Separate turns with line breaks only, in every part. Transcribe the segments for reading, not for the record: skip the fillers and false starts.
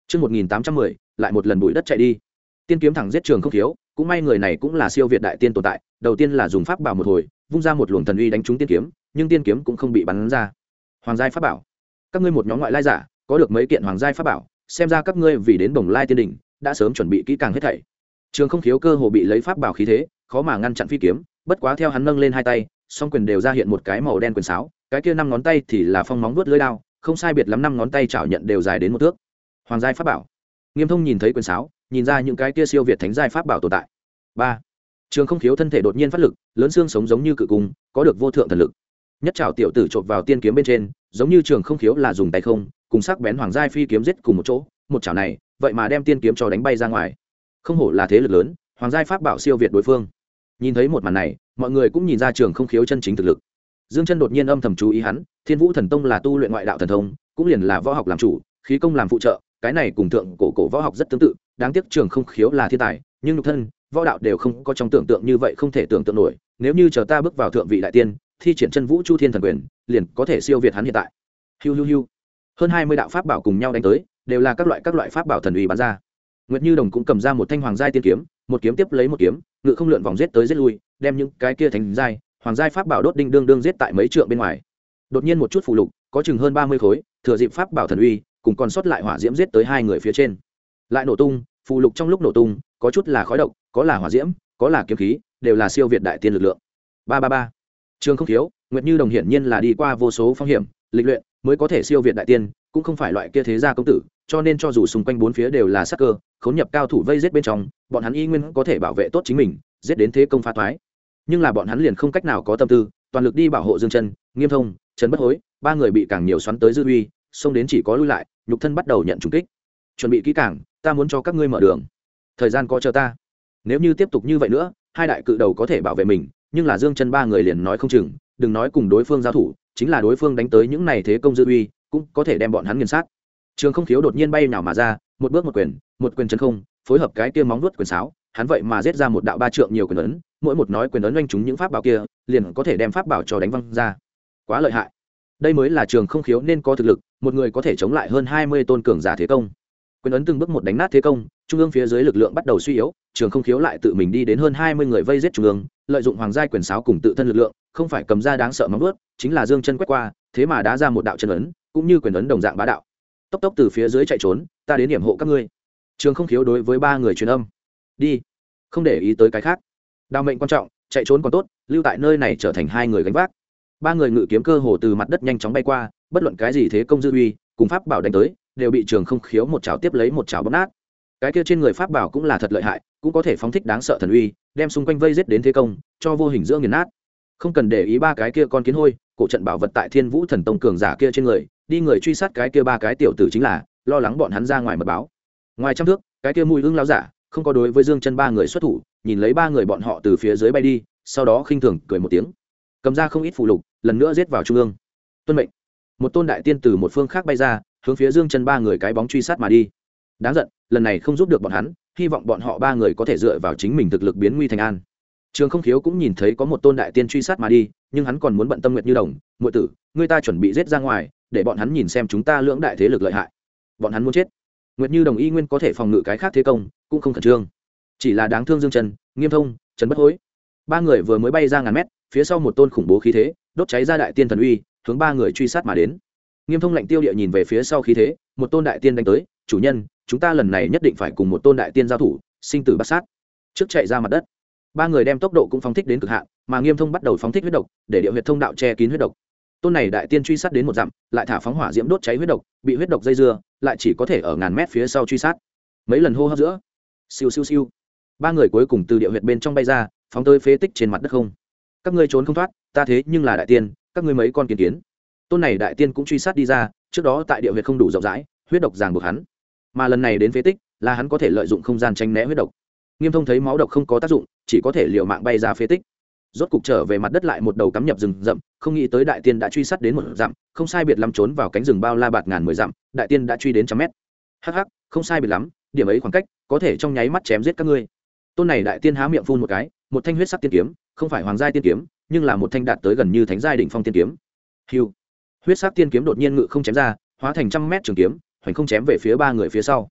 Chương 1810, lại một lần bụi đất chạy đi. Tiên kiếm thẳng giết Trường Không Khiếu, cũng may người này cũng là siêu việt đại tiên tồn tại, đầu tiên là dùng pháp bảo một hồi, vung ra một luồng thần uy đánh trúng tiên kiếm, nhưng tiên kiếm cũng không bị bắn ra. Hoàng giai pháp bảo. Các ngươi một nhóm ngoại lai giả, có được mấy kiện hoàng giai pháp bảo, xem ra các ngươi vì đến Bồng Lai Tiên đỉnh, đã sớm chuẩn bị kỹ càng hết thảy. Trường Không Khiếu cơ hồ bị lấy pháp bảo khí thế, khó mà ngăn chặn phi kiếm, bất quá theo hắn nâng lên hai tay, song quyền đều ra hiện một cái màu đen quyền sáo, cái kia năm ngón tay thì là phong móng vuốt lưỡi đao, không sai biệt lắm năm ngón tay chảo nhận đều dài đến một thước. Hoàng giai pháp bảo. Nghiêm Thông nhìn thấy quyền sáo, nhìn ra những cái kia siêu việt thánh giai pháp bảo tồn tại. Ba. Trường Không Khiếu thân thể đột nhiên phát lực, lớn xương sống giống như cự cung, có được vô thượng thần lực. Nhất trảo tiểu tử chộp vào tiên kiếm bên trên, giống như Trường Không Khiếu là dùng tay không, cùng sắc bén hoàng giai phi kiếm giết cùng một chỗ, một chảo này, vậy mà đem tiên kiếm cho đánh bay ra ngoài. Không hổ là thế lực lớn, hoàng giai pháp bảo siêu việt đối phương. Nhìn thấy một màn này, mọi người cũng nhìn ra Trường Không Khiếu chân chính thực lực. Dương Chân đột nhiên âm thầm chú ý hắn, Thiên Vũ Thần Tông là tu luyện ngoại đạo thần thông, cũng liền là võ học làm chủ, khí công làm phụ trợ, cái này cùng thượng cổ võ học rất tương tự, đáng tiếc Trường Không Khiếu là thiên tài, nhưng nhục thân, võ đạo đều không có trong tưởng tượng như vậy, không thể tưởng tượng nổi. Nếu như chờ ta bước vào thượng vị đại tiên, thi triển chân vũ chu thiên thần quyền, liền có thể siêu việt hắn hiện tại. Hiu hiu hiu. Hơn 20 đạo pháp bảo cùng nhau đánh tới, đều là các loại pháp bảo thần uy bắn ra. Nguyệt Như Đồng cũng cầm ra một thanh hoàng giai tiên kiếm, một kiếm tiếp lấy một kiếm, ngự không lượn vòng giết tới giết lui, đem những cái kia thành giai, hoàng giai pháp bảo đốt đinh đương đương giết tại mấy trượng bên ngoài. Đột nhiên một chút phù lục, có chừng hơn 30 khối, thừa dịp pháp bảo thần uy, cùng còn sót lại hỏa diễm giết tới hai người phía trên. Lại nổ tung, phù lục trong lúc nổ tung, có chút là khói độc, có là hỏa diễm, có là kiếm khí, đều là siêu việt đại tiên lực lượng. 333. Trường Không Khiếu, Nguyệt Như Đồng hiển nhiên là đi qua vô số phong hiểm, lịch luyện, mới có thể siêu việt đại tiên, cũng không phải loại kia thế gia công tử, cho nên cho dù xung quanh bốn phía đều là sát cơ, khốn nhập cao thủ vây giết bên trong, bọn hắn y nguyên có thể bảo vệ tốt chính mình, giết đến thế công phá toái. Nhưng là bọn hắn liền không cách nào có tâm tư, toàn lực đi bảo hộ Dương Chân, Nghiêm Thông, Trần Bất Hối, ba người bị càng nhiều xoắn tới dư uy, xông đến chỉ có lui lại, nhục thân bắt đầu nhận trùng kích. Chuẩn bị kỹ càng, ta muốn cho các ngươi mở đường. Thời gian có chờ ta. Nếu như tiếp tục như vậy nữa, hai đại cự đầu có thể bảo vệ mình, nhưng là Dương Chân ba người liền nói không chừng, đừng nói cùng đối phương giao thủ, chính là đối phương đánh tới những này thế công dư uy, cũng có thể đem bọn hắn nghiền sát. Trường Không Khiếu đột nhiên bay nhào mà ra, một bước một quyền chân không, phối hợp cái kia móng vuốt quyền sáo, hắn vậy mà giết ra một đạo ba trượng nhiều quyền ấn, mỗi một nói quyền ấn oanh chúng những pháp bảo kia, liền có thể đem pháp bảo cho đánh văng ra. Quá lợi hại. Đây mới là Trường Không Khiếu nên có thực lực, một người có thể chống lại hơn 20 tôn cường giả thế công. Quyền ấn từng bước một đánh nát thế công, trung ương phía dưới lực lượng bắt đầu suy yếu, Trường Không Khiếu lại tự mình đi đến hơn 20 người vây giết trung ương, lợi dụng hoàng giai quyền sáo cùng tự thân lực lượng, không phải cầm ra đáng sợ móng vuốt, chính là Dương Chân quét qua, thế mà đá ra một đạo chân ấn, cũng như quyền ấn đồng dạng bá đạo. Tốc tốc từ phía dưới chạy trốn, ta đến điểm hộ các ngươi. Trường Không Khiếu đối với ba người truyền âm, đi, không để ý tới cái khác. Đao mệnh quan trọng, chạy trốn còn tốt, lưu tại nơi này trở thành hai người gánh vác. Ba người ngự kiếm cơ hồ từ mặt đất nhanh chóng bay qua, bất luận cái gì thế công dư uy, cùng pháp bảo đánh tới, đều bị Trường Không Khiếu một chảo tiếp lấy một chảo bóp nát. Cái kia trên người pháp bảo cũng là thật lợi hại, cũng có thể phóng thích đáng sợ thần uy, đem xung quanh vây giết đến thế công, cho vô hình giữa nghiền nát. Không cần để ý ba cái kia con kiến hôi, cổ trận bảo vật tại Thiên Vũ Thần Tông cường giả kia trên người, đi người truy sát cái kia ba cái tiểu tử chính là lo lắng bọn hắn ra ngoài mật báo. Ngoài trăm thước, cái kia mùi hương lão giả không có đối với Dương Chân ba người xuất thủ, nhìn lấy ba người bọn họ từ phía dưới bay đi, sau đó khinh thường cười một tiếng, cầm ra không ít phù lục, lần nữa giết vào trung ương. Tuân mệnh. Một tôn đại tiên từ một phương khác bay ra, hướng phía Dương Chân ba người cái bóng truy sát mà đi. Đáng giận, lần này không giúp được bọn hắn, hy vọng bọn họ ba người có thể dựa vào chính mình thực lực biến nguy thành an. Trường Không Khiếu cũng nhìn thấy có một tôn đại tiên truy sát mà đi, nhưng hắn còn muốn bận tâm Nguyệt Như Đồng, muội tử, người ta chuẩn bị giết ra ngoài, để bọn hắn nhìn xem chúng ta lưỡng đại thế lực lợi hại. Bọn hắn muốn chết. Nguyệt Như Đồng y nguyên có thể phòng ngự cái khác thế công, cũng không khẩn trương. Chỉ là đáng thương Dương Chân, Nghiêm Thông, Trần Bất Hối. Ba người vừa mới bay ra ngàn mét, phía sau một tôn khủng bố khí thế, đốt cháy ra đại tiên thần uy, hướng ba người truy sát mà đến. Nghiêm Thông lạnh tiêu địa nhìn về phía sau khí thế, một tôn đại tiên đánh tới, chủ nhân, chúng ta lần này nhất định phải cùng một tôn đại tiên giao thủ, sinh tử bắt sát. Trước chạy ra mặt đất. Ba người đem tốc độ cũng phóng thích đến cực hạn, mà Nghiêm Thông bắt đầu phóng thích huyết độc, để địa huyệt thông đạo che kín huyết độc. Tôn này đại tiên truy sát đến một dặm, lại thả phóng hỏa diễm đốt cháy huyết độc, bị huyết độc dây dưa, lại chỉ có thể ở ngàn mét phía sau truy sát. Mấy lần hô hấp giữa, siêu siêu siêu, ba người cuối cùng từ địa huyệt bên trong bay ra, phóng tới phế tích trên mặt đất không. Các ngươi trốn không thoát, ta thế nhưng là đại tiên, các ngươi mấy con kiến kiến. Tôn này đại tiên cũng truy sát đi ra, trước đó tại địa huyệt không đủ rộng rãi, huyết độc ràng buộc hắn, mà lần này đến phế tích, là hắn có thể lợi dụng không gian tránh né huyết độc. Nghiêm Thông thấy máu độc không có tác dụng, chỉ có thể liều mạng bay ra phế tích. Rốt cục trở về mặt đất, lại một đầu cắm nhập rừng rậm, không nghĩ tới đại tiên đã truy sát đến một dặm, không sai biệt lắm trốn vào cánh rừng bao la bạt ngàn 10 dặm, đại tiên đã truy đến trăm mét. Hắc hắc, không sai biệt lắm, điểm ấy khoảng cách, có thể trong nháy mắt chém giết các ngươi. Tôn này đại tiên há miệng phun một cái, một thanh huyết sắc tiên kiếm, không phải hoàng giai tiên kiếm, nhưng là một thanh đạt tới gần như thánh giai đỉnh phong tiên kiếm. Hưu. Huyết sắc tiên kiếm đột nhiên ngự không chém ra, hóa thành trăm mét trường kiếm, hoành không chém về phía ba người phía sau.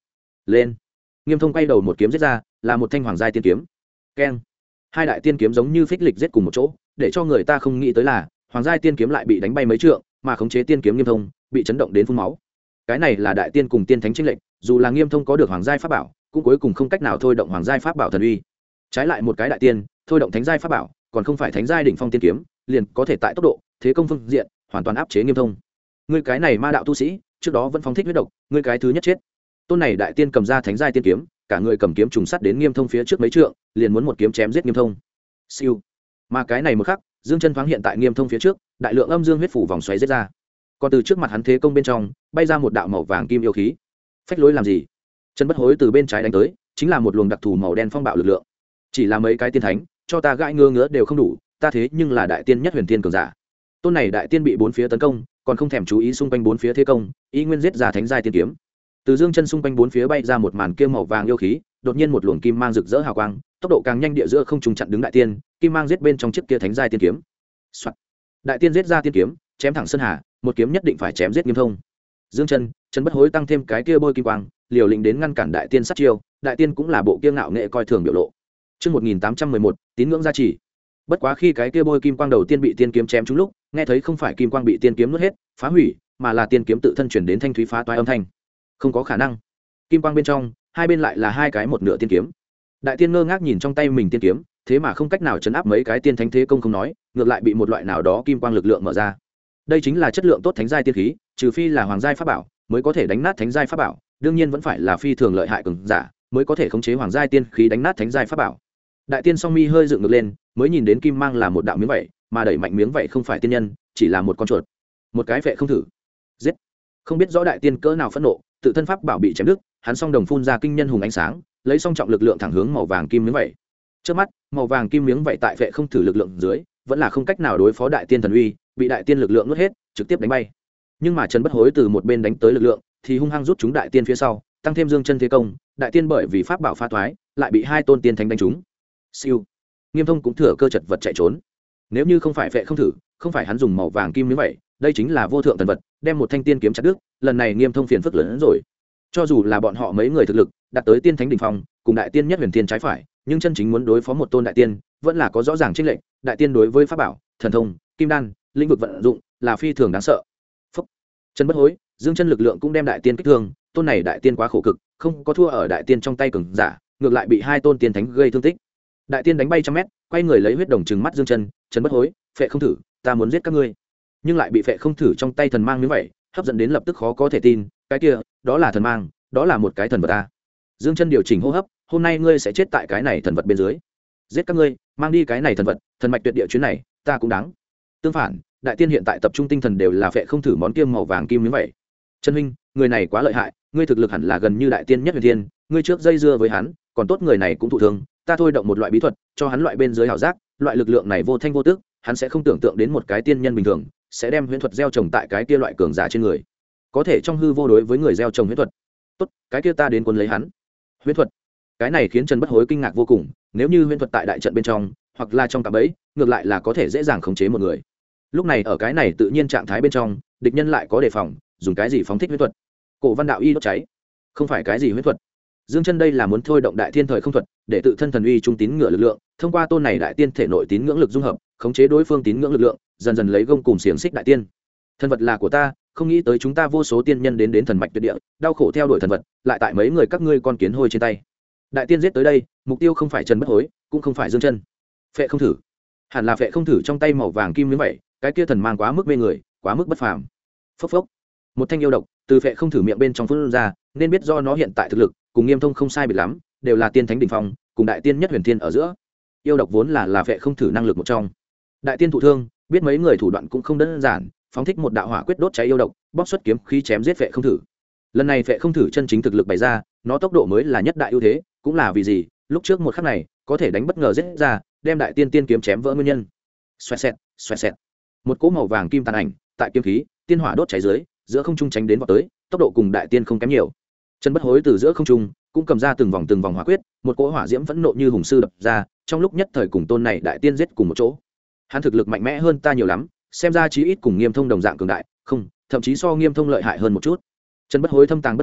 lên. Nghiêm Thông quay đầu một kiếm giết ra, là một thanh hoàng giai tiên kiếm. Keng. Hai đại tiên kiếm giống như phích lịch giết cùng một chỗ, để cho người ta không nghĩ tới là hoàng giai tiên kiếm lại bị đánh bay mấy trượng, mà khống chế tiên kiếm Nghiêm Thông bị chấn động đến phun máu. Cái này là đại tiên cùng tiên thánh chênh lệnh, dù là Nghiêm Thông có được hoàng giai pháp bảo, cũng cuối cùng không cách nào thôi động hoàng giai pháp bảo thần uy. Trái lại một cái đại tiên, thôi động thánh giai pháp bảo, còn không phải thánh giai đỉnh phong tiên kiếm, liền có thể tại tốc độ, thế công phương diện, hoàn toàn áp chế Nghiêm Thông. Ngươi cái này ma đạo tu sĩ, trước đó vẫn phóng thích huyết độc, ngươi cái thứ nhất chết. Tôn này đại tiên cầm ra thánh giai tiên kiếm, cả người cầm kiếm trùng sắt đến Nghiêm Thông phía trước mấy trượng, liền muốn một kiếm chém giết Nghiêm Thông. Siêu. Mà cái này một khắc, dương chân thoáng hiện tại Nghiêm Thông phía trước, đại lượng âm dương huyết phủ vòng xoáy giết ra. Còn từ trước mặt hắn thế công bên trong, bay ra một đạo màu vàng kim yêu khí. Phách lối làm gì? Chân bất hối từ bên trái đánh tới, chính là một luồng đặc thù màu đen phong bạo lực lượng. Chỉ là mấy cái tiên thánh, cho ta gãi ngứa đều không đủ, ta thế nhưng là đại tiên nhất huyền tiên cường giả. Tôn này đại tiên bị bốn phía tấn công, còn không thèm chú ý xung quanh bốn phía thế công, ý nguyên giết ra thánh giai tiên kiếm. Từ dương chân xung quanh bốn phía bay ra một màn kia màu vàng yêu khí, đột nhiên một luồng kim mang rực rỡ hào quang, tốc độ càng nhanh địa giữa không trùng chặn đứng đại tiên, kim mang giết bên trong chiếc kia thánh giai tiên kiếm. Soạt. Đại tiên giết ra tiên kiếm, chém thẳng sơn hà, một kiếm nhất định phải chém giết Nghiêm Thông. Dương chân, chân bất hối tăng thêm cái kia bôi kim quang, liều lĩnh đến ngăn cản đại tiên sát chiêu, đại tiên cũng là bộ kiêu ngạo nghệ coi thường biểu lộ. Chương 1811, tín ngưỡng gia trì. Bất quá khi cái kia bôi kim quang đầu tiên bị tiên kiếm chém trúng lúc, nghe thấy không phải kim quang bị tiên kiếm nuốt hết, phá hủy, mà là tiên kiếm tự thân chuyển đến thanh thúy phá toái âm thanh. Không có khả năng. Kim quang bên trong, hai bên lại là hai cái một nửa tiên kiếm. Đại tiên ngơ ngác nhìn trong tay mình tiên kiếm, thế mà không cách nào chấn áp mấy cái tiên thánh thế công không nói, ngược lại bị một loại nào đó kim quang lực lượng mở ra. Đây chính là chất lượng tốt thánh giai tiên khí, trừ phi là hoàng giai pháp bảo, mới có thể đánh nát thánh giai pháp bảo, đương nhiên vẫn phải là phi thường lợi hại cường giả, mới có thể khống chế hoàng giai tiên khí đánh nát thánh giai pháp bảo. Đại tiên song mi hơi dựng ngược lên, mới nhìn đến kim mang là một đạo miếng vảy, mà đẩy mạnh miếng vảy không phải tiên nhân, chỉ là một con chuột. Một cái vệ không thử. Giết. Không biết rõ đại tiên cỡ nào phẫn nộ, tự thân pháp bảo bị chém đứt, hắn song đồng phun ra kinh nhân hùng ánh sáng, lấy song trọng lực lượng thẳng hướng màu vàng kim miếng vảy. Trước mắt, màu vàng kim miếng vảy tại vệ không thử lực lượng dưới, vẫn là không cách nào đối phó đại tiên thần uy, bị đại tiên lực lượng nuốt hết, trực tiếp đánh bay. Nhưng mà Trần Bất Hối từ một bên đánh tới lực lượng, thì hung hăng rút chúng đại tiên phía sau, tăng thêm dương chân thế công, đại tiên bởi vì pháp bảo phá thoái, lại bị hai tôn tiên thánh đánh trúng. Siêu. Nghiêm Thông cũng thừa cơ chật vật chạy trốn. Nếu như không phải vệ không thử, không phải hắn dùng màu vàng kim miếng vậy, đây chính là vô thượng thần vật, đem một thanh tiên kiếm chặt đứt, lần này Nghiêm Thông phiền phức lớn hơn rồi. Cho dù là bọn họ mấy người thực lực đạt tới tiên thánh đỉnh phong, cùng đại tiên nhất huyền tiên trái phải, nhưng chân chính muốn đối phó một tôn đại tiên, vẫn là có rõ ràng chênh lệch, đại tiên đối với pháp bảo, thần thông, kim đan, lĩnh vực vận dụng, là phi thường đáng sợ. Phúc. Chân Bất Hối, dương chân lực lượng cũng đem đại tiên kích thương, tôn này đại tiên quá khổ cực, không có thua ở đại tiên trong tay cường giả, ngược lại bị hai tôn tiên thánh gây thương tích. Đại tiên đánh bay trăm mét, quay người lấy huyết đồng trừng mắt dương chân, Trần Bất Hối, phệ không thử, ta muốn giết các ngươi. Nhưng lại bị phệ không thử trong tay thần mang như vậy, hấp dẫn đến lập tức khó có thể tin, cái kia, đó là thần mang, đó là một cái thần vật ta. Dương chân điều chỉnh hô hấp, hôm nay ngươi sẽ chết tại cái này thần vật bên dưới. Giết các ngươi, mang đi cái này thần vật, thần mạch tuyệt địa chuyến này, ta cũng đáng. Tương phản, đại tiên hiện tại tập trung tinh thần đều là phệ không thử món kim màu vàng kim như vậy. Trần huynh, người này quá lợi hại, ngươi thực lực hẳn là gần như đại tiên nhất huyền thiên, ngươi trước dây dưa với hắn, còn tốt người này cũng thụ thương, ta thôi động một loại bí thuật cho hắn loại bên dưới hảo giác, loại lực lượng này vô thanh vô tức, hắn sẽ không tưởng tượng đến một cái tiên nhân bình thường sẽ đem huyễn thuật gieo trồng tại cái kia loại cường giả trên người, có thể trong hư vô đối với người gieo trồng huyễn thuật. Tốt, cái kia ta đến cuốn lấy hắn. Huyễn thuật, cái này khiến Trần Bất Hối kinh ngạc vô cùng, nếu như huyễn thuật tại đại trận bên trong hoặc là trong cả bẫy, ngược lại là có thể dễ dàng khống chế một người. Lúc này ở cái này tự nhiên trạng thái bên trong, địch nhân lại có đề phòng, dùng cái gì phóng thích huyễn thuật? Cổ văn đạo y đốt cháy, không phải cái gì huyễn thuật. Dương chân đây là muốn thôi động đại thiên thời không thuật, để tự thân thần uy trung tín ngưỡng lực lượng, thông qua tôn này đại tiên thể nội tín ngưỡng lực dung hợp, khống chế đối phương tín ngưỡng lực lượng, dần dần lấy gông cùng xiềng xích đại tiên. Thần vật là của ta, không nghĩ tới chúng ta vô số tiên nhân đến thần mạch tuyệt địa, đau khổ theo đuổi thần vật, lại tại mấy người các ngươi con kiến hôi trên tay. Đại tiên giết tới đây, mục tiêu không phải Trần Bất Hối, cũng không phải Dương chân. Phệ không thử, hẳn là phệ không thử trong tay màu vàng kim như vậy, cái kia thần mang quá mức mê người, quá mức bất phàm. Phốc phốc, một thanh yêu độc từ phệ không thử miệng bên trong phun ra, nên biết do nó hiện tại thực lực cùng Nghiêm Thông không sai biệt lắm, đều là tiên thánh đỉnh phong, cùng đại tiên nhất huyền thiên ở giữa. Yêu độc vốn là phệ không thử năng lực một trong. Đại tiên thụ thương, biết mấy người thủ đoạn cũng không đơn giản, phóng thích một đạo hỏa quyết đốt cháy yêu độc, bóp xuất kiếm khí chém giết phệ không thử. Lần này phệ không thử chân chính thực lực bày ra, nó tốc độ mới là nhất đại ưu thế, cũng là vì gì, lúc trước một khắc này, có thể đánh bất ngờ giết ra, đem đại tiên tiên kiếm chém vỡ nguyên nhân. Xoẹt xẹt, xoẹt xẹt. Một cỗ màu vàng kim tàn ảnh, tại kiếm khí, tiên hỏa đốt cháy dưới, giữa không trung tránh đến vọt tới, tốc độ cùng đại tiên không kém nhiều. Trần Bất Hối từ giữa không trung cũng cầm ra từng vòng hỏa quyết, một cỗ hỏa diễm phẫn nộ như hùng sư đập ra, trong lúc nhất thời cùng tôn này đại tiên giết cùng một chỗ. Hắn thực lực mạnh mẽ hơn ta nhiều lắm, xem ra chí ít cùng Nghiêm Thông đồng dạng cường đại, không, thậm chí so Nghiêm Thông lợi hại hơn một chút. Trần Bất Hối thâm tàng bất lộ,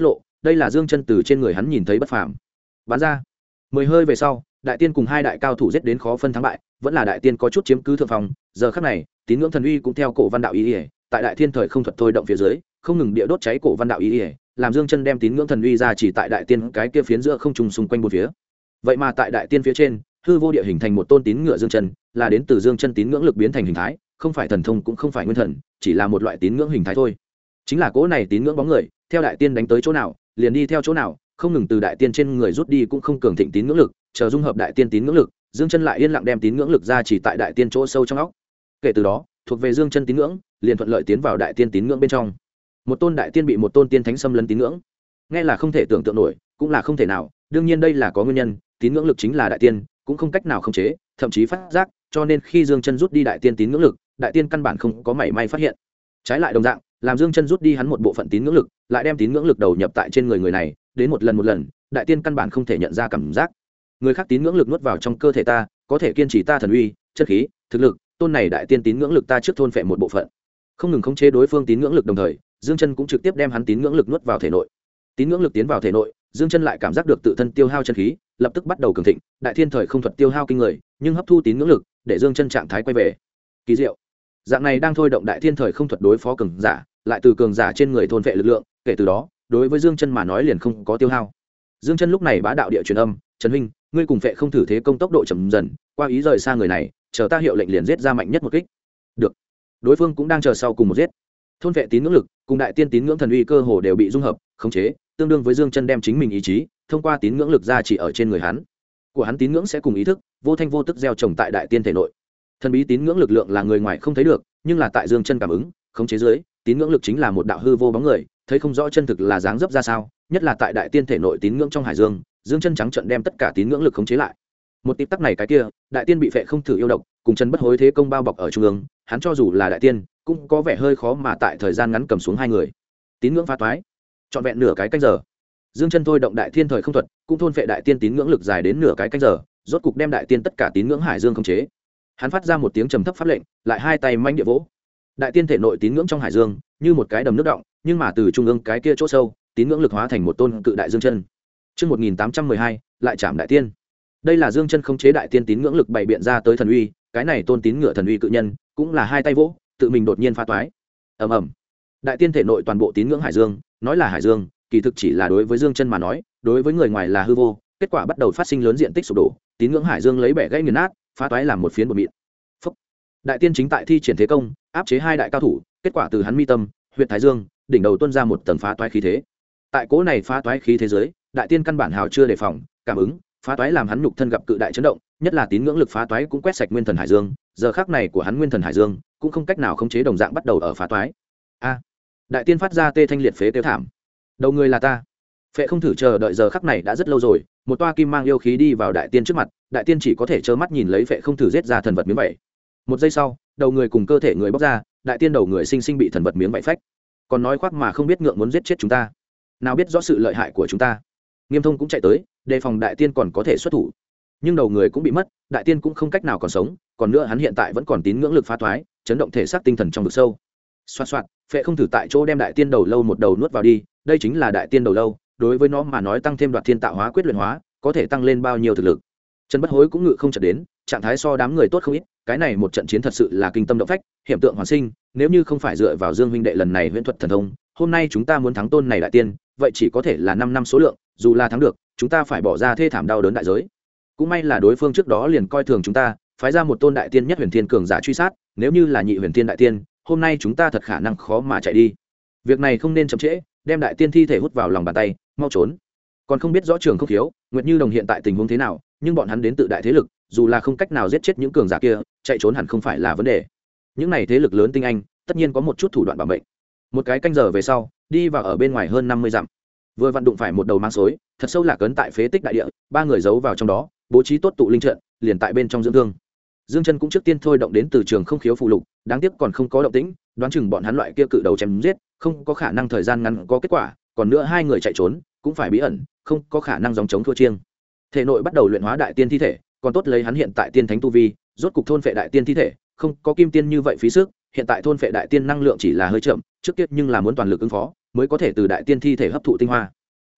đây là Dương Chân từ trên người hắn nhìn thấy bất phàm. Bắn ra 10 hơi về sau, đại tiên cùng hai đại cao thủ giết đến khó phân thắng bại, vẫn là đại tiên có chút chiếm cứ thượng phong. Giờ khắc này, tín ngưỡng thần uy cũng theo cổ văn đạo ý, tại đại thiên thời không thuật thôi động phía dưới, không ngừng địa đốt cháy cổ văn đạo ý, làm Dương Chân đem tín ngưỡng thần uy ra chỉ tại đại tiên cái kia phiến giữa không trung xung quanh bốn phía. Vậy mà tại đại tiên phía trên, hư vô địa hình thành một tôn tín ngựa Dương Chân, là đến từ Dương Chân tín ngưỡng lực biến thành hình thái, không phải thần thông cũng không phải nguyên thần, chỉ là một loại tín ngưỡng hình thái thôi. Chính là cỗ này tín ngưỡng bóng người, theo đại tiên đánh tới chỗ nào, liền đi theo chỗ nào, không ngừng từ đại tiên trên người rút đi cũng không cường thịnh tín ngưỡng lực, chờ dung hợp đại tiên tín ngưỡng lực, Dương Chân lại yên lặng đem tín ngưỡng lực ra chỉ tại đại tiên chỗ sâu trong óc. Kể từ đó, thuộc về Dương Chân tín ngưỡng, liền thuận lợi tiến vào đại tiên tín ngưỡng bên trong. Một tôn đại tiên bị một tôn tiên thánh xâm lấn tín ngưỡng, nghe là không thể tưởng tượng nổi, cũng là không thể nào, đương nhiên đây là có nguyên nhân, tín ngưỡng lực chính là đại tiên, cũng không cách nào khống chế, thậm chí phát giác, cho nên khi Dương Chân rút đi đại tiên tín ngưỡng lực, đại tiên căn bản không có mảy may phát hiện. Trái lại đồng dạng, làm Dương Chân rút đi hắn một bộ phận tín ngưỡng lực, lại đem tín ngưỡng lực đầu nhập tại trên người này, đến một lần, đại tiên căn bản không thể nhận ra cảm giác. Người khác tín ngưỡng lực nuốt vào trong cơ thể ta, có thể kiên trì ta thần uy, chất khí, thực lực, tôn này đại tiên tín ngưỡng lực ta trước thôn phệ một bộ phận. Không ngừng khống chế đối phương tín ngưỡng lực đồng thời, Dương Chân cũng trực tiếp đem hắn tín ngưỡng lực nuốt vào thể nội. Tín ngưỡng lực tiến vào thể nội, Dương Chân lại cảm giác được tự thân tiêu hao chân khí, lập tức bắt đầu cường thịnh, đại thiên thời không thuật tiêu hao kinh người, nhưng hấp thu tín ngưỡng lực, để Dương Chân trạng thái quay về. Kỳ diệu. Dạng này đang thôi động đại thiên thời không thuật đối phó cường giả, lại từ cường giả trên người thôn vệ lực lượng, kể từ đó, đối với Dương Chân mà nói liền không có tiêu hao. Dương Chân lúc này bá đạo địa truyền âm, "Trần huynh, ngươi cùng vệ không thử thế công tốc độ chậm dần, qua ý rời xa người này, chờ ta hiệu lệnh liền giết ra mạnh nhất một kích." Được. Đối phương cũng đang chờ sau cùng một giết. Thôn vệ tín ngưỡng lực, cùng đại tiên tín ngưỡng thần uy cơ hồ đều bị dung hợp, khống chế, tương đương với Dương Chân đem chính mình ý chí, thông qua tín ngưỡng lực ra chỉ ở trên người hắn. Của hắn tín ngưỡng sẽ cùng ý thức, vô thanh vô tức gieo trồng tại đại tiên thể nội. Thần bí tín ngưỡng lực lượng là người ngoài không thấy được, nhưng là tại Dương Chân cảm ứng, khống chế dưới, tín ngưỡng lực chính là một đạo hư vô bóng người, thấy không rõ chân thực là dáng dấp ra sao, nhất là tại đại tiên thể nội tín ngưỡng trong hải dương, Dương Chân trắng trợn đem tất cả tín ngưỡng lực khống chế lại. Một tịp tắc này cái kia, đại tiên bị phệ không thử yêu độc, cùng chân bất hối thế công bao bọc ở trung ương, hắn cho dù là đại tiên, cũng có vẻ hơi khó mà tại thời gian ngắn cầm xuống hai người. Tín ngưỡng phá toái, trọn vẹn nửa cái canh giờ. Dương Chân thôi động đại thiên thời không thuật, cũng thôn phệ đại tiên tín ngưỡng lực dài đến nửa cái canh giờ, rốt cục đem đại tiên tất cả tín ngưỡng hải dương khống chế. Hắn phát ra một tiếng trầm thấp pháp lệnh, lại hai tay manh địa vỗ. Đại tiên thể nội tín ngưỡng trong hải dương, như một cái đầm nước động, nhưng mà từ trung ương cái kia chỗ sâu, tín ngưỡng lực hóa thành một tôn cự đại Dương Chân. Chương 1812, lại chạm đại tiên. Đây là Dương Chân khống chế đại tiên tín ngưỡng lực bày biện ra tới thần uy, cái này tôn tín ngựa thần uy cự nhân, cũng là hai tay vỗ, tự mình đột nhiên phá toái. Ầm ầm. Đại tiên thể nội toàn bộ tín ngưỡng hải dương, nói là hải dương, kỳ thực chỉ là đối với Dương Chân mà nói, đối với người ngoài là hư vô, kết quả bắt đầu phát sinh lớn diện tích sụp đổ, tín ngưỡng hải dương lấy bẻ gãy nghiền nát, phá toái làm một phiến bột mịn. Phúc. Đại tiên chính tại thi triển thế công, áp chế hai đại cao thủ, kết quả từ hắn mi tâm, huyệt thái dương, đỉnh đầu tuôn ra một tầng phá toái khí thế. Tại cỗ này phá toái khí thế giới, đại tiên căn bản hào chưa đề phòng, cảm ứng, phá toái làm hắn nhục thân gặp cự đại chấn động, nhất là tín ngưỡng lực phá toái cũng quét sạch nguyên thần hải dương, giờ khắc này của hắn nguyên thần hải dương cũng không cách nào khống chế đồng dạng bắt đầu ở phá toái. A! Đại tiên phát ra tê thanh liệt phế kêu thảm. Đầu người là ta. Phệ không thử chờ đợi giờ khắc này đã rất lâu rồi, một toa kim mang yêu khí đi vào đại tiên trước mặt, đại tiên chỉ có thể trơ mắt nhìn lấy Phệ không thử giết ra thần vật miếng vảy. Một giây sau, đầu người cùng cơ thể người bóc ra, đại tiên đầu người sinh sinh bị thần vật miếng vảy phách. Còn nói khoác mà không biết ngượng muốn giết chết chúng ta. Nào biết rõ sự lợi hại của chúng ta. Nghiêm Thông cũng chạy tới, đề phòng đại tiên còn có thể xuất thủ. Nhưng đầu người cũng bị mất, đại tiên cũng không cách nào còn sống, còn nữa hắn hiện tại vẫn còn tín ngưỡng lực phá toái, chấn động thể xác tinh thần trong vực sâu. Xoạt xoạt, Phệ không thử tại chỗ đem đại tiên đầu lâu một đầu nuốt vào đi, đây chính là đại tiên đầu lâu, đối với nó mà nói tăng thêm đoạt thiên tạo hóa quyết luyện hóa, có thể tăng lên bao nhiêu thực lực. Trần Bất Hối cũng ngự không chợt đến, trạng thái so đám người tốt không ít, cái này một trận chiến thật sự là kinh tâm động phách, hiểm tượng hoàn sinh, nếu như không phải dựa vào Dương huynh đệ lần này huyễn thuật thần thông, hôm nay chúng ta muốn thắng tôn này đại tiên, vậy chỉ có thể là 5 năm số lượng, dù là thắng được, chúng ta phải bỏ ra thê thảm đau đớn đại giới. Cũng may là đối phương trước đó liền coi thường chúng ta, phái ra một tôn đại tiên nhất huyền thiên cường giả truy sát, nếu như là nhị huyền thiên đại tiên, hôm nay chúng ta thật khả năng khó mà chạy đi. Việc này không nên chậm trễ, đem đại tiên thi thể hút vào lòng bàn tay, mau trốn. Còn không biết rõ Trường Không Khiếu, Nguyệt Như Đồng hiện tại tình huống thế nào, nhưng bọn hắn đến tự đại thế lực, dù là không cách nào giết chết những cường giả kia, chạy trốn hẳn không phải là vấn đề. Những này thế lực lớn tinh anh, tất nhiên có một chút thủ đoạn bảo mệnh. Một cái canh giờ về sau, đi vào ở bên ngoài hơn 50 dặm. Vừa vặn đụng phải một đầu mang xối, thật sâu lạc ấn tại phế tích đại địa, ba người giấu vào trong đó, bố trí tốt tụ linh trận, liền tại bên trong dưỡng thương. Dương Chân cũng trước tiên thôi động đến từ Trường Không Khiếu phụ lục, đáng tiếc còn không có động tĩnh, đoán chừng bọn hắn loại kia cự đầu chém giết, không có khả năng thời gian ngắn có kết quả, còn nữa hai người chạy trốn, cũng phải bí ẩn, không có khả năng dòng chống thua chiêng. Thể nội bắt đầu luyện hóa đại tiên thi thể, còn tốt lấy hắn hiện tại tiên thánh tu vi, rốt cục thôn phệ đại tiên thi thể, không có kim tiên như vậy phí sức, hiện tại thôn phệ đại tiên năng lượng chỉ là hơi chậm, trước kia nhưng là muốn toàn lực ứng phó, mới có thể từ đại tiên thi thể hấp thụ tinh hoa.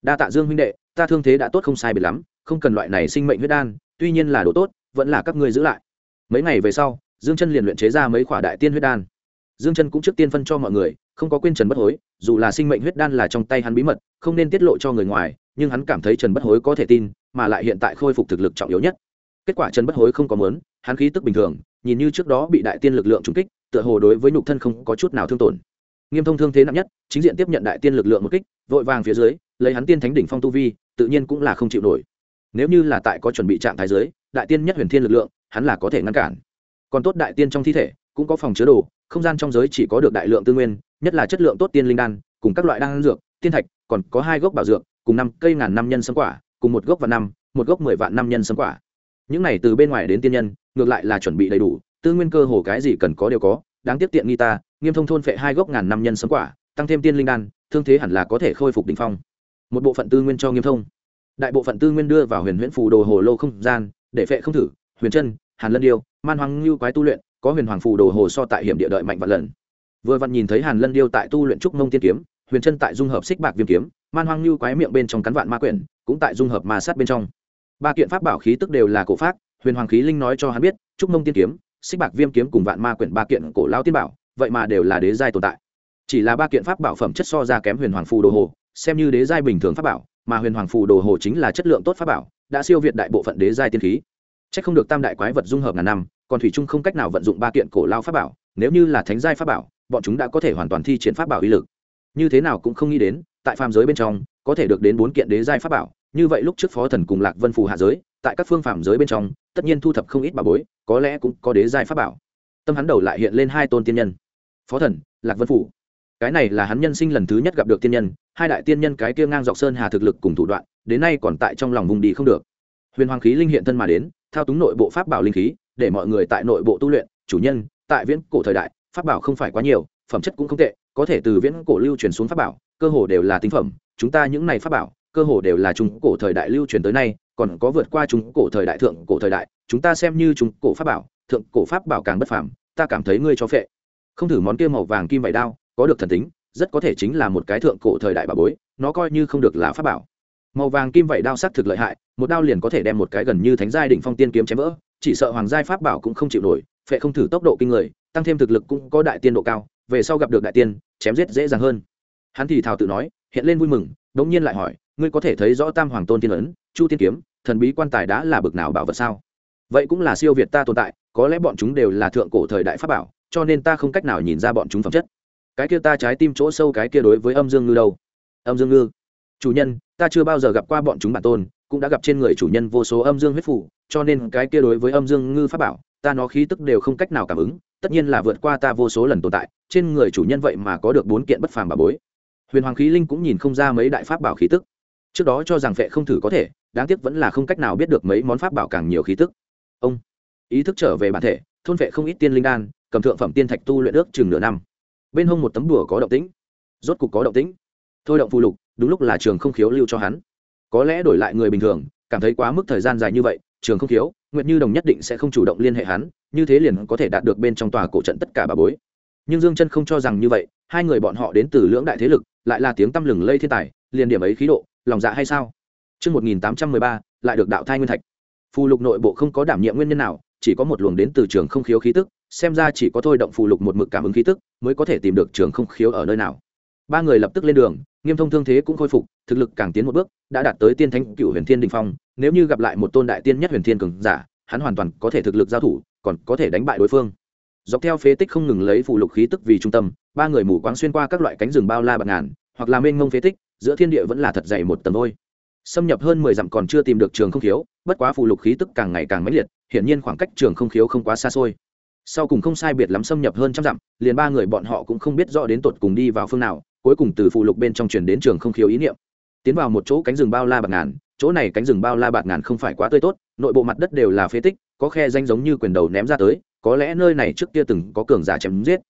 đa tạ Dương huynh đệ, ta thương thế đã tốt không sai biệt lắm, không cần loại này sinh mệnh huyết đan, tuy nhiên là đồ tốt, vẫn là các ngươi giữ lại. Mấy ngày về sau, Dương Chân liền luyện chế ra mấy quả đại tiên huyết đan. Dương Chân cũng trước tiên phân cho mọi người, không có quên Trần Bất Hối, dù là sinh mệnh huyết đan là trong tay hắn bí mật, không nên tiết lộ cho người ngoài, nhưng hắn cảm thấy Trần Bất Hối có thể tin, mà lại hiện tại khôi phục thực lực trọng yếu nhất. Kết quả Trần Bất Hối không có muốn, hắn khí tức bình thường, nhìn như trước đó bị đại tiên lực lượng trúng kích, tựa hồ đối với nhục thân không có chút nào thương tổn. Nghiêm Thông thương thế nặng nhất, chính diện tiếp nhận đại tiên lực lượng một kích, vội vàng phía dưới, lấy hắn tiên thánh đỉnh phong tu vi, tự nhiên cũng là không chịu nổi. Nếu như là tại có chuẩn bị trạng thái dưới, đại tiên nhất huyền thiên lực lượng, hắn là có thể ngăn cản. Còn tốt đại tiên trong thi thể cũng có phòng chứa đồ, không gian trong giới chỉ có được đại lượng tư nguyên, nhất là chất lượng tốt tiên linh đan, cùng các loại đan dược, tiên thạch, còn có 2 gốc bảo dược, cùng 5 cây ngàn năm nhân sâm quả, cùng 1 gốc vạn năm, 1 gốc 10 vạn năm nhân sâm quả. Những này từ bên ngoài đến tiên nhân, ngược lại là chuẩn bị đầy đủ, tư nguyên cơ hồ cái gì cần có đều có, đáng tiếc tiện nghi ta, Nghiêm Thông thôn phệ 2 gốc ngàn năm nhân sâm quả, tăng thêm tiên linh đan, thương thế hẳn là có thể khôi phục đỉnh phong. Một bộ phận tư nguyên cho Nghiêm Thông, đại bộ phận tư nguyên đưa vào huyền huyễn phù đồ hồ lô không gian, để phệ không thử, huyền chân, Hàn Lân Điêu, Man Hoang Lưu quái tu luyện, có huyền hoàng phù đồ hồ so tại hiểm địa đợi mạnh vạn lần. Vừa vặn nhìn thấy Hàn Lân Điêu tại tu luyện trúc mông tiên kiếm, huyền chân tại dung hợp xích bạc viêm kiếm, Man Hoang Lưu quái miệng bên trong cắn vạn ma quyển, cũng tại dung hợp ma sát bên trong. 3 kiện pháp bảo khí tức đều là cổ pháp, huyền hoàng khí linh nói cho hắn biết, trúc mông tiên kiếm, xích bạc viêm kiếm cùng vạn ma quyển 3 kiện cổ lao tiên bảo, vậy mà đều là đế giai tồn tại. Chỉ là 3 kiện pháp bảo phẩm chất so ra kém huyền hoàng phù đồ hồ, xem như đế giai bình thường pháp bảo, mà huyền hoàng phù đồ hồ chính là chất lượng tốt pháp bảo, đã siêu việt đại bộ phận đế giai tiên khí. Chắc không được tam đại quái vật dung hợp ngàn năm, còn thủy trung không cách nào vận dụng 3 kiện cổ lao pháp bảo, nếu như là thánh giai pháp bảo, bọn chúng đã có thể hoàn toàn thi triển pháp bảo uy lực. Như thế nào cũng không nghĩ đến, tại phàm giới bên trong, có thể được đến 4 kiện đế giai pháp bảo, như vậy lúc trước Phó Thần cùng Lạc Vân phù hạ giới, tại các phương phàm giới bên trong, tất nhiên thu thập không ít bảo bối, có lẽ cũng có đế giai pháp bảo. Tâm hắn đầu lại hiện lên 2 tôn tiên nhân. Phó Thần, Lạc Vân phù. Cái này là hắn nhân sinh lần thứ nhất gặp được tiên nhân, 2 đại tiên nhân cái kia ngang dọc sơn hà thực lực cùng thủ đoạn, đến nay còn tại trong lòng vùng đi không được. Huyền hoàng khí linh hiện thân mà đến, thao túng nội bộ pháp bảo linh khí, để mọi người tại nội bộ tu luyện. Chủ nhân, tại viễn cổ thời đại, pháp bảo không phải quá nhiều, phẩm chất cũng không tệ, có thể từ viễn cổ lưu truyền xuống pháp bảo, cơ hồ đều là tinh phẩm. Chúng ta những này pháp bảo, cơ hồ đều là trung cổ thời đại lưu truyền tới nay, còn có vượt qua trung cổ thời đại, thượng cổ thời đại, chúng ta xem như trung cổ pháp bảo, thượng cổ pháp bảo càng bất phàm. Ta cảm thấy ngươi cho phệ. Không thử món kia màu vàng kim vảy đao, có được thần tính, rất có thể chính là một cái thượng cổ thời đại bảo bối, nó coi như không được là pháp bảo. Màu vàng kim vảy đao sắc thực lợi hại, một đao liền có thể đem một cái gần như thánh giai đỉnh phong tiên kiếm chém vỡ, chỉ sợ hoàng giai pháp bảo cũng không chịu nổi. Phệ không thử tốc độ kinh người, tăng thêm thực lực cũng có đại tiên độ cao, về sau gặp được đại tiên, chém giết dễ dàng hơn. Hắn thì thào tự nói, hiện lên vui mừng, đống nhiên lại hỏi, ngươi có thể thấy rõ Tam Hoàng Tôn tiên ấn, Chu tiên kiếm, thần bí quan tài đã là bực nào bảo vật sao? Vậy cũng là siêu việt ta tồn tại, có lẽ bọn chúng đều là thượng cổ thời đại pháp bảo, cho nên ta không cách nào nhìn ra bọn chúng phẩm chất. Cái kia ta trái tim chỗ sâu cái kia đối với Âm Dương Ngư đâu? Âm Dương Ngư, chủ nhân, ta chưa bao giờ gặp qua bọn chúng bản tôn, cũng đã gặp trên người chủ nhân vô số âm dương huyết phủ, cho nên cái kia đối với Âm Dương Ngư pháp bảo, ta nó khí tức đều không cách nào cảm ứng, tất nhiên là vượt qua ta vô số lần tồn tại, trên người chủ nhân vậy mà có được 4 kiện bất phàm bảo bối. Huyền Hoàng khí linh cũng nhìn không ra mấy đại pháp bảo khí tức, trước đó cho rằng phệ không thử có thể, đáng tiếc vẫn là không cách nào biết được mấy món pháp bảo càng nhiều khí tức. Ông ý thức trở về bản thể, thôn phệ không ít tiên linh đan, cầm thượng phẩm tiên thạch tu luyện ước chừng nửa năm. Bên hông một tấm đùa có động tĩnh, rốt cục có động tĩnh. Thôi động phù lục, đúng lúc là Trường Không Khiếu lưu cho hắn. Có lẽ đổi lại người bình thường, cảm thấy quá mức thời gian dài như vậy, Trường Không Khiếu, Nguyệt Như Đồng nhất định sẽ không chủ động liên hệ hắn, như thế liền có thể đạt được bên trong tòa cổ trận tất cả bảo bối. Nhưng Dương Chân không cho rằng như vậy, 2 người bọn họ đến từ lưỡng đại thế lực, lại là tiếng tăm lừng lây thiên tài, liền điểm ấy khí độ, lòng dạ hay sao? Chương 1813, lại được đạo thai nguyên thạch. Phù lục nội bộ không có đảm nhiệm nguyên nhân nào, chỉ có một luồng đến từ Trường Không Khiếu khí tức, xem ra chỉ có thôi động phù lục một mực cảm ứng khí tức, mới có thể tìm được Trường Không Khiếu ở nơi nào. 3 người lập tức lên đường, Nghiêm Thông thương thế cũng khôi phục, thực lực càng tiến một bước, đã đạt tới tiên thánh cựu huyền thiên đỉnh phong, nếu như gặp lại một tôn đại tiên nhất huyền thiên cường giả, hắn hoàn toàn có thể thực lực giao thủ, còn có thể đánh bại đối phương. Dọc theo phế tích không ngừng lấy phù lục khí tức vì trung tâm, 3 người mù quáng xuyên qua các loại cánh rừng bao la bạt ngàn, hoặc là mênh mông phế tích, giữa thiên địa vẫn là thật dày một tầng vôi. Xâm nhập hơn 10 dặm còn chưa tìm được Trường Không Khiếu, bất quá phù lục khí tức càng ngày càng mãnh liệt, hiển nhiên khoảng cách Trường Không Khiếu không quá xa xôi. Sau cùng không sai biệt lắm xâm nhập hơn trăm dặm, liền 3 người bọn họ cũng không biết rõ đến tột cùng đi vào phương nào, cuối cùng từ phù lục bên trong truyền đến Trường Không Khiếu ý niệm. Tiến vào một chỗ cánh rừng bao la bạt ngàn, chỗ này cánh rừng bao la bạt ngàn không phải quá tươi tốt, nội bộ mặt đất đều là phế tích, có khe danh giống như quyền đầu ném ra tới, có lẽ nơi này trước kia từng có cường giả chém giết.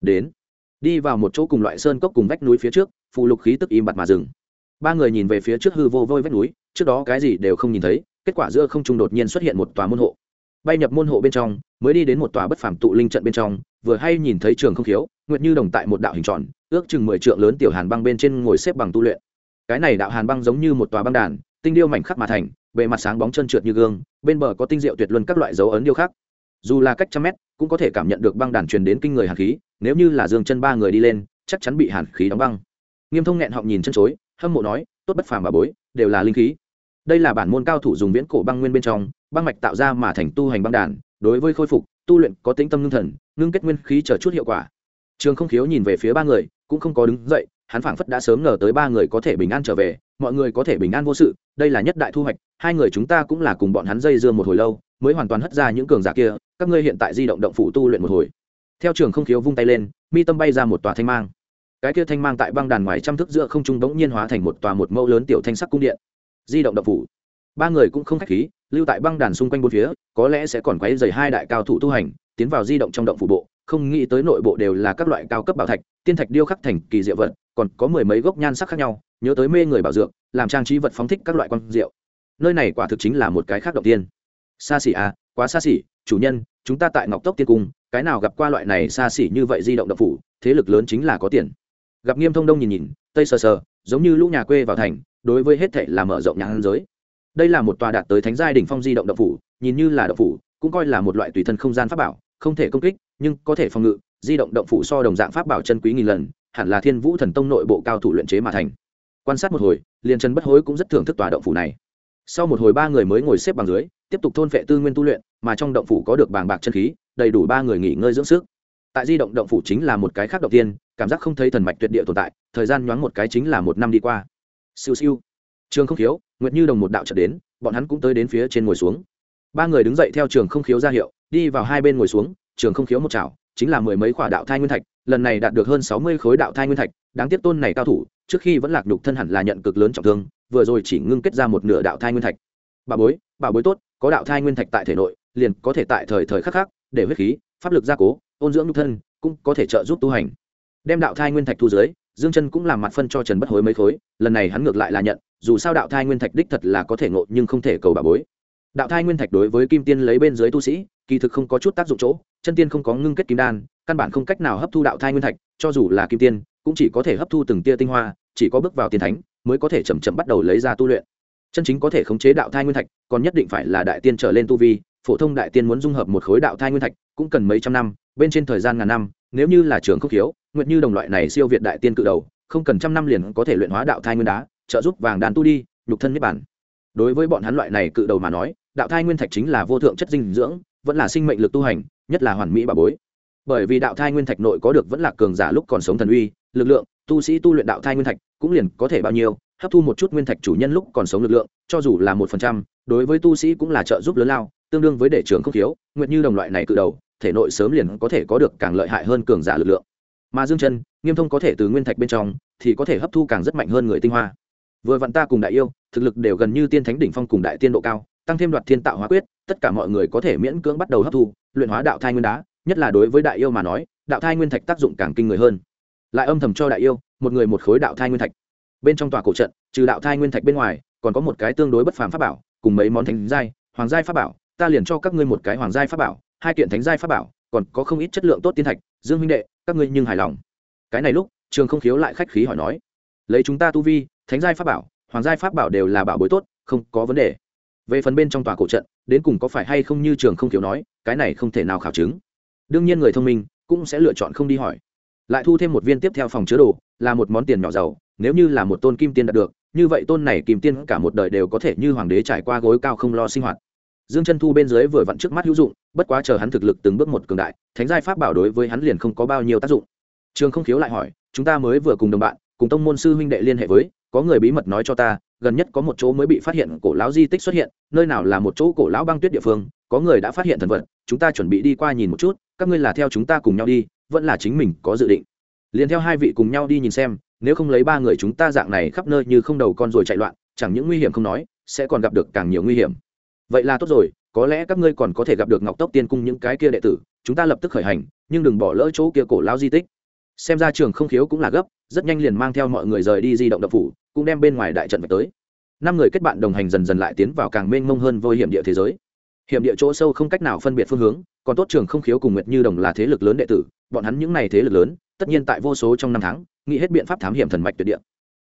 Đi vào một chỗ cùng loại sơn cốc cùng vách núi phía trước, phù lục khí tức im bặt mà dừng. 3 người nhìn về phía trước hư vô vôi vách núi, trước đó cái gì đều không nhìn thấy, kết quả giữa không trung đột nhiên xuất hiện một tòa môn hộ. Bay nhập môn hộ bên trong, mới đi đến một tòa bất phàm tụ linh trận bên trong, vừa hay nhìn thấy Trường Không Khiếu, Nguyệt Như Đồng tại một đạo hình tròn, ước chừng 10 trượng lớn tiểu hàn băng bên trên ngồi xếp bằng tu luyện. cái này đạo hàn băng giống như một tòa băng đàn, tinh điêu mảnh khắc mà thành, bề mặt sáng bóng trơn trượt như gương, bên bờ có tinh diệu tuyệt luân các loại dấu ấn điêu khắc. Dù là cách trăm mét, cũng có thể cảm nhận được băng đàn truyền đến kinh người hàn khí, nếu như là Dương Chân ba người đi lên, chắc chắn bị hàn khí đóng băng. Nghiêm Thông nghẹn họng nhìn chân chối, hâm mộ nói, tốt bất phàm bà bối, đều là linh khí. Đây là bản môn cao thủ dùng viễn cổ băng nguyên bên trong, băng mạch tạo ra mà thành tu hành băng đàn, đối với khôi phục, tu luyện có tính tâm ngưng thần, ngưng kết nguyên khí chờ chút hiệu quả. Trường Không Khiếu nhìn về phía ba người, cũng không có đứng dậy, hắn phảng phất đã sớm ngờ tới ba người có thể bình an trở về, mọi người có thể bình an vô sự, đây là nhất đại thu hoạch, hai người chúng ta cũng là cùng bọn hắn dây dưa một hồi lâu, mới hoàn toàn hất ra những cường giả kia, các ngươi hiện tại di động động phủ tu luyện một hồi. Theo Trường Không Khiếu vung tay lên, mi tâm bay ra một tòa thanh mang. Cái kia thanh mang tại băng đàn ngoài trăm thước giữa không trung bỗng nhiên hóa thành một tòa một mẫu lớn tiểu thanh sắc cung điện. Di động động phủ. Ba người cũng không khách khí, lưu tại băng đàn xung quanh bốn phía, có lẽ sẽ còn quấy rầy hai đại cao thủ tu hành, tiến vào di động trong động phủ bộ, không nghĩ tới nội bộ đều là các loại cao cấp bảo thạch, tiên thạch điêu khắc thành kỳ diệu vật, còn có mười mấy gốc nhan sắc khác nhau, nhớ tới mê người bảo dược, làm trang trí vật phóng thích các loại quang diệu. Nơi này quả thực chính là một cái khác động tiên. Xa xỉ à, quá xa xỉ, chủ nhân, chúng ta tại Ngọc Tốc Tiên Cung, cái nào gặp qua loại này xa xỉ như vậy di động động phủ, thế lực lớn chính là có tiền. Gặp Nghiêm Thông đông nhìn nhìn, tây sờ sờ, giống như lũ nhà quê vào thành, đối với hết thảy là mở rộng nhãn giới. Đây là một tòa đạt tới thánh giai đỉnh phong di động động phủ, nhìn như là động phủ, cũng coi là một loại tùy thân không gian pháp bảo, không thể công kích, nhưng có thể phòng ngự. Di động động phủ so đồng dạng pháp bảo chân quý nghìn lần, hẳn là Thiên Vũ Thần Tông nội bộ cao thủ luyện chế mà thành. Quan sát một hồi, liền Trần Bất Hối cũng rất thưởng thức tòa động phủ này. Sau một hồi ba người mới ngồi xếp bằng dưới, tiếp tục thôn phệ tư nguyên tu luyện, mà trong động phủ có được bàng bạc chân khí, đầy đủ ba người nghỉ ngơi dưỡng sức. Tại di động động phủ chính là một cái khác động tiên, cảm giác không thấy thần mạch tuyệt địa tồn tại, thời gian nhoáng một cái chính là một năm đi qua. Siêu siêu. Trường Không Khiếu, Nguyệt Như Đồng một đạo chợt đến, bọn hắn cũng tới đến phía trên ngồi xuống. Ba người đứng dậy theo Trường Không Khiếu ra hiệu, đi vào hai bên ngồi xuống. Trường Không Khiếu một chảo, chính là mười mấy khỏa đạo thai nguyên thạch, lần này đạt được hơn 60 khối đạo thai nguyên thạch, đáng tiếc tôn này cao thủ, trước khi vẫn lạc nhục thân hẳn là nhận cực lớn trọng thương, vừa rồi chỉ ngưng kết ra một nửa đạo thai nguyên thạch. Bảo bối tốt, có đạo thai nguyên thạch tại thể nội, liền có thể tại thời thời khắc khắc để huyết khí, pháp lực gia cố, ôn dưỡng nhục thân, cũng có thể trợ giúp tu hành. Đem đạo thai nguyên thạch thu dưới, Dương Chân cũng làm mặt phân cho Trần Bất Hối mấy khối, lần này hắn ngược lại là nhận, dù sao đạo thai nguyên thạch đích thật là có thể ngộ nhưng không thể cầu bà bối. Đạo thai nguyên thạch đối với kim tiên lấy bên dưới tu sĩ, kỳ thực không có chút tác dụng chỗ, chân tiên không có ngưng kết kim đan, căn bản không cách nào hấp thu đạo thai nguyên thạch, cho dù là kim tiên, cũng chỉ có thể hấp thu từng tia tinh hoa, chỉ có bước vào tiên thánh mới có thể chậm chậm bắt đầu lấy ra tu luyện. Chân chính có thể khống chế đạo thai nguyên thạch, còn nhất định phải là đại tiên trở lên tu vi, phổ thông đại tiên muốn dung hợp một khối đạo thai nguyên thạch, cũng cần mấy trăm năm, bên trên thời gian ngàn năm, nếu như là Trường Không Khiếu, Nguyệt Như Đồng loại này siêu việt đại tiên cự đầu, không cần trăm năm liền có thể luyện hóa đạo thai nguyên đá, trợ giúp vàng đan tu đi, nhục thân niết bản. Đối với bọn hắn loại này cự đầu mà nói, đạo thai nguyên thạch chính là vô thượng chất dinh dưỡng, vẫn là sinh mệnh lực tu hành, nhất là hoàn mỹ bảo bối. Bởi vì đạo thai nguyên thạch nội có được vẫn là cường giả lúc còn sống thần uy, lực lượng, tu sĩ tu luyện đạo thai nguyên thạch cũng liền có thể bao nhiêu, hấp thu một chút nguyên thạch chủ nhân lúc còn sống lực lượng, cho dù là 1%, đối với tu sĩ cũng là trợ giúp lớn lao, tương đương với để Trường Không Khiếu, Nguyệt Như Đồng loại này cự đầu, thể nội sớm liền có thể có được càng lợi hại hơn cường giả lực lượng. Mà Dương Chân, Nghiêm Thông có thể từ nguyên thạch bên trong thì có thể hấp thu càng rất mạnh hơn người tinh hoa. Vừa vặn ta cùng đại yêu, thực lực đều gần như tiên thánh đỉnh phong cùng đại tiên độ cao, tăng thêm Đoạt Thiên Tạo Hóa Quyết, tất cả mọi người có thể miễn cưỡng bắt đầu hấp thu, luyện hóa đạo thai nguyên đá, nhất là đối với đại yêu mà nói, đạo thai nguyên thạch tác dụng càng kinh người hơn. Lại âm thầm cho đại yêu, một người một khối đạo thai nguyên thạch. Bên trong tòa cổ trận, trừ đạo thai nguyên thạch bên ngoài, còn có một cái tương đối bất phàm pháp bảo, cùng mấy món thánh giai, hoàng giai pháp bảo, ta liền cho các ngươi một cái hoàng giai pháp bảo, hai kiện thánh giai pháp bảo, còn có không ít chất lượng tốt tiên thạch, Dương huynh đệ, các ngươi nhưng hài lòng. Cái này lúc, Trường Không Khiếu lại khách khí hỏi nói, lấy chúng ta tu vi, thánh giai pháp bảo, hoàng giai pháp bảo đều là bảo bối tốt, không có vấn đề. Về phần bên trong tòa cổ trận, đến cùng có phải hay không như Trường Không Khiếu nói, cái này không thể nào khảo chứng. Đương nhiên người thông minh cũng sẽ lựa chọn không đi hỏi. Lại thu thêm một viên tiếp theo phòng chứa đồ, là một món tiền nhỏ giàu, nếu như là một tôn kim tiên đạt được, như vậy tôn này kim tiên cả một đời đều có thể như hoàng đế trải qua gối cao không lo sinh hoạt. Dương Chân thu bên dưới vừa vặn trước mắt hữu dụng, bất quá chờ hắn thực lực từng bước một cường đại, thánh giai pháp bảo đối với hắn liền không có bao nhiêu tác dụng. Trường Không Khiếu lại hỏi, chúng ta mới vừa cùng đồng bạn, cùng tông môn sư huynh đệ liên hệ với, có người bí mật nói cho ta, gần nhất có một chỗ mới bị phát hiện cổ lão di tích xuất hiện, nơi nào là một chỗ cổ lão băng tuyết địa phương, có người đã phát hiện thần vật, chúng ta chuẩn bị đi qua nhìn một chút, các ngươi là theo chúng ta cùng nhau đi, vẫn là chính mình có dự định? Liền theo hai vị cùng nhau đi nhìn xem, nếu không lấy ba người chúng ta dạng này khắp nơi như không đầu con rồi chạy loạn, chẳng những nguy hiểm không nói, sẽ còn gặp được càng nhiều nguy hiểm. Vậy là tốt rồi, có lẽ các ngươi còn có thể gặp được Ngọc Tốc Tiên Cung những cái kia đệ tử, chúng ta lập tức khởi hành, nhưng đừng bỏ lỡ chỗ kia cổ lão di tích. Xem ra Trường Không Khiếu cũng là gấp, rất nhanh liền mang theo mọi người rời đi di động động phủ, cũng đem bên ngoài đại trận vạch tới. Năm người kết bạn đồng hành dần dần lại tiến vào càng mênh mông hơn vô hiểm địa thế giới. Hiểm địa chỗ sâu không cách nào phân biệt phương hướng, còn tốt Trường Không Khiếu cùng Nguyệt Như Đồng là thế lực lớn đệ tử, bọn hắn những này thế lực lớn, tất nhiên tại vô số trong năm tháng, nghĩ hết biện pháp thám hiểm thần mạch tuyệt địa.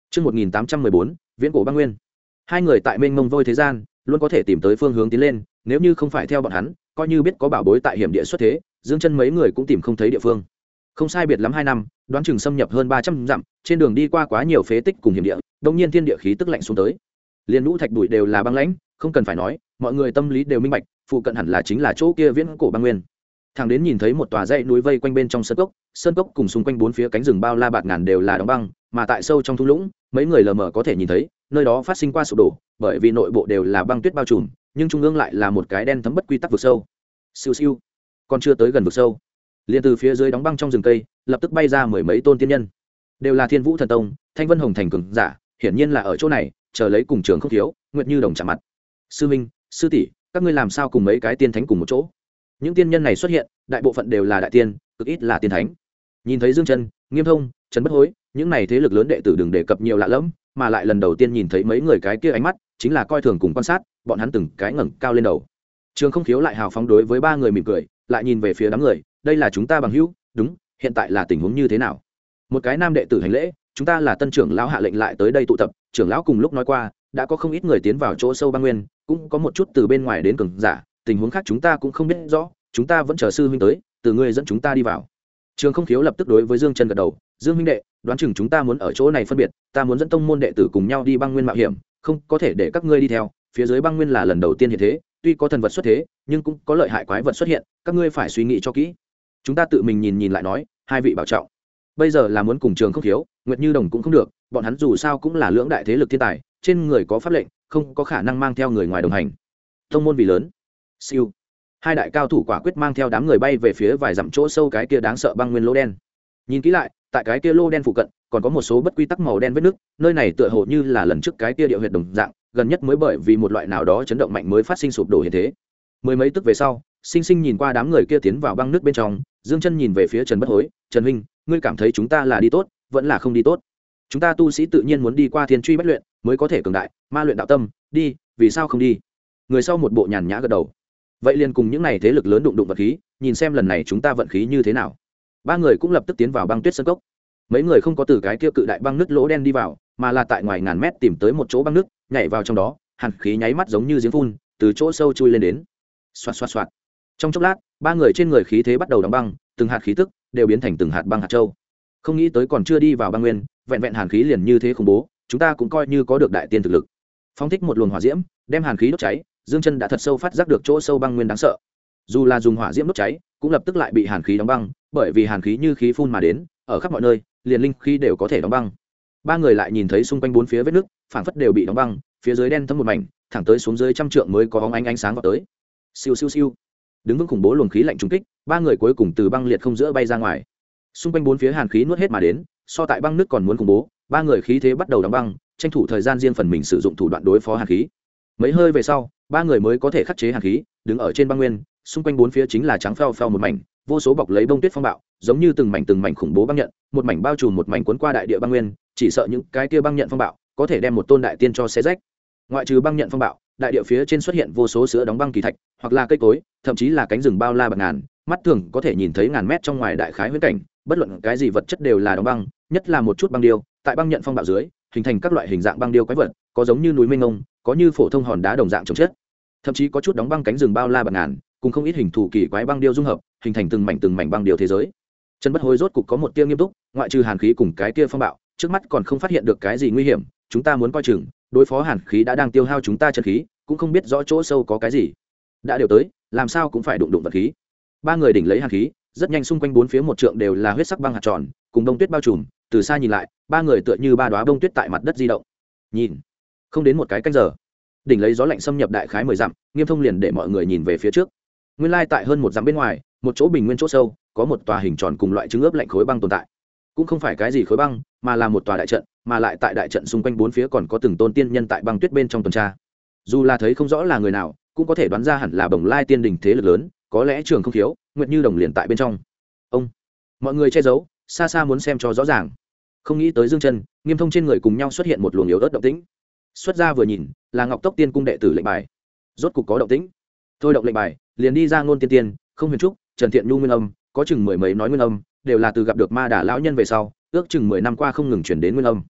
Trước 1814, viễn cổ băng nguyên. Hai người tại mênh mông vôi thế gian, luôn có thể tìm tới phương hướng tiến lên, nếu như không phải theo bọn hắn, coi như biết có bảo bối tại hiểm địa xuất thế, Dương Chân mấy người cũng tìm không thấy địa phương. Không sai biệt lắm 2 năm, đoán chừng xâm nhập hơn 300 dặm, trên đường đi qua quá nhiều phế tích cùng hiểm địa, đột nhiên thiên địa khí tức lạnh xuống tới. Liên nhũ thạch bụi đều là băng lãnh, không cần phải nói, mọi người tâm lý đều minh bạch, phụ cận hẳn là chính là chỗ kia viễn cổ băng nguyên. Thằng đến nhìn thấy một tòa dãy núi vây quanh bên trong sơn cốc cùng xung quanh bốn phía cánh rừng bao la bạt ngàn đều là đóng băng, mà tại sâu trong thung lũng, mấy người lờ mờ có thể nhìn thấy, nơi đó phát sinh qua sụp đổ, bởi vì nội bộ đều là băng tuyết bao trùm, nhưng trung ương lại là một cái đen thấm bất quy tắc vực sâu. Siêu siêu, còn chưa tới gần vực sâu, liền từ phía dưới đóng băng trong rừng cây, lập tức bay ra mười mấy tôn tiên nhân, đều là Thiên Vũ Thần Tông, Thanh Vân Hồng Thành cường giả, hiển nhiên là ở chỗ này, chờ lấy cùng trường không thiếu, Nguyệt Như Đồng chạm mặt. Sư minh, sư tỷ, các ngươi làm sao cùng mấy cái tiên thánh cùng một chỗ? Những tiên nhân này xuất hiện, đại bộ phận đều là đại tiên, cực ít là tiên thánh. Nhìn thấy Dương Chân, Nghiêm Thông, Trần Bất Hối, những này thế lực lớn đệ tử đừng đề cập nhiều lạ lẫm, mà lại lần đầu tiên nhìn thấy mấy người cái kia ánh mắt, chính là coi thường cùng quan sát, bọn hắn từng cái ngẩng cao lên đầu. Trường Không Khiếu lại hào phóng đối với ba người mỉm cười, lại nhìn về phía đám người, đây là chúng ta bằng hữu, đúng, hiện tại là tình huống như thế nào? Một cái nam đệ tử hành lễ, chúng ta là tân trưởng lão hạ lệnh lại tới đây tụ tập, trưởng lão cùng lúc nói qua, đã có không ít người tiến vào chỗ sâu băng nguyên, cũng có một chút từ bên ngoài đến cường giả, tình huống khác chúng ta cũng không biết rõ, chúng ta vẫn chờ sư huynh tới, từ ngươi dẫn chúng ta đi vào. Trường Không Khiếu lập tức đối với Dương Chân gật đầu, Dương huynh đệ, đoán chừng chúng ta muốn ở chỗ này phân biệt, ta muốn dẫn tông môn đệ tử cùng nhau đi băng nguyên mạo hiểm, không có thể để các ngươi đi theo, phía dưới băng nguyên là lần đầu tiên hiện thế, tuy có thần vật xuất thế, nhưng cũng có lợi hại quái vật xuất hiện, các ngươi phải suy nghĩ cho kỹ. Chúng ta tự mình nhìn lại nói, hai vị bảo trọng. Bây giờ là muốn cùng Trường Không Khiếu, Nguyệt Như Đồng cũng không được, bọn hắn dù sao cũng là lưỡng đại thế lực thiên tài, trên người có pháp lệnh, không có khả năng mang theo người ngoài đồng hành. Tông môn vì lớn. Siêu. Hai đại cao thủ quả quyết mang theo đám người bay về phía vài dặm chỗ sâu cái kia đáng sợ băng nguyên lỗ đen. Nhìn kỹ lại, tại cái kia lỗ đen phụ cận, còn có một số bất quy tắc màu đen vết nứt, nơi này tựa hồ như là lần trước cái kia địa huyệt đồng dạng, gần nhất mới bởi vì một loại nào đó chấn động mạnh mới phát sinh sụp đổ hiện thế. Mười mấy tức về sau, Sinh Sinh nhìn qua đám người kia tiến vào băng nước bên trong, Dương Chân nhìn về phía Trần Bất Hối, "Trần huynh, ngươi cảm thấy chúng ta là đi tốt, vẫn là không đi tốt? Chúng ta tu sĩ tự nhiên muốn đi qua thiên truy bách luyện, mới có thể cường đại, ma luyện đạo tâm, đi, vì sao không đi?" Người sau một bộ nhàn nhã gật đầu. Vậy liền cùng những này thế lực lớn đụng vật khí, nhìn xem lần này chúng ta vận khí như thế nào. Ba người cũng lập tức tiến vào băng tuyết sơn cốc. Mấy người không có từ cái kia cự đại băng nước lỗ đen đi vào, mà là tại ngoài ngàn mét tìm tới một chỗ băng nước, nhảy vào trong đó, hàn khí nháy mắt giống như giếng phun, từ chỗ sâu chui lên đến. Xoạt xoạt xoạt. Trong chốc lát, ba người trên người khí thế bắt đầu đóng băng, từng hạt khí tức đều biến thành từng hạt băng hạt châu. Không nghĩ tới còn chưa đi vào băng nguyên, vẹn vẹn hàn khí liền như thế khủng bố, chúng ta cũng coi như có được đại tiên thực lực. Phóng thích một luồng hỏa diễm, đem hàn khí đốt cháy, Dương Chân đã thật sâu phát giác được chỗ sâu băng nguyên đáng sợ. Dù là dùng hỏa diễm đốt cháy, cũng lập tức lại bị hàn khí đóng băng, bởi vì hàn khí như khí phun mà đến, ở khắp mọi nơi, liền linh khí đều có thể đóng băng. Ba người lại nhìn thấy xung quanh bốn phía vết nứt, phảng phất đều bị đóng băng, phía dưới đen thẫm một mảnh, thẳng tới xuống dưới trăm trượng mới có bóng ánh sáng vào tới. Siêu siêu siêu. Đứng vững khủng bố luồng khí lạnh trùng kích, ba người cuối cùng từ băng liệt không giữa bay ra ngoài. Xung quanh bốn phía hàn khí nuốt hết mà đến, so tại băng nước còn muốn khủng bố, ba người khí thế bắt đầu đóng băng, tranh thủ thời gian riêng phần mình sử dụng thủ đoạn đối phó hàn khí. Mấy hơi về sau, ba người mới có thể khắc chế hàn khí, đứng ở trên băng nguyên, xung quanh bốn phía chính là trắng phèo phèo một mảnh, vô số bọc lấy bông tuyết phong bạo, giống như từng mảnh khủng bố băng nhận, một mảnh bao trùm một mảnh cuốn qua đại địa băng nguyên, chỉ sợ những cái kia băng nhận phong bạo có thể đem một tôn đại tiên cho xé rách. Ngoại trừ băng nhận phong bạo, đại địa phía trên xuất hiện vô số sữa đóng băng kỳ thạch, hoặc là cây cối, thậm chí là cánh rừng bao la bạt ngàn, mắt thường có thể nhìn thấy ngàn mét trong ngoài đại khái huyễn cảnh, bất luận cái gì vật chất đều là đóng băng, nhất là một chút băng điêu, tại băng nhận phong bạo dưới, hình thành các loại hình dạng băng điêu quái vật, có giống như núi mênh mông, có như phổ thông hòn đá đồng dạng chồng chất, thậm chí có chút đóng băng cánh rừng bao la bạt ngàn, cùng không ít hình thù kỳ quái băng điêu dung hợp, hình thành từng mảnh băng điêu thế giới. Trần Bất Hối rốt cục có một tia nghiêm túc, ngoại trừ hàn khí cùng cái kia phong bạo, trước mắt còn không phát hiện được cái gì nguy hiểm, chúng ta muốn coi chừng, đối phó hàn khí đã đang tiêu hao chúng ta chân khí, cũng không biết rõ chỗ sâu có cái gì. Đã đều tới, làm sao cũng phải đụng vật khí. Ba người đỉnh lấy hàn khí, rất nhanh xung quanh bốn phía một trượng đều là huyết sắc băng hạt tròn, cùng đông tuyết bao trùm, từ xa nhìn lại, ba người tựa như ba đóa bông tuyết tại mặt đất di động. Nhìn, không đến một cái canh giờ, đỉnh lấy gió lạnh xâm nhập đại khái 10 dặm, Nghiêm Thông liền để mọi người nhìn về phía trước. Nguyên lai tại hơn một dặm bên ngoài, một chỗ bình nguyên chỗ sâu, có một tòa hình tròn cùng loại trứng ướp lạnh khối băng tồn tại. Cũng không phải cái gì khối băng, mà là một tòa đại trận, mà lại tại đại trận xung quanh bốn phía còn có từng tôn tiên nhân tại băng tuyết bên trong tuần tra. Dù là thấy không rõ là người nào, cũng có thể đoán ra hẳn là Bồng Lai tiên đình thế lực lớn, có lẽ Trường Không Khiếu, Nguyệt Như Đồng liền tại bên trong. Ông, mọi người che giấu, xa xa muốn xem cho rõ ràng. Không nghĩ tới Dương Chân, Nghiêm Thông trên người cùng nhau xuất hiện một luồng yếu ớt động tĩnh. Xuất ra vừa nhìn, là Ngọc Tốc Tiên cung đệ tử lệnh bài. Rốt cục có động tĩnh. Thôi động lệnh bài, liền đi ra Ngôn Tiên Tiên, Không Huyền Trúc, Trần Thiện Nhu nguyên âm, có chừng mười mấy nói nguyên âm, đều là từ gặp được Ma Đà lão nhân về sau, ước chừng 10 năm qua không ngừng truyền đến nguyên âm.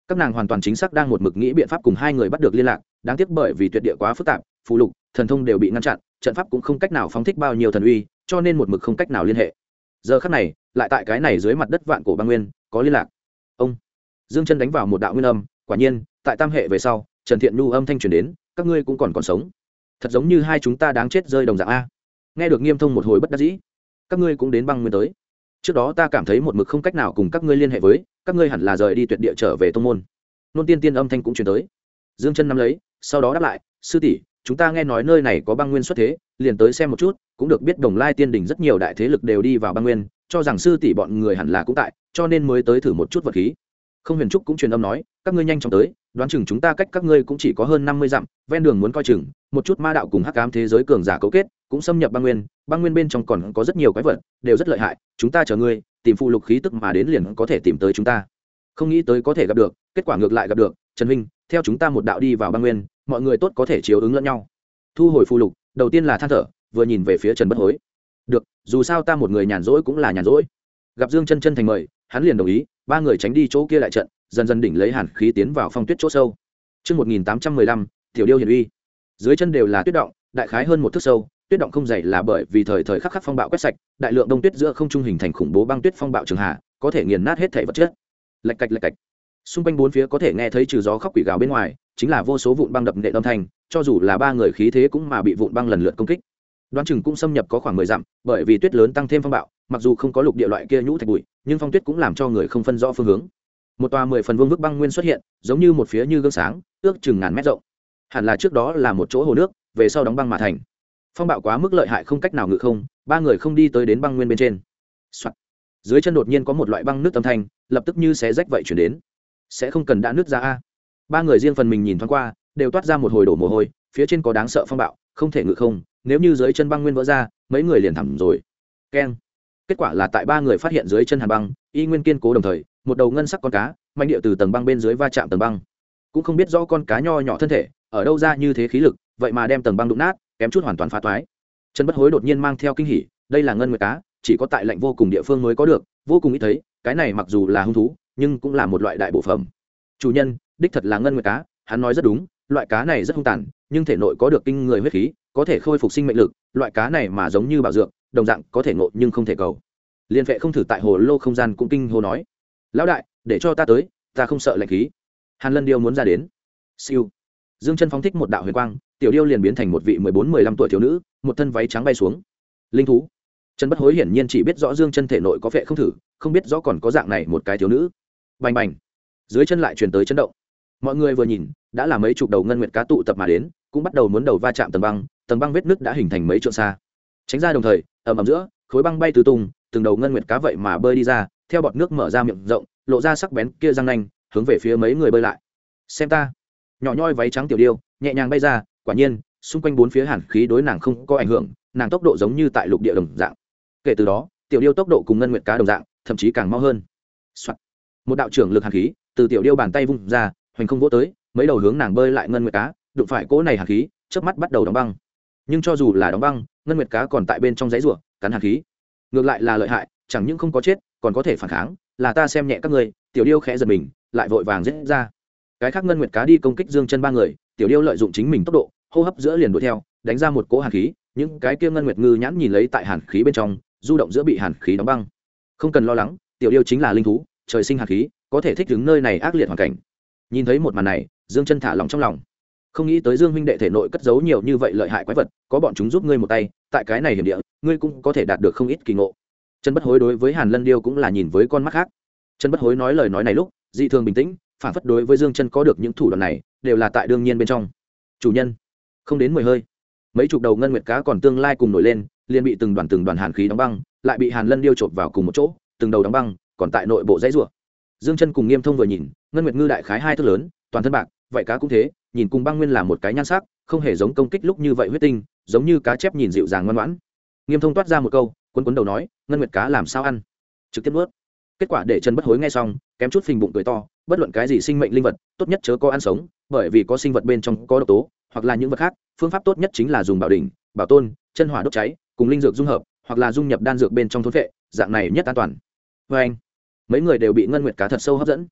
các nàng hoàn toàn chính xác đang một mực nghĩ biện pháp cùng hai người bắt được liên lạc, đáng tiếc bởi vì tuyệt địa quá phức tạp, phù lục thần thông đều bị ngăn chặn, trận pháp cũng không cách nào phóng thích bao nhiêu thần uy, cho nên một mực không cách nào liên hệ. Giờ khắc này lại tại cái này dưới mặt đất vạn cổ băng nguyên có liên lạc. Ông dương chân đánh vào một đạo nguyên âm, quả nhiên tại tam hệ về sau Trần Thiện Nhu âm thanh truyền đến, các ngươi cũng còn sống, thật giống như hai chúng ta đáng chết rơi đồng dạng a. Nghe được Nghiêm Thông một hồi bất đắc dĩ, các ngươi cũng đến băng nguyên tới. Trước đó ta cảm thấy một mực không cách nào cùng các ngươi liên hệ với, các ngươi hẳn là rời đi tuyệt địa trở về tông môn. Nôn tiên tiên âm thanh cũng truyền tới. Dương chân nắm lấy, sau đó đáp lại, sư tỷ, chúng ta nghe nói nơi này có băng nguyên xuất thế, liền tới xem một chút, cũng được biết Đồng Lai Tiên Đỉnh rất nhiều đại thế lực đều đi vào băng nguyên, cho rằng sư tỷ bọn người hẳn là cũng tại, cho nên mới tới thử một chút vật khí. Không Huyền Trúc cũng truyền âm nói, các ngươi nhanh chóng tới, đoán chừng chúng ta cách các ngươi cũng chỉ có hơn 50 dặm, ven đường muốn coi chừng, một chút ma đạo cùng hắc ám thế giới cường giả cấu kết, cũng xâm nhập băng nguyên bên trong còn có rất nhiều quái vật, đều rất lợi hại, chúng ta chờ ngươi, tìm phụ lục khí tức mà đến liền có thể tìm tới chúng ta. Không nghĩ tới có thể gặp được, kết quả ngược lại gặp được, Trần huynh, theo chúng ta một đạo đi vào băng nguyên, mọi người tốt có thể chiếu ứng lẫn nhau. Thu hồi phụ lục, đầu tiên là than thở, vừa nhìn về phía Trần Bất Hối. Được, dù sao ta một người nhàn rỗi cũng là nhàn rỗi. Gặp Dương Chân chân thành mời, hắn liền đồng ý, ba người tránh đi chỗ kia lại trận, dần dần đỉnh lấy hàn khí tiến vào phong tuyết chỗ sâu. Chương 1815, tiểu điêu hiển uy. Dưới chân đều là tuyết động, đại khái hơn một thước sâu, tuyết động không dày là bởi vì thời thời khắc khắc phong bạo quét sạch, đại lượng đông tuyết giữa không trung hình thành khủng bố băng tuyết phong bạo trường hạ, có thể nghiền nát hết thảy vật chất. Lạch cạch lạch cạch. Xung quanh bốn phía có thể nghe thấy trừ gió khóc quỷ gào bên ngoài, chính là vô số vụn băng đập nện âm thanh, cho dù là ba người khí thế cũng mà bị vụn băng lần lượt công kích. Đoán chừng cũng xâm nhập có khoảng 10 dặm, bởi vì tuyết lớn tăng thêm phong bạo, mặc dù không có lục địa loại kia nhũ thạch bụi, nhưng phong tuyết cũng làm cho người không phân rõ phương hướng. Một tòa 10 phần vuông vức băng nguyên xuất hiện, giống như một phía như gương sáng, ước chừng ngàn mét rộng. Hẳn là trước đó là một chỗ hồ nước, về sau đóng băng mà thành. Phong bạo quá mức lợi hại không cách nào ngự không, ba người không đi tới đến băng nguyên bên trên. Soạt. Dưới chân đột nhiên có một loại băng nước âm thanh, lập tức như xé rách vậy truyền đến. Sẽ không cần đã nứt ra a. Ba người riêng phần mình nhìn thoáng qua, đều toát ra một hồi đổ mồ hôi, phía trên có đáng sợ phong bạo, không thể ngự không, nếu như dưới chân băng nguyên vỡ ra, mấy người liền thẳm rồi. Keng. Kết quả là tại ba người phát hiện dưới chân hàn băng y nguyên kiên cố, đồng thời một đầu ngân sắc con cá mạnh địa từ tầng băng bên dưới va chạm tầng băng, cũng không biết rõ con cá nho nhỏ thân thể ở đâu ra như thế khí lực, vậy mà đem tầng băng đụng nát, kém chút hoàn toàn phá toái. Trần Bất Hối đột nhiên mang theo kinh hỉ, đây là ngân nguyệt cá, chỉ có tại lạnh vô cùng địa phương mới có được, vô cùng ít thấy, cái này mặc dù là hung thú nhưng cũng là một loại đại bộ phẩm. Chủ nhân, đích thật là ngân nguyệt cá, hắn nói rất đúng, loại cá này rất hung tàn, nhưng thể nội có được kinh người huyết khí, có thể khôi phục sinh mệnh lực, loại cá này mà giống như bảo dược, đồng dạng có thể ngộ nhưng không thể cầu. Liên Vệ không thử tại hồ lô không gian cũng kinh hô nói, lão đại, để cho ta tới, ta không sợ lạnh khí. Hàn Lân điêu muốn ra đến. Siêu. Dương Chân phóng thích một đạo huyền quang, tiểu điêu liền biến thành một vị 14-15 tuổi thiếu nữ, một thân váy trắng bay xuống. Linh thú. Trần Bất Hối hiển nhiên chỉ biết rõ Dương Chân thể nội có Vệ không thử, không biết rõ còn có dạng này một cái thiếu nữ. Bành bành. Dưới chân lại truyền tới chấn động. Mọi người vừa nhìn, đã là mấy chục đầu ngân nguyệt cá tụ tập mà đến, cũng bắt đầu muốn đầu va chạm tầng băng vết nứt đã hình thành mấy trượng xa. Tránh ra đồng thời, ầm giữa, khối băng bay tứ tung, từng đầu ngân nguyệt cá vậy mà bơi đi ra, theo bọt nước mở ra miệng rộng, lộ ra sắc bén kia răng nanh, hướng về phía mấy người bơi lại. Xem ta. Nhỏ nhoi váy trắng tiểu điêu, nhẹ nhàng bay ra, quả nhiên, xung quanh bốn phía hàn khí đối nàng không có ảnh hưởng, nàng tốc độ giống như tại lục địa đồng dạng. Kể từ đó, tiểu điêu tốc độ cùng ngân nguyệt cá đồng dạng, thậm chí càng mau hơn. Soạt. Một đạo trưởng lực hàn khí từ tiểu điêu bàn tay vung ra, hoành không vỗ tới, mấy đầu hướng nàng bơi lại ngân nguyệt cá, đụng phải cỗ này hàn khí, chớp mắt bắt đầu đóng băng. Nhưng cho dù là đóng băng, ngân nguyệt cá còn tại bên trong dãy rủa, cắn hàn khí. Ngược lại là lợi hại, chẳng những không có chết, còn có thể phản kháng, là ta xem nhẹ các ngươi. Tiểu điêu khẽ giật mình, lại vội vàng giết ra. Cái khác ngân nguyệt cá đi công kích Dương Chân ba người, tiểu điêu lợi dụng chính mình tốc độ, hô hấp giữa liền đuổi theo, đánh ra một cỗ hàn khí, những cái kia ngân nguyệt ngư nhãn nhìn lấy tại hàn khí bên trong, du động giữa bị hàn khí đóng băng. Không cần lo lắng, tiểu điêu chính là linh thú, trời sinh hàn khí, có thể thích ứng nơi này ác liệt hoàn cảnh. Nhìn thấy một màn này, Dương Chân thả lòng trong lòng. Không nghĩ tới Dương huynh đệ thể nội cất giấu nhiều như vậy lợi hại quái vật, có bọn chúng giúp ngươi một tay, tại cái này hiểm địa, ngươi cũng có thể đạt được không ít kỳ ngộ. Trần Bất Hối đối với Hàn Lân điêu cũng là nhìn với con mắt khác. Trần Bất Hối nói lời nói này lúc dị thường bình tĩnh, phản phất đối với Dương Chân có được những thủ đoạn này đều là tại đương nhiên bên trong. Chủ nhân, không đến 10 hơi, mấy chục đầu ngân nguyệt cá còn tương lai cùng nổi lên, liền bị từng đoàn hàn khí đóng băng, lại bị Hàn Lân điêu chộp vào cùng một chỗ, từng đầu đóng băng, còn tại nội bộ dãy rủa. Dương Chân cùng Nghiêm Thông vừa nhìn, ngân nguyệt ngư đại khái 2 thước lớn, toàn thân bạc, vậy cá cũng thế, nhìn cùng băng nguyên là một cái nhan sắc, không hề giống công kích lúc như vậy huyết tinh, giống như cá chép nhìn dịu dàng ngoan ngoãn. Nghiêm Thông toát ra một câu, cuốn đầu nói, ngân nguyệt cá làm sao ăn, trực tiếp nuốt. Kết quả để Trần Bất Hối nghe xong, kém chút phình bụng cười to, bất luận cái gì sinh mệnh linh vật, tốt nhất chớ có ăn sống, bởi vì có sinh vật bên trong có độc tố, hoặc là những vật khác, phương pháp tốt nhất chính là dùng bảo đỉnh, bảo tôn, chân hỏa đốt cháy, cùng linh dược dung hợp, hoặc là dung nhập đan dược bên trong thôn phệ, dạng này nhất an toàn. Và anh, mấy người đều bị ngân nguyệt cá thật sâu hấp dẫn.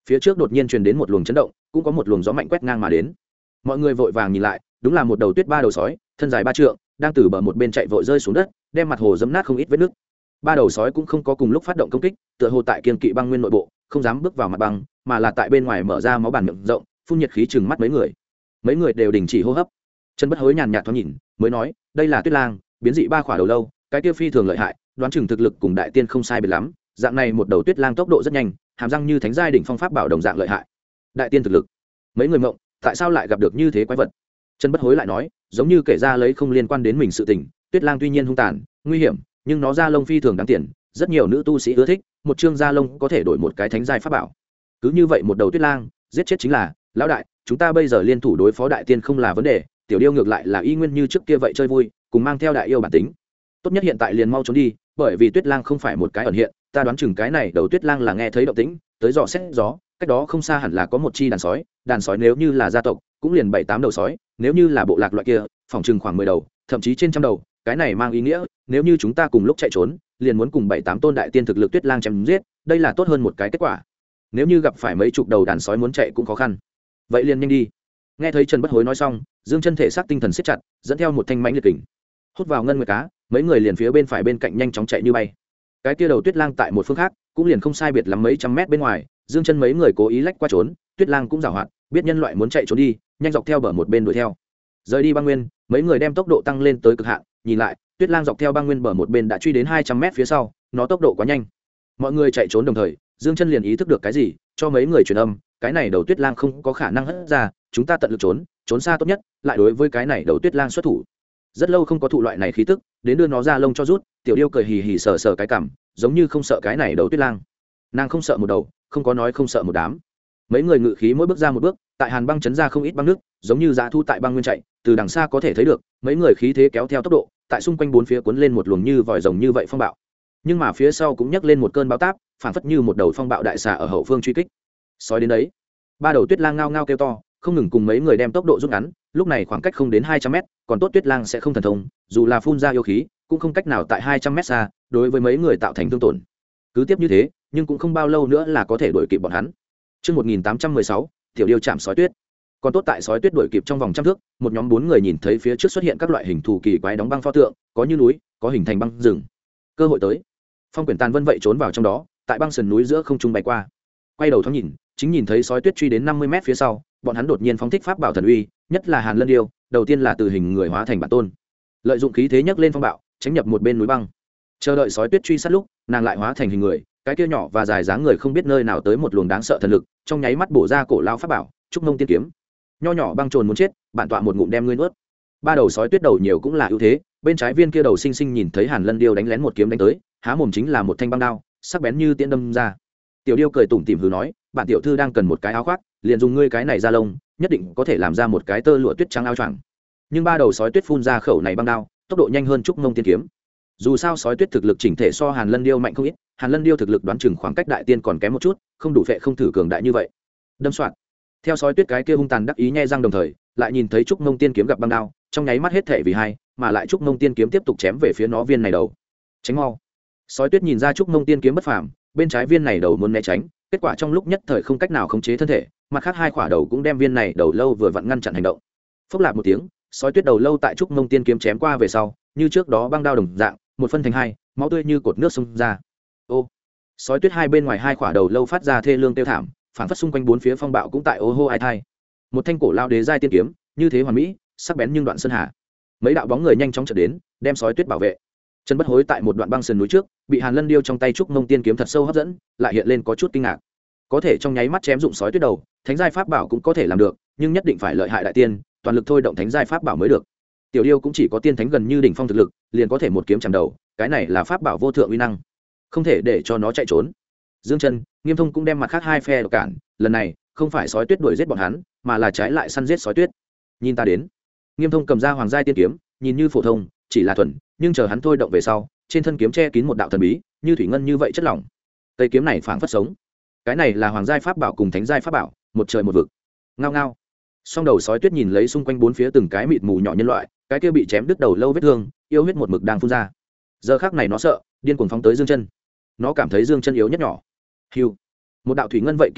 Phía trước đột nhiên truyền đến một luồng chấn động, cũng có một luồng gió mạnh quét ngang mà đến. Mọi người vội vàng nhìn lại, đúng là một đầu tuyết ba đầu sói, thân dài 3 trượng, đang từ bờ một bên chạy vội rơi xuống đất, đem mặt hồ dẫm nát không ít vết nứt. Ba đầu sói cũng không có cùng lúc phát động công kích, tựa hồ tại kiên kỵ băng nguyên nội bộ, không dám bước vào mặt băng, mà là tại bên ngoài mở ra máu bàn miệng rộng, phun nhiệt khí trừng mắt mấy người. Mấy người đều đình chỉ hô hấp. Trần Bất Hối nhàn nhạt thoáng nhìn, mới nói, đây là Tuyết Lang, biến dị 3 khỏa đầu lâu, cái kia phi thường lợi hại, đoán chừng thực lực cùng đại tiên không sai biệt lắm, dạng này một đầu Tuyết Lang tốc độ rất nhanh, hàm răng như thánh giai đỉnh phong pháp bảo đồng dạng lợi hại. Đại tiên thực lực. Mấy người ngộng, tại sao lại gặp được như thế quái vật? Trần Bất Hối lại nói, giống như kể ra lấy không liên quan đến mình sự tình, Tuyết Lang tuy nhiên hung tàn, nguy hiểm, nhưng nó da lông phi thường đáng tiền, rất nhiều nữ tu sĩ ưa thích, một chương da lông có thể đổi một cái thánh giai pháp bảo. Cứ như vậy một đầu Tuyết Lang, giết chết chính là, lão đại, chúng ta bây giờ liên thủ đối phó đại tiên không là vấn đề, tiểu điêu ngược lại là y nguyên như trước kia vậy chơi vui, cùng mang theo đại yêu bản tính. Tốt nhất hiện tại liền mau trốn đi, bởi vì Tuyết Lang không phải một cái ẩn hiện, ta đoán chừng cái này đầu Tuyết Lang là nghe thấy động tĩnh, tới dò xét gió, cách đó không xa hẳn là có một chi đàn sói nếu như là gia tộc, cũng liền 7-8 đầu sói, nếu như là bộ lạc loại kia, phòng chừng khoảng 10 đầu, thậm chí trên trăm đầu, cái này mang ý nghĩa, nếu như chúng ta cùng lúc chạy trốn, liền muốn cùng 7-8 tôn đại tiên thực lực Tuyết Lang chém giết, đây là tốt hơn một cái kết quả. Nếu như gặp phải mấy chục đầu đàn sói muốn chạy cũng khó khăn. Vậy liền nhanh đi. Nghe thấy Trần Bất Hối nói xong, Dương Chân thể xác tinh thần siết chặt, dẫn theo một thanh mãnh liệt kình, hút vào ngân nguyệt cá, mấy người liền phía bên phải bên cạnh nhanh chóng chạy như bay. Cái kia đầu Tuyết Lang tại một phương khác, cũng liền không sai biệt lắm mấy trăm mét bên ngoài, Dương Chân mấy người cố ý lách qua trốn, Tuyết Lang cũng giàu hoạt, biết nhân loại muốn chạy trốn đi, nhanh dọc theo bờ một bên đuổi theo. Rời đi băng nguyên, mấy người đem tốc độ tăng lên tới cực hạn, nhìn lại, Tuyết Lang dọc theo băng nguyên bờ một bên đã truy đến 200 mét phía sau, nó tốc độ quá nhanh. Mọi người chạy trốn đồng thời, Dương Chân liền ý thức được cái gì, cho mấy người truyền âm, cái này đầu Tuyết Lang không có khả năng hất ra, chúng ta tận lực trốn, trốn xa tốt nhất, lại đối với cái này đầu Tuyết Lang xuất thủ. Rất lâu không có thụ loại này khí tức, đến đưa nó ra lông cho rút, tiểu điêu cười hì hì sờ sờ cái cằm, giống như không sợ cái này đầu Tuyết Lang. Nàng không sợ một đầu, không có nói không sợ một đám. Mấy người ngự khí mỗi bước ra một bước, tại hàn băng chấn ra không ít băng nước, giống như dã thu tại băng nguyên chạy, từ đằng xa có thể thấy được, mấy người khí thế kéo theo tốc độ, tại xung quanh bốn phía cuốn lên một luồng như vòi rồng như vậy phong bạo. Nhưng mà phía sau cũng nhấc lên một cơn bão táp, phản phất như một đầu phong bạo đại xà ở hậu phương truy kích. Sói đến đấy, ba đầu Tuyết Lang ngao ngao kêu to, không ngừng cùng mấy người đem tốc độ rút ngắn, lúc này khoảng cách không đến 200 mét, còn tốt Tuyết Lang sẽ không thần thông, dù là phun ra yêu khí, cũng không cách nào tại 200 mét xa, đối với mấy người tạo thành thương tổn. Cứ tiếp như thế, nhưng cũng không bao lâu nữa là có thể đuổi kịp bọn hắn. Chương 1816, tiểu điêu chạm sói tuyết. Còn tốt tại sói tuyết đuổi kịp trong vòng trăm thước, một nhóm 4 người nhìn thấy phía trước xuất hiện các loại hình thù kỳ quái đóng băng pho tượng, có như núi, có hình thành băng rừng. Cơ hội tới. Phong Quyển Tàn Vân vậy trốn vào trong đó, tại băng sườn núi giữa không trung bay qua. Quay đầu thoáng nhìn, chính nhìn thấy sói tuyết truy đến 50 mét phía sau, bọn hắn đột nhiên phóng thích pháp bảo thần uy, nhất là Hàn Lân Điêu, đầu tiên là từ hình người hóa thành bản tôn. Lợi dụng khí thế nhấc lên phong bạo, tránh nhập một bên núi băng. Chờ đợi sói tuyết truy sát lúc, nàng lại hóa thành hình người, cái kia nhỏ và dài dáng người không biết nơi nào tới một luồng đáng sợ thần lực, trong nháy mắt bổ ra cổ lao pháp bảo, trúc mông tiên kiếm. Nho nhỏ băng trồn muốn chết, bản tọa một ngụm đem ngươi nuốt. Ba đầu sói tuyết đầu nhiều cũng là ưu thế, bên trái viên kia đầu sinh sinh nhìn thấy Hàn Lân Điêu đánh lén một kiếm đánh tới, há mồm chính là một thanh băng đao, sắc bén như tiễn đâm ra. Tiểu điêu cười tủm tỉm hừ nói, bản tiểu thư đang cần một cái áo khoác, liền dùng ngươi cái này ra lông, nhất định có thể làm ra một cái tơ lụa tuyết trắng áo choàng. Nhưng ba đầu sói tuyết phun ra khẩu này băng đao, tốc độ nhanh hơn trúc mông tiên kiếm. Dù sao sói tuyết thực lực chỉnh thể so Hàn Lân Điêu mạnh không ít, Hàn Lân Điêu thực lực đoán chừng khoảng cách đại tiên còn kém một chút, không đủ phệ không thử cường đại như vậy. Đâm soạn. Theo sói tuyết cái kia hung tàn đắc ý nhe răng đồng thời, lại nhìn thấy trúc mông tiên kiếm gặp băng đao, trong nháy mắt hết thể vì hai, mà lại trúc mông tiên kiếm tiếp tục chém về phía nó viên này đầu. Tránh mau. Sói tuyết nhìn ra trúc mông tiên kiếm bất phàm, bên trái viên này đầu muốn né tránh, kết quả trong lúc nhất thời không cách nào khống chế thân thể, mặt khác hai quả đầu cũng đem viên này đầu lâu vừa vặn ngăn chặn hành động. Phốc lạp một tiếng, sói tuyết đầu lâu tại trúc mông tiên kiếm chém qua về sau, như trước đó băng đao đồng dạng, một phân thành hai, máu tươi như cột nước xông ra. Ô. Sói tuyết hai bên ngoài hai quả đầu lâu phát ra thê lương tiêu thảm, phản phất xung quanh bốn phía phong bạo cũng tại ô hô ai thai. Một thanh cổ lao đế giai tiên kiếm, như thế hoàn mỹ, sắc bén nhưng đoạn sơn hà. Mấy đạo bóng người nhanh chóng chợt đến, đem sói tuyết bảo vệ. Trần Bất Hối tại một đoạn băng sườn núi trước, bị Hàn Lân Điêu trong tay trúc mông tiên kiếm thật sâu hấp dẫn, lại hiện lên có chút kinh ngạc. Có thể trong nháy mắt chém dụng sói tuyết đầu, thánh giai pháp bảo cũng có thể làm được, nhưng nhất định phải lợi hại đại tiên, toàn lực thôi động thánh giai pháp bảo mới được. Tiểu điêu cũng chỉ có tiên thánh gần như đỉnh phong thực lực, liền có thể một kiếm chém đầu, cái này là pháp bảo vô thượng uy năng, không thể để cho nó chạy trốn. Dương Chân, Nghiêm Thông cũng đem mặt khác hai phe độc cản, lần này không phải sói tuyết đuổi giết bọn hắn, mà là trái lại săn giết sói tuyết. Nhìn ta đến. Nghiêm Thông cầm ra hoàng giai tiên kiếm, nhìn như phổ thông, chỉ là thuần, nhưng chờ hắn thôi động về sau, trên thân kiếm che kín một đạo thần bí, như thủy ngân như vậy chất lỏng. Cây kiếm này phảng phất sống. Cái này là hoàng giai pháp bảo cùng thánh giai pháp bảo, một trời một vực. Ngao ngao. Song đầu sói tuyết nhìn lấy xung quanh bốn phía từng cái mịt mù nhỏ nhân loại, cái kia bị chém đứt đầu lâu vết thương, yêu huyết một mực đang phun ra. Giờ khắc này nó sợ, điên cuồng phóng tới Dương Chân. Nó cảm thấy Dương Chân yếu nhất nhỏ. Hưu. Một đạo thủy ngân vậy kiếm lưu,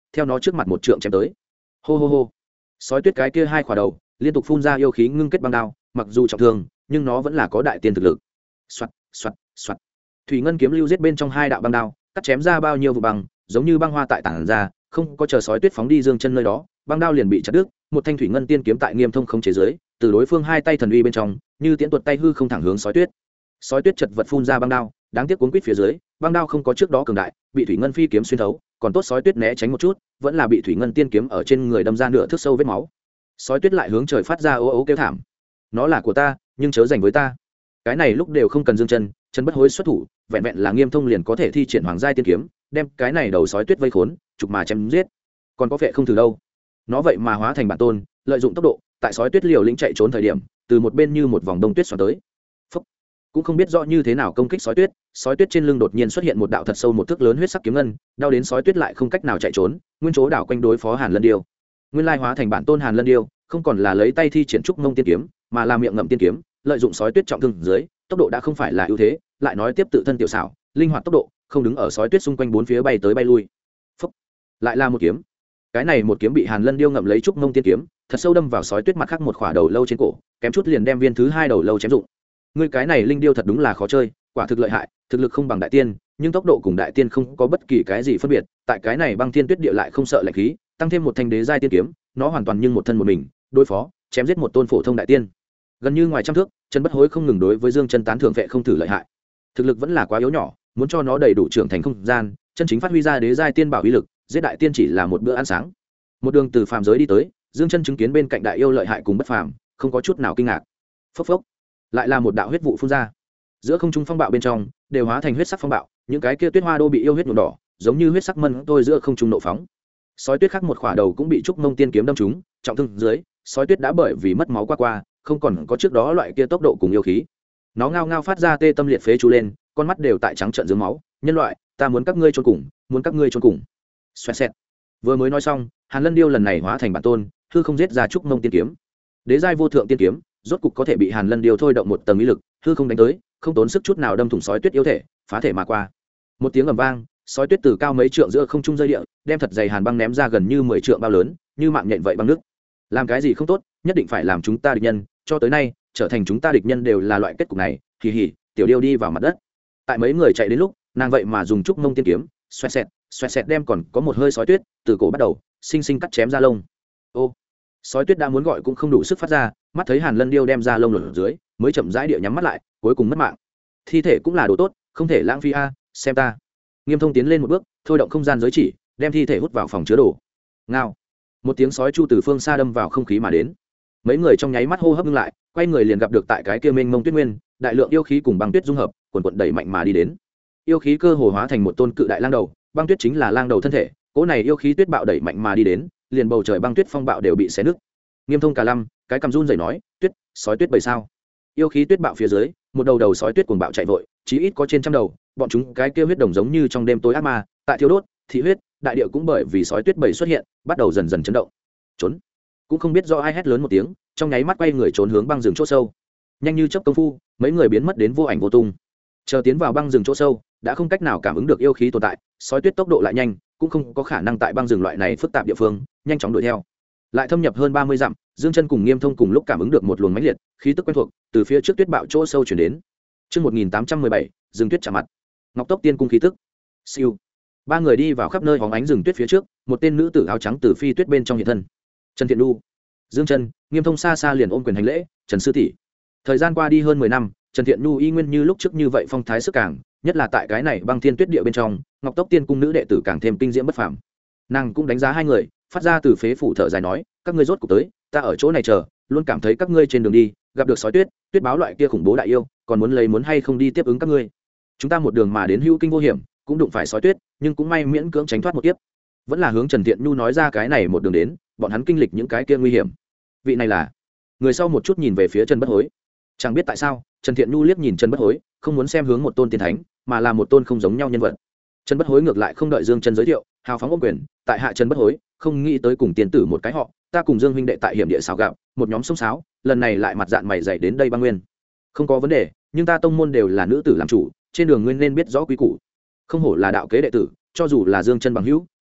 theo nó trước mặt một trượng chém tới. Hô hô hô. Sói tuyết cái kia hai khỏa đầu liên tục phun ra yêu khí ngưng kết băng đao, mặc dù trọng thương nhưng nó vẫn là có đại tiên thực lực. Soạt soạt soạt. Thủy ngân kiếm lưu giết bên trong hai đạo băng đao, cắt chém ra bao nhiêu vụ băng, giống như băng hoa tại tảng ra, không có chờ sói tuyết phóng đi dương chân nơi đó, băng đao liền bị chặt đứt. Một thanh thủy ngân tiên kiếm tại Nghiêm Thông khống chế dưới, từ đối phương hai tay thần uy bên trong, như tiễn tuột tay hư không thẳng hướng sói tuyết. Sói tuyết chật vật phun ra băng đao, đáng tiếc cuốn quýt phía dưới, băng đao không có trước đó cường đại, bị thủy ngân phi kiếm xuyên thấu, còn tốt sói tuyết né tránh một chút, vẫn là bị thủy ngân tiên kiếm ở trên người đâm ra nửa thước sâu vết máu. Sói tuyết lại hướng trời phát ra ố ố kêu thảm. Nó là của ta, nhưng chớ giành với ta. Cái này lúc đều không cần dương chân, chân bất hối xuất thủ, vẹn vẹn là Nghiêm Thông liền có thể thi triển hoàng giai tiên kiếm, đem cái này đầu sói tuyết vây khốn, chụp mà chém giết. Còn có vệ không thử đâu. Nó vậy mà hóa thành bản tôn, lợi dụng tốc độ, tại sói tuyết liều lĩnh chạy trốn thời điểm, từ một bên như một vòng đông tuyết xoắn tới. Phúc. Cũng không biết rõ như thế nào công kích sói tuyết trên lưng đột nhiên xuất hiện một đạo thật sâu một thước lớn huyết sắc kiếm ngân, đau đến sói tuyết lại không cách nào chạy trốn, nguyên chỗ đảo quanh đối phó Hàn Lân Điêu. Nguyên lai hóa thành bản tôn Hàn Lân Điêu, không còn là lấy tay thi triển trúc mông tiên kiếm, mà là miệng ngậm tiên kiếm, lợi dụng sói tuyết trọng thương dưới, tốc độ đã không phải là ưu thế, lại nói tiếp tự thân tiểu xảo, linh hoạt tốc độ, không đứng ở sói tuyết xung quanh bốn phía bay tới bay lui. Phúc. Lại là một kiếm. Cái này một kiếm bị Hàn Lân Điêu ngậm lấy trúc mông tiên kiếm, thật sâu đâm vào sói tuyết mặt khác một khỏa đầu lâu trên cổ, kém chút liền đem viên thứ hai đầu lâu chém dụng. Ngươi cái này linh điêu thật đúng là khó chơi, quả thực lợi hại, thực lực không bằng đại tiên, nhưng tốc độ cùng đại tiên không có bất kỳ cái gì phân biệt, tại cái này băng thiên tuyết địa lại không sợ lạnh khí, tăng thêm một thanh đế giai tiên kiếm, nó hoàn toàn như một thân một mình, đối phó, chém giết một tôn phổ thông đại tiên. Gần như ngoài trăm thước, Trần Bất Hối không ngừng đối với Dương Chân tán thưởng vệ không thử lợi hại. Thực lực vẫn là quá yếu nhỏ, muốn cho nó đầy đủ trưởng thành không gian, chân chính phát huy ra đế giai tiên bảo uy lực, giết đại tiên chỉ là một bữa ăn sáng. Một đường từ phàm giới đi tới, Dương Chân chứng kiến bên cạnh đại yêu lợi hại cùng bất phàm, không có chút nào kinh ngạc. Phốc phốc, lại là một đạo huyết vụ phun ra. Giữa không trung phong bạo bên trong, đều hóa thành huyết sắc phong bạo, những cái kia tuyết hoa đô bị yêu huyết nhuộm đỏ, giống như huyết sắc mân tôi giữa không trung nộ phóng. Sói tuyết khác một khỏa đầu cũng bị trúc mông tiên kiếm đâm trúng, trọng thương dưới, sói tuyết đã bởi vì mất máu qua, không còn có trước đó loại kia tốc độ cùng yêu khí. Nó ngao ngao phát ra tê tâm liệt phế chú lên, con mắt đều tại trắng trợn dưới máu. Nhân loại, ta muốn các ngươi chôn cùng, muốn các ngươi chôn cùng. Xoẹt xẹt. Vừa mới nói xong, Hàn Lân Điêu lần này hóa thành bản tôn, hư không giết ra trúc mông tiên kiếm. Đế giai vô thượng tiên kiếm, rốt cục có thể bị Hàn Lân Điêu thôi động một tầng ý lực, hư không đánh tới, không tốn sức chút nào đâm thủng sói tuyết yêu thể, phá thể mà qua. Một tiếng ầm vang, sói tuyết từ cao mấy trượng giữa không trung rơi địa, đem thật dày hàn băng ném ra gần như 10 trượng bao lớn, như mạng nhện vậy băng nước. Làm cái gì không tốt, nhất định phải làm chúng ta địch nhân, cho tới nay, trở thành chúng ta địch nhân đều là loại kết cục này. Hì hì, tiểu điêu đi vào mặt đất. Tại mấy người chạy đến lúc, nàng vậy mà dùng trúc mông tiên kiếm, xoẹt xẹt đem còn có một hơi sói tuyết, từ cổ bắt đầu, sinh sinh cắt chém ra lông. Ô, sói tuyết đã muốn gọi cũng không đủ sức phát ra, mắt thấy Hàn Lân Điêu đem ra lông lột dưới, mới chậm rãi địa nhắm mắt lại, cuối cùng mất mạng. Thi thể cũng là đồ tốt, không thể lãng phí a, xem ta. Nghiêm Thông tiến lên một bước, thôi động không gian giới chỉ, đem thi thể hút vào phòng chứa đồ. Ngao, một tiếng sói chu từ phương xa đâm vào không khí mà đến. Mấy người trong nháy mắt hô hấp ngưng lại, quay người liền gặp được tại cái kia mênh mông tuyết nguyên, đại lượng yêu khí cùng băng tuyết dung hợp, quần quần đẩy mạnh mà đi đến. Yêu khí cơ hồ hóa thành một tôn cự đại lang đầu, băng tuyết chính là lang đầu thân thể, cỗ này yêu khí tuyết bạo đẩy mạnh mà đi đến, liền bầu trời băng tuyết phong bạo đều bị xé nứt. Nghiêm Thông cả lâm, cái cầm run rẩy nói, "Tuyết, sói tuyết bầy sao?" Yêu khí tuyết bạo phía dưới, một đầu sói tuyết cuồng bạo chạy vội, chí ít có trên trăm đầu, bọn chúng cái kia huyết đồng giống như trong đêm tối ác ma, tại thiêu đốt, thị huyết, đại địa cũng bởi vì sói tuyết bầy xuất hiện, bắt đầu dần dần chấn động. Trốn! Cũng không biết do ai hét lớn một tiếng, trong nháy mắt quay người trốn hướng băng rừng chỗ sâu. Nhanh như chớp công phu, mấy người biến mất đến vô ảnh vô tung. Chờ tiến vào băng rừng chỗ sâu, đã không cách nào cảm ứng được yêu khí tồn tại, sói tuyết tốc độ lại nhanh, cũng không có khả năng tại băng rừng loại này phức tạp địa phương nhanh chóng đuổi theo. Lại thâm nhập hơn 30 dặm, Dương Chân cùng Nghiêm Thông cùng lúc cảm ứng được một luồng mãnh liệt khí tức quen thuộc từ phía trước tuyết bạo chỗ sâu truyền đến. Chương 1817, rừng tuyết chạm mặt. Ngọc Tốc Tiên cung khí tức. Siêu. Ba người đi vào khắp nơi hóng ánh rừng tuyết phía trước, một tên nữ tử áo trắng từ phi tuyết bên trong hiện thân. Trần Thiện Nhu, Dương Chân, Nghiêm Thông xa xa liền ôm quyền hành lễ, "Trần sư tỷ." Thời gian qua đi hơn 10 năm, Trần Thiện Nhu y nguyên như lúc trước như vậy phong thái sức càng, nhất là tại cái này băng thiên tuyết địa bên trong, Ngọc Tốc Tiên cung nữ đệ tử càng thêm kinh diễm bất phàm. Nàng cũng đánh giá hai người, phát ra từ phế phủ thở dài nói, "Các ngươi rốt cuộc tới, ta ở chỗ này chờ, luôn cảm thấy các ngươi trên đường đi gặp được sói tuyết, tuyết báo loại kia khủng bố đại yêu, còn muốn hay không đi tiếp ứng các ngươi. Chúng ta một đường mà đến hữu kinh vô hiểm, cũng đụng phải sói tuyết, nhưng cũng may miễn cưỡng tránh thoát một kiếp." Vẫn là hướng Trần Thiện Nhu nói ra cái này một đường đến, bọn hắn kinh lịch những cái kia nguy hiểm. Vị này là? Người sau một chút nhìn về phía Trần Bất Hối. Chẳng biết tại sao, Trần Thiện Nhu liếc nhìn Trần Bất Hối, không muốn xem hướng một tôn tiên thánh, mà là một tôn không giống nhau nhân vật. Trần Bất Hối ngược lại không đợi Dương Chân giới thiệu, hào phóng ôm quyền, "Tại hạ Trần Bất Hối, không nghĩ tới cùng tiên tử một cái họ, ta cùng Dương huynh đệ tại hiểm địa xào gặp, một nhóm sông sáo, lần này lại mặt dạn mày dày đến đây băng nguyên. Không có vấn đề, nhưng ta tông môn đều là nữ tử làm chủ, trên đường nguyên nên biết rõ quý củ. Không hổ là đạo kế đệ tử, cho dù là Dương Chân bằng hữu,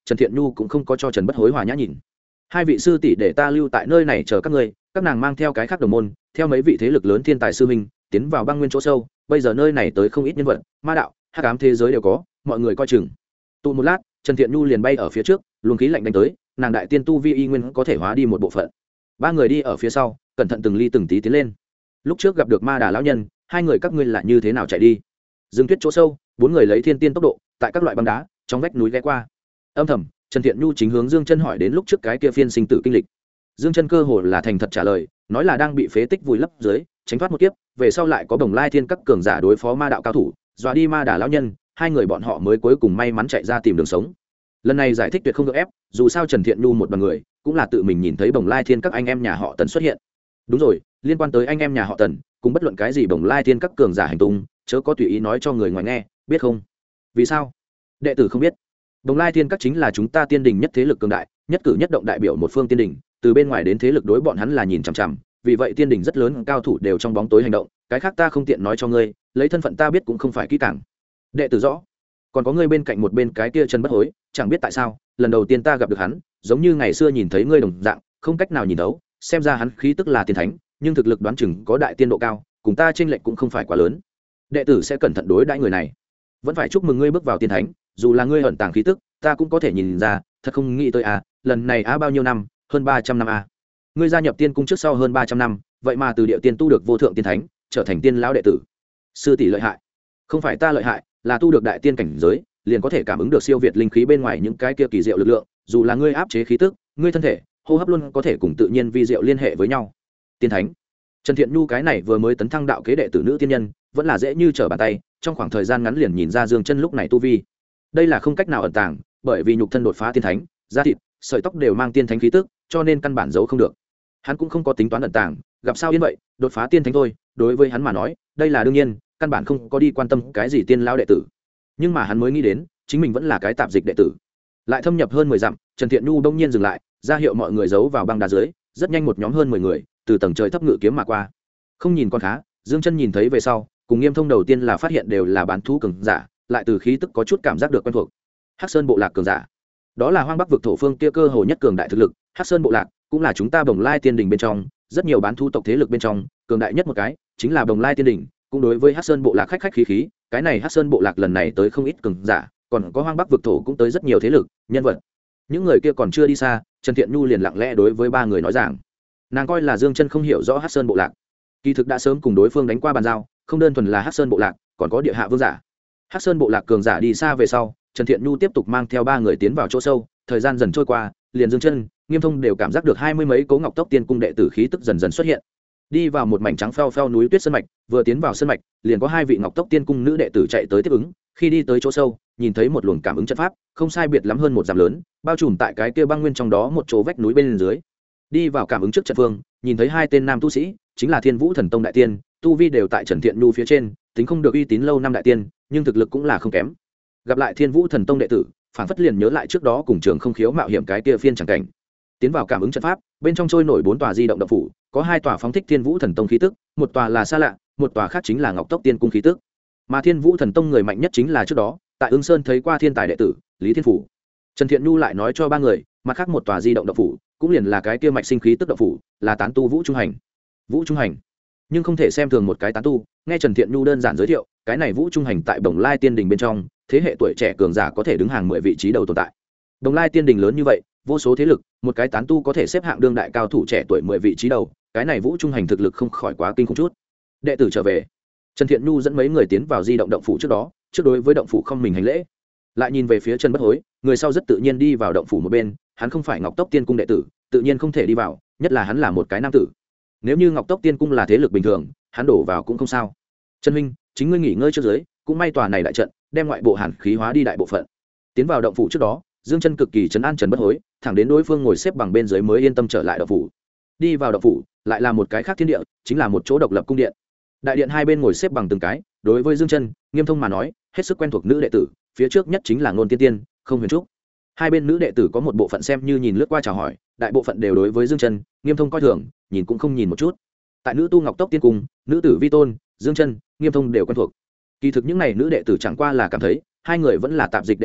Trần Thiện Nhu cũng không có cho Trần Bất Hối hòa nhã nhìn. Hai vị sư tỷ để ta lưu tại nơi này chờ các ngươi, các nàng mang theo cái khác đồng môn, theo mấy vị thế lực lớn thiên tài sư huynh, tiến vào băng nguyên chỗ sâu, bây giờ nơi này tới không ít nhân vật, ma đạo, hắc ám thế giới đều có, mọi người coi chừng. Tụ một lát, Trần Thiện Nhu liền bay ở phía trước, luồng khí lạnh đánh tới, nàng đại tiên tu vi y nguyên có thể hóa đi một bộ phận. Ba người đi ở phía sau, cẩn thận từng ly từng tí tiến lên. Lúc trước gặp được Ma Đà lão nhân, hai người các ngươi là như thế nào chạy đi? Dương tuyết chỗ sâu, bốn người lấy thiên tiên tốc độ, tại các loại băng đá, trong vách núi ghé qua. Âm thầm, Trần Thiện Nhu chính hướng Dương Chân hỏi đến lúc trước cái kia phiên sinh tử kinh lịch. Dương Chân cơ hồ là thành thật trả lời, nói là đang bị phế tích vùi lấp dưới, tránh thoát một kiếp, về sau lại có Bồng Lai Thiên các cường giả đối phó ma đạo cao thủ, dọa đi Ma Đà lão nhân, hai người bọn họ mới cuối cùng may mắn chạy ra tìm đường sống. Lần này giải thích tuyệt không được ép, dù sao Trần Thiện Nhu một đoàn người, cũng là tự mình nhìn thấy Bồng Lai Thiên các anh em nhà họ Tần xuất hiện. Đúng rồi, liên quan tới anh em nhà họ Tần, cùng bất luận cái gì Bồng Lai Thiên các cường giả hành tung, chớ có tùy ý nói cho người ngoài nghe, biết không? Vì sao? Đệ tử không biết. Bồng Lai Thiên các chính là chúng ta tiên đình nhất thế lực cường đại, nhất cử nhất động đại biểu một phương tiên đình, từ bên ngoài đến thế lực đối bọn hắn là nhìn chằm chằm, vì vậy tiên đình rất lớn cao thủ đều trong bóng tối hành động, cái khác ta không tiện nói cho ngươi, lấy thân phận ta biết cũng không phải kỹ càng. Đệ tử rõ. Còn có ngươi bên cạnh một bên cái kia Trần Bất Hối, chẳng biết tại sao, lần đầu tiên ta gặp được hắn, giống như ngày xưa nhìn thấy ngươi đồng dạng, không cách nào nhìn đấu, xem ra hắn khí tức là tiên thánh, nhưng thực lực đoán chừng có đại tiên độ cao, cùng ta chênh lệch cũng không phải quá lớn. Đệ tử sẽ cẩn thận đối đãi người này. Vẫn phải chúc mừng ngươi bước vào tiên thánh, dù là ngươi ẩn tàng khí tức, ta cũng có thể nhìn ra, thật không nghĩ tới lần này bao nhiêu năm, hơn 300 năm Ngươi gia nhập tiên cung trước sau hơn 300 năm, vậy mà từ địa tiên tu được vô thượng tiên thánh, trở thành tiên lão đệ tử. Sư tỷ lợi hại. Không phải ta lợi hại, là tu được đại tiên cảnh giới, liền có thể cảm ứng được siêu việt linh khí bên ngoài những cái kia kỳ diệu lực lượng, dù là ngươi áp chế khí tức, ngươi thân thể, hô hấp luôn có thể cùng tự nhiên vi diệu liên hệ với nhau. Tiên thánh. Trần Thiện Nhu cái này vừa mới tấn thăng đạo kế đệ tử nữ tiên nhân, vẫn là dễ như trở bàn tay, trong khoảng thời gian ngắn liền nhìn ra Dương Chân lúc này tu vi. Đây là không cách nào ẩn tàng, bởi vì nhục thân đột phá tiên thánh, da thịt, sợi tóc đều mang tiên thánh khí tức, cho nên căn bản giấu không được. Hắn cũng không có tính toán ẩn tàng, gặp sao yên vậy, đột phá tiên thánh thôi, đối với hắn mà nói, đây là đương nhiên, căn bản không có đi quan tâm cái gì tiên lão đệ tử. Nhưng mà hắn mới nghĩ đến, chính mình vẫn là cái tạp dịch đệ tử. Lại thâm nhập hơn 10 dặm, Trần Thiện Nhu bỗng nhiên dừng lại, ra hiệu mọi người giấu vào băng đá dưới, rất nhanh một nhóm hơn 10 người, từ tầng trời thấp ngự kiếm mà qua. Không nhìn con khá, Dương Chân nhìn thấy về sau, cùng Nghiêm Thông đầu tiên là phát hiện đều là bán thú cường giả, lại từ khí tức có chút cảm giác được quen thuộc. Hắc Sơn bộ lạc cường giả, đó là Hoang Bắc vực thổ phương kia cơ hồ nhất cường đại thực lực. Hắc Sơn bộ lạc cũng là chúng ta Bồng Lai Tiên Đình bên trong rất nhiều bán thú tộc thế lực bên trong cường đại nhất một cái, chính là Bồng Lai Tiên Đình. Cũng đối với Hắc Sơn bộ lạc khách khách khí khí, cái này Hắc Sơn bộ lạc lần này tới không ít cường giả, còn có Hoang Bắc vực thổ cũng tới rất nhiều thế lực, nhân vật. Những người kia còn chưa đi xa, Trần Thiện Nhu liền lặng lẽ đối với ba người nói rằng, nàng coi là Dương Chân không hiểu rõ Hắc Sơn bộ lạc, kỳ thực đã sớm cùng đối phương đánh qua bàn giao, không đơn thuần là Hắc Sơn bộ lạc, còn có địa hạ vương giả. Hắc Sơn bộ lạc cường giả đi xa về sau, Trần Thiện Nhu tiếp tục mang theo ba người tiến vào chỗ sâu, thời gian dần trôi qua, liền Dương Chân, Nghiêm Thông đều cảm giác được 20 mấy Cố Ngọc Tốc Tiên cung đệ tử khí tức dần dần xuất hiện. Đi vào một mảnh trắng phèo phèo núi tuyết sơn mạch, vừa tiến vào sơn mạch, liền có hai vị Ngọc Tốc Tiên cung nữ đệ tử chạy tới tiếp ứng, khi đi tới chỗ sâu, nhìn thấy một luồng cảm ứng trận pháp, không sai biệt lắm hơn một dặm lớn, bao trùm tại cái kia băng nguyên trong đó một chỗ vách núi bên dưới. Đi vào cảm ứng trước trận phương, nhìn thấy hai tên nam tu sĩ, chính là Thiên Vũ Thần Tông đại tiên, tu vi đều tại Trần Thiện Nhu phía trên, tính không được uy tín lâu năm đại tiên, nhưng thực lực cũng là không kém. Gặp lại Thiên Vũ Thần Tông đệ tử, phản phất liền nhớ lại trước đó cùng trường không khiếu mạo hiểm cái kia phiên chẳng cảnh. Tiến vào cảm ứng trận pháp, bên trong trôi nổi 4 tòa di động động phủ, có 2 tòa phóng thích Thiên Vũ Thần Tông khí tức, một tòa là xa lạ, một tòa khác chính là Ngọc Tốc Tiên cung khí tức. Mà Thiên Vũ Thần Tông người mạnh nhất chính là trước đó, tại Ưng Sơn thấy qua thiên tài đệ tử, Lý Thiên Phủ. Trần Thiện Nhu lại nói cho ba người, mặt khác một tòa di động động phủ, cũng liền là cái kia mạch sinh khí tức động phủ, là tán tu Vũ Trung Hành. Vũ Trung Hành, nhưng không thể xem thường một cái tán tu, nghe Trần Thiện Nhu đơn giản giới thiệu, cái này Vũ Trung Hành tại Bồng Lai Tiên Đình bên trong, thế hệ tuổi trẻ cường giả có thể đứng hàng 10 vị trí đầu tồn tại. Bồng Lai Tiên Đình lớn như vậy, vô số thế lực, một cái tán tu có thể xếp hạng đương đại cao thủ trẻ tuổi 10 vị trí đầu, cái này Vũ Trung Hành thực lực không khỏi quá kinh khủng chút. Đệ tử trở về, Trần Thiện Nhu dẫn mấy người tiến vào di động động phủ trước đó, trước đối với động phủ không mình hành lễ, lại nhìn về phía Trần Bất Hối, người sau rất tự nhiên đi vào động phủ một bên, hắn không phải Ngọc Tốc Tiên cung đệ tử, tự nhiên không thể đi vào, nhất là hắn là một cái nam tử. Nếu như Ngọc Tốc Tiên cung là thế lực bình thường, hắn đổ vào cũng không sao. Trần huynh, chính ngươi nghỉ ngơi trước dưới, cũng may tòa này đại trận đem ngoại bộ hàn khí hóa đi đại bộ phận. Tiến vào động phủ trước đó, Dương Chân cực kỳ trấn an Trần Bất Hối, thẳng đến đối phương ngồi xếp bằng bên dưới mới yên tâm trở lại động phủ. Đi vào động phủ, lại là một cái khác thiên địa, chính là một chỗ độc lập cung điện. Đại điện hai bên ngồi xếp bằng từng cái, đối với Dương Chân, Nghiêm Thông mà nói, hết sức quen thuộc nữ đệ tử, phía trước nhất chính là Ngôn Tiên Tiên, Không Huyền Trúc. Hai bên nữ đệ tử có một bộ phận xem như nhìn lướt qua chào hỏi, đại bộ phận đều đối với Dương Chân, Nghiêm Thông coi thường, nhìn cũng không nhìn một chút. Tại nữ tu Ngọc Tốc Tiên cung, nữ tử Vi Tôn, Dương Chân, Nghiêm Thông đều quen thuộc. Kỳ thực những này nữ đệ tử chẳng qua là cảm thấy hai người vẫn là tạp dịch đệ tử,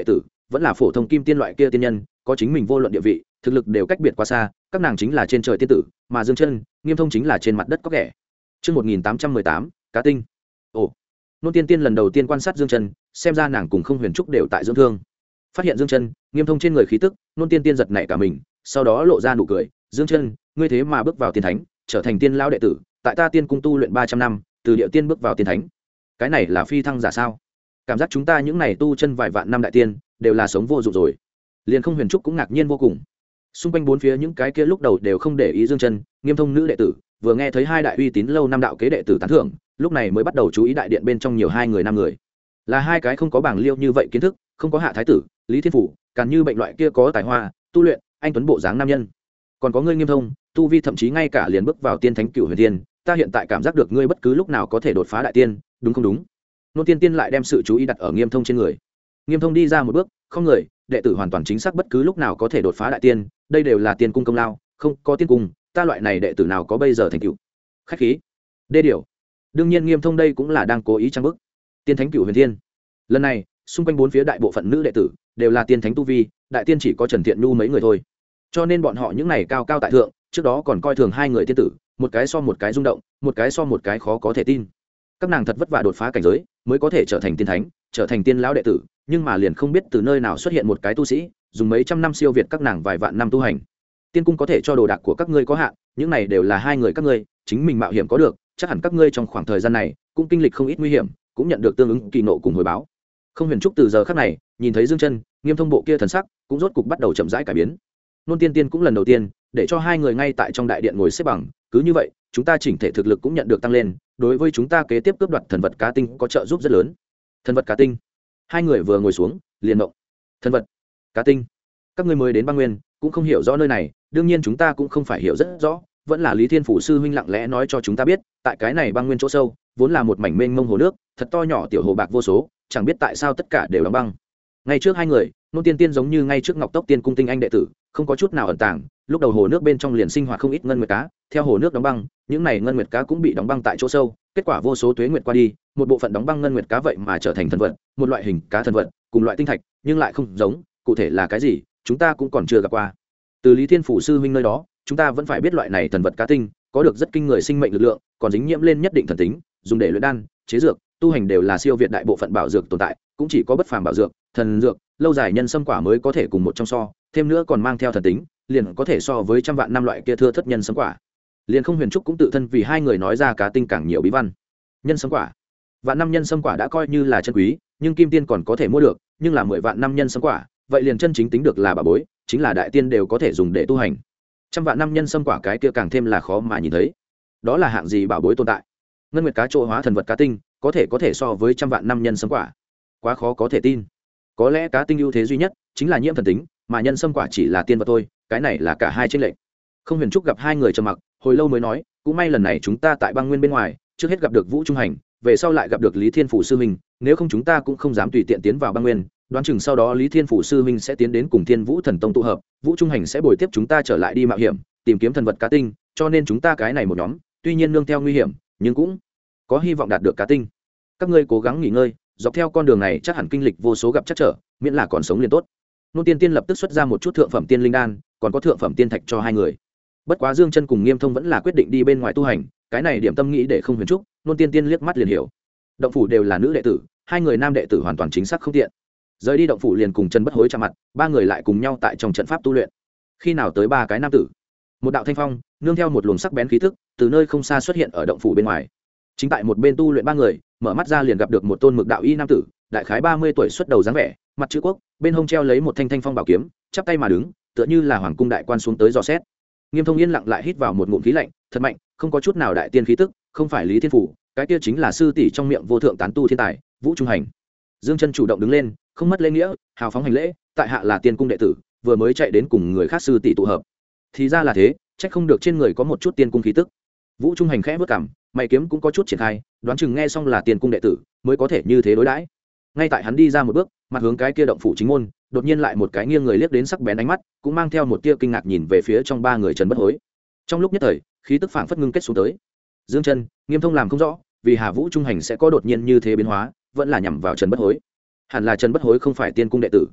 vẫn là phổ thông kim tiên loại kia tiên nhân, có chính mình vô luận địa vị, thực lực đều cách biệt quá xa, các nàng chính là trên trời tiên tử, mà Dương Chân, Nghiêm Thông chính là trên mặt đất có kẻ. Chương 1818, cá tinh. Ồ. Nôn Tiên Tiên lần đầu tiên quan sát Dương Chân, xem ra nàng cùng Không Huyền Trúc đều tại dưỡng thương. Phát hiện Dương Chân, Nghiêm Thông trên người khí tức, Nôn Tiên Tiên giật nảy cả mình, sau đó lộ ra nụ cười, "Dương Chân, ngươi thế mà bước vào tiên thánh, trở thành tiên lão đệ tử, tại ta tiên cung tu luyện 300 năm, từ địa tiên bước vào tiên thánh. Cái này là phi thăng giả sao? Cảm giác chúng ta những này tu chân vài vạn năm đại tiên, đều là sống vô dụng rồi." Liền Không Huyền Trúc cũng ngạc nhiên vô cùng. Xung quanh bốn phía những cái kia lúc đầu đều không để ý Dương Chân, Nghiêm Thông nữ đệ tử, vừa nghe thấy hai đại uy tín lâu năm đạo kế đệ tử tán thưởng, lúc này mới bắt đầu chú ý đại điện bên trong nhiều hai người năm người. Là hai cái không có bảng liêu như vậy kiến thức, không có Hạ thái tử, Lý Thiên Phủ, càng như bệnh loại kia có tài hoa, tu luyện, anh tuấn bộ dáng nam nhân. Còn có ngươi Nghiêm Thông, tu vi thậm chí ngay cả liền bước vào tiên thánh cửu huyền tiên, ta hiện tại cảm giác được ngươi bất cứ lúc nào có thể đột phá đại tiên, đúng không đúng? Nôn Tiên Tiên lại đem sự chú ý đặt ở Nghiêm Thông trên người. Nghiêm Thông đi ra một bước, không người, đệ tử hoàn toàn chính xác bất cứ lúc nào có thể đột phá đại tiên, đây đều là tiên cung công lao, không có tiên cung, ta loại này đệ tử nào có bây giờ thành tựu. Khách khí. Đê điều. Đương nhiên Nghiêm Thông đây cũng là đang cố ý trang bức. Tiên thánh cửu huyền thiên. Lần này, xung quanh bốn phía đại bộ phận nữ đệ tử đều là tiên thánh tu vi, đại tiên chỉ có Trần Thiện Nhu mấy người thôi. Cho nên bọn họ những này cao cao tại thượng, trước đó còn coi thường hai người tiên tử, một cái so một cái rung động, một cái so một cái khó có thể tin. Các nàng thật vất vả đột phá cảnh giới, mới có thể trở thành tiên thánh, trở thành tiên lão đệ tử, nhưng mà liền không biết từ nơi nào xuất hiện một cái tu sĩ, dùng mấy trăm năm siêu việt các nàng vài vạn năm tu hành. Tiên cung có thể cho đồ đạc của các ngươi có hạn, những này đều là hai người các ngươi chính mình mạo hiểm có được, chắc hẳn các ngươi trong khoảng thời gian này cũng kinh lịch không ít nguy hiểm, cũng nhận được tương ứng kỳ nộ cùng hồi báo. Không Huyền Trúc từ giờ khắc này nhìn thấy Dương Chân, Nghiêm Thông bộ kia thần sắc cũng rốt cục bắt đầu chậm rãi cải biến. Nôn Tiên Tiên cũng lần đầu tiên để cho hai người ngay tại trong đại điện ngồi xếp bằng, cứ như vậy chúng ta chỉnh thể thực lực cũng nhận được tăng lên, đối với chúng ta kế tiếp cướp đoạt thần vật cá tinh có trợ giúp rất lớn. Thần vật cá tinh. Hai người vừa ngồi xuống liền động. Thần vật cá tinh, các ngươi mới đến băng nguyên cũng không hiểu rõ nơi này, đương nhiên chúng ta cũng không phải hiểu rất rõ, vẫn là Lý Thiên Phủ sư huynh lặng lẽ nói cho chúng ta biết, tại cái này băng nguyên chỗ sâu vốn là một mảnh mênh mông hồ nước, thật to nhỏ tiểu hồ bạc vô số, chẳng biết tại sao tất cả đều đóng băng. Ngay trước hai người, Nôn Tiên Tiên giống như ngay trước Ngọc Tốc Tiên cung tinh anh đệ tử, không có chút nào ẩn tàng, lúc đầu hồ nước bên trong liền sinh hoạt không ít ngân nguyệt cá, theo hồ nước đóng băng, những này ngân nguyệt cá cũng bị đóng băng tại chỗ sâu, kết quả vô số tuế nguyệt qua đi, một bộ phận đóng băng ngân nguyệt cá vậy mà trở thành thần vật, một loại hình cá thần vật, cùng loại tinh thạch, nhưng lại không giống, cụ thể là cái gì, chúng ta cũng còn chưa gặp qua. Từ Lý Thiên Phủ sư huynh nơi đó, chúng ta vẫn phải biết loại này thần vật cá tinh có được rất kinh người sinh mệnh lực lượng, còn dính nhiễm lên nhất định thần tính, dùng để luyện đan, chế dược, tu hành đều là siêu việt đại bộ phận bảo dược tồn tại, cũng chỉ có bất phàm bảo dược, thần dược, lâu dài nhân sâm quả mới có thể cùng một trong so, thêm nữa còn mang theo thần tính, liền có thể so với trăm vạn năm loại kia thưa thất nhân sâm quả. Liền Không Huyền Trúc cũng tự thân vì hai người nói ra cá tinh càng nhiều bí văn. Nhân sâm quả, vạn năm nhân sâm quả đã coi như là chân quý, nhưng kim tiên còn có thể mua được, nhưng là 10 vạn năm nhân sâm quả, vậy liền chân chính tính được là bảo bối, chính là đại tiên đều có thể dùng để tu hành. Trăm vạn năm nhân sâm quả cái kia càng thêm là khó mà nhìn thấy. Đó là hạng gì bảo bối tồn tại? Ngân nguyệt cá trộn hóa thần vật cá tinh, có thể so với trăm vạn năm nhân sâm quả. Quá khó có thể tin. Có lẽ cá tinh ưu thế duy nhất chính là nhiễm thần tính, mà nhân sâm quả chỉ là tiên vật thôi, cái này là cả hai chênh lệch. Không Huyền Trúc gặp hai người trầm mặc, hồi lâu mới nói, cũng may lần này chúng ta tại băng nguyên bên ngoài, trước hết gặp được Vũ Trung Hành, về sau lại gặp được Lý Thiên Phủ sư huynh, nếu không chúng ta cũng không dám tùy tiện tiến vào băng nguyên, đoán chừng sau đó Lý Thiên Phủ sư huynh sẽ tiến đến cùng Thiên Vũ Thần Tông tụ hợp, Vũ Trung Hành sẽ bồi tiếp chúng ta trở lại đi mạo hiểm, tìm kiếm thần vật cá tinh, cho nên chúng ta cái này một nhóm, tuy nhiên nương theo nguy hiểm, nhưng cũng có hy vọng đạt được cá tinh. Các ngươi cố gắng nghỉ ngơi, dọc theo con đường này chắc hẳn kinh lịch vô số gặp trắc trở, miễn là còn sống liền tốt. Nôn Tiên Tiên lập tức xuất ra một chút thượng phẩm tiên linh đan, còn có thượng phẩm tiên thạch cho hai người. Bất quá Dương Chân cùng Nghiêm Thông vẫn là quyết định đi bên ngoài tu hành, cái này điểm tâm nghĩ để Không Huyền Trúc, Nôn Tiên Tiên liếc mắt liền hiểu. Động phủ đều là nữ đệ tử, hai người nam đệ tử hoàn toàn chính xác không tiện. Rời đi động phủ liền cùng Trần Bất Hối chạm mặt, ba người lại cùng nhau tại trong trận pháp tu luyện. Khi nào tới ba cái nam tử, một đạo thanh phong nương theo một luồng sắc bén khí tức từ nơi không xa xuất hiện ở động phủ bên ngoài. Chính tại một bên tu luyện ba người mở mắt ra liền gặp được một tôn mực đạo y nam tử, đại khái 30 tuổi xuất đầu dáng vẻ, mặt chữ quốc, bên hông treo lấy một thanh thanh phong bảo kiếm, chắp tay mà đứng, tựa như là hoàng cung đại quan xuống tới dò xét. Nghiêm Thông yên lặng lại hít vào một ngụm khí lạnh, thật mạnh, không có chút nào đại tiên khí tức, không phải Lý Thiên Phủ, cái kia chính là sư tỷ trong miệng vô thượng tán tu thiên tài, Vũ Trung Hành. Dương Chân chủ động đứng lên, không mất lễ nghĩa, hào phóng hành lễ, tại hạ là tiên cung đệ tử, vừa mới chạy đến cùng người khác sư tỷ tụ hợp. Thì ra là thế, trách không được trên người có một chút tiên cung khí tức. Vũ Trung Hành khẽ bước cằm, mày kiếm cũng có chút triển khai, đoán chừng nghe xong là tiên cung đệ tử, mới có thể như thế đối đãi. Ngay tại hắn đi ra một bước, mặt hướng cái kia động phủ chính môn, đột nhiên lại một cái nghiêng người liếc đến sắc bén ánh mắt, cũng mang theo một tia kinh ngạc nhìn về phía trong ba người Trần Bất Hối. Trong lúc nhất thời, khí tức phảng phất ngưng kết xuống tới. Dương Chân, Nghiêm Thông làm không rõ, vì Hà Vũ Trung Hành sẽ có đột nhiên như thế biến hóa, vẫn là nhằm vào Trần Bất Hối. Hẳn là Trần Bất Hối không phải tiên cung đệ tử.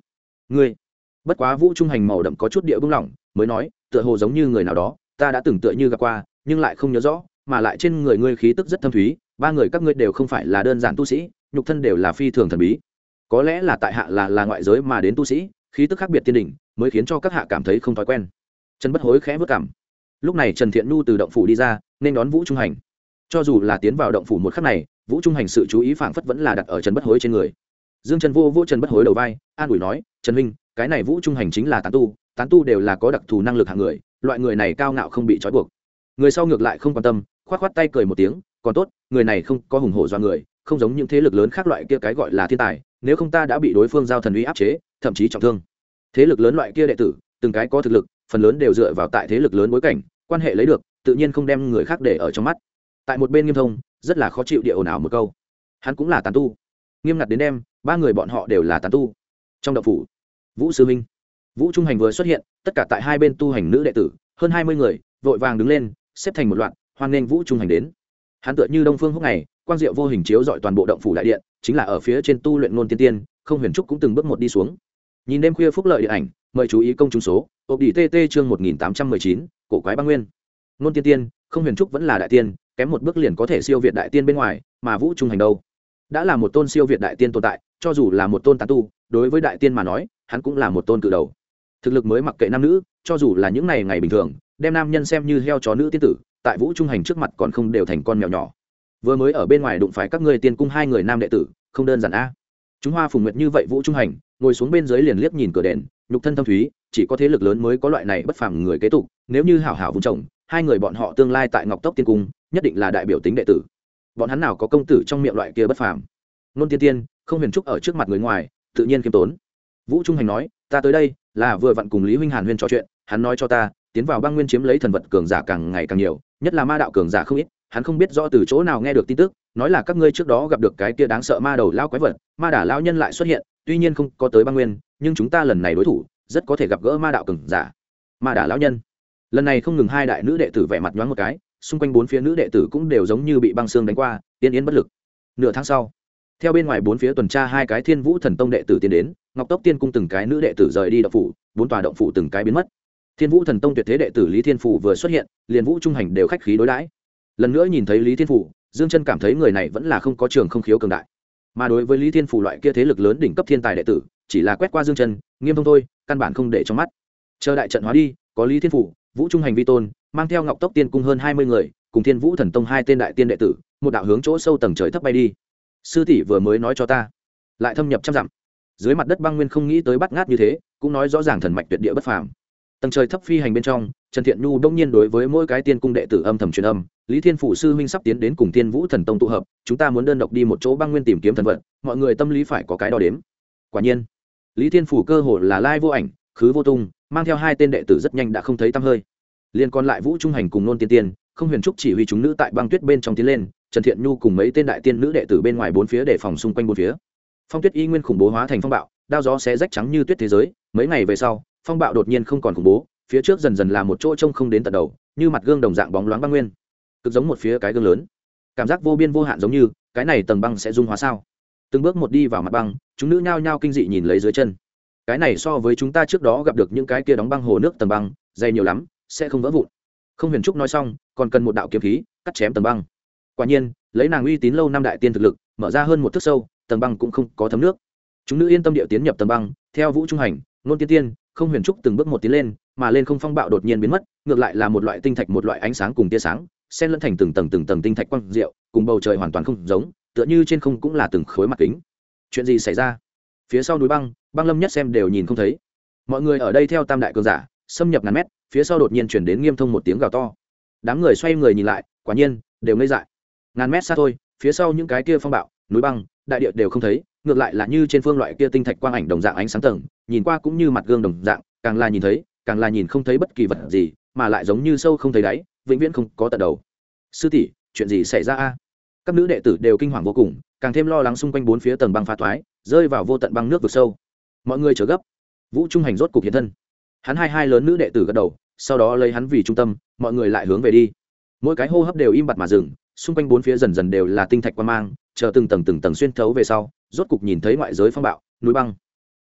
ngươi. Bất quá Vũ Trung Hành màu đậm có chút địa bưng lỏng, mới nói, tựa hồ giống như người nào đó, ta đã từng tựa như gặp qua, nhưng lại không nhớ rõ, mà lại trên người ngươi khí tức rất thâm thúy, ba người các ngươi đều không phải là đơn giản tu sĩ, nhục thân đều là phi thường thần bí. Có lẽ là tại hạ là ngoại giới mà đến tu sĩ, khí tức khác biệt tiên đỉnh, mới khiến cho các hạ cảm thấy không thói quen. Trần Bất Hối khẽ bước cằm. Lúc này Trần Thiện Nhu từ động phủ đi ra, nên đón Vũ Trung Hành. Cho dù là tiến vào động phủ một khắc này, Vũ Trung Hành sự chú ý phảng phất vẫn là đặt ở Trần Bất Hối trên người. Dương Trần vô Trần Bất Hối đầu vai, an ủi nói, Trần huynh, cái này Vũ Trung Hành chính là tán tu đều là có đặc thù năng lực hạng người, loại người này cao ngạo không bị trói buộc. Người sau ngược lại không quan tâm, khoát khoát tay cười một tiếng, còn tốt, người này không có hùng hổ do người, không giống những thế lực lớn khác loại kia cái gọi là thiên tài, nếu không ta đã bị đối phương giao thần uy áp chế, thậm chí trọng thương. Thế lực lớn loại kia đệ tử, từng cái có thực lực, phần lớn đều dựa vào tại thế lực lớn bối cảnh, quan hệ lấy được, tự nhiên không đem người khác để ở trong mắt. Tại một bên Nghiêm Thông, rất là khó chịu địa ồn ào một câu. Hắn cũng là tán tu. Nghiêm ngặt đến đem, ba người bọn họ đều là tán tu. Trong động phủ, Vũ sư huynh, Vũ Trung Hành vừa xuất hiện, tất cả tại hai bên tu hành nữ đệ tử, hơn 20 người, vội vàng đứng lên, xếp thành một loạt, hoan nghênh Vũ Trung Hành đến. Hắn tựa như đông phương húc ngày, quang diệu vô hình chiếu rọi toàn bộ động phủ đại điện, chính là ở phía trên tu luyện ngôn tiên tiên, Không Huyền Trúc cũng từng bước một đi xuống. Nhìn đêm khuya phúc lợi điện ảnh, mời chú ý công chúng số, ộp đi TT chương 1819, cổ quái băng nguyên. Ngôn tiên tiên, Không Huyền Trúc vẫn là đại tiên, kém một bước liền có thể siêu việt đại tiên bên ngoài, mà Vũ Trung Hành đâu, đã là một tôn siêu việt đại tiên tồn tại, cho dù là một tôn tán tu, đối với đại tiên mà nói, hắn cũng là một tôn cự đầu. Thực lực mới mặc kệ nam nữ, cho dù là những ngày bình thường, đem nam nhân xem như heo chó nữ tiên tử, tại Vũ Trung Hành trước mặt còn không đều thành con mèo nhỏ. Vừa mới ở bên ngoài đụng phải các ngươi tiên cung hai người nam đệ tử, không đơn giản a. Chúng Hoa Phùng Nguyệt như vậy Vũ Trung Hành, ngồi xuống bên dưới liền liếc nhìn cửa đền, nhục thân thâm thúy, chỉ có thế lực lớn mới có loại này bất phàm người kế tục, nếu như hảo hảo vun trồng, hai người bọn họ tương lai tại Ngọc Tốc tiên cung, nhất định là đại biểu tính đệ tử. Bọn hắn nào có công tử trong miệng loại kia bất phàm. Nôn tiên tiên, Không Huyền Trúc ở trước mặt người ngoài, tự nhiên kiêm tốn. Vũ Trung Hành nói, ta tới đây là vừa vặn cùng Lý huynh Hàn huyên trò chuyện, hắn nói cho ta, tiến vào băng nguyên chiếm lấy thần vật cường giả càng ngày càng nhiều, nhất là ma đạo cường giả không ít, hắn không biết rõ từ chỗ nào nghe được tin tức, nói là các ngươi trước đó gặp được cái kia đáng sợ ma đầu lao quái vật, ma đả lao nhân lại xuất hiện, tuy nhiên không có tới băng nguyên, nhưng chúng ta lần này đối thủ, rất có thể gặp gỡ ma đạo cường giả. Ma đả lão nhân. Lần này không ngừng hai đại nữ đệ tử vẻ mặt nhoáng một cái, xung quanh bốn phía nữ đệ tử cũng đều giống như bị băng xương đánh qua, yên yên bất lực. Nửa tháng sau, theo bên ngoài bốn phía tuần tra hai cái Thiên Vũ Thần Tông đệ tử tiến đến, Ngọc Tốc Tiên cung từng cái nữ đệ tử rời đi động phủ, bốn tòa động phủ từng cái biến mất. Thiên Vũ Thần Tông tuyệt thế đệ tử Lý Thiên Phủ vừa xuất hiện, liền Vũ Trung Hành đều khách khí đối đãi. Lần nữa nhìn thấy Lý Thiên Phủ, Dương Chân cảm thấy người này vẫn là không có trường không khiếu cường đại. Mà đối với Lý Thiên Phủ loại kia thế lực lớn đỉnh cấp thiên tài đệ tử, chỉ là quét qua Dương Chân, Nghiêm Thông thôi, căn bản không để trong mắt. Chờ đại trận hóa đi, có Lý Thiên Phủ, Vũ Trung Hành vi tôn, mang theo Ngọc Tốc Tiên cung hơn 20 người, cùng Thiên Vũ Thần Tông hai tên đại tiên đệ tử, một đạo hướng chỗ sâu tầng trời thấp bay đi. Sư tỷ vừa mới nói cho ta, lại thâm nhập trăm dặm. Dưới mặt đất băng nguyên không nghĩ tới bắt ngát như thế, cũng nói rõ ràng thần mạch tuyệt địa bất phàm. Tầng trời thấp phi hành bên trong, Trần Thiện Nhu đông nhiên đối với mỗi cái tiên cung đệ tử âm thầm truyền âm, Lý Thiên Phủ sư huynh sắp tiến đến cùng Thiên Vũ Thần Tông tụ hợp, chúng ta muốn đơn độc đi một chỗ băng nguyên tìm kiếm thần vật, mọi người tâm lý phải có cái đo đếm. Quả nhiên, Lý Thiên Phủ cơ hồ là lai vô ảnh, khứ vô tung, mang theo hai tên đệ tử rất nhanh đã không thấy tăm hơi. Liên còn lại Vũ Trung Hành cùng Nôn Tiên Tiên, Không Huyền Trúc chỉ huy chúng nữ tại băng tuyết bên trong tiến lên, Trần Thiện Nhu cùng mấy tên đại tiên nữ đệ tử bên ngoài bốn phía để phòng xung quanh bốn phía. Phong tuyết y nguyên khủng bố hóa thành phong bạo, đao gió xé rách trắng như tuyết thế giới. Mấy ngày về sau, phong bạo đột nhiên không còn khủng bố, phía trước dần dần là một chỗ trông không đến tận đầu, như mặt gương đồng dạng bóng loáng băng nguyên, cực giống một phía cái gương lớn, cảm giác vô biên vô hạn, giống như cái này tầng băng sẽ dung hóa sao. Từng bước một đi vào mặt băng, chúng nữ nhao nhao kinh dị nhìn lấy dưới chân. Cái này so với chúng ta trước đó gặp được những cái kia đóng băng hồ nước tầng băng dày nhiều lắm, sẽ không vỡ vụn. Không Huyền Trúc nói xong, còn cần một đạo kiếm khí cắt chém tầng băng. Quả nhiên, lấy nàng uy tín lâu năm đại tiên thực lực, mở ra hơn một thước sâu, tầng băng cũng không có thấm nước. Chúng nữ yên tâm điệu tiến nhập tầng băng, theo Vũ Trung Hành, Nôn Tiên Tiên, Không Huyền Trúc từng bước một tiến lên, mà lên không phong bạo đột nhiên biến mất, ngược lại là một loại tinh thạch, một loại ánh sáng cùng tia sáng, xen lẫn thành từng tầng tinh thạch quang diệu, cùng bầu trời hoàn toàn không giống, tựa như trên không cũng là từng khối mặt kính. Chuyện gì xảy ra? Phía sau núi băng, băng lâm nhất xem đều nhìn không thấy. Mọi người ở đây theo tam đại cường giả, xâm nhập ngàn mét, phía sau đột nhiên chuyển đến Nghiêm Thông một tiếng gào to. Đám người xoay người nhìn lại, quả nhiên đều ngây dại. Ngàn mét xa thôi, phía sau những cái kia phong bạo, núi băng, đại địa đều không thấy, ngược lại là như trên phương loại kia tinh thạch quang ảnh đồng dạng ánh sáng tầng, nhìn qua cũng như mặt gương đồng dạng, càng là nhìn thấy, càng là nhìn không thấy bất kỳ vật gì, mà lại giống như sâu không thấy đáy, vĩnh viễn không có tận đầu. Sư tỷ, chuyện gì xảy ra a? Các nữ đệ tử đều kinh hoàng vô cùng, càng thêm lo lắng xung quanh bốn phía tầng băng phá thoái, rơi vào vô tận băng nước vực sâu. Mọi người chờ gấp. Vũ Trung Hành rốt cục hiện thân. Hắn hai lớn nữ đệ tử gật đầu, sau đó lấy hắn vì trung tâm, mọi người lại hướng về đi. Mỗi cái hô hấp đều im bặt mà dừng, xung quanh bốn phía dần dần đều là tinh thạch quang mang, chờ từng tầng xuyên thấu về sau, rốt cục nhìn thấy ngoại giới phong bạo, núi băng.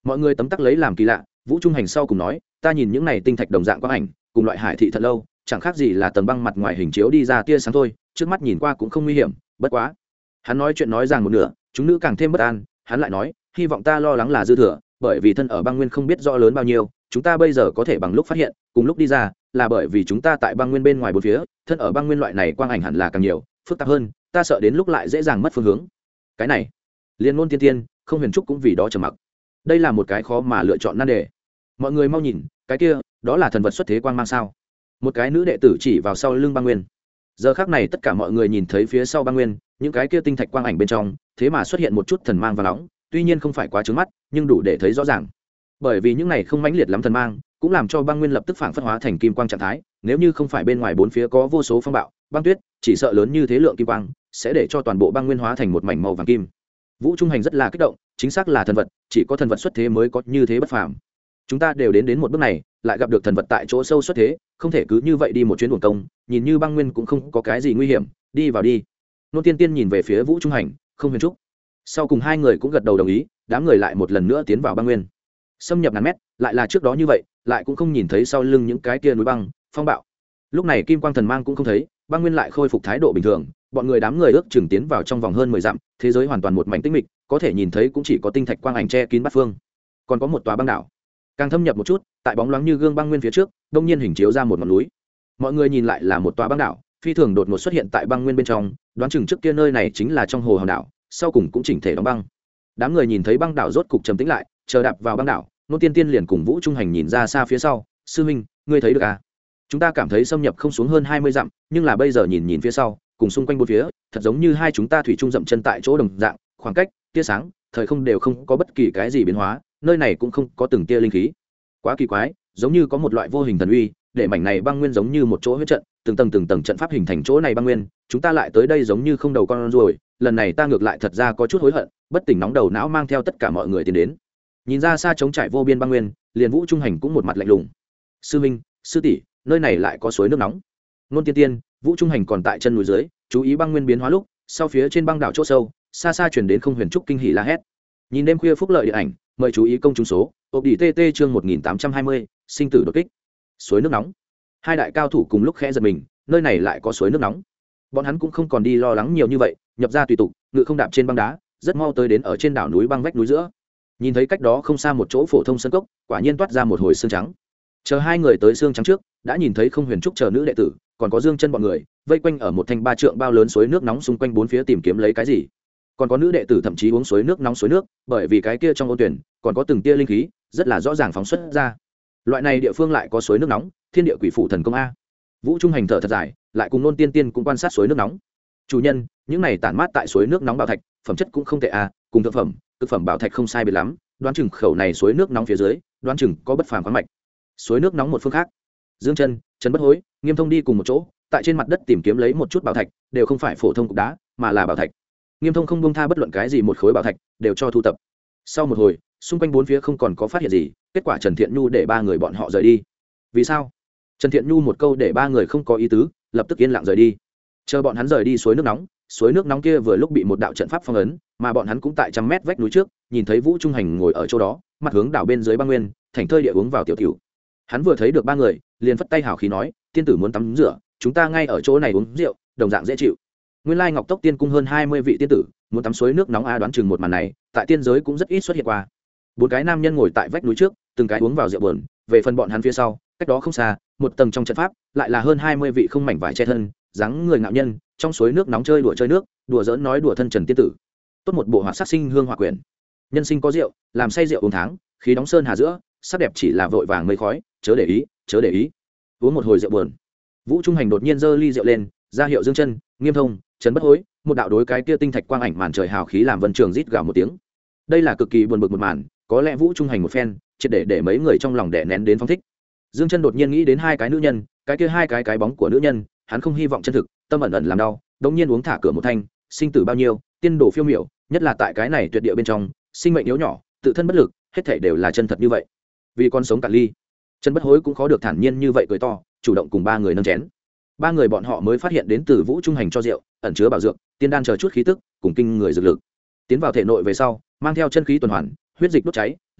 mọi người tấm tắc lấy làm kỳ lạ. Vũ Trung Hành sau cùng nói, ta nhìn những này tinh thạch đồng dạng quang ảnh cùng loại hải thị thật lâu, chẳng khác gì là tầng băng mặt ngoài hình chiếu đi ra tia sáng thôi, trước mắt nhìn qua cũng không nguy hiểm. Bất quá, hắn nói chuyện nói rằng một nửa, chúng nữ càng thêm bất an. Hắn lại nói, hy vọng ta lo lắng là dư thừa, bởi vì thân ở băng nguyên không biết rõ lớn bao nhiêu, chúng ta bây giờ có thể bằng lúc phát hiện cùng lúc đi ra, là bởi vì chúng ta tại băng nguyên bên ngoài bốn phía, thân ở băng nguyên loại này quang ảnh hẳn là càng nhiều, phức tạp hơn, ta sợ đến lúc lại dễ dàng mất phương hướng. Cái này, liên ngôn tiên tiên, không huyền trúc cũng vì đó trầm mặc. Đây là một cái khó mà lựa chọn nan đề. Mọi người mau nhìn, cái kia, đó là thần vật xuất thế quang mang sao? Một cái nữ đệ tử chỉ vào sau lưng băng nguyên. Giờ khắc này tất cả mọi người nhìn thấy phía sau băng nguyên, những cái kia tinh thạch quang ảnh bên trong, thế mà xuất hiện một chút thần mang và nóng, tuy nhiên không phải quá trướng mắt, nhưng đủ để thấy rõ ràng. Bởi vì những này không mãnh liệt lắm thần mang, cũng làm cho băng nguyên lập tức phản phất hóa thành kim quang trạng thái, nếu như không phải bên ngoài bốn phía có vô số phong bạo, băng tuyết, chỉ sợ lớn như thế lượng kim quang sẽ để cho toàn bộ băng nguyên hóa thành một mảnh màu vàng kim. Vũ Trung Hành rất là kích động, chính xác là thần vật, chỉ có thần vật xuất thế mới có như thế bất phàm. Chúng ta đều đến một bước này, lại gặp được thần vật tại chỗ sâu xuất thế, không thể cứ như vậy đi một chuyến uổng công, nhìn như băng nguyên cũng không có cái gì nguy hiểm, đi vào đi. Nôn Tiên Tiên nhìn về phía Vũ Trung Hành, không huyền trúc. Sau cùng hai người cũng gật đầu đồng ý, đám người lại một lần nữa tiến vào băng nguyên. Xâm nhập ngàn mét, lại là trước đó như vậy, lại cũng không nhìn thấy sau lưng những cái kia núi băng, phong bạo. Lúc này kim quang thần mang cũng không thấy, băng nguyên lại khôi phục thái độ bình thường, bọn người đám người ước chừng tiến vào trong vòng hơn 10 dặm, thế giới hoàn toàn một mảnh tĩnh mịch, có thể nhìn thấy cũng chỉ có tinh thạch quang ảnh che kín bát phương. Còn có một tòa băng đảo. Càng thâm nhập một chút, tại bóng loáng như gương băng nguyên phía trước, đông nhiên hình chiếu ra một ngọn núi. Mọi người nhìn lại là một tòa băng đảo, phi thường đột ngột xuất hiện tại băng nguyên bên trong, đoán chừng trước kia nơi này chính là trong hồ hòn đảo, sau cùng cũng chỉnh thể đóng băng. Đám người nhìn thấy băng đảo rốt cục trầm tĩnh lại, chờ đạp vào băng đảo, Nôn Tiên Tiên liền cùng Vũ Trung Hành nhìn ra xa phía sau, sư minh, ngươi thấy được à? Chúng ta cảm thấy xâm nhập không xuống hơn 20 dặm, nhưng là bây giờ nhìn phía sau, cùng xung quanh bốn phía, thật giống như hai chúng ta thủy chung dậm chân tại chỗ đồng dạng, khoảng cách, tia sáng, thời không đều không có bất kỳ cái gì biến hóa, nơi này cũng không có từng tia linh khí. Quá kỳ quái, giống như có một loại vô hình thần uy, để mảnh này băng nguyên giống như một chỗ huyết trận, từng tầng trận pháp hình thành chỗ này băng nguyên, chúng ta lại tới đây giống như không đầu con ruồi, lần này ta ngược lại thật ra có chút hối hận, bất tỉnh nóng đầu não mang theo tất cả mọi người tiến đến. Nhìn ra xa trống trải vô biên băng nguyên, liền Vũ Trung Hành cũng một mặt lạnh lùng. Sư minh, sư tỷ, nơi này lại có suối nước nóng. Nôn Tiên Tiên, Vũ Trung Hành còn tại chân núi dưới, chú ý băng nguyên biến hóa lúc, sau phía trên băng đảo chỗ sâu, xa xa truyền đến không huyền trúc kinh hỉ la hét. Nhìn đêm khuya phúc lợi điện ảnh, mời chú ý công chúng số, ộp đi TT chương 1820, sinh tử đột kích. Suối nước nóng. Hai đại cao thủ cùng lúc khẽ giật mình, nơi này lại có suối nước nóng. Bọn hắn cũng không còn đi lo lắng nhiều như vậy, nhập ra tùy tục, ngự không đạp trên băng đá, rất mau tới đến ở trên đảo núi băng vách núi giữa. Nhìn thấy cách đó không xa một chỗ phổ thông sân cốc, quả nhiên toát ra một hồi xương trắng. Chờ hai người tới xương trắng trước, đã nhìn thấy không huyền trúc chờ nữ đệ tử, còn có Dương Chân bọn người, vây quanh ở một thanh ba trượng bao lớn suối nước nóng xung quanh bốn phía tìm kiếm lấy cái gì. Còn có nữ đệ tử thậm chí uống suối nước nóng suối nước, bởi vì cái kia trong ôn tuyển còn có từng tia linh khí, rất là rõ ràng phóng xuất ra. Loại này địa phương lại có suối nước nóng, thiên địa quỷ phụ thần công a. Vũ Trung Hành thở thật dài, lại cùng Nôn Tiên Tiên cũng quan sát suối nước nóng. Chủ nhân, những này tản mát tại suối nước nóng bảo thạch, phẩm chất cũng không tệ a, cùng thượng phẩm, cực phẩm bảo thạch không sai biệt lắm, đoán chừng khẩu này suối nước nóng phía dưới, đoán chừng có bất phàm khoáng mạch. Suối nước nóng một phương khác, Dương Chân, Trần Bất Hối, Nghiêm Thông đi cùng một chỗ, tại trên mặt đất tìm kiếm lấy một chút bảo thạch, đều không phải phổ thông cục đá, mà là bảo thạch. Nghiêm Thông không buông tha bất luận cái gì một khối bảo thạch, đều cho thu tập. Sau một hồi, xung quanh bốn phía không còn có phát hiện gì, kết quả Trần Thiện Nhu để ba người bọn họ rời đi. Vì sao? Trần Thiện Nhu một câu để ba người không có ý tứ, lập tức yên lặng rời đi. Chờ bọn hắn rời đi suối nước nóng kia vừa lúc bị một đạo trận pháp phong ấn, mà bọn hắn cũng tại trăm mét vách núi trước, nhìn thấy Vũ Trung Hành ngồi ở chỗ đó, mặt hướng đảo bên dưới băng nguyên, thành thơi địa uống vào tiểu tiểu. Hắn vừa thấy được ba người, liền phất tay hào khí nói, tiên tử muốn tắm rửa, chúng ta ngay ở chỗ này uống rượu, đồng dạng dễ chịu. Nguyên lai Ngọc Tốc Tiên cung hơn 20 vị tiên tử, muốn tắm suối nước nóng a, đoán chừng một màn này, tại tiên giới cũng rất ít xuất hiện qua. Bốn cái nam nhân ngồi tại vách núi trước, từng cái uống vào rượu buồn, về phần bọn hắn phía sau, cách đó không xa, một tầng trong trận pháp, lại là hơn 20 vị không mảnh vải che thân, dáng người ngạo nhân, trong suối nước nóng chơi nước, đùa giỡn nói đùa thân trần tiên tử. Tốt một bộ hoạt sắc sinh hương hỏa quyển. Nhân sinh có rượu, làm say rượu uống tháng, khí đóng sơn hà giữa, sắc đẹp chỉ là vội vàng mây khói, chớ để ý. Uống một hồi rượu buồn. Vũ Trung Hành đột nhiên giơ ly rượu lên, ra hiệu Dương Chân, Nghiêm Thông, Trần Bất Hối, một đạo đối cái kia tinh thạch quang ảnh màn trời hào khí làm Vân Trường rít gào một tiếng. Đây là cực kỳ buồn bực một màn, có lẽ Vũ Trung Hành một phen, triệt để mấy người trong lòng đè nén đến phóng thích. Dương Chân đột nhiên nghĩ đến hai cái nữ nhân, cái kia hai cái bóng của nữ nhân, hắn không hy vọng chân thực, tâm ẩn làm đau, đột nhiên uống thả cửa một thanh, sinh tử bao nhiêu, tiên đồ phiêu miểu, nhất là tại cái này tuyệt địa bên trong, sinh mệnh yếu nhỏ, tự thân bất lực, hết thảy đều là chân thật như vậy. Vì con sống cạn ly, Trần Bất Hối cũng khó được thản nhiên như vậy cười to, chủ động cùng ba người nâng chén. Ba người bọn họ mới phát hiện đến từ Vũ Trung Hành cho rượu, ẩn chứa bảo dược, tiên đan chờ chút khí tức, cùng kinh người dược lực. Tiến vào thể nội về sau, mang theo chân khí tuần hoàn, huyết dịch đốt cháy, lưu động,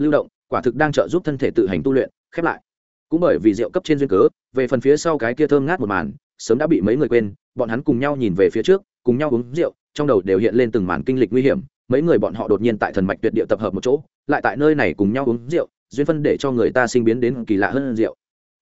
quả thực đang trợ giúp thân thể tự hành tu luyện khép lại. Cũng bởi vì rượu cấp trên duyên cớ, về phần phía sau cái kia thơm ngát một màn sớm đã bị mấy người quên. Bọn hắn cùng nhau nhìn về phía trước, cùng nhau uống rượu, trong đầu đều hiện lên từng màn kinh lịch nguy hiểm. Mấy người bọn họ đột nhiên tại thần mạch tuyệt địa tập hợp một chỗ, lại tại nơi này cùng nhau uống rượu, duyên phân để cho người ta sinh biến đến kỳ lạ hơn rượu.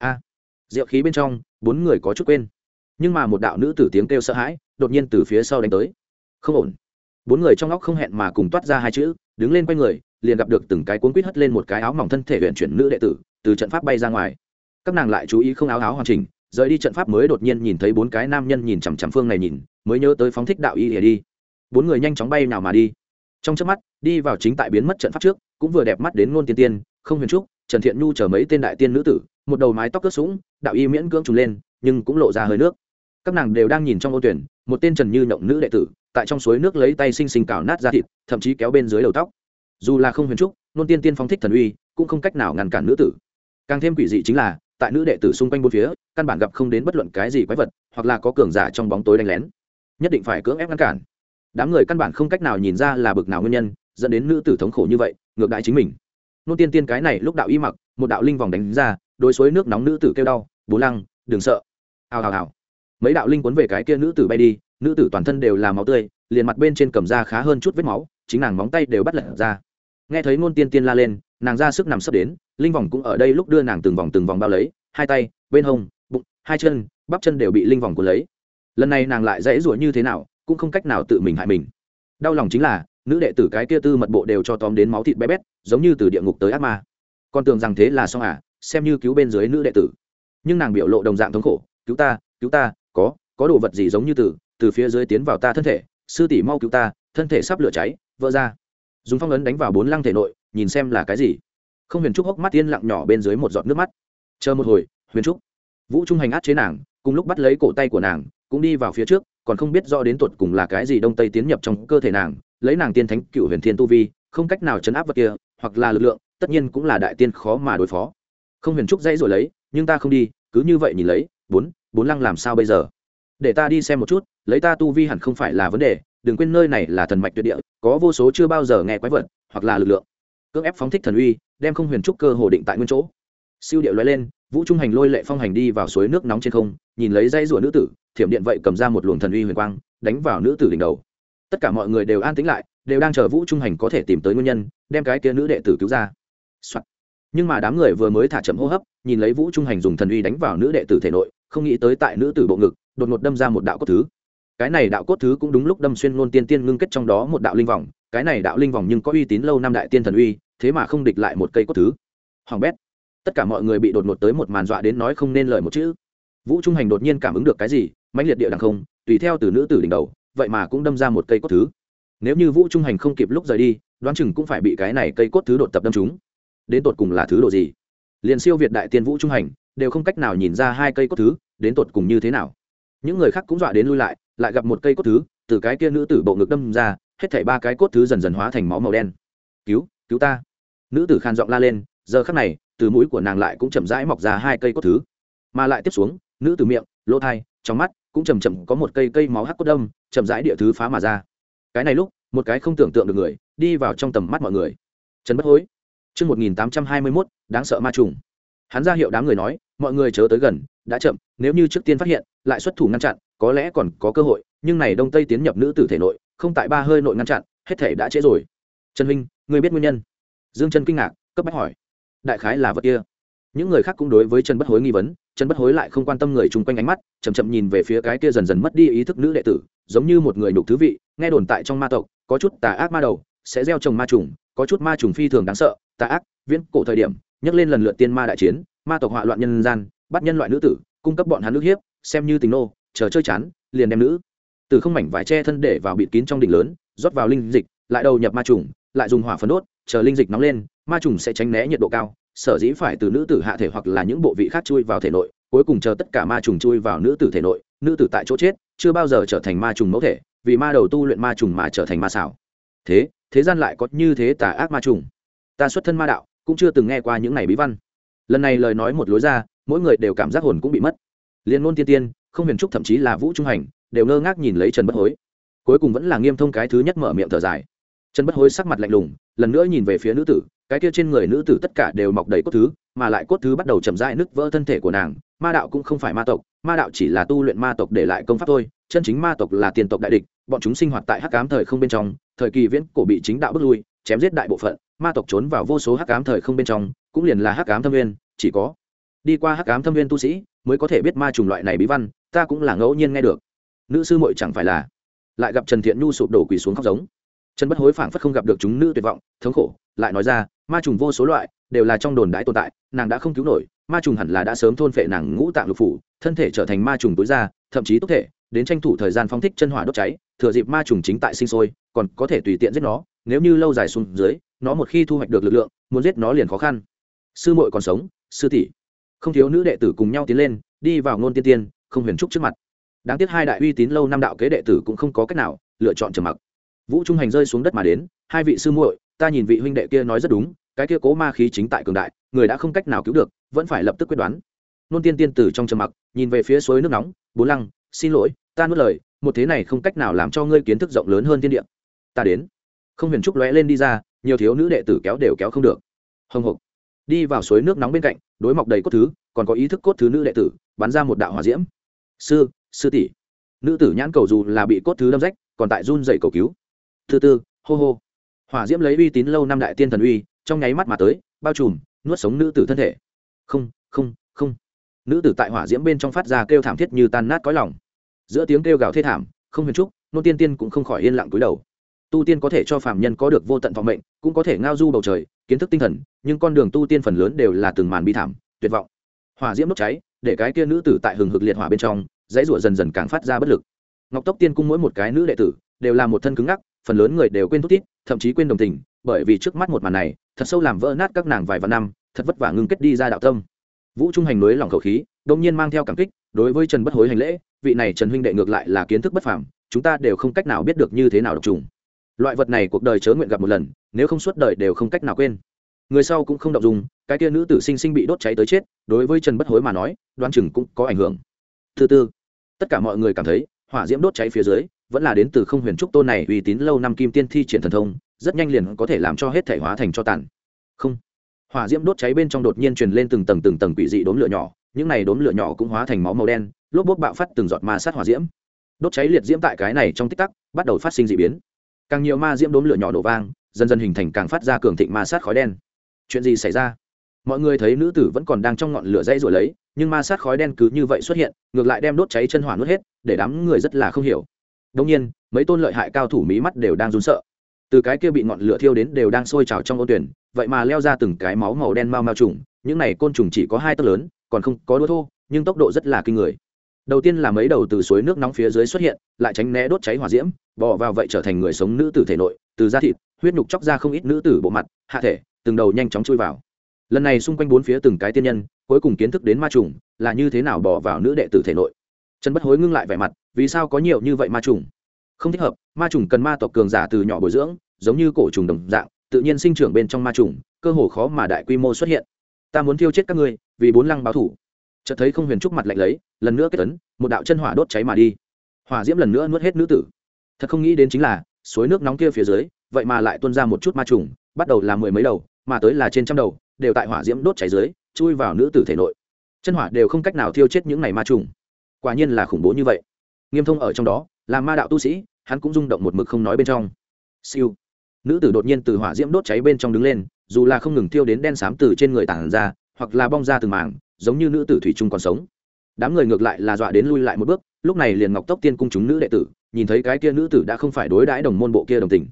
Rượu khí bên trong, bốn người có chút quên. Nhưng mà một đạo nữ tử tiếng kêu sợ hãi đột nhiên từ phía sau đánh tới. Không ổn. Bốn người trong óc không hẹn mà cùng toát ra hai chữ, đứng lên quay người, liền gặp được từng cái cuốn quýt hất lên một cái áo mỏng thân thể luyện chuyển nữ đệ tử, từ trận pháp bay ra ngoài. Các nàng lại chú ý không áo hoàn chỉnh, rời đi trận pháp mới đột nhiên nhìn thấy bốn cái nam nhân nhìn chằm chằm phương này nhìn, mới nhớ tới phóng thích đạo y để đi. Bốn người nhanh chóng bay nào mà đi. Trong chớp mắt, đi vào chính tại biến mất trận pháp trước, cũng vừa đẹp mắt đến Ngôn Tiên Tiên, Không Huyền Trúc, Trần Thiện Nhu chờ mấy tên đại tiên nữ tử, một đầu mái tóc cướp sũng, đạo y miễn cưỡng trùm lên, nhưng cũng lộ ra hơi nước. Các nàng đều đang nhìn trong ô tuyển, một tên Trần Như Nhộng nữ đệ tử, tại trong suối nước lấy tay xinh xinh cào nát ra thịt, thậm chí kéo bên dưới đầu tóc. Dù là Không Huyền Trúc, Ngôn Tiên Tiên phóng thích thần uy, cũng không cách nào ngăn cản nữ tử. Càng thêm quỷ dị chính là, tại nữ đệ tử xung quanh bốn phía, căn bản gặp không đến bất luận cái gì quái vật, hoặc là có cường giả trong bóng tối đánh lén. Nhất định phải cưỡng ép ngăn cản. Đám người căn bản không cách nào nhìn ra là bực nào nguyên nhân dẫn đến nữ tử thống khổ như vậy, ngược đại chính mình. Nôn Tiên Tiên cái này lúc đạo y mặc, một đạo linh vòng đánh ra, đối suối nước nóng nữ tử kêu đau, "Bố Lăng, đừng sợ." Hào hào hào. Mấy đạo linh cuốn về cái kia nữ tử bay đi, nữ tử toàn thân đều là máu tươi, liền mặt bên trên cầm ra khá hơn chút vết máu, chính nàng móng tay đều bắt lật ra. Nghe thấy Nôn Tiên Tiên la lên, nàng ra sức nằm sấp đến, linh vòng cũng ở đây lúc đưa nàng từng vòng bao lấy, hai tay, bên hông, bụng, hai chân, bắp chân đều bị linh vòng cuốn lấy. Lần này nàng lại dãy rủa như thế nào, cũng không cách nào tự mình hại mình. Đau lòng chính là, nữ đệ tử cái kia tư mật bộ đều cho tóm đến máu thịt bé bét, giống như từ địa ngục tới ác ma. Con tưởng rằng thế là xong xem như cứu bên dưới nữ đệ tử. Nhưng nàng biểu lộ đồng dạng thống khổ, cứu ta, có đồ vật gì giống như từ phía dưới tiến vào ta thân thể, sư tỷ mau cứu ta, thân thể sắp lửa cháy, vỡ ra. Dùng phong ấn đánh vào bốn lăng thể nội, nhìn xem là cái gì. Không Huyền Trúc hốc mắt tiên lặng nhỏ bên dưới một giọt nước mắt. Chờ một hồi, Huyền Trúc, Vũ Trung Hành át chế nàng, cùng lúc bắt lấy cổ tay của nàng, cũng đi vào phía trước, còn không biết rõ đến tuột cùng là cái gì đông tây tiến nhập trong cơ thể nàng, lấy nàng tiên thánh cựu huyền thiên tu vi, không cách nào chấn áp vật kia, hoặc là lực lượng, tất nhiên cũng là đại tiên khó mà đối phó. Không Huyền Trúc dãy rồi lấy, nhưng ta không đi, cứ như vậy nhìn lấy, bốn lăng làm sao bây giờ? Để ta đi xem một chút, lấy ta tu vi hẳn không phải là vấn đề, đừng quên nơi này là thần mạch tuyệt địa, có vô số chưa bao giờ nghe quái vật, hoặc là lực lượng. Cưỡng ép phóng thích thần uy, đem Không Huyền Trúc cơ hồ định tại nguyên chỗ. Siêu điệu lóe lên, Vũ Trung Hành lôi lệ phong hành đi vào suối nước nóng trên không, nhìn lấy dây rùa nữ tử, thiểm điện vậy cầm ra một luồng thần uy huyền quang, đánh vào nữ tử đỉnh đầu. Tất cả mọi người đều an tĩnh lại, đều đang chờ Vũ Trung Hành có thể tìm tới nguyên nhân, đem cái kia nữ đệ tử cứu ra. Nhưng mà đám người vừa mới thả chậm hô hấp, nhìn lấy Vũ Trung Hành dùng thần uy đánh vào nữ đệ tử thể nội, không nghĩ tới tại nữ tử bộ ngực, đột ngột đâm ra một đạo cốt thứ. Cái này đạo cốt thứ cũng đúng lúc đâm xuyên Ngôn Tiên Tiên ngưng kết trong đó một đạo linh vòng, cái này đạo linh vòng nhưng có uy tín lâu năm đại tiên thần uy, thế mà không địch lại một cây cốt thứ. Hoàng bét. Tất cả mọi người bị đột ngột tới một màn dọa đến nói không nên lời một chữ. Vũ Trung Hành đột nhiên cảm ứng được cái gì, mãnh liệt địa đằng không, tùy theo từ nữ tử đỉnh đầu, vậy mà cũng đâm ra một cây cốt thứ. Nếu như Vũ Trung Hành không kịp lúc rời đi, đoán chừng cũng phải bị cái này cây cốt thứ đột tập đâm trúng. Đến tột cùng là thứ độ gì? Liền siêu việt đại tiên Vũ Trung Hành đều không cách nào nhìn ra hai cây cốt thứ đến tột cùng như thế nào. Những người khác cũng dọa đến lui lại, lại gặp một cây cốt thứ từ cái kia nữ tử bộ ngực đâm ra, hết thảy ba cái cốt thứ dần dần hóa thành máu màu đen. Cứu ta! Nữ tử khan giọng la lên, giờ khắc này, từ mũi của nàng lại cũng chậm rãi mọc ra hai cây cốt thứ, mà lại tiếp xuống, nữ tử miệng, lỗ tai, trong mắt cũng chậm chậm có một cây máu hắc cốt đâm, chậm rãi địa thứ phá mà ra. Cái này lúc, một cái không tưởng tượng được người đi vào trong tầm mắt mọi người. Trần Bất Hối. Chương 1821, đáng sợ ma trùng. Hắn ra hiệu đám người nói, mọi người chớ tới gần, đã chậm, nếu như trước tiên phát hiện, lại xuất thủ ngăn chặn, có lẽ còn có cơ hội, nhưng này đông tây tiến nhập nữ tử thể nội, không tại ba hơi nội ngăn chặn, hết thể đã trễ rồi. Trần huynh, ngươi biết nguyên nhân? Dương Chân kinh ngạc, cấp bách hỏi. Đại khái là vật kia. Những người khác cũng đối với Trần Bất Hối nghi vấn, Trần Bất Hối lại không quan tâm người chung quanh ánh mắt, chậm chậm nhìn về phía cái kia dần dần mất đi ý thức nữ đệ tử, giống như một người nhục thứ vị, nghe đồn tại trong ma tộc, có chút tà ác ma đầu, sẽ gieo trồng ma trùng, có chút ma trùng phi thường đáng sợ, tà ác, viễn cổ thời điểm, nhắc lên lần lượt tiên ma đại chiến, ma tộc họa loạn nhân gian, bắt nhân loại nữ tử, cung cấp bọn hắn nước hiếp, xem như tình nô, chờ chơi chán, liền đem nữ từ không mảnh vải che thân để vào bịt kín trong đỉnh lớn, rót vào linh dịch, lại đầu nhập ma trùng, lại dùng hỏa phấn đốt, chờ linh dịch nóng lên, ma trùng sẽ tránh né nhiệt độ cao, sở dĩ phải từ nữ tử hạ thể hoặc là những bộ vị khác chui vào thể nội, cuối cùng chờ tất cả ma trùng chui vào nữ tử thể nội, nữ tử tại chỗ chết, chưa bao giờ trở thành ma trùng mẫu thể, vì ma đầu tu luyện ma trùng mà trở thành ma xảo. Thế gian lại có như thế tà ác ma trùng. Ta xuất thân ma đạo, cũng chưa từng nghe qua những này bí văn. Lần này lời nói một lối ra, mỗi người đều cảm giác hồn cũng bị mất. Liên Ngôn Tiên Tiên, Không Huyền Trúc thậm chí là Vũ Trung Hành, đều ngơ ngác nhìn lấy Trần Bất Hối. Cuối cùng vẫn là Nghiêm Thông cái thứ nhất mở miệng thở dài. Trần Bất Hối sắc mặt lạnh lùng, lần nữa nhìn về phía nữ tử, cái kia trên người nữ tử tất cả đều mọc đầy cốt thứ, mà lại cốt thứ bắt đầu chậm rãi nứt vỡ thân thể của nàng. Ma đạo cũng không phải ma tộc, ma đạo chỉ là tu luyện ma tộc để lại công pháp thôi, chân chính ma tộc là tiền tộc đại địch, bọn chúng sinh hoạt tại hắc ám thời không bên trong, thời kỳ viễn cổ bị chính đạo bức lui, chém giết đại bộ phận, ma tộc trốn vào vô số hắc ám thời không bên trong, cũng liền là hắc ám thâm nguyên, chỉ có đi qua hắc ám thâm nguyên tu sĩ mới có thể biết ma trùng loại này bí văn, ta cũng là ngẫu nhiên nghe được. Nữ sư muội chẳng phải là lại gặp Trần Thiện Nhu sụp đổ quỳ xuống khóc giống. Trần Bất Hối phảng phất không gặp được chúng nữ tuyệt vọng thống khổ, lại nói ra, ma trùng vô số loại đều là trong đồn đãi tồn tại, nàng đã không cứu nổi, ma trùng hẳn là đã sớm thôn phệ nàng ngũ tạng lục phủ, thân thể trở thành ma trùng tối ra, thậm chí tốc thể đến tranh thủ thời gian phóng thích chân hỏa đốt cháy, thừa dịp ma trùng chính tại sinh sôi còn có thể tùy tiện giết nó, nếu như lâu dài xuống dưới nó một khi thu hoạch được lực lượng muốn giết nó liền khó khăn. Sư muội còn sống, sư tỷ. Không thiếu nữ đệ tử cùng nhau tiến lên đi vào Ngôn Tiên Tiên, Không Huyền Trúc trước mặt. Đáng tiếc hai đại uy tín lâu năm đạo kế đệ tử cũng không có cách nào lựa chọn trầm mặc. Vũ Trung Hành rơi xuống đất mà đến, hai vị sư muội, ta nhìn vị huynh đệ kia nói rất đúng, cái kia cố ma khí chính tại cường đại, người đã không cách nào cứu được, vẫn phải lập tức quyết đoán. Nôn Tiên Tiên từ trong trầm mặc nhìn về phía suối nước nóng, Bốn Lăng, xin lỗi, ta nuốt lời, một thế này không cách nào làm cho ngươi kiến thức rộng lớn hơn thiên địa. Ta đến. Không Huyền Trúc lóe lên đi ra, nhiều thiếu nữ đệ tử kéo đều kéo không được. Hồng hộc. Đi vào suối nước nóng bên cạnh, đối mọc đầy cốt thứ, còn có ý thức cốt thứ nữ đệ tử, bắn ra một đạo hỏa diễm. Sư tỷ. Nữ tử nhãn cầu dù là bị cốt thứ đâm rách, còn tại run rẩy cầu cứu. Thứ tư, hô hô. Hỏa diễm lấy uy tín lâu năm đại tiên thần uy, trong nháy mắt mà tới, bao trùm, nuốt sống nữ tử thân thể. Không, không, không. Nữ tử tại hỏa diễm bên trong phát ra kêu thảm thiết như tan nát cõi lòng. Giữa tiếng kêu gào thê thảm, Không Huyền Trúc, Nôn Tiên Tiên cũng không khỏi yên lặng cúi đầu. Tu tiên có thể cho phàm nhân có được vô tận thọ mệnh, cũng có thể ngao du bầu trời, kiến thức tinh thần, nhưng con đường tu tiên phần lớn đều là từng màn bi thảm, tuyệt vọng. Hỏa diễm đốt cháy, để cái kia nữ tử tại hừng hực liệt hỏa bên trong, dãy rủa dần dần càng phát ra bất lực. Ngọc Tốc Tiên cung mỗi một cái nữ đệ tử đều là một thân cứng ngắc, phần lớn người đều quên thút thít, thậm chí quên đồng tình, bởi vì trước mắt một màn này, thật sâu làm vỡ nát các nàng vài vạn năm, thật vất vả ngưng kết đi ra đạo tâm. Vũ Trung Hành núi lòng khẩu khí, đột nhiên mang theo cảm kích, đối với Trần Bất Hối hành lễ, vị này Trần huynh đệ ngược lại là kiến thức bất phàm, chúng ta đều không cách nào biết được như thế nào độc trùng. Loại vật này cuộc đời chớ nguyện gặp một lần, nếu không suốt đời đều không cách nào quên. Người sau cũng không động dung, cái kia nữ tử sinh sinh bị đốt cháy tới chết, đối với Trần Bất Hối mà nói, đoán chừng cũng có ảnh hưởng. Thứ tư, tất cả mọi người cảm thấy, hỏa diễm đốt cháy phía dưới, vẫn là đến từ Không Huyền Trúc tôn này uy tín lâu năm kim tiên thi triển thần thông, rất nhanh liền có thể làm cho hết thể hóa thành cho tàn. Không, hỏa diễm đốt cháy bên trong đột nhiên truyền lên từng tầng quỷ dị đốm lửa nhỏ, những này đốm lửa nhỏ cũng hóa thành máu màu đen, lốp bốp bạo phát từng giọt ma sát hỏa diễm. Đốt cháy liệt diễm tại cái này trong tích tắc, bắt đầu phát sinh dị biến. Càng nhiều ma diễm đốm lửa nhỏ nổ vang, dần dần hình thành càng phát ra cường thịnh ma sát khói đen. Chuyện gì xảy ra? Mọi người thấy nữ tử vẫn còn đang trong ngọn lửa dãy rồi lấy, nhưng ma sát khói đen cứ như vậy xuất hiện, ngược lại đem đốt cháy chân hỏa nuốt hết, để đám người rất là không hiểu. Đương nhiên, mấy tôn lợi hại cao thủ mí mắt đều đang run sợ. Từ cái kia bị ngọn lửa thiêu đến đều đang sôi trào trong ôn tuyển, vậy mà leo ra từng cái máu màu đen mau mau trùng, những này côn trùng chỉ có hai tấc lớn, còn không có đũa thô, nhưng tốc độ rất là kinh người. Đầu tiên là mấy đầu từ suối nước nóng phía dưới xuất hiện, lại tránh né đốt cháy hỏa diễm, bò vào vậy trở thành người sống nữ tử thể nội, từ da thịt, huyết nhục chóc ra không ít nữ tử bộ mặt, hạ thể, từng đầu nhanh chóng chui vào. Lần này xung quanh bốn phía từng cái tiên nhân, cuối cùng kiến thức đến ma trùng là như thế nào bò vào nữ đệ tử thể nội. Trần Bất Hối ngưng lại vẻ mặt, vì sao có nhiều như vậy ma trùng? Không thích hợp, ma trùng cần ma tộc cường giả từ nhỏ bồi dưỡng, giống như cổ trùng đồng dạng, tự nhiên sinh trưởng bên trong ma trùng, cơ hồ khó mà đại quy mô xuất hiện. Ta muốn thiêu chết các ngươi, vì Bốn Lăng báo thủ. Chợt thấy Không Huyền Trúc mặt lạnh lấy, lần nữa kết ấn, một đạo chân hỏa đốt cháy mà đi. Hỏa diễm lần nữa nuốt hết nữ tử. Thật không nghĩ đến chính là, suối nước nóng kia phía dưới, vậy mà lại tuôn ra một chút ma trùng, bắt đầu là mười mấy đầu, mà tới là trên trăm đầu, đều tại hỏa diễm đốt cháy dưới, chui vào nữ tử thể nội. Chân hỏa đều không cách nào thiêu chết những này ma trùng. Quả nhiên là khủng bố như vậy. Nghiêm Thông ở trong đó, là ma đạo tu sĩ, hắn cũng rung động một mực không nói bên trong. Siêu. Nữ tử đột nhiên từ hỏa diễm đốt cháy bên trong đứng lên, dù là không ngừng thiêu đến đen xám từ trên người tản ra, hoặc là bong ra từng mảng, giống như nữ tử thủy chung còn sống. Đám người ngược lại là dọa đến lui lại một bước, lúc này liền Ngọc Tốc Tiên cung chúng nữ đệ tử, nhìn thấy cái kia nữ tử đã không phải đối đãi đồng môn bộ kia đồng tình.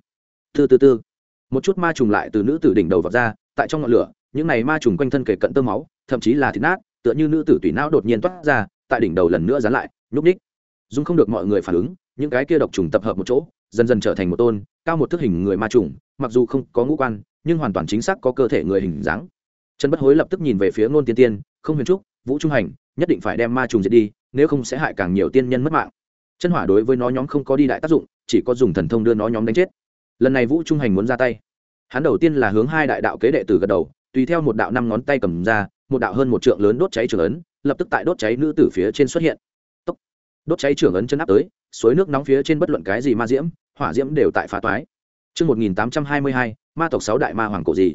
Từ một chút ma trùng lại từ nữ tử đỉnh đầu vọt ra, tại trong ngọn lửa, những này ma trùng quanh thân kề cận tơ máu, thậm chí là thịt nát, tựa như nữ tử tùy não đột nhiên toát ra, tại đỉnh đầu lần nữa dán lại, nhúc nhích. Dung không được mọi người phản ứng, những cái kia độc trùng tập hợp một chỗ, dần dần trở thành một tôn cao một thước hình người ma trùng, mặc dù không có ngũ quan, nhưng hoàn toàn chính xác có cơ thể người hình dáng. Trần Bất Hối lập tức nhìn về phía Ngôn Tiên Tiên, Không Huyền Trúc, Vũ Trung Hành, nhất định phải đem ma trùng diệt đi, nếu không sẽ hại càng nhiều tiên nhân mất mạng. Chân hỏa đối với nó nhóm không có đi đại tác dụng, chỉ có dùng thần thông đưa nó nhóm đánh chết. Lần này Vũ Trung Hành muốn ra tay, hắn đầu tiên là hướng hai đại đạo kế đệ tử gật đầu, tùy theo một đạo năm ngón tay cầm ra, một đạo hơn một trượng lớn đốt cháy trường ấn, lập tức tại đốt cháy nữ tử phía trên xuất hiện. Tốc. Đốt cháy trường ấn chân áp tới, suối nước nóng phía trên bất luận cái gì ma diễm, hỏa diễm đều tại phá toái. Chương 1822, ma tộc 6 đại ma hoàng cổ gì?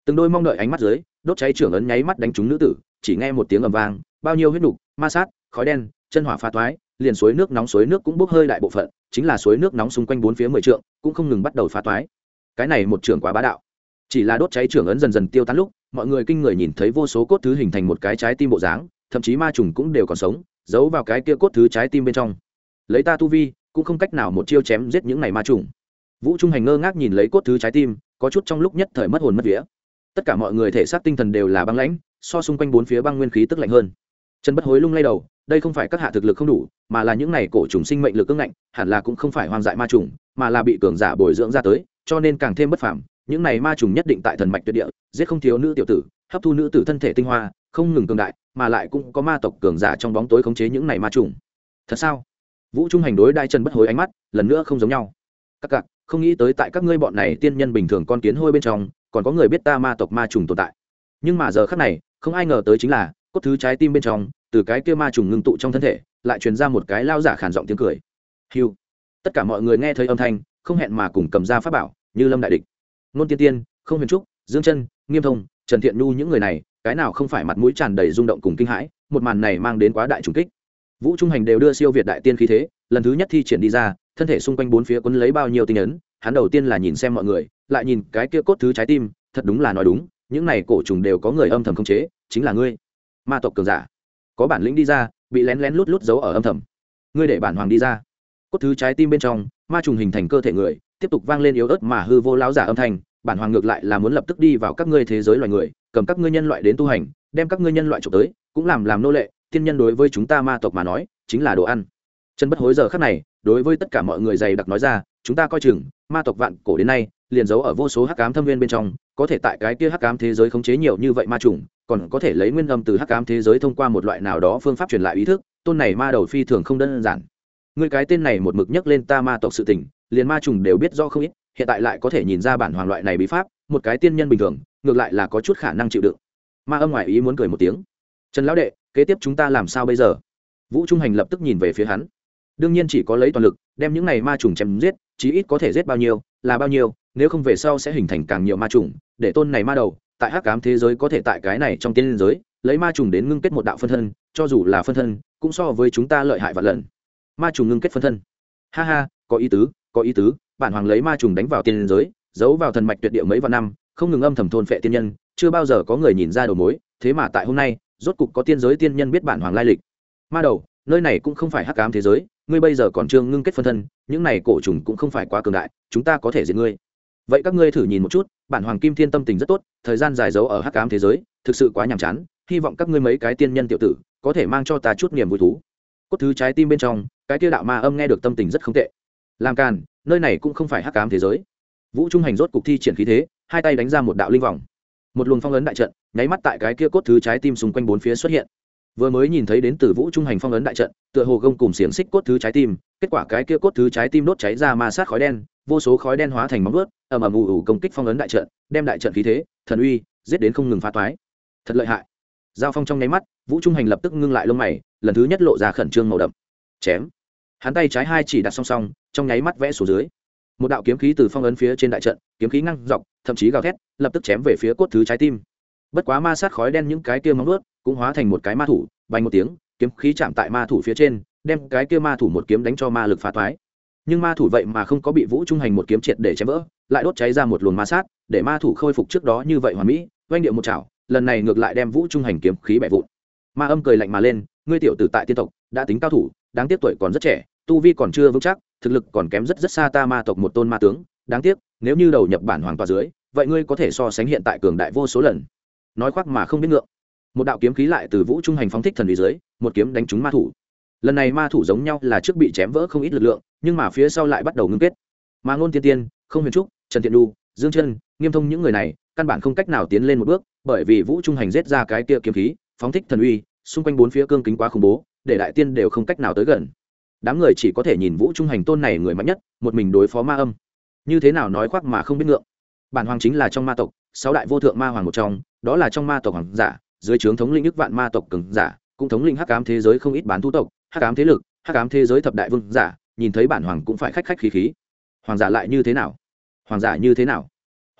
từng đôi mong đợi ánh mắt dưới, đốt cháy trưởng ấn nháy mắt đánh trúng nữ tử, chỉ nghe một tiếng ầm vang, bao nhiêu huyết nục, ma sát, khói đen, chân hỏa phá toái, liền suối nước nóng cũng bốc hơi đại bộ phận, chính là suối nước nóng xung quanh bốn phía 10 trượng cũng không ngừng bắt đầu phá toái. Cái này một trưởng quá bá đạo. Chỉ là đốt cháy trưởng ấn dần dần tiêu tán lúc, mọi người kinh người nhìn thấy vô số cốt thứ hình thành một cái trái tim bộ dáng, thậm chí ma trùng cũng đều còn sống, giấu vào cái kia cốt thứ trái tim bên trong. Lấy ta tu vi, cũng không cách nào một chiêu chém giết những này ma trùng. Vũ Trung Hành ngơ ngác nhìn lấy cốt thứ trái tim, có chút trong lúc nhất thời mất hồn mất vía. Tất cả mọi người thể xác tinh thần đều là băng lãnh, so xung quanh bốn phía băng nguyên khí tức lạnh hơn. Trần Bất Hối lung lay đầu, đây không phải các hạ thực lực không đủ, mà là những này cổ trùng sinh mệnh lực cứng ngạnh, hẳn là cũng không phải hoang dại ma trùng, mà là bị cường giả bồi dưỡng ra tới, cho nên càng thêm bất phàm. Những này ma trùng nhất định tại thần mạch tuyệt địa, giết không thiếu nữ tiểu tử, hấp thu nữ tử thân thể tinh hoa, không ngừng cường đại, mà lại cũng có ma tộc cường giả trong bóng tối khống chế những này ma trùng. Thật sao? Vũ Trung Hành đối đại Trần Bất Hối ánh mắt, lần nữa không giống nhau. Các cặc, không nghĩ tới tại các ngươi bọn này tiên nhân bình thường con kiến hôi bên trong, còn có người biết ta ma tộc ma trùng tồn tại. Nhưng mà giờ khắc này, không ai ngờ tới chính là, cốt thứ trái tim bên trong, từ cái kia ma trùng ngưng tụ trong thân thể, lại truyền ra một cái lao giả khàn giọng tiếng cười. Hưu. Tất cả mọi người nghe thấy âm thanh, không hẹn mà cùng cầm ra pháp bảo, như lâm đại địch. Nôn Tiên Tiên, Không Huyền Trúc, Dương Chân, Nghiêm Thông, Trần Thiện Nhu những người này, cái nào không phải mặt mũi tràn đầy rung động cùng kinh hãi, một màn này mang đến quá đại trùng kích. Vũ Trung Hành đều đưa siêu việt đại tiên khí thế, lần thứ nhất thi triển đi ra, thân thể xung quanh bốn phía quấn lấy bao nhiêu tinh ấn, hắn đầu tiên là nhìn xem mọi người, lại nhìn cái kia cốt thứ trái tim, thật đúng là nói đúng, những này cổ trùng đều có người âm thầm khống chế, chính là ngươi, ma tộc cường giả. Có bản lĩnh đi ra, bị lén lén lút lút giấu ở âm thầm. Ngươi để bản hoàng đi ra. Cốt thứ trái tim bên trong, ma trùng hình thành cơ thể người, tiếp tục vang lên yếu ớt mà hư vô lão giả âm thanh, bản hoàng ngược lại là muốn lập tức đi vào các ngươi thế giới loài người, cầm các ngươi nhân loại đến tu hành, đem các ngươi nhân loại chụp tới, cũng làm nô lệ, tiên nhân đối với chúng ta ma tộc mà nói, chính là đồ ăn. Trần Bất Hối giờ khắc này, đối với tất cả mọi người dày đặc nói ra, chúng ta coi chừng, ma tộc vạn cổ đến nay, liền giấu ở vô số hắc ám thâm viên bên trong, có thể tại cái kia hắc ám thế giới khống chế nhiều như vậy ma trùng, còn có thể lấy nguyên âm từ hắc ám thế giới thông qua một loại nào đó phương pháp truyền lại ý thức, tôn này ma đầu phi thường không đơn giản. Ngươi cái tên này một mực nhắc lên ta ma tộc sự tình, liền ma trùng đều biết do không ít, hiện tại lại có thể nhìn ra bản hoàng loại này bí pháp, một cái tiên nhân bình thường, ngược lại là có chút khả năng chịu đựng. Ma âm ngoài ý muốn cười một tiếng. Trần lão đệ, kế tiếp chúng ta làm sao bây giờ? Vũ Trung Hành lập tức nhìn về phía hắn. Đương nhiên chỉ có lấy toàn lực, đem những này ma trùng chém giết, chí ít có thể giết bao nhiêu, là bao nhiêu, nếu không về sau sẽ hình thành càng nhiều ma trùng, để tôn này ma đầu, tại hắc ám thế giới có thể tại cái này trong tiên giới, lấy ma trùng đến ngưng kết một đạo phân thân, cho dù là phân thân, cũng so với chúng ta lợi hại vạn lần. Ma trùng ngưng kết phân thân. Ha ha, có ý tứ, có ý tứ, bản hoàng lấy ma trùng đánh vào tiên giới, giấu vào thần mạch tuyệt địa mấy vạn năm, không ngừng âm thầm thôn phệ tiên nhân, chưa bao giờ có người nhìn ra đầu mối, thế mà tại hôm nay, rốt cục có tiên giới tiên nhân biết bản hoàng lai lịch. Ma đầu, nơi này cũng không phải hắc ám thế giới, ngươi bây giờ còn chưa ngưng kết phân thân, những này cổ trùng cũng không phải quá cường đại, chúng ta có thể diệt ngươi. Vậy các ngươi thử nhìn một chút, bản hoàng Kim Thiên tâm tình rất tốt, thời gian dài giấu ở hắc ám thế giới, thực sự quá nhàm chán, hy vọng các ngươi mấy cái tiên nhân tiểu tử có thể mang cho ta chút niềm vui thú. Cốt thứ trái tim bên trong, cái kia đạo ma âm nghe được tâm tình rất không tệ. Làm càn, nơi này cũng không phải hắc ám thế giới. Vũ Trung Hành rốt cục thi triển khí thế, hai tay đánh ra một đạo linh vòng, một luồng phong ấn đại trận nháy mắt tại cái kia cốt thứ trái tim xung quanh bốn phía xuất hiện. Vừa mới nhìn thấy đến từ Vũ Trung Hành phong ấn đại trận, tựa hồ gông cùng xiềng xích cốt thứ trái tim, kết quả cái kia cốt thứ trái tim đốt cháy ra ma sát khói đen, vô số khói đen hóa thành móng vuốt, ầm ầm ù ù công kích phong ấn đại trận, đem đại trận khí thế, thần uy, giết đến không ngừng phá toái. Thật lợi hại. Giao phong trong nháy mắt, Vũ Trung Hành lập tức ngưng lại lông mày, lần thứ nhất lộ ra khẩn trương màu đậm. Chém. Hắn tay trái hai chỉ đặt song song, trong nháy mắt vẽ xuống dưới. Một đạo kiếm khí từ phong ấn phía trên đại trận, kiếm khí ngăng dọc, thậm chí gào thét, lập tức chém về phía cốt thứ trái tim. Bất quá ma sát khói đen những cái kia móng vuốt, cũng hóa thành một cái ma thủ, vang một tiếng, kiếm khí chạm tại ma thủ phía trên, đem cái kia ma thủ một kiếm đánh cho ma lực phá toái. Nhưng ma thủ vậy mà không có bị Vũ Trung Hành một kiếm triệt để chém vỡ, lại đốt cháy ra một luồng ma sát, để ma thủ khôi phục trước đó như vậy hoàn mỹ, oanh điệu một chảo, lần này ngược lại đem Vũ Trung Hành kiếm khí bẻ vụn. Ma âm cười lạnh mà lên, ngươi tiểu tử tại tiên tộc, đã tính cao thủ, đáng tiếc tuổi còn rất trẻ, tu vi còn chưa vững chắc, thực lực còn kém rất rất xa ta ma tộc một tôn ma tướng, đáng tiếc, nếu như đầu nhập bản hoàng tòa dưới, vậy ngươi có thể so sánh hiện tại cường đại vô số lần. Nói khoác mà không biết ngượng. Một đạo kiếm khí lại từ Vũ Trung Hành phóng thích thần uy dưới, một kiếm đánh trúng ma thủ. Lần này ma thủ giống nhau là trước bị chém vỡ không ít lực lượng, nhưng mà phía sau lại bắt đầu ngưng kết. Mà Ngôn Tiên Tiên, Không Huyền Trúc, Trần Thiện Nhu, Dương Chân, Nghiêm Thông những người này, căn bản không cách nào tiến lên một bước, bởi vì Vũ Trung Hành giết ra cái kia kiếm khí, phóng thích thần uy, xung quanh bốn phía cương kính quá khủng bố, để đại tiên đều không cách nào tới gần. Đám người chỉ có thể nhìn Vũ Trung Hành tôn này người mạnh nhất, một mình đối phó ma âm. Như thế nào nói khoác mà không biết ngượng. Bản hoàng chính là trong ma tộc, sáu đại vô thượng ma hoàng một trong, đó là trong ma tộc hoàng giả, dưới trướng thống lĩnh ức vạn ma tộc cường giả, cũng thống lĩnh hắc ám thế giới không ít bán thú tộc, hắc ám thế lực, hắc ám thế giới thập đại vương giả, nhìn thấy bản hoàng cũng phải khách khách khí khí. Hoàng giả lại như thế nào? Hoàng giả như thế nào?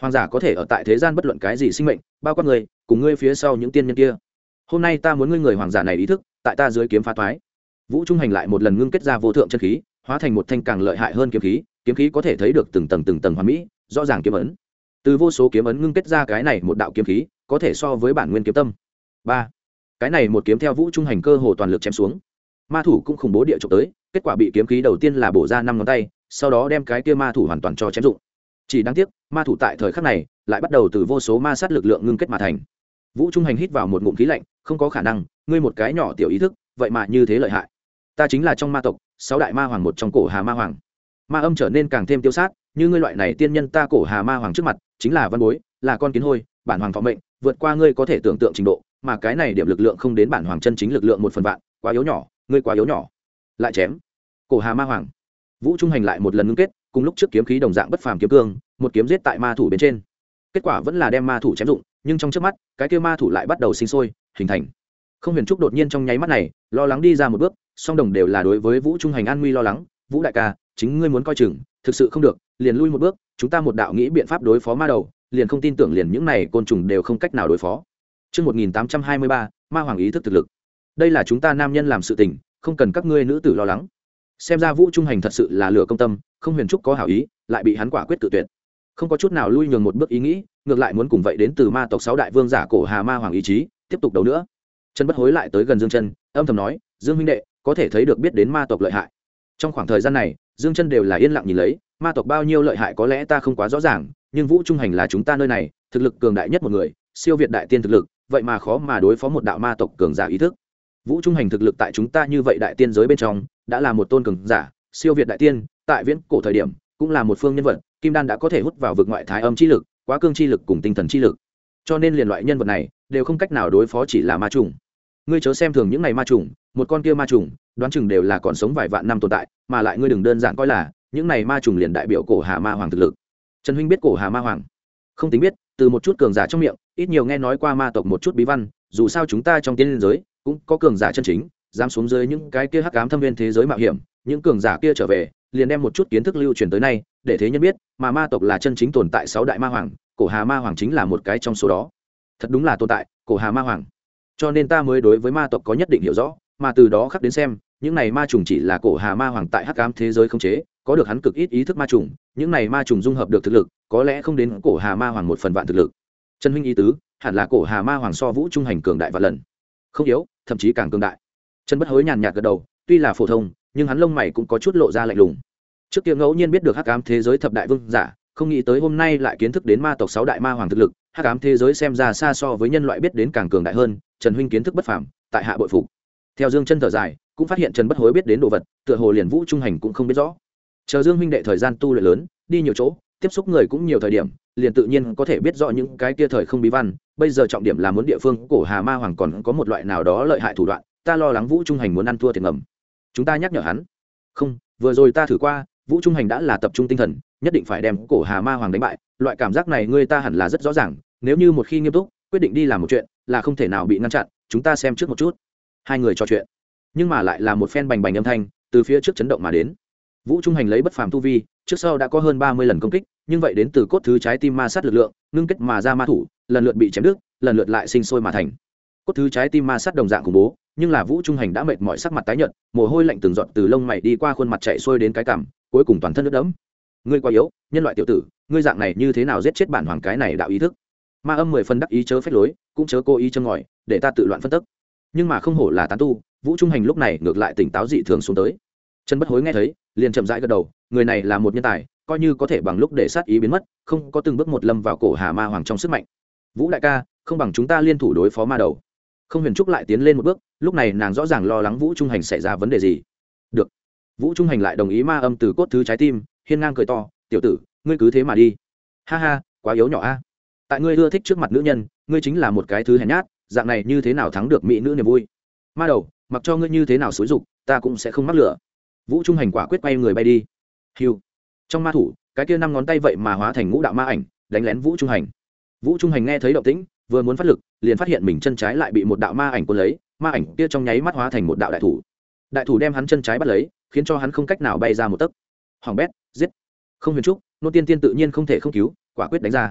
hoàng giả có thể ở tại thế gian bất luận cái gì sinh mệnh, bao quát người cùng ngươi phía sau những tiên nhân kia. Hôm nay ta muốn ngươi người hoàng giả này ý thức tại ta dưới kiếm phá toái. Vũ Trung Hành lại một lần ngưng kết ra vô thượng chân khí, hóa thành một thanh càng lợi hại hơn kiếm khí có thể thấy được từng tầng hoàn mỹ, rõ ràng kiếm ấn. Từ vô số kiếm ấn ngưng kết ra cái này một đạo kiếm khí, có thể so với bản nguyên kiếm tâm. Ba, cái này một kiếm theo Vũ Trung Hành cơ hồ toàn lực chém xuống. Ma thủ cũng khủng bố địa chụp tới, kết quả bị kiếm khí đầu tiên là bổ ra 5 ngón tay, sau đó đem cái kia ma thủ hoàn toàn cho chém dụng. Chỉ đáng tiếc, ma thủ tại thời khắc này lại bắt đầu từ vô số ma sát lực lượng ngưng kết mà thành. Vũ Trung Hành hít vào một ngụm khí lạnh, không có khả năng, ngươi một cái nhỏ tiểu ý thức, vậy mà như thế lợi hại. Ta chính là trong ma tộc 6 đại ma hoàng một trong Cổ Hà Ma Hoàng. Ma âm trở nên càng thêm tiêu sát, như ngươi loại này tiên nhân ta Cổ Hà Ma Hoàng trước mặt, chính là văn bối, là con kiến hôi, bản hoàng thọ mệnh, vượt qua ngươi có thể tưởng tượng trình độ, mà cái này điểm lực lượng không đến bản hoàng chân chính lực lượng 1/1000, quá yếu nhỏ, ngươi quá yếu nhỏ. Lại chém. Cổ Hà Ma Hoàng. Vũ Trung Hành lại một lần ngưng kết, cùng lúc trước kiếm khí đồng dạng bất phàm kiếm cương, một kiếm giết tại ma thủ bên trên. Kết quả vẫn là đem ma thủ chém dụng, nhưng trong chớp mắt, cái kia ma thủ lại bắt đầu sinh sôi, hình thành. Không Huyền Trúc đột nhiên trong nháy mắt này, lo lắng đi ra một bước, song đồng đều là đối với Vũ Trung Hành an nguy lo lắng. Vũ đại ca, chính ngươi muốn coi chừng, thực sự không được, liền lui một bước, chúng ta một đạo nghĩ biện pháp đối phó ma đầu, liền không tin tưởng liền những này côn trùng đều không cách nào đối phó. Chương 1823, ma hoàng ý thức thực lực. Đây là chúng ta nam nhân làm sự tình, không cần các ngươi nữ tử lo lắng. Xem ra Vũ Trung Hành thật sự là lửa công tâm, Không Huyền Trúc có hảo ý, lại bị hắn quả quyết tự tuyệt. Không có chút nào lui nhường một bước ý nghĩ, ngược lại muốn cùng vậy đến từ ma tộc 6 đại vương giả Cổ Hà Ma Hoàng ý chí, tiếp tục đấu nữa. Trần Bất Hối lại tới gần Dương Chân, âm thầm nói, Dương huynh đệ, có thể thấy được biết đến ma tộc lợi hại. Trong khoảng thời gian này, Dương Chân đều là yên lặng nhìn lấy, ma tộc bao nhiêu lợi hại có lẽ ta không quá rõ ràng, nhưng Vũ Trung Hành là chúng ta nơi này, thực lực cường đại nhất một người, siêu việt đại tiên thực lực, vậy mà khó mà đối phó một đạo ma tộc cường giả ý thức. Vũ Trung Hành thực lực tại chúng ta như vậy đại tiên giới bên trong, đã là một tôn cường giả, siêu việt đại tiên, tại viễn cổ thời điểm, cũng là một phương nhân vật, kim đan đã có thể hút vào vực ngoại thái âm chi lực, quá cương chi lực cùng tinh thần chi lực. Cho nên liền loại nhân vật này, đều không cách nào đối phó chỉ là ma trùng. Ngươi chớ xem thường những này ma trùng, một con kia ma trùng, đoán chừng đều là còn sống vài vạn năm tồn tại, mà lại ngươi đừng đơn giản coi là những này ma trùng liền đại biểu Cổ Hà Ma Hoàng thực lực. Trần huynh biết Cổ Hà Ma Hoàng? Không tính biết, từ một chút cường giả trong miệng, ít nhiều nghe nói qua ma tộc một chút bí văn, dù sao chúng ta trong tiên giới cũng có cường giả chân chính, dám xuống dưới những cái kia hắc ám thâm viên thế giới mạo hiểm, những cường giả kia trở về, liền đem một chút kiến thức lưu truyền tới nay, để thế nhân biết, mà ma tộc là chân chính tồn tại 6 đại ma hoàng, Cổ Hà Ma Hoàng chính là một cái trong số đó. Thật đúng là tồn tại, Cổ Hà Ma Hoàng. Cho nên ta mới đối với ma tộc có nhất định hiểu rõ, mà từ đó khắc đến xem, những này ma trùng chỉ là Cổ Hà Ma Hoàng tại hắc ám thế giới khống chế, có được hắn cực ít ý thức ma trùng, những này ma trùng dung hợp được thực lực, có lẽ không đến Cổ Hà Ma Hoàng 1/1000 thực lực. Trần huynh ý tứ, hẳn là Cổ Hà Ma Hoàng so Vũ Trung Hành cường đại vạn lần. Không yếu, thậm chí càng cường đại. Trần Bất Hối nhàn nhạt gật đầu, tuy là phổ thông, nhưng hắn lông mày cũng có chút lộ ra lạnh lùng. Trước kia ngẫu nhiên biết được hắc ám thế giới thập đại vương giả, không nghĩ tới hôm nay lại kiến thức đến ma tộc 6 đại ma hoàng thực lực, hắc ám thế giới xem ra xa so với nhân loại biết đến càng cường đại hơn, Trần huynh kiến thức bất phàm, tại hạ bội phục. Theo Dương Chân thở dài, cũng phát hiện Trần Bất Hối biết đến đồ vật, tựa hồ liền Vũ Trung Hành cũng không biết rõ. Chờ Dương huynh đệ thời gian tu luyện lớn, đi nhiều chỗ, tiếp xúc người cũng nhiều thời điểm, liền tự nhiên có thể biết rõ những cái kia thời không bí văn, bây giờ trọng điểm là muốn địa phương Cổ Hà Ma Hoàng còn có một loại nào đó lợi hại thủ đoạn, ta lo lắng Vũ Trung Hành muốn ăn thua tiền ngầm. Chúng ta nhắc nhở hắn. Không, vừa rồi ta thử qua, Vũ Trung Hành đã là tập trung tinh thần, nhất định phải đem Cổ Hà Ma Hoàng đánh bại, loại cảm giác này ngươi ta hẳn là rất rõ ràng, nếu như một khi nghiêm túc, quyết định đi làm một chuyện, là không thể nào bị ngăn chặn, chúng ta xem trước một chút. Hai người trò chuyện, nhưng mà lại là một phen bành bành âm thanh, từ phía trước chấn động mà đến. Vũ Trung Hành lấy bất phàm tu vi, trước sau đã có hơn 30 lần công kích, nhưng vậy đến từ cốt thứ trái tim ma sát lực lượng, ngưng kết mà ra ma thủ, lần lượt bị chém đứt, lần lượt lại sinh sôi mà thành. Cốt thứ trái tim ma sát đồng dạng khủng bố, nhưng là Vũ Trung Hành đã mệt mỏi, sắc mặt tái nhợt, mồ hôi lạnh từng giọt từ lông mày đi qua khuôn mặt chảy xuôi đến cái cằm, cuối cùng toàn thân ướt đẫm. Ngươi quá yếu, nhân loại tiểu tử, ngươi dạng này như thế nào giết chết bản hoàng cái này đạo ý thức? Ma âm 10 phần đắc ý chớ phép lối, cũng chớ cố ý châm ngòi, để ta tự loạn phân tức. Nhưng mà không hổ là tán tu, Vũ Trung Hành lúc này ngược lại tỉnh táo dị thường xuống tới. Trần Bất Hối nghe thấy, liền chậm rãi gật đầu, người này là một nhân tài, coi như có thể bằng lúc để sát ý biến mất, không có từng bước một lâm vào Cổ Hà Ma Hoàng trong sức mạnh. Vũ đại ca, không bằng chúng ta liên thủ đối phó ma đầu. Không Huyền Trúc lại tiến lên một bước, lúc này nàng rõ ràng lo lắng Vũ Trung Hành xảy ra vấn đề gì. Được. Vũ Trung Hành lại đồng ý ma âm từ cốt thứ trái tim, hiên ngang cười to, tiểu tử, ngươi cứ thế mà đi. Ha ha, quá yếu nhỏ a. Tại ngươi ưa thích trước mặt nữ nhân, ngươi chính là một cái thứ hèn nhát, dạng này như thế nào thắng được mỹ nữ niềm vui. Ma đầu, mặc cho ngươi như thế nào xúi dục, ta cũng sẽ không mắc lửa. Vũ Trung Hành quả quyết quay người bay đi. Hưu. Trong ma thủ, cái kia 5 ngón tay vậy mà hóa thành ngũ đạo ma ảnh, đánh lén Vũ Trung Hành. Vũ Trung Hành nghe thấy động tĩnh, vừa muốn phát lực, liền phát hiện mình chân trái lại bị một đạo ma ảnh cuốn lấy, ma ảnh kia trong nháy mắt hóa thành một đạo đại thủ. Đại thủ đem hắn chân trái bắt lấy, khiến cho hắn không cách nào bay ra một tấc. Hoàng bét, giết. Không Huyền Trúc, nô tiên tiên tự nhiên không thể không cứu, quả quyết đánh ra.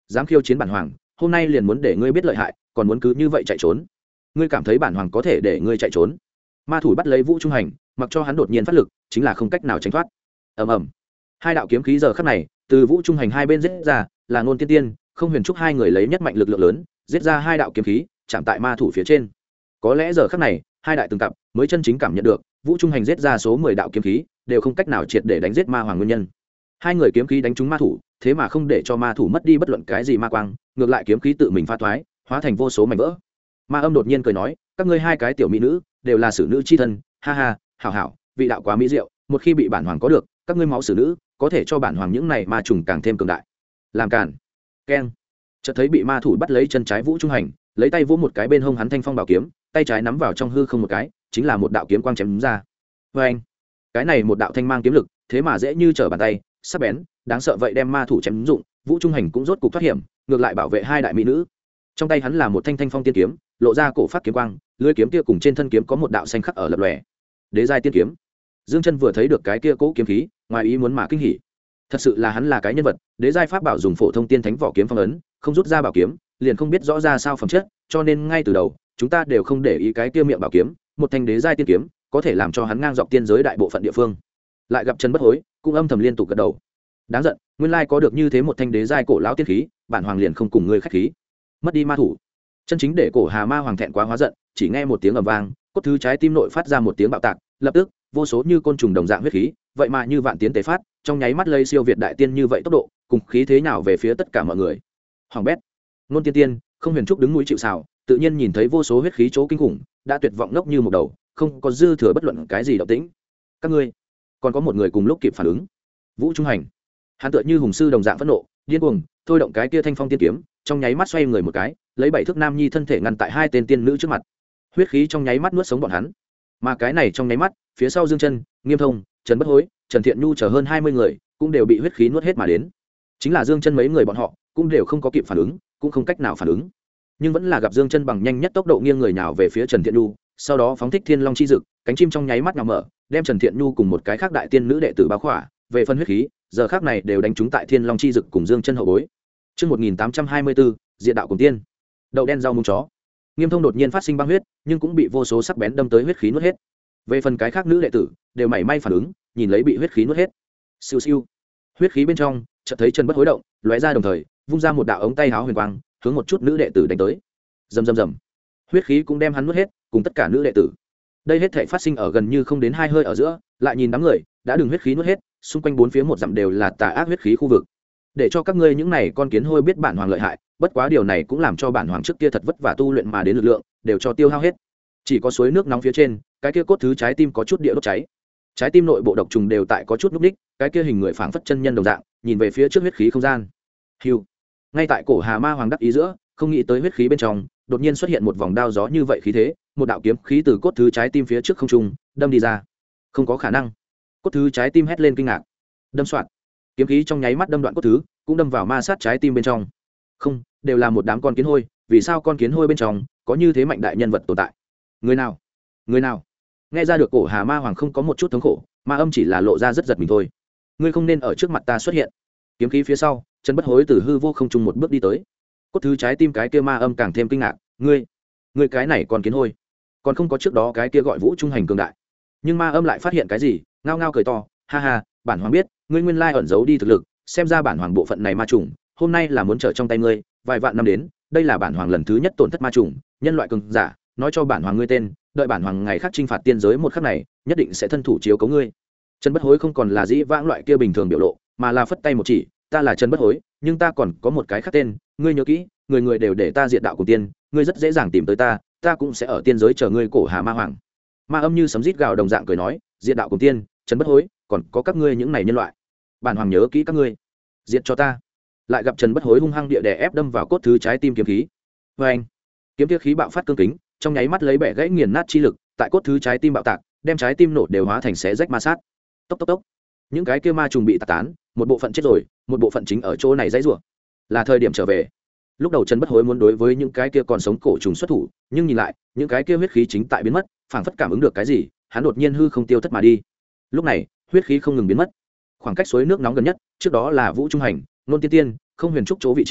dám khiêu chiến bản hoàng, hôm nay liền muốn để ngươi biết lợi hại, còn muốn cứ như vậy chạy trốn. Ngươi cảm thấy bản hoàng có thể để ngươi chạy trốn? Ma thủ bắt lấy Vũ Trung Hành, mặc cho hắn đột nhiên phát lực, chính là không cách nào tránh thoát. Ầm ầm, hai đạo kiếm khí giờ khắc này từ Vũ Trung Hành hai bên giết ra, là Ngôn Tiên Tiên, Không Huyền Trúc hai người lấy nhất mạnh lực lượng lớn, giết ra hai đạo kiếm khí, chạm tại ma thủ phía trên. Có lẽ giờ khắc này, hai đại từng cặp mới chân chính cảm nhận được, Vũ Trung Hành giết ra số 10 đạo kiếm khí, đều không cách nào triệt để đánh giết ma hoàng nguyên nhân. Hai người kiếm khí đánh trúng ma thủ, thế mà không để cho ma thủ mất đi bất luận cái gì ma quang, ngược lại kiếm khí tự mình pha thoái, hóa thành vô số mảnh vỡ. Ma âm đột nhiên cười nói, các ngươi hai cái tiểu mỹ nữ đều là sử nữ chi thân, ha ha, hảo hảo, vị đạo quá mỹ diệu, một khi bị bản hoàng có được, các ngươi máu sử nữ có thể cho bản hoàng những này ma trùng càng thêm cường đại. Làm cản. Keng. Chợt thấy bị ma thủ bắt lấy chân trái Vũ Trung Hành, lấy tay vỗ một cái bên hông hắn thanh phong bảo kiếm, tay trái nắm vào trong hư không một cái, chính là một đạo kiếm quang chém đúng ra. Oeng. Cái này một đạo thanh mang kiếm lực, thế mà dễ như trở bàn tay, sắc bén, đáng sợ vậy đem ma thủ chém đúng dụng, Vũ Trung Hành cũng rốt cục thoát hiểm, ngược lại bảo vệ hai đại mỹ nữ. Trong tay hắn là một thanh thanh phong tiên kiếm, lộ ra cổ phát kiếm quang, lưỡi kiếm kia cùng trên thân kiếm có một đạo xanh khắc ở lập lòe. Đế giai tiên kiếm. Dương Chân vừa thấy được cái kia cố kiếm khí, ngoài ý muốn mà kinh hỉ. Thật sự là hắn là cái nhân vật, đế giai pháp bảo dùng phổ thông tiên thánh vỏ kiếm phong ấn, không rút ra bảo kiếm, liền không biết rõ ra sao phẩm chất, cho nên ngay từ đầu, chúng ta đều không để ý cái kia miệng bảo kiếm, một thanh đế giai tiên kiếm, có thể làm cho hắn ngang dọc tiên giới đại bộ phận địa phương. Lại gặp Trần Bất Hối, cũng âm thầm liên tục gật đầu. Đáng giận, nguyên lai có được như thế một thanh đế giai cổ lão tiên khí, bản hoàng liền không cùng ngươi khách khí. Mất đi ma thủ, chân chính để cổ Hà Ma hoàng thẹn quá hóa giận, chỉ nghe một tiếng ầm vang, cốt thứ trái tim nội phát ra một tiếng bạo tạc, lập tức, vô số như côn trùng đồng dạng huyết khí, vậy mà như vạn tiến tế phát, trong nháy mắt lây siêu việt đại tiên như vậy tốc độ, cùng khí thế nào về phía tất cả mọi người. Hoàng bét, Nôn Tiên Tiên, Không Huyền Trúc đứng núi chịu sào, tự nhiên nhìn thấy vô số huyết khí chỗ kinh khủng, đã tuyệt vọng ngốc như một đầu, không có dư thừa bất luận cái gì động tĩnh. Các ngươi, còn có một người cùng lúc kịp phản ứng. Vũ Trung Hành, hắn tựa như hùng sư đồng dạng phẫn nộ, điên cuồng, thôi động cái kia thanh phong tiên kiếm, trong nháy mắt xoay người một cái, lấy 7 thước nam nhi thân thể ngăn tại hai tên tiên nữ trước mặt. Huyết khí trong nháy mắt nuốt sống bọn hắn. Mà cái này trong nháy mắt, phía sau Dương Chân, Nghiêm Thông, Trần Bất Hối, Trần Thiện Nhu chờ hơn 20 người, cũng đều bị huyết khí nuốt hết mà đến. Chính là Dương Chân mấy người bọn họ, cũng đều không có kịp phản ứng, cũng không cách nào phản ứng. Nhưng vẫn là gặp Dương Chân bằng nhanh nhất tốc độ nghiêng người nhào về phía Trần Thiện Nhu, sau đó phóng thích Thiên Long chi dực, cánh chim trong nháy mắt nhào mở, đem Trần Thiện Nhu cùng một cái khác đại tiên nữ đệ tử bao khỏa, về phân huyết khí, giờ khắc này đều đánh trúng tại Thiên Long chi dực cùng Dương Chân hậu bối. Chương 1824, Diện đạo cùng tiên. Đậu đen rau muống chó. Nghiêm Thông đột nhiên phát sinh băng huyết, nhưng cũng bị vô số sắc bén đâm tới huyết khí nuốt hết. Về phần cái khác nữ đệ tử, đều mảy may phản ứng, nhìn lấy bị huyết khí nuốt hết. Siêu siêu. Huyết khí bên trong, chợt thấy Trần Bất Hối động, lóe ra đồng thời, vung ra một đạo ống tay áo huyền quang, hướng một chút nữ đệ tử đánh tới. Rầm rầm rầm. Huyết khí cũng đem hắn nuốt hết, cùng tất cả nữ đệ tử. Đây hết thảy phát sinh ở gần như không đến 2 hơi ở giữa, lại nhìn đám người, đã đừng huyết khí nuốt hết, xung quanh bốn phía một dặm đều là tà ác huyết khí khu vực. Để cho các ngươi những này con kiến hôi biết bản hoàng lợi hại, bất quá điều này cũng làm cho bản hoàng trước kia thật vất vả tu luyện mà đến lực lượng, đều cho tiêu hao hết. Chỉ có suối nước nóng phía trên, cái kia cốt thứ trái tim có chút địa đốt cháy. Trái tim nội bộ độc trùng đều tại có chút núc ních, cái kia hình người phảng phất chân nhân đồng dạng, nhìn về phía trước huyết khí không gian. Hưu. Ngay tại cổ Hà Ma hoàng đắc ý giữa, không nghĩ tới huyết khí bên trong, đột nhiên xuất hiện một vòng đao gió như vậy khí thế, một đạo kiếm khí từ cốt thứ trái tim phía trước không trung đâm đi ra. Không có khả năng. Cốt thứ trái tim hét lên kinh ngạc. Đâm soạn. Kiếm khí trong nháy mắt đâm đoạn cốt thứ, cũng đâm vào ma sát trái tim bên trong. Không, đều là một đám con kiến hôi, vì sao con kiến hôi bên trong có như thế mạnh đại nhân vật tồn tại? Người nào? Người nào? Nghe ra được cổ Hà Ma hoàng không có một chút thống khổ, ma âm chỉ là lộ ra rất giật mình thôi. Ngươi không nên ở trước mặt ta xuất hiện. Kiếm khí phía sau, Trần Bất Hối từ hư vô không trung một bước đi tới. Cốt thứ trái tim cái kia ma âm càng thêm kinh ngạc, ngươi cái này còn kiến hôi, còn không có trước đó cái kia gọi Vũ Trung Hành cường đại. Nhưng ma âm lại phát hiện cái gì, ngao ngao cười to, ha ha, bản hoàng biết, ngươi nguyên lai ẩn giấu đi thực lực, xem ra bản hoàng bộ phận này ma trùng, hôm nay là muốn trở trong tay ngươi, vài vạn năm đến, đây là bản hoàng lần thứ nhất tổn thất ma trùng, nhân loại cường giả, nói cho bản hoàng ngươi tên, đợi bản hoàng ngày khác chinh phạt tiên giới một khắc này, nhất định sẽ thân thủ chiếu cố ngươi. Trần Bất Hối không còn là dĩ vãng loại kia bình thường biểu lộ, mà là phất tay một chỉ, ta là Trần Bất Hối, nhưng ta còn có một cái khác tên, ngươi nhớ kỹ, người người đều để ta diệt đạo cùng tiên, ngươi rất dễ dàng tìm tới ta, ta cũng sẽ ở tiên giới chờ ngươi cổ Hà Ma hoàng. Ma âm như sấm rít gào đồng dạng cười nói, diệt đạo cùng tiên, Trần Bất Hối, còn có các ngươi những này nhân loại, bản hoàng nhớ kỹ các ngươi, diệt cho ta. Lại gặp Trần Bất Hối hung hăng địa đè ép đâm vào cốt thứ trái tim kiếm khí. Vê anh, kiếm kia khí bạo phát cương kính, trong nháy mắt lấy bẻ gãy nghiền nát chi lực, tại cốt thứ trái tim bạo tạc, đem trái tim nổ đều hóa thành xé rách ma sát. Tốc tốc tốc, những cái kia ma trùng bị tạc tán, một bộ phận chết rồi, một bộ phận chính ở chỗ này dãy rủa. Là thời điểm trở về. Lúc đầu Trần Bất Hối muốn đối với những cái kia còn sống cổ trùng xuất thủ, nhưng nhìn lại, những cái kia huyết khí chính tại biến mất, phảng phất cảm ứng được cái gì, hắn đột nhiên hư không tiêu thất mà đi. Lúc này, huyết khí không ngừng biến mất. Khoảng cách suối nước nóng gần nhất, trước đó là Vũ Trung Hành, Nôn Tiên Tiên, Không Huyền Trúc chỗ vị trí,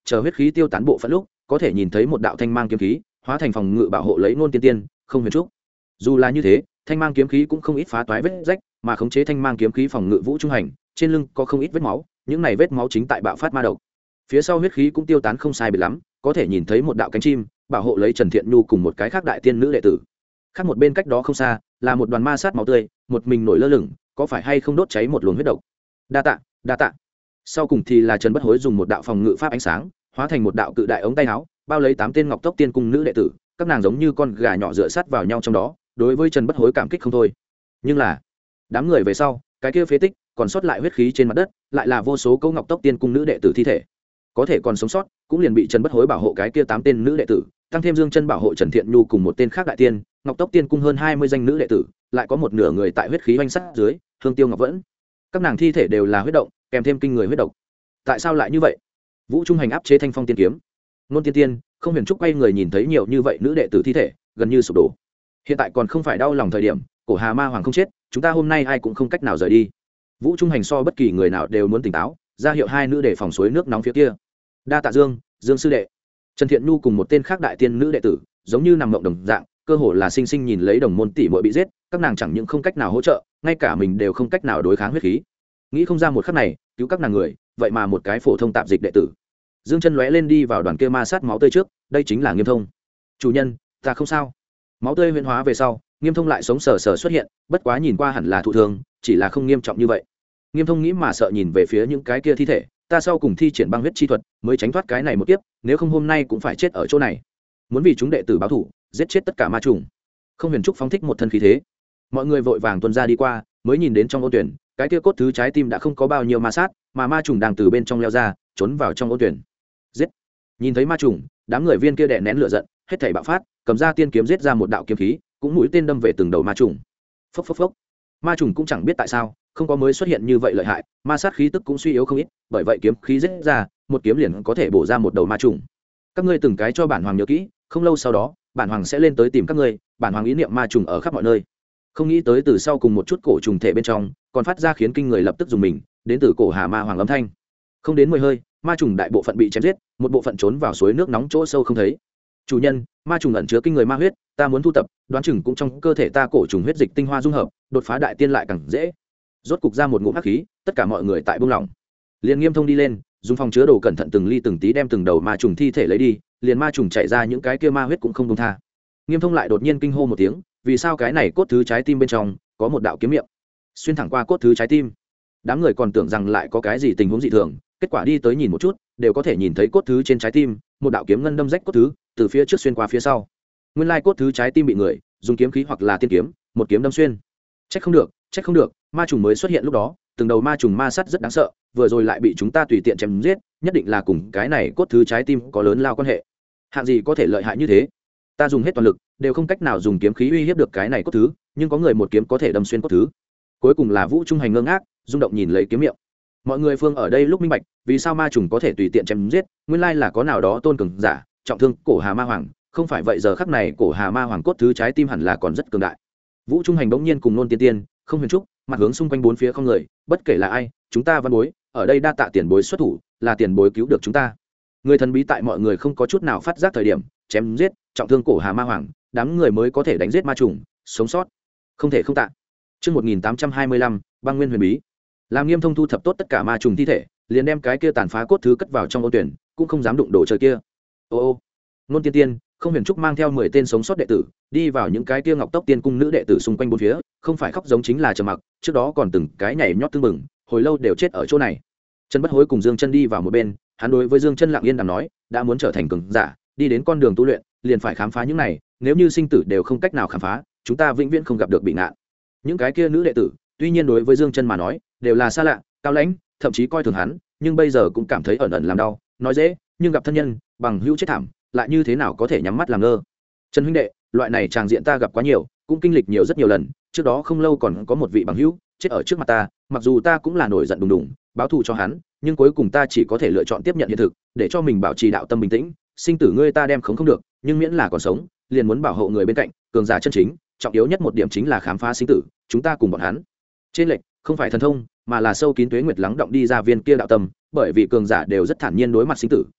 chờ huyết khí tiêu tán bộ phận lúc có thể nhìn thấy một đạo thanh mang kiếm khí hóa thành phòng ngự bảo hộ lấy Nôn Tiên Tiên, không huyền trúc. Dù là như thế, thanh mang kiếm khí cũng không ít phá toái vết rách, mà khống chế thanh mang kiếm khí phòng ngự Vũ Trung Hành, trên lưng có không ít vết máu, những này vết máu chính tại bạo phát ma độc. Phía sau huyết khí cũng tiêu tán không sai biệt lắm, có thể nhìn thấy một đạo cánh chim bảo hộ lấy Trần Thiện Nhu cùng một cái khác đại tiên nữ đệ tử. Khác một bên cách đó không xa, là một đoàn ma sát máu tươi, một mình nổi lơ lửng, có phải hay không đốt cháy một luồng huyết độc. Đa tạ, đa tạ. Sau cùng thì là Trần Bất Hối dùng một đạo phòng ngự pháp ánh sáng, hóa thành một đạo cự đại ống tay áo, bao lấy 8 tên Ngọc Tốc Tiên cung nữ đệ tử, các nàng giống như con gà nhỏ dựa sát vào nhau trong đó, đối với Trần Bất Hối cảm kích không thôi. Nhưng là, đám người về sau, cái kia phế tích, còn sót lại huyết khí trên mặt đất, lại là vô số câu Ngọc Tốc Tiên cung nữ đệ tử thi thể. Có thể còn sống sót, cũng liền bị Trần Bất Hối bảo hộ cái kia 8 tên nữ đệ tử, tăng thêm Dương Chân bảo hộ Trần Thiện Nhu cùng một tên khác đại tiên, Ngọc Tốc Tiên cung hơn 20 danh nữ đệ tử, lại có một nửa người tại huyết khí oanh sát dưới, Hương Tiêu Ngọc Vẫn. Các nàng thi thể đều là huyết động, kèm thêm kinh người huyết độc. Tại sao lại như vậy? Vũ Trung Hành áp chế Thanh Phong Tiên kiếm. Nôn Tiên Tiên, không huyền trúc quay người nhìn thấy nhiều như vậy nữ đệ tử thi thể, gần như sụp đổ. Hiện tại còn không phải đau lòng thời điểm, Cổ Hà Ma Hoàng không chết, chúng ta hôm nay ai cũng không cách nào rời đi. Vũ Trung Hành so bất kỳ người nào đều muốn tỉnh táo, ra hiệu hai nữ để phòng suối nước nóng phía kia. Đa tạ Dương, Dương sư đệ. Trần Thiện Nhu cùng một tên khác đại tiên nữ đệ tử, giống như nằm mộng đồng dạng, cơ hồ là sinh sinh nhìn lấy đồng môn tỷ muội bị giết, các nàng chẳng những không cách nào hỗ trợ, ngay cả mình đều không cách nào đối kháng huyết khí. Nghĩ không ra một khắc này, cứu các nàng người, vậy mà một cái phổ thông tạp dịch đệ tử. Dương Chân lóe lên đi vào đoàn kia ma sát máu tươi trước, đây chính là Nghiêm Thông. Chủ nhân, ta không sao. Máu tươi huyễn hóa về sau, Nghiêm Thông lại sống sờ sờ xuất hiện, bất quá nhìn qua hẳn là thụ thương, chỉ là không nghiêm trọng như vậy. Nghiêm Thông nghĩ mà sợ nhìn về phía những cái kia thi thể, ta sau cùng thi triển băng huyết chi thuật, mới tránh thoát cái này một kiếp, nếu không hôm nay cũng phải chết ở chỗ này. Muốn vì chúng đệ tử báo thù, giết chết tất cả ma trùng. Không huyền trúc phóng thích một thân khí thế. Mọi người vội vàng tuần ra đi qua, mới nhìn đến trong ô tuyển, cái kia cốt thứ trái tim đã không có bao nhiêu ma sát, mà ma trùng đang từ bên trong leo ra, trốn vào trong ô tuyển. Giết! Nhìn thấy ma trùng, đám người viên kia đè nén lửa giận, hết thảy bạo phát, cầm ra tiên kiếm giết ra một đạo kiếm khí, cũng mũi tên đâm về từng đầu ma trùng. Phốc phốc phốc. Ma trùng cũng chẳng biết tại sao, không có mới xuất hiện như vậy lợi hại, ma sát khí tức cũng suy yếu không ít, bởi vậy kiếm khí giết ra, một kiếm liền có thể bổ ra một đầu ma trùng. Các ngươi từng cái cho bản hoàng nhớ kỹ, không lâu sau đó, bản hoàng sẽ lên tới tìm các ngươi, bản hoàng ý niệm ma trùng ở khắp mọi nơi. Không nghĩ tới từ sau cùng một chút cổ trùng thể bên trong, còn phát ra khiến kinh người lập tức dùng mình, đến từ cổ Hà Ma Hoàng âm thanh. Không đến 10 hơi, ma trùng đại bộ phận bị chém giết, một bộ phận trốn vào suối nước nóng chỗ sâu không thấy. Chủ nhân, ma trùng ẩn chứa kinh người ma huyết, ta muốn thu tập, đoán chừng cũng trong cơ thể ta cổ trùng huyết dịch tinh hoa dung hợp, đột phá đại tiên lại càng dễ. Rốt cục ra một ngụm hắc khí, tất cả mọi người tại buông lỏng. Liền Nghiêm Thông đi lên, dùng phòng chứa đồ cẩn thận từng ly từng tí đem từng đầu ma trùng thi thể lấy đi, liền ma trùng chạy ra những cái kia ma huyết cũng không buông tha. Nghiêm Thông lại đột nhiên kinh hô một tiếng, vì sao cái này cốt thứ trái tim bên trong có một đạo kiếm miệng xuyên thẳng qua cốt thứ trái tim. Đám người còn tưởng rằng lại có cái gì tình huống dị thường, kết quả đi tới nhìn một chút, đều có thể nhìn thấy cốt thứ trên trái tim, một đạo kiếm ngân đâm rách cốt thứ, từ phía trước xuyên qua phía sau. Nguyên lai cốt thứ trái tim bị người dùng kiếm khí hoặc là tiên kiếm, một kiếm đâm xuyên. Trách không được, ma trùng mới xuất hiện lúc đó, từng đầu ma trùng ma sát rất đáng sợ, vừa rồi lại bị chúng ta tùy tiện chém giết, nhất định là cùng cái này cốt thứ trái tim có lớn lao quan hệ. Hạng gì có thể lợi hại như thế? Ta dùng hết toàn lực, đều không cách nào dùng kiếm khí uy hiếp được cái này cốt thứ, nhưng có người một kiếm có thể đâm xuyên cốt thứ. Cuối cùng là Vũ Trung Hành ngơ ngác, rung động nhìn lấy kiếm miệng. Mọi người phương ở đây lúc minh bạch, vì sao ma trùng có thể tùy tiện chém giết, nguyên lai là có nào đó tôn cường giả, trọng thương cổ Hà Ma Hoàng, không phải vậy giờ khắc này cổ Hà Ma Hoàng cốt thứ trái tim hẳn là còn rất cường đại. Vũ Trung Hành bỗng nhiên cùng Nôn Tiên Tiên, không huyền trúc, mặt hướng xung quanh bốn phía không người, bất kể là ai, chúng ta văn bối, ở đây đa tạ tiền bối xuất thủ, là tiền bối cứu được chúng ta. Người thần bí tại mọi người không có chút nào phát giác thời điểm, chém giết, trọng thương cổ Hà Ma Hoàng, đám người mới có thể đánh giết ma trùng, sống sót. Không thể không tạ. Chương 1825, băng nguyên huyền bí. Làm Nghiêm Thông thu thập tốt tất cả ma trùng thi thể, liền đem cái kia tàn phá cốt thứ cất vào trong ô tuyển, cũng không dám đụng đồ chơi kia. Ô, Nôn Tiên Tiên, không huyền trúc mang theo 10 tên sống sót đệ tử, đi vào những cái kia Ngọc Tốc Tiên cung nữ đệ tử xung quanh bốn phía, không phải khóc giống chính là trầm mặc, trước đó còn từng cái nhảy nhót tương mừng, hồi lâu đều chết ở chỗ này. Trần Bất Hối cùng Dương Chân đi vào một bên, hắn đối với Dương Chân lặng yên đàm nói, đã muốn trở thành cường giả, đi đến con đường tu luyện, liền phải khám phá những này, nếu như sinh tử đều không cách nào khám phá, chúng ta vĩnh viễn không gặp được bị nạn. Những cái kia nữ đệ tử, tuy nhiên đối với Dương Chân mà nói, đều là xa lạ, cao lãnh, thậm chí coi thường hắn, nhưng bây giờ cũng cảm thấy ẩn ẩn làm đau, nói dễ, nhưng gặp thân nhân, bằng hữu chết thảm, lại như thế nào có thể nhắm mắt làm ngơ. Trần huynh đệ, loại này tràng diện ta gặp quá nhiều, cũng kinh lịch nhiều rất nhiều lần, trước đó không lâu còn có một vị bằng hữu chết ở trước mặt ta, mặc dù ta cũng là nổi giận đùng đùng, báo thù cho hắn, nhưng cuối cùng ta chỉ có thể lựa chọn tiếp nhận hiện thực, để cho mình bảo trì đạo tâm bình tĩnh, sinh tử ngươi ta đem không được, nhưng miễn là còn sống, liền muốn bảo hộ người bên cạnh, cường giả chân chính, trọng yếu nhất một điểm chính là khám phá sinh tử, chúng ta cùng bọn hắn. Trên lệch, không phải thần thông, mà là sâu kín tuế nguyệt lắng động đi ra viên kia đạo tâm, bởi vì cường giả đều rất thản nhiên đối mặt sinh tử,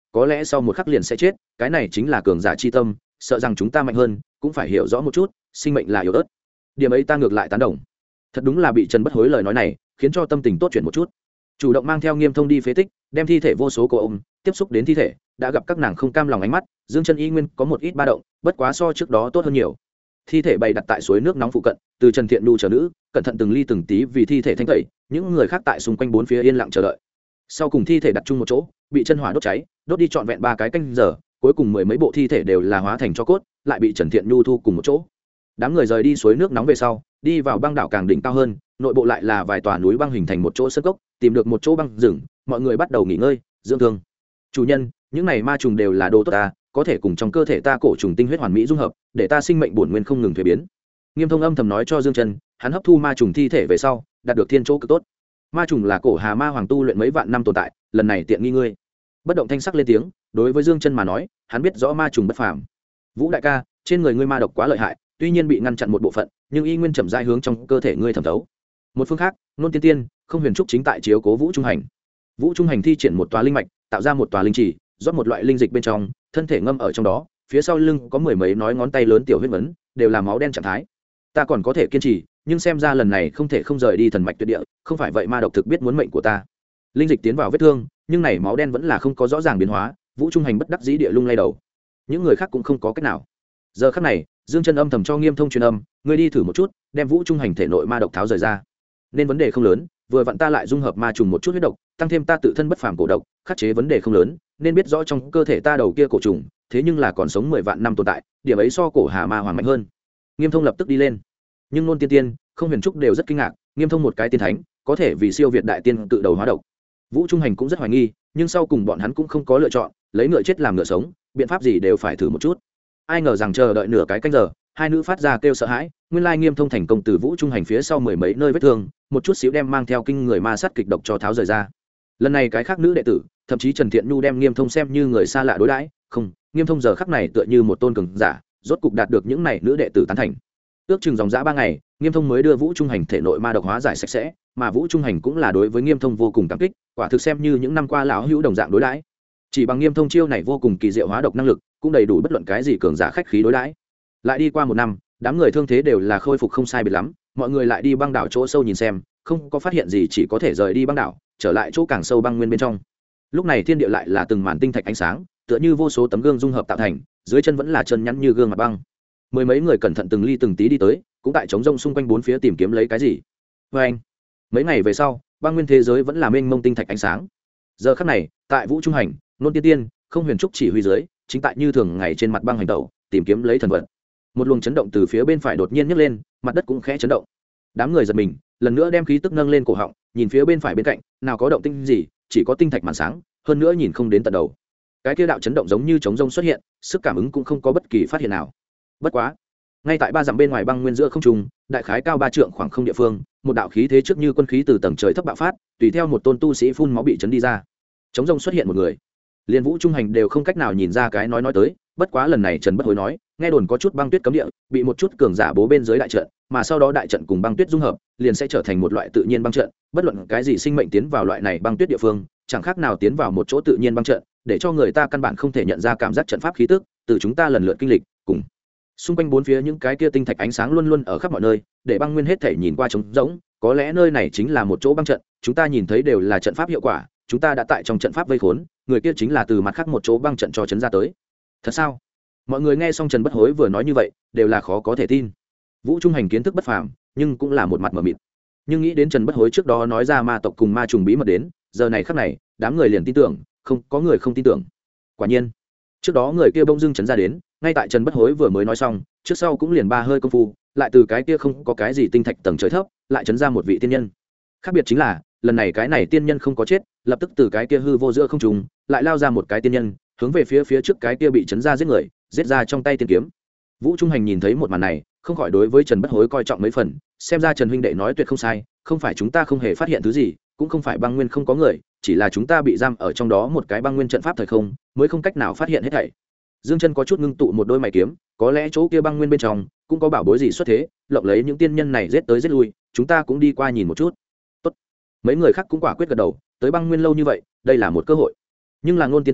có lẽ sau một khắc liền sẽ chết, cái này chính là cường giả chi tâm, sợ rằng chúng ta mạnh hơn cũng phải hiểu rõ một chút, sinh mệnh là yếu ớt. Điểm ấy ta ngược lại tán đồng. Thật đúng là bị Trần Bất Hối lời nói này khiến cho tâm tình tốt chuyển một chút, chủ động mang theo Nghiêm Thông đi phế tích, đem thi thể vô số của ôm tiếp xúc đến thi thể, đã gặp các nàng không cam lòng ánh mắt, Dương Chân y nguyên có một ít ba động, bất quá so trước đó tốt hơn nhiều. Thi thể bày đặt tại suối nước nóng phụ cận, từ Trần Thiện Nhu chờ nữ cẩn thận từng ly từng tí vì thi thể thanh tẩy, những người khác tại xung quanh bốn phía yên lặng chờ đợi. Sau cùng thi thể đặt chung một chỗ, bị chân hỏa đốt cháy, đốt đi trọn vẹn 3 cái canh giờ, cuối cùng mười mấy bộ thi thể đều là hóa thành tro cốt, lại bị Trần Thiện Nhu thu cùng một chỗ. Đám người rời đi suối nước nóng về sau, đi vào băng đảo càng đỉnh cao hơn, nội bộ lại là vài tòa núi băng hình thành một chỗ sơn cốc, tìm được một chỗ băng rừng, mọi người bắt đầu nghỉ ngơi dưỡng thương. Chủ nhân, những này ma trùng đều là đồ tốt ta, có thể cùng trong cơ thể ta cổ trùng tinh huyết hoàn mỹ dung hợp, để ta sinh mệnh bổn nguyên không ngừng thay biến. Nghiêm Thông âm thầm nói cho Dương Chân, hắn hấp thu ma trùng thi thể về sau, đạt được thiên chỗ cực tốt. Ma trùng là cổ hà ma hoàng tu luyện mấy vạn năm tồn tại, lần này tiện nghi ngươi. Bất động thanh sắc lên tiếng, đối với Dương Chân mà nói, hắn biết rõ ma trùng bất phàm. Vũ đại ca, trên người ngươi ma độc quá lợi hại, tuy nhiên bị ngăn chặn một bộ phận, nhưng y nguyên chậm rãi hướng trong cơ thể ngươi thẩm thấu. Một phương khác, Nôn Tiên Tiên, Không Huyền Trúc chính tại chiếu cố Vũ Trung Hành. Vũ Trung Hành thi triển một tòa linh mạch, tạo ra một tòa linh chỉ, rót một loại linh dịch bên trong, thân thể ngâm ở trong đó, phía sau lưng có mười mấy nói ngón tay lớn tiểu huyết vấn, đều là máu đen trạng thái. Ta còn có thể kiên trì, nhưng xem ra lần này không thể không rời đi thần mạch tuyệt địa, không phải vậy ma độc thực biết muốn mệnh của ta. Linh dịch tiến vào vết thương, nhưng này máu đen vẫn là không có rõ ràng biến hóa, Vũ Trung Hành bất đắc dĩ địa lung lay đầu. Những người khác cũng không có cách nào. Giờ khắc này, Dương Chân âm thầm cho Nghiêm Thông truyền âm, ngươi đi thử một chút, đem Vũ Trung Hành thể nội ma độc tháo rời ra. Nên vấn đề không lớn, vừa vặn ta lại dung hợp ma trùng một chút huyết độc, tăng thêm ta tự thân bất phàm cổ độc, khắc chế vấn đề không lớn, nên biết rõ trong cơ thể ta đầu kia cổ trùng, thế nhưng là còn sống 10 vạn năm tồn tại, điểm ấy so cổ Hà Ma Hoàng mạnh hơn. Nghiêm Thông lập tức đi lên. Nhưng Nôn Tiên Tiên, Không Huyền Trúc đều rất kinh ngạc, Nghiêm Thông một cái tiên thánh, có thể vì siêu việt đại tiên tự đầu hóa độc. Vũ Trung Hành cũng rất hoài nghi, nhưng sau cùng bọn hắn cũng không có lựa chọn, lấy ngựa chết làm ngựa sống, biện pháp gì đều phải thử một chút. Ai ngờ rằng chờ đợi nửa cái canh giờ, hai nữ phát ra kêu sợ hãi, nguyên lai Nghiêm Thông thành công từ Vũ Trung Hành phía sau mười mấy nơi vết thương, một chút xíu đem mang theo kinh người ma sát kịch độc cho tháo rời ra. Lần này cái khác nữ đệ tử, thậm chí Trần Thiện Nhu đem Nghiêm Thông xem như người xa lạ đối đãi, không, Nghiêm Thông giờ khắc này tựa như một tôn cường giả, rốt cục đạt được những này nữ đệ tử tán thành. Ước chừng dòng dã 3 ngày, Nghiêm Thông mới đưa Vũ Trung Hành thể nội ma độc hóa giải sạch sẽ, mà Vũ Trung Hành cũng là đối với Nghiêm Thông vô cùng cảm kích, quả thực xem như những năm qua lão hữu đồng dạng đối đãi. Chỉ bằng Nghiêm Thông chiêu này vô cùng kỳ diệu hóa độc năng lực, cũng đầy đủ bất luận cái gì cường giả khách khí đối đãi. Lại đi qua 1 năm, đám người thương thế đều là khôi phục không sai biệt lắm, mọi người lại đi băng đảo chỗ sâu nhìn xem, không có phát hiện gì, chỉ có thể rời đi băng đảo, trở lại chỗ càng sâu băng nguyên bên trong. Lúc này thiên địa lại là từng màn tinh thạch ánh sáng, tựa như vô số tấm gương dung hợp tạo thành, dưới chân vẫn là chân nhắn như gương mặt băng. Mười mấy người cẩn thận từng ly từng tí đi tới, cũng tại trống rông xung quanh bốn phía tìm kiếm lấy cái gì. Và anh, mấy ngày về sau, băng nguyên thế giới vẫn là mênh mông tinh thạch ánh sáng. Giờ khắc này, tại Vũ Trung Hành, Nôn Tiên Tiên, Không Huyền Trúc chỉ huy dưới, chính tại như thường ngày trên mặt băng hành tẩu, tìm kiếm lấy thần vật. Một luồng chấn động từ phía bên phải đột nhiên nhấc lên, mặt đất cũng khẽ chấn động. Đám người giật mình, lần nữa đem khí tức nâng lên cổ họng, nhìn phía bên phải bên cạnh, nào có động tinh gì, chỉ có tinh thạch màn sáng, hơn nữa nhìn không đến tận đầu. Cái kia đạo chấn động giống như trống rông xuất hiện, sức cảm ứng cũng không có bất kỳ phát hiện nào. Bất quá, ngay tại 3 dặm bên ngoài băng nguyên giữa không trung, đại khái cao 3 trượng khoảng không địa phương, một đạo khí thế trước như quân khí từ tầng trời thấp bạo phát, tùy theo một tôn tu sĩ phun máu bị chấn đi ra. Trống rông xuất hiện một người, liên Vũ Trung Hành đều không cách nào nhìn ra cái nói tới, bất quá lần này Trần Bất Hối nói, nghe đồn có chút băng tuyết cấm địa, bị một chút cường giả bố bên dưới đại trận, mà sau đó đại trận cùng băng tuyết dung hợp, liền sẽ trở thành một loại tự nhiên băng trận, bất luận cái gì sinh mệnh tiến vào loại này băng tuyết địa phương, chẳng khác nào tiến vào một chỗ tự nhiên băng trận, để cho người ta căn bản không thể nhận ra cảm giác trận pháp khí tức, từ chúng ta lần lượt kinh lịch, cùng xung quanh bốn phía những cái kia tinh thạch ánh sáng luôn luôn ở khắp mọi nơi, để băng nguyên hết thể nhìn qua trống rỗng, có lẽ nơi này chính là một chỗ băng trận, chúng ta nhìn thấy đều là trận pháp hiệu quả, chúng ta đã tại trong trận pháp vây khốn, người kia chính là từ mặt khác một chỗ băng trận cho chấn ra tới. Thật sao? Mọi người nghe xong Trần Bất Hối vừa nói như vậy, đều là khó có thể tin. Vũ Trung Hành kiến thức bất phàm, nhưng cũng là một mặt mờ mịt. Nhưng nghĩ đến Trần Bất Hối trước đó nói ra ma tộc cùng ma trùng bí mật đến, giờ này khắc này, đám người liền tin tưởng, không có người không tin tưởng. Quả nhiên, trước đó người kia bỗng dưng chấn ra đến, ngay tại Trần Bất Hối vừa mới nói xong, trước sau cũng liền 3 hơi công phu, lại từ cái kia không có cái gì tinh thạch tầng trời thấp, lại chấn ra một vị tiên nhân. Khác biệt chính là, lần này cái này tiên nhân không có chết, lập tức từ cái kia hư vô giữa không trung, lại lao ra một cái tiên nhân, hướng về phía trước cái kia bị chấn ra giết người, giết ra trong tay tiên kiếm. Vũ Trung Hành nhìn thấy một màn này, không khỏi đối với Trần Bất Hối coi trọng mấy phần, xem ra Trần huynh đệ nói tuyệt không sai, không phải chúng ta không hề phát hiện thứ gì, cũng không phải băng nguyên không có người, chỉ là chúng ta bị giam ở trong đó một cái băng nguyên trận pháp thời không, mới không cách nào phát hiện hết thảy. Dương Chân có chút ngưng tụ một đôi mày kiếm, có lẽ chỗ kia băng nguyên bên trong cũng có bảo bối gì xuất thế, lộng lấy những tiên nhân này giết tới giết lui, chúng ta cũng đi qua nhìn một chút. Tốt. Mấy người khác cũng quả quyết gật đầu, tới băng nguyên lâu như vậy, đây là một cơ hội. Nhưng là Ngôn Tiên Tiên,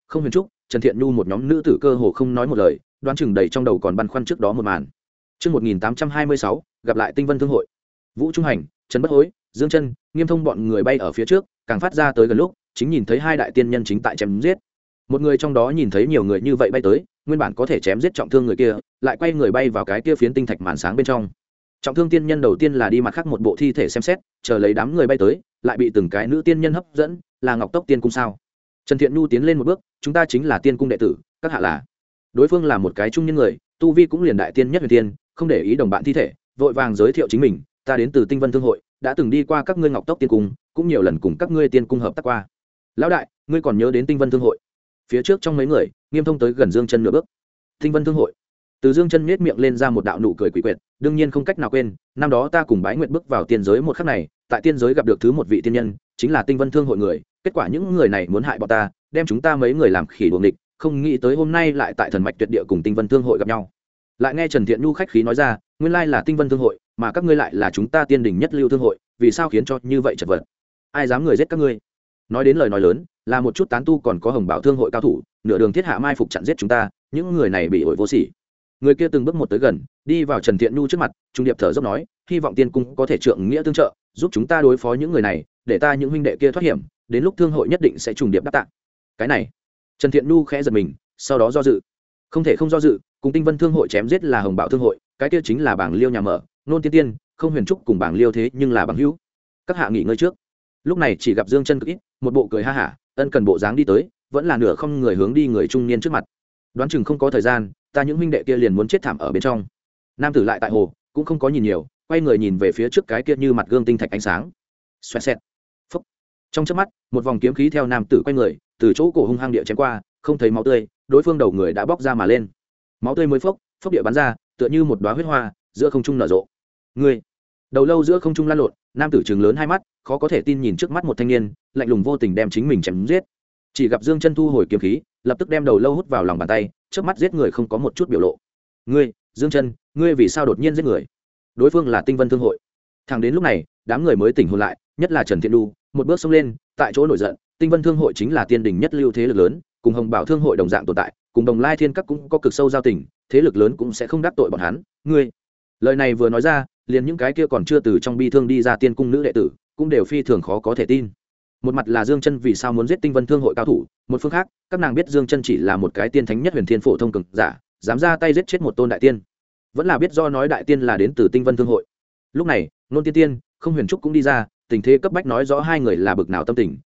không huyền trúc, Trần Thiện Nhu một nhóm nữ tử cơ hồ không nói một lời, đoán chừng đầy trong đầu còn băn khoăn trước đó một màn. Chương 1826, gặp lại Tinh Vân Thương hội. Vũ Trung Hành, Trần Bất Hối, Dương Chân, Nghiêm Thông bọn người bay ở phía trước, càng phát ra tới gần lúc, chính nhìn thấy hai đại tiên nhân chính tại chém giết. Một người trong đó nhìn thấy nhiều người như vậy bay tới, nguyên bản có thể chém giết trọng thương người kia, lại quay người bay vào cái kia phiến tinh thạch màn sáng bên trong. Trọng thương tiên nhân đầu tiên là đi mặt khác một bộ thi thể xem xét, chờ lấy đám người bay tới, lại bị từng cái nữ tiên nhân hấp dẫn, là Ngọc Tốc Tiên cung sao? Trần Thiện Nhu tiến lên một bước, chúng ta chính là tiên cung đệ tử, các hạ là. Đối phương là một cái trung nhân người, tu vi cũng liền đại tiên nhất huyền tiên, không để ý đồng bạn thi thể, vội vàng giới thiệu chính mình, ta đến từ Tinh Vân Thương hội, đã từng đi qua các ngươi Ngọc Tốc Tiên cung, cũng nhiều lần cùng các ngươi tiên cung hợp tác qua. Lão đại, ngươi còn nhớ đến Tinh Vân Thương hội? Phía trước trong mấy người, Nghiêm Thông tới gần Dương Chân nửa bước. Tinh Vân Thương hội. Từ Dương Chân nhếch miệng lên ra một đạo nụ cười quỷ quyệt, đương nhiên không cách nào quên, năm đó ta cùng Bái Nguyệt bước vào tiên giới một khắc này, tại tiên giới gặp được thứ một vị tiên nhân, chính là Tinh Vân Thương hội người, kết quả những người này muốn hại bọn ta, đem chúng ta mấy người làm khỉ đuồng địch, không nghĩ tới hôm nay lại tại Thần Mạch Tuyệt Địa cùng Tinh Vân Thương hội gặp nhau. Lại nghe Trần Thiện Nhu khách khí nói ra, nguyên lai là Tinh Vân Thương hội, mà các ngươi lại là chúng ta tiên đỉnh nhất lưu thương hội, vì sao khiến cho như vậy chật vật? Ai dám người giết các ngươi? Nói đến lời nói lớn, là một chút tán tu còn có Hồng Bảo Thương hội cao thủ, nửa đường thiết hạ mai phục chặn giết chúng ta, những người này bị ổi vô sỉ. Người kia từng bước một tới gần, đi vào Trần Thiện Nhu trước mặt, trung điệp thở dốc nói, hy vọng tiên cung có thể trượng nghĩa tương trợ, giúp chúng ta đối phó những người này, để ta những huynh đệ kia thoát hiểm, đến lúc thương hội nhất định sẽ trùng điệp đáp tạ. Cái này, Trần Thiện Nhu khẽ giật mình, sau đó do dự. Không thể không do dự, cùng Tinh Vân Thương hội chém giết là Hồng Bảo Thương hội, cái kia chính là Bảng Liêu nhà mở, Nôn Tiên Tiên, không huyền trúc cùng Bảng Liêu thế nhưng là bằng hữu. Các hạ nghỉ ngơi trước. Lúc này chỉ gặp Dương Chân cực ít, một bộ cười ha hả, ân cần bộ dáng đi tới, vẫn là nửa không người hướng đi người trung niên trước mặt. Đoán chừng không có thời gian, ta những huynh đệ kia liền muốn chết thảm ở bên trong. Nam tử lại tại hồ, cũng không có nhìn nhiều, quay người nhìn về phía trước cái kia như mặt gương tinh thạch ánh sáng. Xoẹt xẹt. Phốc. Trong chớp mắt, một vòng kiếm khí theo nam tử quay người, từ chỗ cổ hung hăng địa chém qua, không thấy máu tươi, đối phương đầu người đã bóc ra mà lên. Máu tươi mới phốc, phốc địa bắn ra, tựa như một đóa huyết hoa, giữa không trung nở rộ. Người. Đầu lâu giữa không trung lan lộn, nam tử trừng lớn hai mắt, khó có thể tin nhìn trước mắt một thanh niên, lạnh lùng vô tình đem chính mình chém giết. Chỉ gặp Dương Chân thu hồi kiếm khí, lập tức đem đầu lâu hút vào lòng bàn tay, trước mắt giết người không có một chút biểu lộ. Ngươi, Dương Chân, ngươi vì sao đột nhiên giết người? Đối phương là Tinh Vân Thương hội. Thẳng đến lúc này, đám người mới tỉnh hồn lại, nhất là Trần Thiện Nhu, một bước xông lên, tại chỗ nổi giận, Tinh Vân Thương hội chính là tiên đỉnh nhất lưu thế lực lớn, cùng Hồng Bảo Thương hội đồng dạng tồn tại, cùng Đồng Lai Thiên Các cũng có cực sâu giao tình, thế lực lớn cũng sẽ không đắc tội bọn hắn. Ngươi, lời này vừa nói ra, liền những cái kia còn chưa từ trong bi thương đi ra tiên cung nữ đệ tử, cũng đều phi thường khó có thể tin. Một mặt là Dương Chân vì sao muốn giết Tinh Vân Thương hội cao thủ, một phương khác, các nàng biết Dương Chân chỉ là một cái tiên thánh nhất huyền thiên phổ thông cường giả, dám ra tay giết chết một tôn đại tiên, vẫn là biết do nói đại tiên là đến từ Tinh Vân Thương hội. Lúc này, Nôn Tiên Tiên, không huyền trúc cũng đi ra, tình thế cấp bách nói rõ hai người là bực nào tâm tình.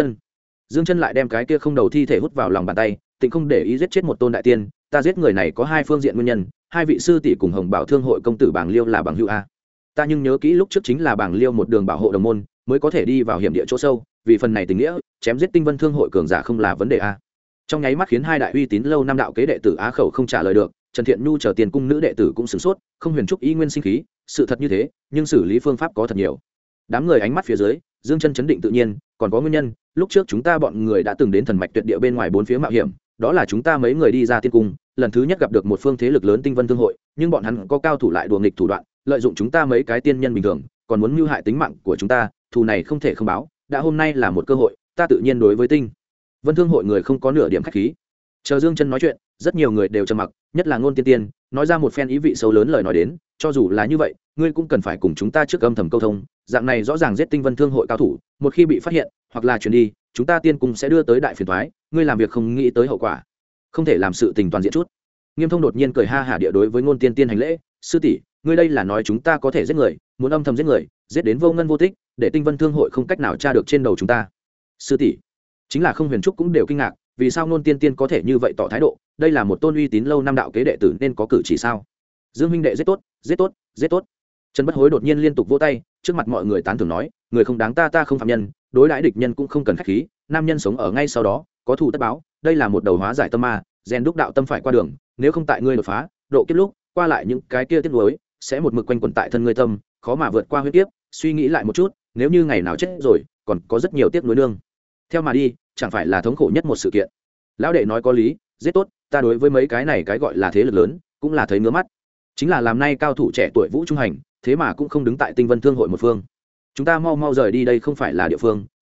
Dương Chân lại đem cái kia không đầu thi thể hút vào lòng bàn tay, tịnh không để ý giết chết một tôn đại tiên, ta giết người này có hai phương diện nguyên nhân, hai vị sư tỷ cùng Hồng Bảo Thương hội công tử Bàng Liêu là bằng hữu a. Ta nhưng nhớ kỹ lúc trước chính là Bàng Liêu một đường bảo hộ đồng môn, mới có thể đi vào hiểm địa chỗ sâu, vì phần này tình nghĩa, chém giết Tinh Vân Thương hội cường giả không là vấn đề a. Trong nháy mắt khiến hai đại uy tín lâu năm đạo kế đệ tử á khẩu không trả lời được, Trần Thiện Nhu chờ tiền cung nữ đệ tử cũng sửng sốt, không huyền trúc y nguyên sinh khí, sự thật như thế, nhưng xử lý phương pháp có thật nhiều. Đám người ánh mắt phía dưới, Dương Chân chấn định tự nhiên, còn có nguyên nhân, lúc trước chúng ta bọn người đã từng đến Thần Mạch Tuyệt Địa bên ngoài bốn phía mạo hiểm, đó là chúng ta mấy người đi ra tiên cung, lần thứ nhất gặp được một phương thế lực lớn Tinh Vân Thương hội, nhưng bọn hắn có cao thủ lại đùa nghịch thủ đoạn, lợi dụng chúng ta mấy cái tiên nhân bình thường, còn muốn mưu hại tính mạng của chúng ta, thù này không thể không báo, đã hôm nay là một cơ hội, ta tự nhiên đối với Tinh Vân Thương hội người không có nửa điểm khách khí. Chờ Dương Chân nói chuyện, rất nhiều người đều trầm mặc, nhất là Ngôn Tiên Tiên, nói ra một phen ý vị sâu lớn lời nói đến, cho dù là như vậy, ngươi cũng cần phải cùng chúng ta trước âm thầm câu thông, dạng này rõ ràng giết Tinh Vân Thương hội cao thủ, một khi bị phát hiện, hoặc là truyền đi, chúng ta tiên cung sẽ đưa tới đại phiền toái, ngươi làm việc không nghĩ tới hậu quả, không thể làm sự tình toàn diện chút. Nghiêm Thông đột nhiên cười ha hả địa đối với Ngôn Tiên Tiên hành lễ, sư tỷ, ngươi đây là nói chúng ta có thể giết người, muốn âm thầm giết người, giết đến vô ngân vô tích, để Tinh Vân Thương hội không cách nào tra được trên đầu chúng ta. Sư tỷ, chính là không huyền trúc cũng đều kinh ngạc, vì sao Ngôn Tiên Tiên có thể như vậy tỏ thái độ, đây là một tôn uy tín lâu năm đạo kế đệ tử nên có cử chỉ sao? Dương huynh đệ giết tốt, giết tốt, giết tốt. Trần Bất Hối đột nhiên liên tục vỗ tay, trước mặt mọi người tán thưởng nói, người không đáng ta không phạm nhân, đối đãi địch nhân cũng không cần khách khí, nam nhân sống ở ngay sau đó, có thù tất báo, đây là một đầu hóa giải tâm ma, rèn đúc đạo tâm phải qua đường, nếu không tại ngươi đột phá, độ kiếp lúc, qua lại những cái kia tiếc nuối, sẽ một mực quanh quẩn tại thân ngươi tâm, khó mà vượt qua huyết kiếp, suy nghĩ lại một chút, nếu như ngày nào chết rồi, còn có rất nhiều tiếc nuối nương theo mà đi, chẳng phải là thống khổ nhất một sự kiện. Lão đệ nói có lý, giết tốt, ta đối với mấy cái này cái gọi là thế lực lớn, cũng là thấy ngứa mắt. Chính là làm nay cao thủ trẻ tuổi Vũ Trung Hành, thế mà cũng không đứng tại Tinh Vân Thương hội một phương. Chúng ta mau mau rời đi đây không phải là địa phương,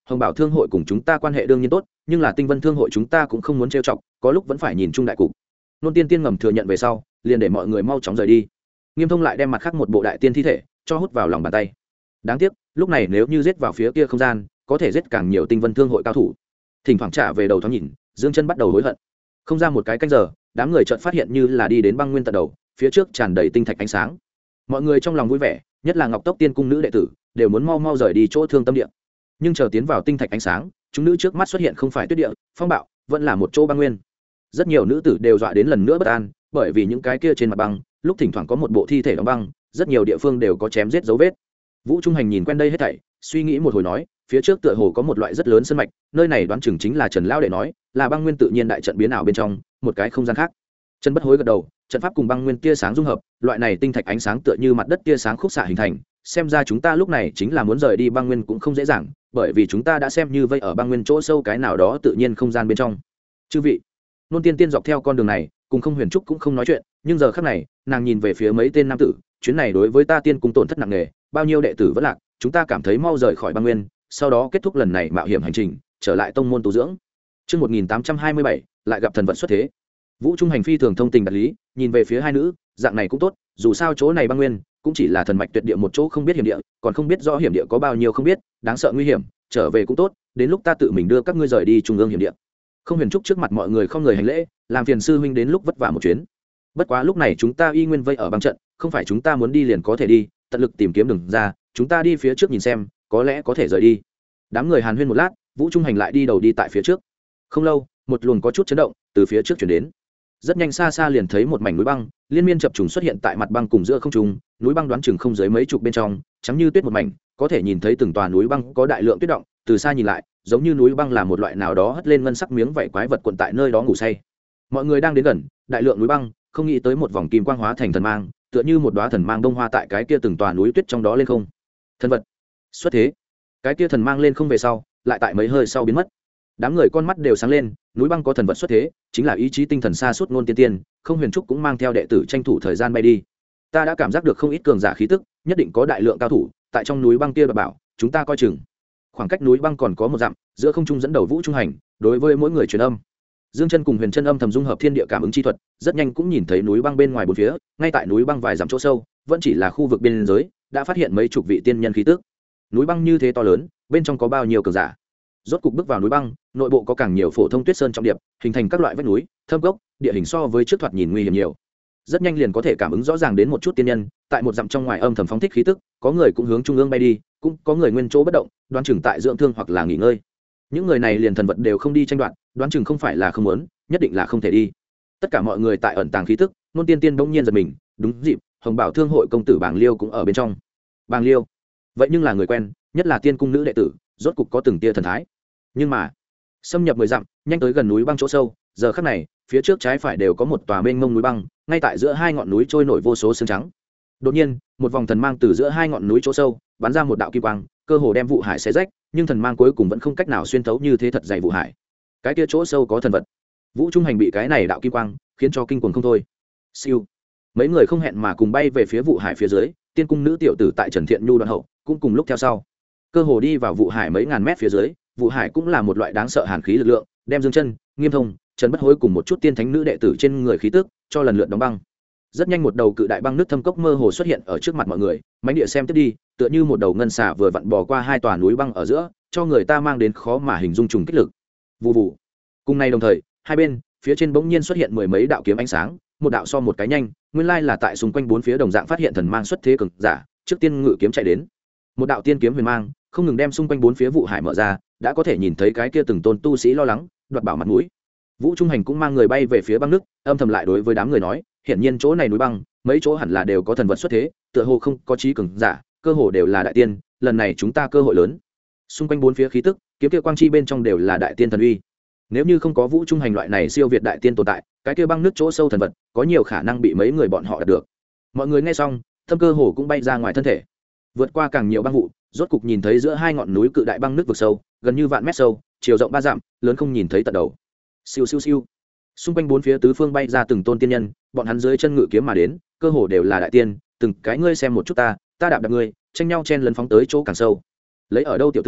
hồng bảo thương hội cùng chúng ta quan hệ đương nhiên tốt, nhưng là tinh vân thương hội chúng ta cũng không muốn trêu chọc, có lúc vẫn phải nhìn chung đại cục. Nôn tiên tiên ngầm thừa nhận về sau, liền để mọi người mau chóng rời đi. Nghiêm Thông lại đem mặt khác một bộ đại tiên thi thể cho hút vào lòng bàn tay. Đáng tiếc lúc này nếu như giết vào phía kia không gian, có thể giết càng nhiều tinh vân thương hội cao thủ. Thỉnh thoảng trả về đầu thoáng nhìn, Dương Chân bắt đầu hối hận. Không ra một cái canh giờ, đám người chợt phát hiện như là đi đến băng nguyên tận đầu, phía trước tràn đầy tinh thạch ánh sáng. Mọi người trong lòng vui vẻ, nhất là Ngọc Tốc Tiên cung nữ đệ tử, đều muốn mau mau rời đi chỗ thương tâm địa. Nhưng chờ tiến vào tinh thạch ánh sáng, chúng nữ trước mắt xuất hiện không phải tuyết địa, phong bạo, vẫn là một chỗ băng nguyên. Rất nhiều nữ tử đều dọa đến lần nữa bất an, bởi vì những cái kia trên mặt băng, lúc thỉnh thoảng có một bộ thi thể đóng băng, rất nhiều địa phương đều có chém giết dấu vết. Vũ Trung Hành nhìn quen đây hết thảy, suy nghĩ một hồi nói, phía trước tựa hồ có một loại rất lớn sơn mạch, nơi này đoán chừng chính là Trần lão đệ nói, là băng nguyên tự nhiên đại trận biến ảo bên trong, một cái không gian khác. Trần Bất Hối gật đầu, trận pháp cùng băng nguyên tia sáng dung hợp, loại này tinh thạch ánh sáng tựa như mặt đất tia sáng khúc xạ hình thành, xem ra chúng ta lúc này chính là muốn rời đi băng nguyên cũng không dễ dàng, bởi vì chúng ta đã xem như vây ở băng nguyên chỗ sâu cái nào đó tự nhiên không gian bên trong. Chư vị, Nôn Tiên Tiên dọc theo con đường này, cùng Không Huyền Trúc cũng không nói chuyện, nhưng giờ khắc này, nàng nhìn về phía mấy tên nam tử, chuyến này đối với ta Tiên cung tổn thất nặng nề, bao nhiêu đệ tử vẫn lạc, chúng ta cảm thấy mau rời khỏi băng nguyên, sau đó kết thúc lần này mạo hiểm hành trình, trở lại tông môn tu dưỡng. Chương 1827, lại gặp thần vật xuất thế. Vũ Trung Hành phi thường thông tình đạt lý, nhìn về phía hai nữ, dạng này cũng tốt, dù sao chỗ này băng nguyên cũng chỉ là thần mạch tuyệt địa một chỗ không biết hiểm địa, còn không biết rõ hiểm địa có bao nhiêu không biết, đáng sợ nguy hiểm, trở về cũng tốt, đến lúc ta tự mình đưa các ngươi rời đi trung ương hiểm địa. Không Huyền Trúc trước mặt mọi người không người hành lễ, làm phiền sư huynh đến lúc vất vả một chuyến. Bất quá lúc này chúng ta y nguyên vây ở băng trận, không phải chúng ta muốn đi liền có thể đi, tận lực tìm kiếm đường ra, chúng ta đi phía trước nhìn xem, có lẽ có thể rời đi. Đám người hàn huyên một lát, Vũ Trung Hành lại đi đầu đi tại phía trước. Không lâu, một luồng có chút chấn động từ phía trước chuyển đến. Rất nhanh xa xa liền thấy một mảnh núi băng liên miên chập trùng xuất hiện tại mặt băng cùng giữa không trung, núi băng đoán chừng không dưới mấy chục bên trong, trắng như tuyết một mảnh, có thể nhìn thấy từng tòa núi băng có đại lượng tuyết động, từ xa nhìn lại giống như núi băng là một loại nào đó hất lên ngân sắc miếng vảy quái vật quận tại nơi đó ngủ say. Mọi người đang đến gần đại lượng núi băng, không nghĩ tới một vòng kim quang hóa thành thần mang, tựa như một đóa thần mang đông hoa tại cái kia từng tòa núi tuyết trong đó lên không. Thần vật xuất thế. Cái kia thần mang lên không về sau, lại tại mấy hơi sau biến mất. Đám người con mắt đều sáng lên, núi băng có thần vật xuất thế, chính là ý chí tinh thần xa suốt Nôn Tiên Tiên, Không Huyền Trúc cũng mang theo đệ tử tranh thủ thời gian bay đi. Ta đã cảm giác được không ít cường giả khí tức, nhất định có đại lượng cao thủ tại trong núi băng kia, và bảo chúng ta coi chừng. Khoảng cách núi băng còn có một dặm, giữa không trung dẫn đầu Vũ Trung Hành đối với mỗi người truyền âm. Dương Chân cùng Huyền Chân âm thầm dung hợp thiên địa cảm ứng chi thuật, rất nhanh cũng nhìn thấy núi băng bên ngoài bốn phía, ngay tại núi băng vài dặm chỗ sâu, vẫn chỉ là khu vực biên giới, đã phát hiện mấy chục vị tiên nhân khí tức. Núi băng như thế to lớn, bên trong có bao nhiêu cường giả? Rốt cục bước vào núi băng, nội bộ có càng nhiều phổ thông tuyết sơn trọng điệp, hình thành các loại vách núi, thâm gốc, địa hình so với trước thoạt nhìn nguy hiểm nhiều. Rất nhanh liền có thể cảm ứng rõ ràng đến một chút tiên nhân, tại một dặm trong ngoài âm thầm phóng thích khí tức, có người cũng hướng trung ương bay đi, cũng có người nguyên chỗ bất động, đoán chừng tại dưỡng thương hoặc là nghỉ ngơi. Những người này liền thần vật đều không đi tranh đoạt, đoán chừng không phải là không muốn, nhất định là không thể đi. Tất cả mọi người tại ẩn tàng khí tức, Nôn Tiên Tiên bỗng nhiên giật mình, đúng dịp, Hồng Bảo Thương hội công tử Bàng Liêu cũng ở bên trong. Bàng Liêu, vậy nhưng là người quen, nhất là tiên cung nữ đệ tử, rốt cục có từng tia thần thái. Nhưng mà xâm nhập 10 dặm, nhanh tới gần núi băng chỗ sâu, giờ khắc này phía trước trái phải đều có một tòa mênh mông núi băng, ngay tại giữa hai ngọn núi trôi nổi vô số sương trắng. Đột nhiên một vòng thần mang từ giữa hai ngọn núi chỗ sâu bắn ra một đạo kim quang, cơ hồ đem vụ hải xé rách, nhưng thần mang cuối cùng vẫn không cách nào xuyên thấu như thế thật dày vụ hải. Cái kia chỗ sâu có thần vật. Vũ Trung Hành bị cái này đạo kim quang khiến cho kinh cuồng không thôi. Siêu, mấy người không hẹn mà cùng bay về phía vụ hải phía dưới, tiên cung nữ tiểu tử tại Trần Thiện Nhu đoạn hậu cũng cùng lúc theo sau, cơ hồ đi vào vụ hải mấy ngàn mét phía dưới. Vụ hải cũng là một loại đáng sợ hàn khí lực lượng, đem Dương Chân, Nghiêm Thông, Trần Bất Hối cùng một chút tiên thánh nữ đệ tử trên người khí tức cho lần lượt đóng băng. Rất nhanh một đầu cự đại băng nước thâm cốc mơ hồ xuất hiện ở trước mặt mọi người, mãnh địa xem tiếp đi, tựa như một đầu ngân xà vừa vặn bò qua hai tòa núi băng ở giữa, cho người ta mang đến khó mà hình dung trùng kích lực. Vù vù. Cùng nay đồng thời, hai bên, phía trên bỗng nhiên xuất hiện mười mấy đạo kiếm ánh sáng, một đạo so một cái nhanh, nguyên lai là tại xung quanh bốn phía đồng dạng phát hiện thần mang xuất thế cường giả, trước tiên ngự kiếm chạy đến. Một đạo tiên kiếm huyền mang, không ngừng đem xung quanh bốn phía vụ hải mở ra, đã có thể nhìn thấy cái kia từng tôn tu sĩ lo lắng đoạt bảo mặt mũi. Vũ Trung Hành cũng mang người bay về phía băng nước, âm thầm lại đối với đám người nói, hiển nhiên chỗ này núi băng, mấy chỗ hẳn là đều có thần vật xuất thế, tựa hồ không có trí cường giả, cơ hồ đều là đại tiên, lần này chúng ta cơ hội lớn. Xung quanh bốn phía khí tức, kiếm kia quang chi bên trong đều là đại tiên thần uy. Nếu như không có Vũ Trung Hành loại này siêu việt đại tiên tồn tại, cái kia băng nước chỗ sâu thần vật, có nhiều khả năng bị mấy người bọn họ đạt được. Mọi người nghe xong, tâm cơ hồ cũng bay ra ngoài thân thể. Vượt qua càng nhiều băng vụ, rốt cục nhìn thấy giữa hai ngọn núi cự đại băng nước vực sâu, gần như vạn mét sâu, chiều rộng 3 dặm, lớn không nhìn thấy tận đầu. Siêu siêu siêu. Xung quanh bốn phía tứ phương bay ra từng tôn tiên nhân, bọn hắn dưới chân ngự kiếm mà đến, cơ hồ đều là đại tiên, từng cái ngươi xem một chút ta đạp ngươi, tranh nhau chen lấn phóng tới chỗ càng sâu. Lấy ở đâu tiểu tử,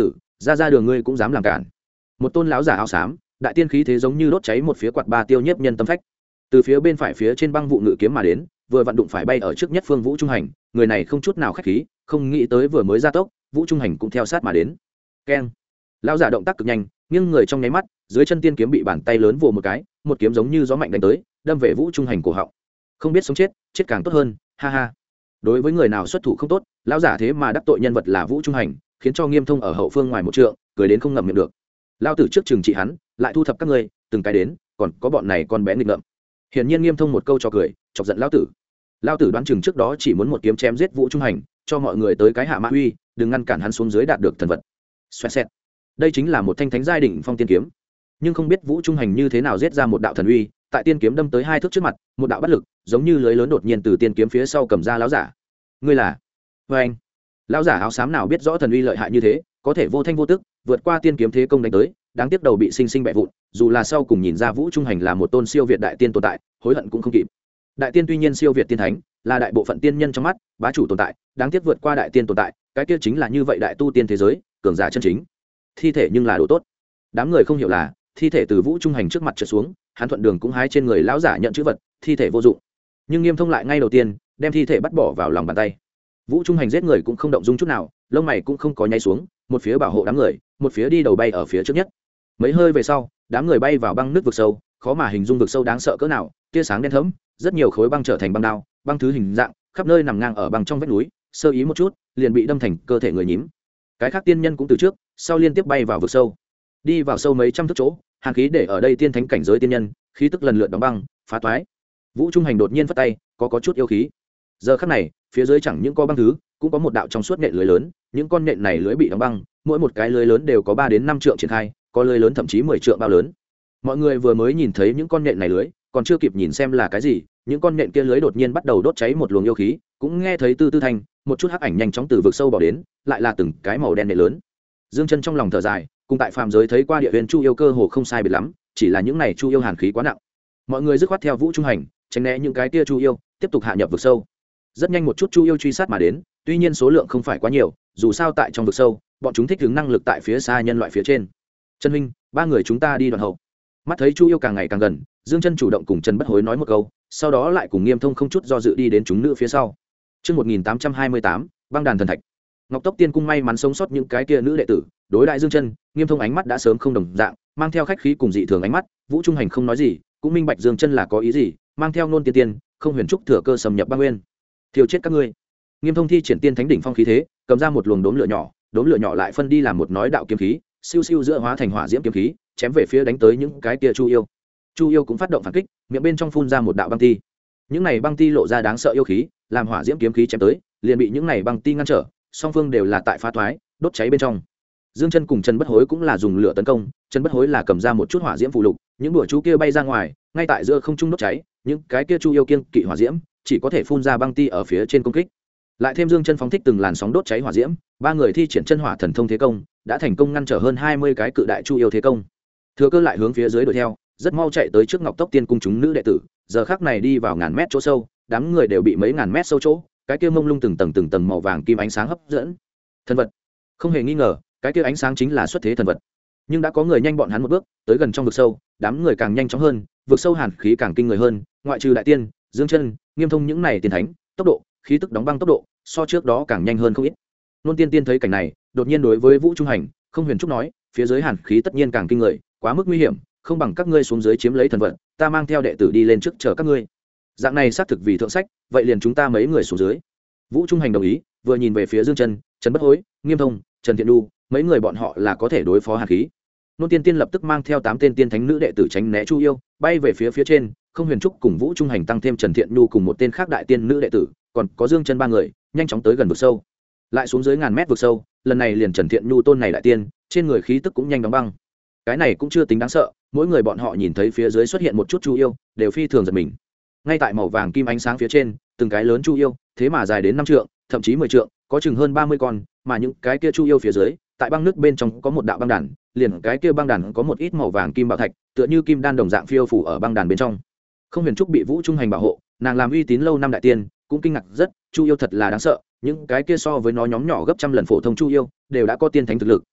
ra đường ngươi cũng dám làm cản. Một tôn lão giả áo xám, đại tiên khí thế giống như đốt cháy một phía quạt ba tiêu nhiếp nhân tâm phách. Từ phía bên phải phía trên băng vụ ngự kiếm mà đến, vừa vặn đụng phải bay ở trước nhất Phương Vũ Trung Hành, người này không chút nào khách khí, không nghĩ tới vừa mới ra tốc, Vũ Trung Hành cũng theo sát mà đến. Keng. Lão giả động tác cực nhanh, nghiêng người trong nháy mắt, dưới chân tiên kiếm bị bàn tay lớn vồ một cái, một kiếm giống như gió mạnh đánh tới, đâm về Vũ Trung Hành cổ họng. Không biết sống chết, chết càng tốt hơn, ha ha. Đối với người nào xuất thủ không tốt, lão giả thế mà đắc tội nhân vật là Vũ Trung Hành, khiến cho Nghiêm Thông ở hậu phương ngoài một trượng, cười đến không ngậm miệng được. Lão tử trước trừng trị hắn, lại thu thập các ngươi, từng cái đến, còn có bọn này con bé nghịch ngợm. Hiển nhiên Nghiêm Thông một câu cho cười, chọc giận lão tử. Lão tử đoán chừng trước đó chỉ muốn một kiếm chém giết Vũ Trung Hành, cho mọi người tới cái hạ mã uy, đừng ngăn cản hắn xuống dưới đạt được thần vật. Xoẹt xẹt. Đây chính là một thanh thánh giai đỉnh phong tiên kiếm, nhưng không biết Vũ Trung Hành như thế nào giết ra một đạo thần uy, tại tiên kiếm đâm tới hai thước trước mặt, một đạo bất lực, giống như lưới lớn đột nhiên từ tiên kiếm phía sau cầm ra lão giả. Ngươi là? Và anh. Lão giả áo xám nào biết rõ thần uy lợi hại như thế, có thể vô thanh vô tức vượt qua tiên kiếm thế công đánh tới, đáng tiếc đầu bị sinh sinh bẻ vụn, dù là sau cùng nhìn ra Vũ Trung Hành là một tôn siêu việt đại tiên tồn tại, hối hận cũng không kịp. Đại tiên tuy nhiên siêu việt tiên thánh, là đại bộ phận tiên nhân trong mắt bá chủ tồn tại, đáng tiếc vượt qua đại tiên tồn tại, cái kia chính là như vậy đại tu tiên thế giới, cường giả chân chính. Thi thể nhưng là đồ tốt. Đám người không hiểu là, thi thể từ Vũ Trung Hành trước mặt trượt xuống, hắn thuận đường cũng hái trên người lão giả nhận chữ vật, thi thể vô dụng. Nhưng Nghiêm Thông lại ngay đầu tiên đem thi thể bắt bỏ vào lòng bàn tay. Vũ Trung Hành giết người cũng không động dung chút nào, lông mày cũng không có nháy xuống, một phía bảo hộ đám người, một phía đi đầu bay ở phía trước nhất. Mấy hơi về sau, đám người bay vào băng nước vực sâu, khó mà hình dung vực sâu đáng sợ cỡ nào, tia sáng đen thẫm, rất nhiều khối băng trở thành băng đao, băng thứ hình dạng, khắp nơi nằm ngang ở băng trong vách núi, sơ ý một chút, liền bị đâm thành cơ thể người nhím. Cái khác tiên nhân cũng từ trước, sau liên tiếp bay vào vực sâu. Đi vào sâu mấy trăm thước chỗ, hàn khí để ở đây tiên thánh cảnh giới tiên nhân, khí tức lần lượt đóng băng, phá toái. Vũ Trung Hành đột nhiên phất tay, có chút yêu khí. Giờ khắc này, phía dưới chẳng những có băng thứ, cũng có một đạo trong suốt nện lưới lớn, những con nện này lưới bị đóng băng, mỗi một cái lưới lớn đều có 3 đến 5 trượng triển khai, có lưới lớn thậm chí 10 trượng bao lớn. Mọi người vừa mới nhìn thấy những con nện này lưới, còn chưa kịp nhìn xem là cái gì, những con nện kia lưới đột nhiên bắt đầu đốt cháy một luồng yêu khí, cũng nghe thấy tư tư thanh, một chút hắc ảnh nhanh chóng từ vực sâu bỏ đến, lại là từng cái màu đen nện lớn. Dương Chân trong lòng thở dài, cùng tại phàm giới thấy qua địa huyền chu yêu cơ hồ không sai biệt lắm, chỉ là những này chu yêu hàn khí quá nặng. Mọi người dứt khoát theo Vũ Trung Hành, tránh né những cái kia chu yêu, tiếp tục hạ nhập vực sâu. Rất nhanh một chút chu yêu truy sát mà đến, tuy nhiên số lượng không phải quá nhiều, dù sao tại trong vực sâu, bọn chúng thích ứng năng lực tại phía xa nhân loại phía trên. Chân huynh, 3 người chúng ta đi đoạn hậu. Mắt thấy chu yêu càng ngày càng gần, Dương Chân chủ động cùng Trần Bất Hối nói một câu, sau đó lại cùng Nghiêm Thông không chút do dự đi đến chúng nữ phía sau. Chương 1828, băng đàn thần thạch. Ngọc Tốc Tiên cung may mắn sống sót những cái kia nữ đệ tử, đối đại Dương Chân, Nghiêm Thông ánh mắt đã sớm không đồng dạng, mang theo khách khí cùng dị thường ánh mắt, Vũ Trung Hành không nói gì, cũng minh bạch Dương Chân là có ý gì, mang theo nôn tiên tiên, không huyền trúc thừa cơ xâm nhập băng nguyên, thiêu chết các ngươi. Nghiêm Thông thi triển tiên thánh đỉnh phong khí thế, cầm ra một luồng đốm lửa nhỏ, đốm lửa nhỏ lại phân đi làm một nói đạo kiếm khí, siêu siêu giữa hóa thành hỏa diễm kiếm khí, chém về phía đánh tới những cái kia chu yêu. Chu yêu cũng phát động phản kích, miệng bên trong phun ra một đạo băng ti. Những này băng ti lộ ra đáng sợ yêu khí, làm hỏa diễm kiếm khí chém tới, liền bị những này băng ti ngăn trở, song phương đều là tại phá thoái, đốt cháy bên trong. Dương Chân cùng Trần Bất Hối cũng là dùng lửa tấn công, Trần Bất Hối là cầm ra một chút hỏa diễm phù lục, những đùa chú kia bay ra ngoài, ngay tại giữa không trung đốt cháy, những cái kia chu yêu kiêng kỵ hỏa diễm, chỉ có thể phun ra băng ti ở phía trên công kích. Lại thêm Dương Chân phóng thích từng làn sóng đốt cháy hỏa diễm, 3 người thi triển chân hỏa thần thông thế công, đã thành công ngăn trở hơn 20 cái cự đại chu yêu thế công. Thừa cơ lại hướng phía dưới đuổi theo, rất mau chạy tới trước Ngọc Tốc Tiên cung chúng nữ đệ tử, giờ khắc này đi vào ngàn mét chỗ sâu, đám người đều bị mấy ngàn mét sâu chỗ, cái kia mông lung từng tầng màu vàng kim ánh sáng hấp dẫn. Thần vật. Không hề nghi ngờ, cái kia ánh sáng chính là xuất thế thần vật. Nhưng đã có người nhanh bọn hắn một bước, tới gần trong vực sâu, đám người càng nhanh chóng hơn, vực sâu hàn khí càng kinh người hơn, ngoại trừ đại tiên, Dương Chân, Nghiêm Thông những này tiên thánh, tốc độ, khí tức đóng băng tốc độ, so trước đó càng nhanh hơn không ít. Nôn tiên tiên thấy cảnh này, đột nhiên đối với Vũ Trung Hành, không huyền trúc nói, phía dưới hàn khí tất nhiên càng kinh người, quá mức nguy hiểm, không bằng các ngươi xuống dưới chiếm lấy thần vật, ta mang theo đệ tử đi lên trước chờ các ngươi. Dạng này xác thực vì thượng sách, vậy liền chúng ta mấy người xuống dưới. Vũ Trung Hành đồng ý, vừa nhìn về phía Dương Chân, Trần Bất Hối, Nghiêm Thông, Trần Thiện Du, mấy người bọn họ là có thể đối phó hàn khí. Nôn tiên tiên lập tức mang theo 8 tên tiên thánh nữ đệ tử tránh né chu yêu, bay về phía trên, không huyền trúc cùng Vũ Trung Hành tăng thêm Trần Thiện Nhu cùng một tên khác đại tiên nữ đệ tử, còn có Dương Chân 3 người, nhanh chóng tới gần vực sâu. Lại xuống dưới ngàn mét vực sâu, lần này liền Trần Thiện Nhu tôn này đại tiên, trên người khí tức cũng nhanh đóng băng. Cái này cũng chưa tính đáng sợ, mỗi người bọn họ nhìn thấy phía dưới xuất hiện một chút chu yêu, đều phi thường giật mình. Ngay tại màu vàng kim ánh sáng phía trên, từng cái lớn chu yêu, thế mà dài đến 5 trượng, thậm chí 10 trượng, có chừng hơn 30 con, mà những cái kia chu yêu phía dưới, tại băng nước bên trong có một đạo băng đàn, liền cái kia băng đàn có một ít màu vàng kim bảo thạch, tựa như kim đan đồng dạng phiêu phù ở băng đàn bên trong. Không huyền trúc bị Vũ Trung Hành bảo hộ, nàng làm uy tín lâu năm đại tiên, cũng kinh ngạc rất, chu yêu thật là đáng sợ, những cái kia so với nó nhóm nhỏ gấp trăm lần phổ thông chu yêu, đều đã có tiên thánh thực lực,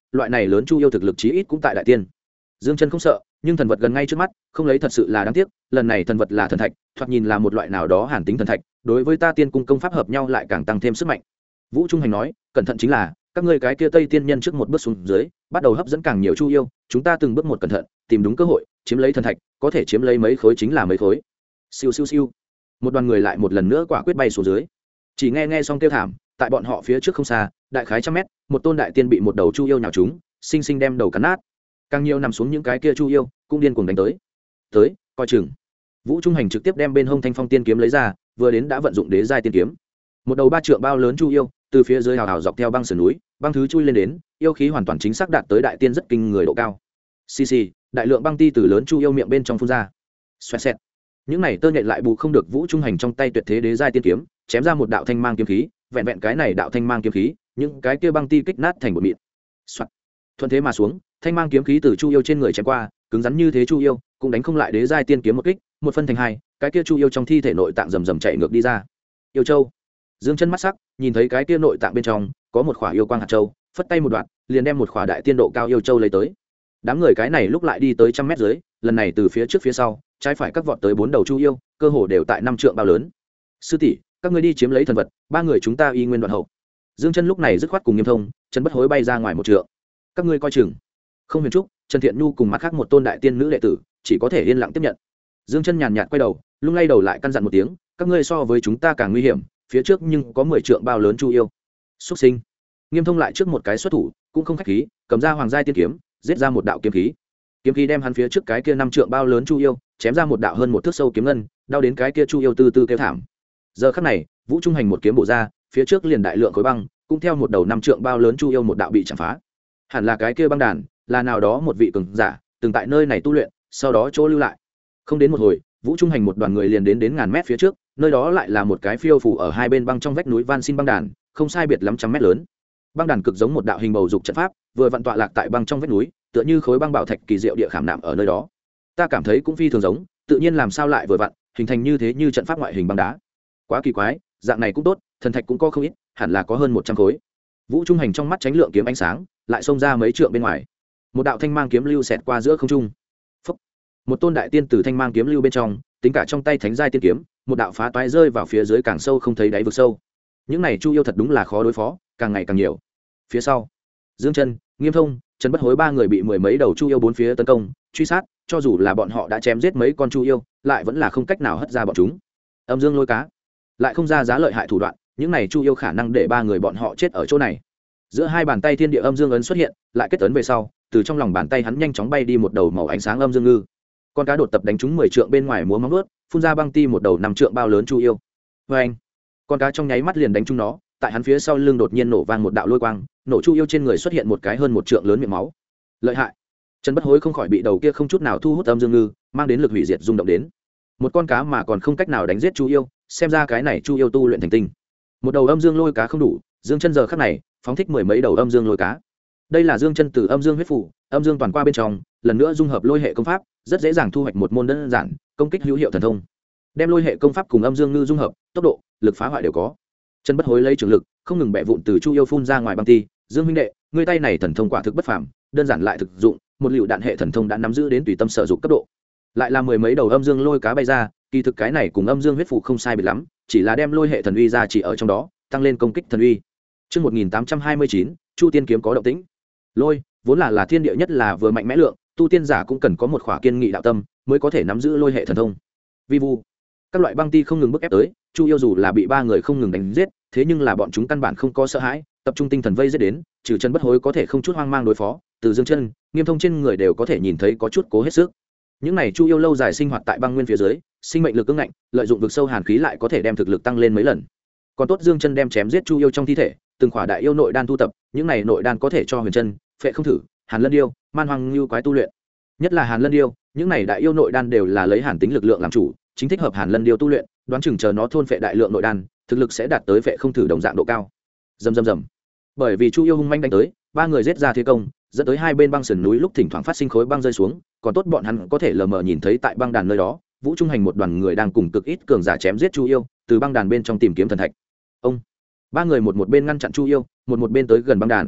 loại này lớn chu yêu thực lực chí ít cũng tại đại tiên. Dương Chân không sợ, nhưng thần vật gần ngay trước mắt, không lấy thật sự là đáng tiếc. Lần này thần vật là thần thạch, thoạt nhìn là một loại nào đó hàn tính thần thạch, đối với ta tiên cung công pháp hợp nhau lại càng tăng thêm sức mạnh. Vũ Trung Hành nói, cẩn thận chính là các ngươi cái kia Tây tiên nhân trước một bước xuống dưới, bắt đầu hấp dẫn càng nhiều chu yêu, chúng ta từng bước một cẩn thận, tìm đúng cơ hội, chiếm lấy thần thạch, có thể chiếm lấy mấy khối chính là mấy khối. Siêu siêu siêu. Một đoàn người lại một lần nữa quả quyết bay xuống dưới. Chỉ nghe xong kêu thảm, tại bọn họ phía trước không xa, đại khái trăm mét, một tôn đại tiên bị một đầu chu yêu nhào trúng, sinh sinh đem đầu cắn nát. Càng nhiều nằm xuống những cái kia chu yêu, cũng điên cuồng đánh tới, coi chừng. Vũ Trung Hành trực tiếp đem bên hông Thanh Phong tiên kiếm lấy ra, vừa đến đã vận dụng đế giai tiên kiếm. Một đầu 3 trượng bao lớn chu yêu, từ phía dưới hào hào dọc theo băng sườn núi, băng thứ chui lên đến, yêu khí hoàn toàn chính xác đạt tới đại tiên rất kinh người độ cao. Xì, đại lượng băng ti từ lớn chu yêu miệng bên trong phun ra. Xoẹt xẹt. Những này tơ nhện lại bù không được Vũ Trung Hành trong tay tuyệt thế đế giai tiên kiếm, chém ra một đạo thanh mang kiếm khí, vẹn vẹn cái này đạo thanh mang kiếm khí, những cái kia băng ti kích nát thành bột mịn. Soạt. Thuận thế mà xuống, thanh mang kiếm khí từ chu yêu trên người chém qua, cứng rắn như thế chu yêu cũng đánh không lại đế giai tiên kiếm một kích, một phân thành hai, cái kia chu yêu trong thi thể nội tạng rầm rầm chạy ngược đi ra. Yêu châu. Dương Chân mắt sắc, nhìn thấy cái kia nội tạng bên trong có một khỏa yêu quang hạt châu, phất tay một đoạn, liền đem một khỏa đại tiên độ cao yêu châu lấy tới. Đám người cái này lúc lại đi tới trăm mét dưới, lần này từ phía trước phía sau, trái phải các vọt tới 4 đầu chu yêu, cơ hồ đều tại 5 trượng bao lớn. Sư tỷ, các ngươi đi chiếm lấy thần vật, 3 người chúng ta y nguyên đoạn hậu. Dương Chân lúc này dứt khoát cùng Nghiêm Thông, Trần Bất Hối bay ra ngoài một trượng. Các ngươi coi chừng. Không Huyền Trúc, Trần Thiện Nhu cùng mặt khác một tôn đại tiên nữ đệ tử, chỉ có thể yên lặng tiếp nhận. Dương Chân nhàn nhạt quay đầu, lung lay đầu lại căn dặn một tiếng, các ngươi so với chúng ta càng nguy hiểm, phía trước nhưng có 10 trượng bao lớn chu yêu. Xuất sinh. Nghiêm Thông lại trước một cái xuất thủ, cũng không khách khí, cầm ra hoàng giai tiên kiếm, giết ra một đạo kiếm khí. Kiếm khí đem hắn phía trước cái kia 5 trượng bao lớn chu yêu, chém ra một đạo hơn một thước sâu kiếm ngân, đau đến cái kia chu yêu từ từ kêu thảm. Giờ khắc này, Vũ Trung Hành một kiếm bổ ra, phía trước liền đại lượng khối băng, cũng theo một đầu 5 trượng bao lớn chu yêu một đạo bị chạm phá. Hẳn là cái kia băng đàn, là nào đó một vị cường giả, từng tại nơi này tu luyện, sau đó chỗ lưu lại. Không đến một hồi, Vũ Trung Hành một đoàn người liền đến ngàn mét phía trước, nơi đó lại là một cái phiêu phù ở hai bên băng trong vách núi van xin băng đàn, không sai biệt lắm trăm mét lớn. Băng đàn cực giống một đạo hình bầu dục trận pháp, vừa vặn tọa lạc tại băng trong vách núi, tựa như khối băng bảo thạch kỳ diệu địa khảm nạm ở nơi đó. Ta cảm thấy cũng phi thường giống, tự nhiên làm sao lại vừa vặn hình thành như thế như trận pháp ngoại hình băng đá. Quá kỳ quái, dạng này cũng tốt, thần thạch cũng có không ít, hẳn là có hơn 100 khối. Vũ Trung Hành trong mắt tránh lượng kiếm ánh sáng, lại xông ra mấy trượng bên ngoài. Một đạo thanh mang kiếm lưu xẹt qua giữa không trung. Phốc. Một tôn đại tiên từ thanh mang kiếm lưu bên trong, tính cả trong tay thánh giai tiên kiếm, một đạo phá toái rơi vào phía dưới càng sâu không thấy đáy vực sâu. Những này chu yêu thật đúng là khó đối phó, càng ngày càng nhiều. Phía sau, Dương Chân, Nghiêm Thông, Trần Bất Hối 3 người bị mười mấy đầu chu yêu bốn phía tấn công, truy sát, cho dù là bọn họ đã chém giết mấy con chu yêu, lại vẫn là không cách nào hất ra bọn chúng. Âm Dương lôi cá, lại không ra giá lợi hại thủ đoạn, những này chu yêu khả năng để 3 người bọn họ chết ở chỗ này. Giữa hai bàn tay thiên địa âm dương ấn xuất hiện, lại kết ấn về sau, từ trong lòng bàn tay hắn nhanh chóng bay đi một đầu màu ánh sáng âm dương ngư. Con cá đột tập đánh trúng 10 trượng bên ngoài múa móng vuốt, phun ra băng ti một đầu 5 trượng bao lớn chu yêu. Oeng! Con cá trong nháy mắt liền đánh trúng nó, tại hắn phía sau lưng đột nhiên nổ vang một đạo lôi quang, nổ chu yêu trên người xuất hiện một cái hơn 1 trượng lớn miệng máu. Lợi hại! Trần Bất Hối không khỏi bị đầu kia không chút nào thu hút âm dương ngư, mang đến lực hủy diệt rung động đến. Một con cá mà còn không cách nào đánh giết chu yêu, xem ra cái này chu yêu tu luyện thành tinh. Một đầu âm dương lôi cá không đủ, Dương Chân giờ khắc này phóng thích mười mấy đầu âm dương lôi cá. Đây là Dương Chân từ âm dương huyết phủ, âm dương toàn qua bên trong, lần nữa dung hợp lôi hệ công pháp, rất dễ dàng thu hoạch một môn đơn giản, công kích hữu hiệu thần thông. Đem lôi hệ công pháp cùng âm dương ngư dung hợp, tốc độ, lực phá hoại đều có. Trần Bất Hối lấy trường lực, không ngừng bẻ vụn từ chu yêu phun ra ngoài băng ti, Dương huynh đệ, ngươi tay này thần thông quả thực bất phàm, đơn giản lại thực dụng, một liệu đạn hệ thần thông đã nắm giữ đến tùy tâm sở dụng cấp độ. Lại là mười mấy đầu âm dương lôi cá bay ra, kỳ thực cái này cùng âm dương huyết phủ không sai biệt lắm, chỉ là đem lôi hệ thần uy ra chỉ ở trong đó, tăng lên công kích thần uy. Chương 1829, Chu Tiên kiếm có động tĩnh. Lôi, vốn là thiên địa nhất là vừa mạnh mẽ lượng, tu tiên giả cũng cần có một khỏa kiên nghị đạo tâm, mới có thể nắm giữ lôi hệ thần thông. Vi vu, các loại băng ti không ngừng bức ép tới, Chu yêu dù là bị 3 người không ngừng đánh giết, thế nhưng là bọn chúng căn bản không có sợ hãi, tập trung tinh thần vây giết đến, trừ Trần Bất Hối có thể không chút hoang mang đối phó, từ Dương Chân, Nghiêm Thông trên người đều có thể nhìn thấy có chút cố hết sức. Những này chu yêu lâu dài sinh hoạt tại băng nguyên phía dưới, sinh mệnh lực cứng ngạnh, lợi dụng vực sâu hàn khí lại có thể đem thực lực tăng lên mấy lần. Còn tốt Dương Chân đem chém giết chu yêu trong thi thể, từng khỏa đại yêu nội đan tu tập, những này nội đan có thể cho Huyền Chân, Phệ Không Thử, Hàn Lân Điêu, Man Hoang Lưu quái tu luyện. Nhất là Hàn Lân Điêu, những này đại yêu nội đan đều là lấy hàn tính lực lượng làm chủ, chính thích hợp Hàn Lân Điêu tu luyện, đoán chừng chờ nó thôn phệ đại lượng nội đan, thực lực sẽ đạt tới Phệ Không Thử đồng dạng độ cao. Rầm rầm rầm. Bởi vì chu yêu hung manh đánh tới, 3 người giết ra thế công, dẫn tới hai bên băng sườn núi lúc thỉnh thoảng phát sinh khối băng rơi xuống, còn tốt bọn hắn có thể lờ mờ nhìn thấy tại băng đàn nơi đó, Vũ Trung Hành một đoàn người đang cùng cực ít cường giả chém giết chu yêu, từ băng đàn bên trong tìm kiếm thần thạch. Ông, 3 người một bên ngăn chặn chu yêu, một bên tới gần băng đàn.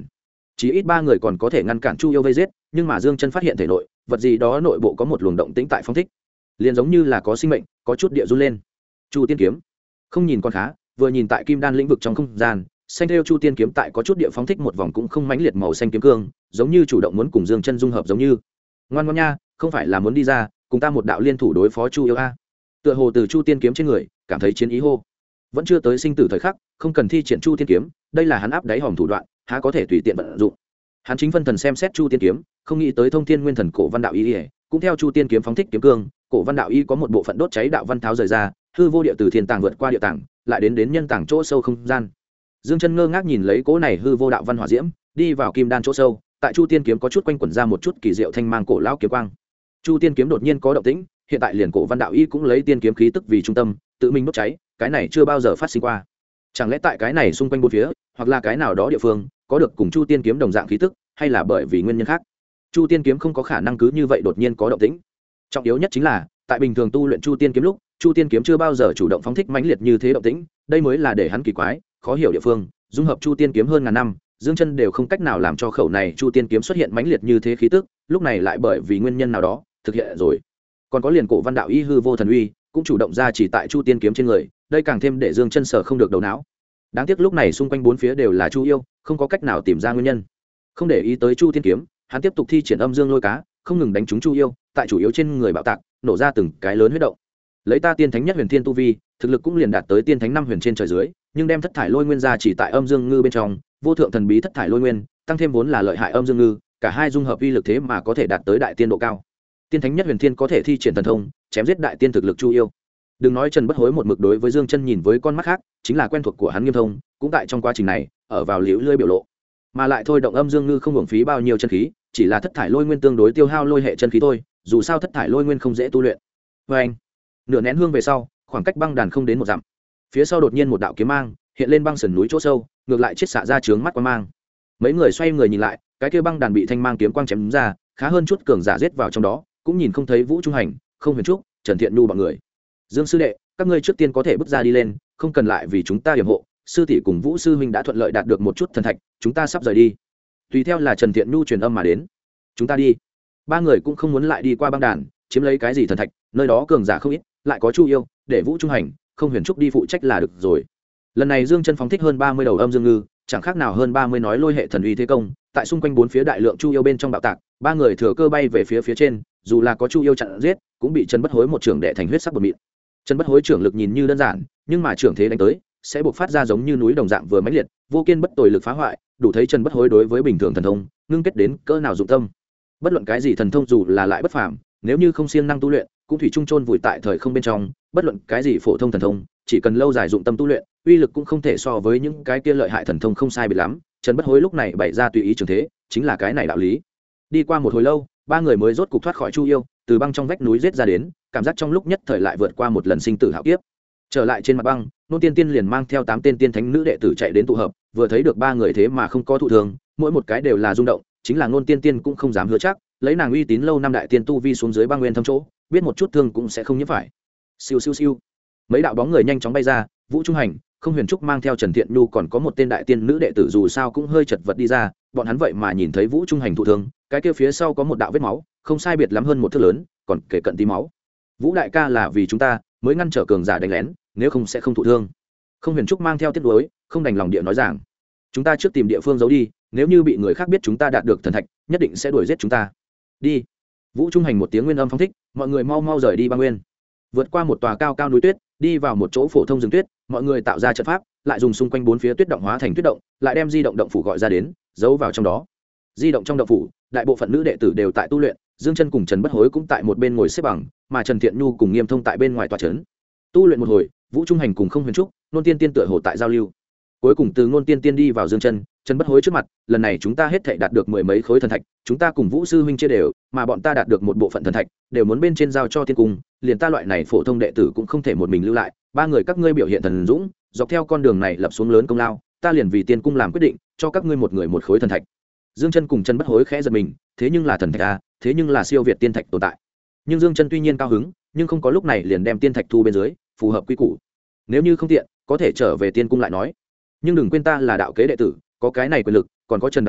chỉ ít 3 người còn có thể ngăn cản chu yêu vây giết, nhưng mà Dương Chân phát hiện thể nội vật gì đó nội bộ có một luồng động tĩnh tại phóng thích, liền giống như là có sinh mệnh, có chút địa run lên. Chu tiên kiếm không nhìn con khá, vừa nhìn tại kim đan lĩnh vực trong không gian, xanh thêu chu tiên kiếm tại có chút địa phóng thích một vòng cũng không mãnh liệt màu xanh kiếm cương, giống như chủ động muốn cùng Dương Chân dung hợp giống như. Ngoan ngoãn nha, không phải là muốn đi ra, cùng ta một đạo liên thủ đối phó chu yêu a. Tựa hồ từ chu tiên kiếm trên người, cảm thấy chiến ý hô. Vẫn chưa tới sinh tử thời khắc, không cần thi triển chu tiên kiếm, đây là hắn áp đáy hòm thủ đoạn, há có thể tùy tiện vận dụng. Hắn chính phân thần xem xét chu tiên kiếm, không nghĩ tới thông thiên nguyên thần cổ văn đạo y, cũng theo chu tiên kiếm phóng thích kiếm cương, cổ văn đạo y có một bộ phận đốt cháy đạo văn tháo rời ra, hư vô địa từ thiên tàng vượt qua địa tàng, lại đến nhân tàng chỗ sâu không gian. Dương Chân ngơ ngác nhìn lấy cỗ này hư vô đạo văn hỏa diễm, đi vào kim đan chỗ sâu, tại chu tiên kiếm có chút quanh quẩn ra một chút kỳ diệu thanh mang cổ lão kiếm quang. Chu tiên kiếm đột nhiên có động tĩnh, hiện tại liền cổ văn đạo y cũng lấy tiên kiếm khí tức vì trung tâm, tự mình đốt cháy, cái này chưa bao giờ phát sinh qua. Chẳng lẽ tại cái này xung quanh bốn phía, hoặc là cái nào đó địa phương, có được cùng chu tiên kiếm đồng dạng khí tức, hay là bởi vì nguyên nhân khác? Chu tiên kiếm không có khả năng cứ như vậy đột nhiên có động tĩnh. Trọng yếu nhất chính là, tại bình thường tu luyện chu tiên kiếm lúc, chu tiên kiếm chưa bao giờ chủ động phóng thích mãnh liệt như thế động tĩnh, đây mới là để hắn kỳ quái, khó hiểu địa phương. Dung hợp chu tiên kiếm hơn ngàn năm, Dương Chân đều không cách nào làm cho khẩu này chu tiên kiếm xuất hiện mãnh liệt như thế khí tức, lúc này lại bởi vì nguyên nhân nào đó thực hiện rồi. Còn có liền cổ văn đạo y hư vô thần uy cũng chủ động ra chỉ tại chu tiên kiếm trên người, đây càng thêm để Dương Chân sở không được đầu não. Đáng tiếc lúc này xung quanh bốn phía đều là chu yêu, không có cách nào tìm ra nguyên nhân. Không để ý tới chu tiên kiếm, hắn tiếp tục thi triển âm dương lôi cá, không ngừng đánh trúng chu yêu, tại chủ yếu trên người bạo tạc, nổ ra từng cái lớn huyết động. Lấy ta tiên thánh nhất huyền thiên tu vi, thực lực cũng liền đạt tới tiên thánh năm huyền trên trời dưới, nhưng đem thất thải lôi nguyên ra chỉ tại âm dương ngư bên trong, vô thượng thần bí thất thải lôi nguyên, tăng thêm vốn là lợi hại âm dương ngư, cả hai dung hợp uy lực thế mà có thể đạt tới đại tiên độ cao. Tiên thánh nhất huyền thiên có thể thi triển thần thông, chém giết đại tiên thực lực chu yêu. Đừng nói Trần Bất Hối một mực đối với Dương Chân nhìn với con mắt khác, chính là quen thuộc của hắn Nghiêm Thông, cũng tại trong quá trình này, ở vào liễu lươi biểu lộ. Mà lại thôi động âm dương ngư không hưởng phí bao nhiêu chân khí, chỉ là thất thải lôi nguyên tương đối tiêu hao lôi hệ chân khí thôi, dù sao thất thải lôi nguyên không dễ tu luyện. Và anh, nửa nén hương về sau, khoảng cách băng đàn không đến một dặm. Phía sau đột nhiên một đạo kiếm mang hiện lên băng sườn núi chỗ sâu, ngược lại chiết xạ ra chướng mắt quang mang. Mấy người xoay người nhìn lại, cái kia băng đàn bị thanh mang kiếm quang chém ra, khá hơn chút cường giả giết vào trong đó, cũng nhìn không thấy Vũ Trung Hành, Không Huyền Trúc, Trần Thiện Nhu bọn người. Dương sư đệ, các ngươi trước tiên có thể bước ra đi lên, không cần lại vì chúng ta yểm hộ. Sư tỷ cùng Vũ sư huynh đã thuận lợi đạt được một chút thần thạch, chúng ta sắp rời đi. Tùy theo là Trần Thiện Nhu truyền âm mà đến. Chúng ta đi. Ba người cũng không muốn lại đi qua băng đàn, chiếm lấy cái gì thần thạch, nơi đó cường giả không ít, lại có Chu Yêu, để Vũ Trung Hành, Không Huyền Trúc đi phụ trách là được rồi. Lần này Dương Chân phóng thích hơn 30 đầu âm dương ngư, chẳng khác nào hơn 30 nói lôi hệ thần uy thế công, tại xung quanh bốn phía đại lượng Chu Yêu bên trong bạo tạc, ba người thừa cơ bay về phía trên, dù là có Chu Yêu chặn giết, cũng bị Trần Bất Hối một trưởng đệ thành huyết sắc bột mịn. Trần Bất Hối trưởng lực nhìn như đơn giản, nhưng mà trưởng thế đánh tới, sẽ buộc phát ra giống như núi đồng dạng vừa mãnh liệt, vô kiên bất tồi lực phá hoại, đủ thấy Trần Bất Hối đối với bình thường thần thông, ngưng kết đến cỡ nào dụng tâm. Bất luận cái gì thần thông dù là lại bất phàm, nếu như không siêng năng tu luyện, cũng thủy chung chôn vùi tại thời không bên trong, bất luận cái gì phổ thông thần thông, chỉ cần lâu dài dụng tâm tu luyện, uy lực cũng không thể so với những cái kia lợi hại thần thông không sai biệt lắm. Trần Bất Hối lúc này bày ra tùy ý trường thế, chính là cái này đạo lý. Đi qua một hồi lâu, ba người mới rốt cục thoát khỏi Chu Yêu, từ băng trong vách núi giết ra đến, cảm giác trong lúc nhất thời lại vượt qua một lần sinh tử hạo kiếp. Trở lại trên mặt băng, Nôn Tiên Tiên liền mang theo 8 tên tiên thánh nữ đệ tử chạy đến tụ hợp, vừa thấy được ba người thế mà không có thụ thương, mỗi một cái đều là rung động, chính là Nôn Tiên Tiên cũng không dám hứa chắc, lấy nàng uy tín lâu năm đại tiên tu vi xuống dưới băng nguyên thâm chỗ, biết một chút thương cũng sẽ không nhiễm phải. Siêu siêu siêu. Mấy đạo bóng người nhanh chóng bay ra, Vũ Trung Hành, Không Huyền Trúc mang theo Trần Thiện Nhu còn có một tên đại tiên nữ đệ tử dù sao cũng hơi chật vật đi ra, bọn hắn vậy mà nhìn thấy Vũ Trung Hành thụ thương, cái kia phía sau có một đạo vết máu, không sai biệt lắm hơn một thước lớn, còn kể cận tí máu. Vũ đại ca là vì chúng ta mới ngăn trở cường giả đánh lén, nếu không sẽ không thụ thương. Không Huyền Trúc mang theo tiếc nuối, không đành lòng địa nói rằng, chúng ta trước tìm địa phương giấu đi, nếu như bị người khác biết chúng ta đạt được thần thạch, nhất định sẽ đuổi giết chúng ta. Đi. Vũ Trung Hành một tiếng nguyên âm phong thích, mọi người mau mau rời đi băng nguyên. Vượt qua một tòa cao cao núi tuyết, đi vào một chỗ phổ thông rừng tuyết, mọi người tạo ra trận pháp, lại dùng xung quanh bốn phía tuyết động hóa thành tuyết động, lại đem di động động phủ gọi ra đến, giấu vào trong đó. Di động trong động phủ, đại bộ phận nữ đệ tử đều tại tu luyện, Dương Chân cùng Trần Bất Hối cũng tại một bên ngồi xếp bằng, mà Trần Thiện Nhu cùng Nghiêm Thông tại bên ngoài tọa trấn. Tu luyện một hồi, Vũ Trung Hành cùng Không Huyền Trúc, Nôn Tiên Tiên tựa hồ tại giao lưu. Cuối cùng từ Nôn Tiên Tiên đi vào Dương Chân, Trần Bất Hối trước mặt, lần này chúng ta hết thảy đạt được 10 mấy khối thần thạch, chúng ta cùng Vũ sư huynh chia đều, mà bọn ta đạt được một bộ phận thần thạch, đều muốn bên trên giao cho tiên cung, liền ta loại này phổ thông đệ tử cũng không thể một mình lưu lại, ba người các ngươi biểu hiện thần dũng, dọc theo con đường này lập xuống lớn công lao, ta liền vì tiên cung làm quyết định, cho các ngươi một người một khối thần thạch. Dương Chân cùng Trần Bất Hối khẽ giật mình, thế nhưng là thần thạch a, thế nhưng là siêu việt tiên thạch tồn tại. Nhưng Dương Chân tuy nhiên cao hứng, nhưng không có lúc này liền đem tiên thạch thu bên dưới, phù hợp quy củ. Nếu như không tiện, có thể trở về tiên cung lại nói. Nhưng đừng quên ta là đạo kế đệ tử, có cái này quyền lực, còn có Trần đạo bạn,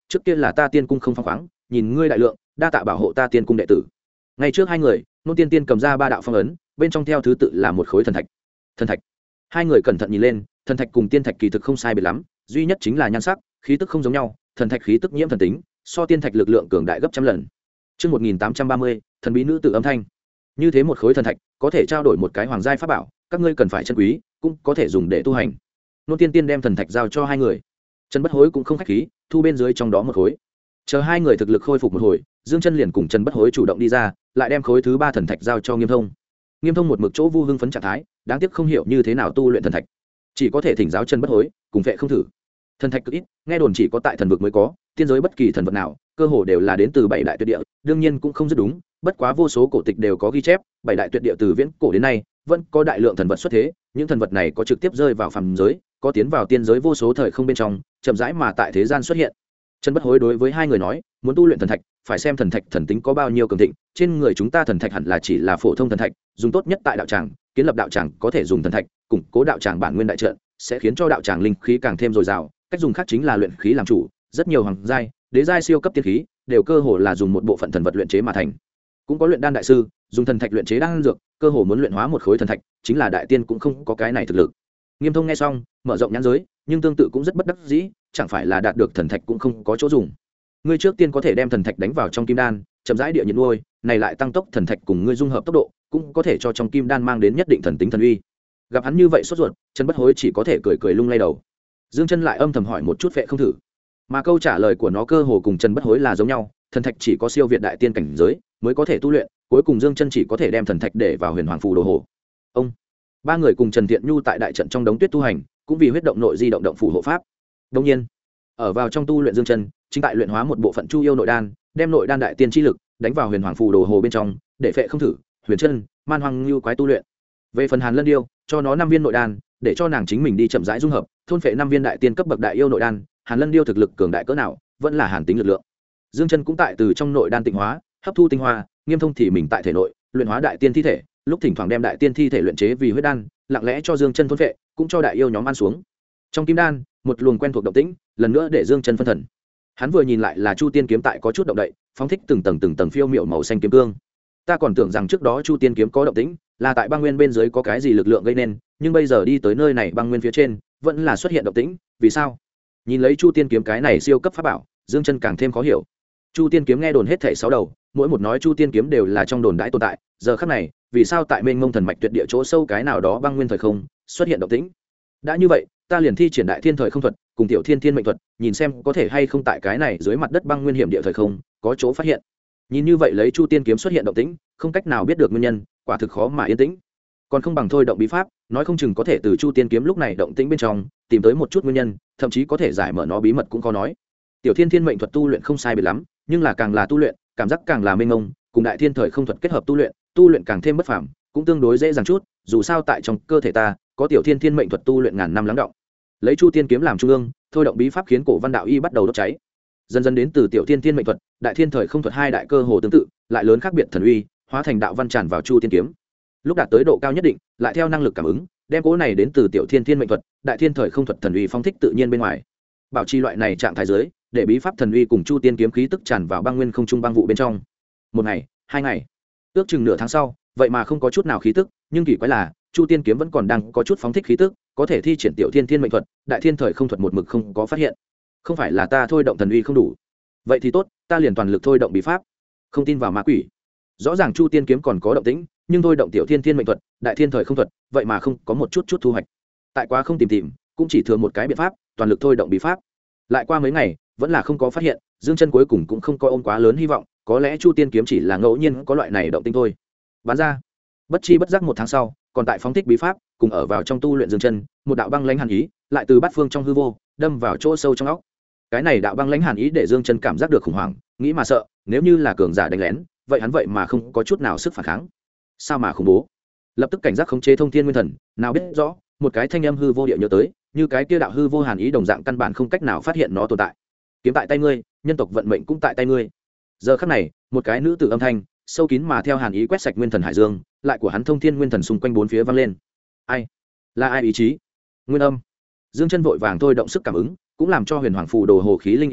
trước kia là ta tiên cung không phăng khoáng, nhìn ngươi đại lượng, đa tạ bảo hộ ta tiên cung đệ tử. Ngay trước hai người, nôn tiên tiên cầm ra 3 đạo phong ấn, bên trong theo thứ tự là một khối thần thạch. Thần thạch. Hai người cẩn thận nhìn lên, thần thạch cùng tiên thạch kỳ thực không sai biệt lắm, duy nhất chính là nhan sắc, khí tức không giống nhau, thần thạch khí tức nhiễm thần tính, so tiên thạch lực lượng cường đại gấp trăm lần. Chương 1830, thần bí nữ tử âm thanh. Như thế một khối thần thạch, có thể trao đổi một cái hoàng giai pháp bảo, các ngươi cần phải trân quý, cũng có thể dùng để tu hành. Nôn tiên tiên đem thần thạch giao cho hai người. Trần Bất Hối cũng không khách khí, thu bên dưới trong đó một khối. Chờ hai người thực lực khôi phục một hồi, Dương Chân liền cùng Trần Bất Hối chủ động đi ra, lại đem khối thứ 3 thần thạch giao cho Nghiêm Thông. Nghiêm Thông một mực chỗ vu hưng phấn trạng thái, đáng tiếc không hiểu như thế nào tu luyện thần thạch, chỉ có thể thỉnh giáo Trần Bất Hối, cùng vệ không thử. Thần thạch cực ít, nghe đồn chỉ có tại thần vực mới có, tiên giới bất kỳ thần vật nào, cơ hồ đều là đến từ 7 đại tuyệt địa, đương nhiên cũng không rất đúng, bất quá vô số cổ tịch đều có ghi chép, 7 đại tuyệt địa từ viễn cổ đến nay, vẫn có đại lượng thần vật xuất thế, những thần vật này có trực tiếp rơi vào phàm giới, có tiến vào tiên giới vô số thời không bên trong, chậm rãi mà tại thế gian xuất hiện. Trần Bất Hối đối với hai người nói, muốn tu luyện thần thạch, phải xem thần thạch thần tính có bao nhiêu cường thịnh, trên người chúng ta thần thạch hẳn là chỉ là phổ thông thần thạch, dùng tốt nhất tại đạo tràng, kiến lập đạo tràng có thể dùng thần thạch, củng cố đạo tràng bản nguyên đại trận, sẽ khiến cho đạo tràng linh khí càng thêm dồi dào, cách dùng khác chính là luyện khí làm chủ, rất nhiều hoàng giai, đế giai siêu cấp tiên khí, đều cơ hồ là dùng một bộ phận thần vật luyện chế mà thành. Cũng có luyện đan đại sư, dùng thần thạch luyện chế đan dược, cơ hồ muốn luyện hóa một khối thần thạch, chính là đại tiên cũng không có cái này thực lực. Nghiêm Thông nghe xong, mở rộng nhãn giới, nhưng tương tự cũng rất bất đắc dĩ, chẳng phải là đạt được thần thạch cũng không có chỗ dùng. Ngươi trước tiên có thể đem thần thạch đánh vào trong kim đan, chậm rãi địa nhiệt nuôi, này lại tăng tốc thần thạch cùng ngươi dung hợp tốc độ, cũng có thể cho trong kim đan mang đến nhất định thần tính thần uy. Gặp hắn như vậy sốt ruột, Trần Bất Hối chỉ có thể cười cười lung lay đầu. Dương Chân lại âm thầm hỏi một chút vệ không thử, mà câu trả lời của nó cơ hồ cùng Trần Bất Hối là giống nhau, thần thạch chỉ có siêu việt đại tiên cảnh giới mới có thể tu luyện, cuối cùng Dương Chân chỉ có thể đem thần thạch để vào huyền hoàng phù đồ hồ. Ông ba người cùng Trần Thiện Nhu tại đại trận trong đống tuyết tu hành, cũng vì huyết động nội di động động phù hộ pháp. Đương nhiên, ở vào trong tu luyện Dương Chân, chính tại luyện hóa một bộ phận Chu Yêu nội đan, đem nội đan đại tiên chi lực đánh vào huyền hoàng phù đồ hồ bên trong, để phệ không thử, huyền chân, man hoang lưu quái tu luyện. Về phần Hàn Lân Điêu, cho nó 5 viên nội đan, để cho nàng chính mình đi chậm rãi dung hợp, thôn phệ 5 viên đại tiên cấp bậc đại yêu nội đan. Hàn Lân Điêu thực lực cường đại cỡ nào, vẫn là hàn tính lực lượng. Dương Chân cũng tại từ trong nội đan tịnh hóa, hấp thu tinh hoa, Nghiêm Thông thì mình tại thể nội luyện hóa đại tiên thi thể, lúc thỉnh thoảng đem đại tiên thi thể luyện chế vì huyết đan, lặng lẽ cho Dương Chân thôn phệ, cũng cho đại yêu nhóm ăn xuống. Trong kim đan, một luồng quen thuộc động tĩnh, lần nữa để Dương Chân phân thần. Hắn vừa nhìn lại là Chu Tiên kiếm tại có chút động đậy, phóng thích từng tầng phiêu miệu màu xanh kiếm cương. Ta còn tưởng rằng trước đó Chu Tiên kiếm có động tĩnh, là tại băng nguyên bên dưới có cái gì lực lượng gây nên, nhưng bây giờ đi tới nơi này băng nguyên phía trên, vẫn là xuất hiện động tĩnh, vì sao? Nhìn lấy Chu Tiên kiếm cái này siêu cấp pháp bảo, Dương Chân càng thêm khó hiểu. Chu Tiên kiếm nghe đồn hết thảy 6 đầu, mỗi một nói Chu Tiên kiếm đều là trong đồn đãi tồn tại, giờ khắc này, vì sao tại mênh mông thần mạch tuyệt địa chỗ sâu cái nào đó băng nguyên thời không, xuất hiện động tĩnh? Đã như vậy, ta liền thi triển đại thiên thời không thuật, cùng tiểu thiên thiên mệnh thuật, nhìn xem có thể hay không tại cái này dưới mặt đất băng nguyên hiểm địa thời không, có chỗ phát hiện. Nhìn như vậy lấy Chu Tiên kiếm xuất hiện động tĩnh, không cách nào biết được nguyên nhân, quả thực khó mà yên tĩnh. Còn không bằng thôi động bí pháp, nói không chừng có thể từ Chu Tiên kiếm lúc này động tĩnh bên trong, tìm tới một chút nguyên nhân, thậm chí có thể giải mở nó bí mật cũng có nói. Tiểu thiên thiên mệnh thuật tu luyện không sai biệt lắm, nhưng là càng là tu luyện, cảm giác càng là mênh mông, cùng đại thiên thời không thuật kết hợp tu luyện càng thêm bất phàm, cũng tương đối dễ dàng chút, dù sao tại trong cơ thể ta có tiểu thiên thiên mệnh thuật tu luyện ngàn năm lắng động. Lấy Chu Tiên kiếm làm trung ương, thôi động bí pháp khiến cổ văn đạo y bắt đầu đốt cháy. Dần dần đến từ tiểu thiên thiên mệnh thuật, đại thiên thời không thuật hai đại cơ hồ tương tự, lại lớn khác biệt thần uy, hóa thành đạo văn tràn vào Chu Tiên kiếm. Lúc đạt tới độ cao nhất định, lại theo năng lực cảm ứng, đem cố này đến từ tiểu thiên thiên mệnh thuật, đại thiên thời không thuật thần uy phong thích tự nhiên bên ngoài. Bảo trì loại này trạng thái dưới, để bí pháp thần uy cùng Chu Tiên kiếm khí tức tràn vào băng nguyên không trung băng vụ bên trong. Một ngày, 2 ngày, ước chừng nửa tháng sau, vậy mà không có chút nào khí tức, nhưng kỳ quái là Chu Tiên kiếm vẫn còn đang có chút phóng thích khí tức, có thể thi triển tiểu thiên thiên mệnh thuật, đại thiên thời không thuật một mực không có phát hiện. Không phải là ta thôi động thần uy không đủ? Vậy thì tốt, ta liền toàn lực thôi động bí pháp. Không tin vào ma quỷ. Rõ ràng Chu Tiên kiếm còn có động tĩnh, nhưng thôi động tiểu thiên thiên mệnh thuật, đại thiên thời không thuật, vậy mà không có một chút thu hoạch. Tại quá không tìm, cũng chỉ thừa một cái biện pháp, toàn lực thôi động bí pháp. Lại qua mấy ngày, vẫn là không có phát hiện, Dương Chân cuối cùng cũng không có ôm quá lớn hy vọng, có lẽ Chu Tiên kiếm chỉ là ngẫu nhiên có loại này động tĩnh thôi. Bán ra. Bất chi bất giác 1 tháng sau, còn tại phóng thích bí pháp, cùng ở vào trong tu luyện Dương Chân, một đạo băng lãnh hàn ý, lại từ bát phương trong hư vô, đâm vào chỗ sâu trong óc. Cái này đạo băng lãnh hàn ý để Dương Chân cảm giác được khủng hoảng, nghĩ mà sợ, nếu như là cường giả đánh lén, vậy hắn vậy mà không có chút nào sức phản kháng. Sao mà khủng bố? Lập tức cảnh giác khống chế thông thiên nguyên thần, nào biết rõ, một cái thanh âm hư vô địa nhớ tới, như cái kia đạo hư vô hàn ý đồng dạng căn bản không cách nào phát hiện nó tồn tại. Kiếm tại tay ngươi, nhân tộc vận mệnh cũng tại tay ngươi. Giờ khắc này, một cái nữ tử âm thanh, sâu kín mà theo hàn ý quét sạch nguyên thần hải dương, lại của hắn thông thiên nguyên thần xung quanh bốn phía vang lên. Ai? Là ai ý chí? Nguyên âm. Dương Chân vội vàng thôi động sức cảm ứng, cũng làm cho huyền hoàng phù đồ hồ khí linh ý thức,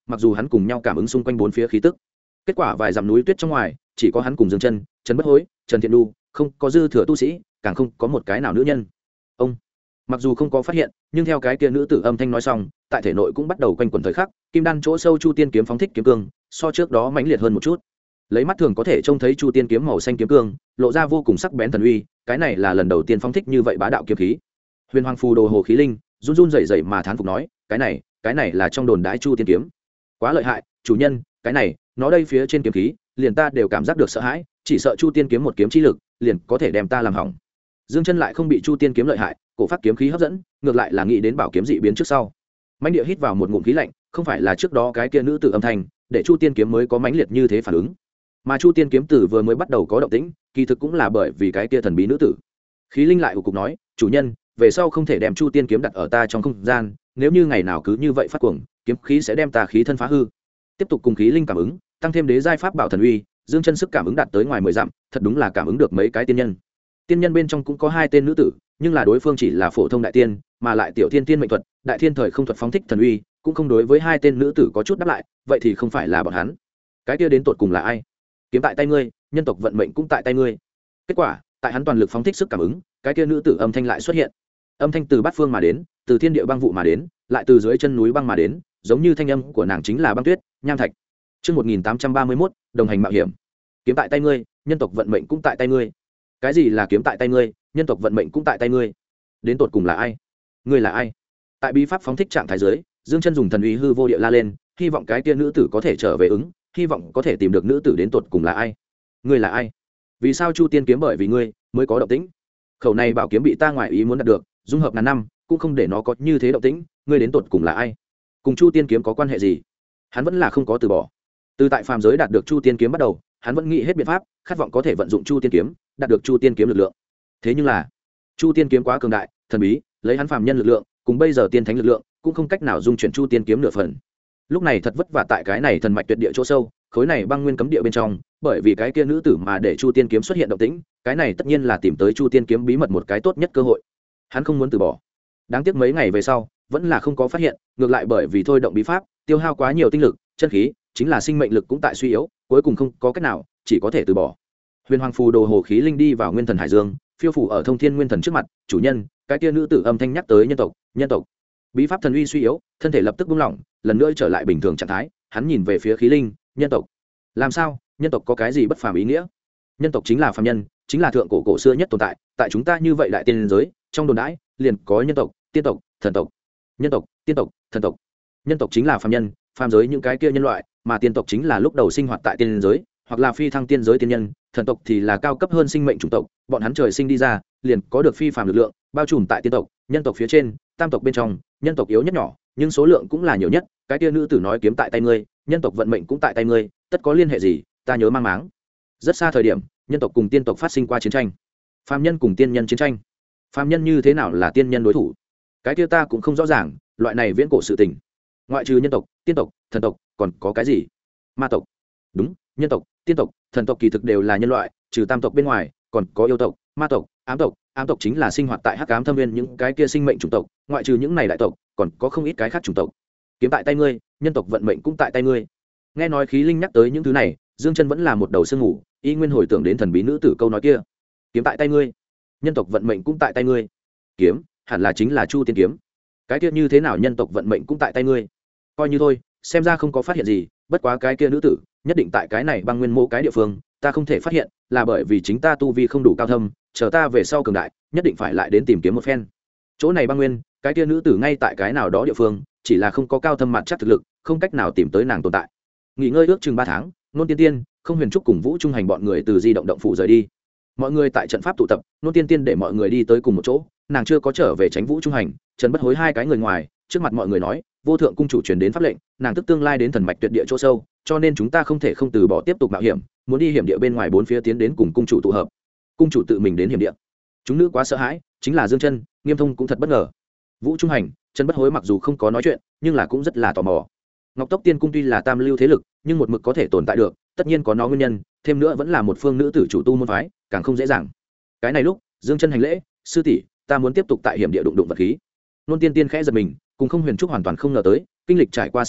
mặc dù hắn cùng nhau cảm ứng xung quanh bốn phía khí tức. Kết quả vài dặm núi tuyết trong ngoài chỉ có hắn cùng Dương Chân, Trần Bất Hối, Trần Thiện Đu, không có dư thừa tu sĩ, càng không có một cái nào nữ nhân. Ông mặc dù không có phát hiện, nhưng theo cái kia nữ tử âm thanh nói xong, tại thể nội cũng bắt đầu quanh quẩn thời khắc, kim đan chỗ sâu chu tiên kiếm phóng thích kiếm cương, so trước đó mãnh liệt hơn một chút. Lấy mắt thường có thể trông thấy chu tiên kiếm màu xanh kiếm cương, lộ ra vô cùng sắc bén thần uy, cái này là lần đầu tiên phóng thích như vậy bá đạo kiếm khí. Huyền Hoàng phù đồ hồ khí linh, run run rẩy rẩy mà thán phục nói, cái này là trong đồn đái chu tiên kiếm. Quá lợi hại, chủ nhân, cái này, nó đây phía trên kiếm khí, liền ta đều cảm giác được sợ hãi, chỉ sợ chu tiên kiếm một kiếm chi lực, liền có thể đem ta làm hỏng. Dương Chân lại không bị chu tiên kiếm lợi hại, cổ phát kiếm khí hấp dẫn, ngược lại là nghĩ đến bảo kiếm dị biến trước sau. Mãnh địa hít vào một ngụm khí lạnh, không phải là trước đó cái kia nữ tử âm thanh, để chu tiên kiếm mới có mãnh liệt như thế phản ứng, mà chu tiên kiếm tử vừa mới bắt đầu có động tĩnh, kỳ thực cũng là bởi vì cái kia thần bí nữ tử. Khí linh lại ủ cục nói, chủ nhân, về sau không thể đem chu tiên kiếm đặt ở ta trong không gian, nếu như ngày nào cứ như vậy phát cuồng, kiếm khí sẽ đem ta khí thân phá hư. Tiếp tục cùng khí linh cảm ứng, tăng thêm đế giai pháp bảo thần uy, Dương Chân sức cảm ứng đạt tới ngoài 10 dặm, thật đúng là cảm ứng được mấy cái tiên nhân. Tiên nhân bên trong cũng có 2 tên nữ tử, nhưng là đối phương chỉ là phổ thông đại tiên, mà lại tiểu thiên tiên mệnh thuật, đại thiên thời không thuật phóng thích thần uy, cũng không đối với 2 tên nữ tử có chút đáp lại, vậy thì không phải là bọn hắn. Cái kia đến tột cùng là ai? Kiếm tại tay ngươi, nhân tộc vận mệnh cũng tại tay ngươi. Kết quả, tại hắn toàn lực phóng thích sức cảm ứng, cái kia nữ tử âm thanh lại xuất hiện. Âm thanh từ bát phương mà đến, từ thiên địa băng vụ mà đến, lại từ dưới chân núi băng mà đến, giống như thanh âm của nàng chính là băng tuyết, nham thạch. Chương 1831, đồng hành mạo hiểm. Kiếm tại tay ngươi, nhân tộc vận mệnh cũng tại tay ngươi. Cái gì là kiếm tại tay ngươi, nhân tộc vận mệnh cũng tại tay ngươi? Đến tột cùng là ai? Ngươi là ai? Tại bí pháp phóng thích trạng thái dưới, Dương Chân dùng thần uy hư vô địa la lên, hy vọng cái kia nữ tử có thể trở về ứng, hy vọng có thể tìm được nữ tử đến tột cùng là ai. Ngươi là ai? Vì sao chu tiên kiếm bởi vì ngươi mới có động tĩnh? Khẩu này bảo kiếm bị ta ngoại ý muốn đạt được, dung hợp ngàn năm cũng không để nó có như thế động tĩnh, ngươi đến tột cùng là ai? Cùng chu tiên kiếm có quan hệ gì? Hắn vẫn là không có từ bỏ. Từ tại phàm giới đạt được chu tiên kiếm bắt đầu, hắn vẫn nghĩ hết biện pháp, khát vọng có thể vận dụng chu tiên kiếm, đạt được chu tiên kiếm lực lượng. Thế nhưng là chu tiên kiếm quá cường đại, thần bí, lấy hắn phàm nhân lực lượng cùng bây giờ tiên thánh lực lượng cũng không cách nào dung chuyển chu tiên kiếm nửa phần. Lúc này thật vất vả tại cái này thần mạch tuyệt địa chỗ sâu, khối này băng nguyên cấm địa bên trong, bởi vì cái kia nữ tử mà để chu tiên kiếm xuất hiện động tĩnh, cái này tất nhiên là tìm tới chu tiên kiếm bí mật một cái tốt nhất cơ hội. Hắn không muốn từ bỏ. Đáng tiếc mấy ngày về sau vẫn là không có phát hiện, ngược lại bởi vì thôi động bí pháp tiêu hao quá nhiều tinh lực, chân khí, chính là sinh mệnh lực cũng tại suy yếu, cuối cùng không có cách nào, chỉ có thể từ bỏ. Huyền Hoàng phù đồ hồ khí linh đi vào nguyên thần hải dương, phiêu phủ ở thông thiên nguyên thần trước mặt, chủ nhân, cái kia nữ tử âm thanh nhắc tới nhân tộc. Bí pháp thần uy suy yếu, thân thể lập tức buông lỏng, lần nữa trở lại bình thường trạng thái, hắn nhìn về phía khí linh, nhân tộc. Làm sao? Nhân tộc có cái gì bất phàm ý nghĩa? Nhân tộc chính là phàm nhân, chính là thượng cổ xưa nhất tồn tại, tại chúng ta như vậy đại tiên giới, trong đồn đãi, liền có nhân tộc, tiên tộc, thần tộc. Nhân tộc, tiên tộc, thần tộc. Nhân tộc chính là phàm nhân, phàm giới những cái kia nhân loại, mà tiên tộc chính là lúc đầu sinh hoạt tại tiên giới, hoặc là phi thăng tiên giới tiên nhân, thần tộc thì là cao cấp hơn sinh mệnh chủng tộc, bọn hắn trời sinh đi ra, liền có được phi phàm lực lượng, bao trùm tại tiên tộc, nhân tộc phía trên, tam tộc bên trong, nhân tộc yếu nhất nhỏ, nhưng số lượng cũng là nhiều nhất, cái kia nữ tử nói kiếm tại tay ngươi, nhân tộc vận mệnh cũng tại tay ngươi, tất có liên hệ gì, ta nhớ mang máng. Rất xa thời điểm, nhân tộc cùng tiên tộc phát sinh qua chiến tranh. Phàm nhân cùng tiên nhân chiến tranh. Phàm nhân như thế nào là tiên nhân đối thủ? Cái kia ta cũng không rõ ràng, loại này viễn cổ sự tình. Ngoại trừ nhân tộc, tiên tộc, thần tộc, còn có cái gì? Ma tộc. Đúng, nhân tộc, tiên tộc, thần tộc kỳ thực đều là nhân loại, trừ tam tộc bên ngoài, còn có yêu tộc, ma tộc, ám tộc chính là sinh hoạt tại hắc ám thâm viên những cái kia sinh mệnh chủng tộc, ngoại trừ những này đại tộc, còn có không ít cái khác chủng tộc. Kiếm tại tay ngươi, nhân tộc vận mệnh cũng tại tay ngươi. Nghe nói khí linh nhắc tới những thứ này, Dương Chân vẫn là một đầu sương ngủ, y nguyên hồi tưởng đến thần bí nữ tử câu nói kia. Kiếm tại tay ngươi, nhân tộc vận mệnh cũng tại tay ngươi. Kiếm, hẳn là chính là chu tiên kiếm. Cái kia như thế nào nhân tộc vận mệnh cũng tại tay ngươi? Coi như thôi, xem ra không có phát hiện gì, bất quá cái kia nữ tử nhất định tại cái này băng nguyên mô cái địa phương, ta không thể phát hiện, là bởi vì chính ta tu vi không đủ cao thâm, chờ ta về sau cường đại, nhất định phải lại đến tìm kiếm một phen. Chỗ này băng nguyên, cái kia nữ tử ngay tại cái nào đó địa phương, chỉ là không có cao thâm mặt chắc thực lực, không cách nào tìm tới nàng tồn tại. Nghỉ ngơi ước chừng 3 tháng, Nôn Tiên Tiên, Không Huyền Trúc cùng Vũ Trung Hành bọn người từ di động động phủ rời đi. Mọi người tại trận pháp tụ tập, Nôn Tiên Tiên để mọi người đi tới cùng một chỗ, nàng chưa có trở về tránh Vũ Trung Hành, Trần Bất Hối hai cái người ngoài, trước mặt mọi người nói, vô thượng cung chủ truyền đến pháp lệnh, nàng tức tương lai đến thần mạch tuyệt địa chỗ sâu, cho nên chúng ta không thể không từ bỏ tiếp tục mạo hiểm, muốn đi hiểm địa bên ngoài 4 phía tiến đến cùng cung chủ tụ hợp. Cung chủ tự mình đến hiểm địa. Chúng nữ quá sợ hãi, chính là Dương Chân, Nghiêm Thông cũng thật bất ngờ. Vũ Trung Hành, Trần Bất Hối mặc dù không có nói chuyện, nhưng là cũng rất là tò mò. Ngọc Tốc Tiên cung tuy là tam lưu thế lực, nhưng một mực có thể tồn tại được, tất nhiên có nó nguyên nhân, thêm nữa vẫn là một phương nữ tử chủ tu môn phái, càng không dễ dàng. Cái này lúc, Dương Chân hành lễ, sư tỷ, ta muốn tiếp tục tại hiểm địa đụng vật khí. Nôn Tiên Tiên khẽ giật mình, cùng Không Huyền Trúc hoàn toàn không ngờ tới, kinh lịch trải qua sinh tử,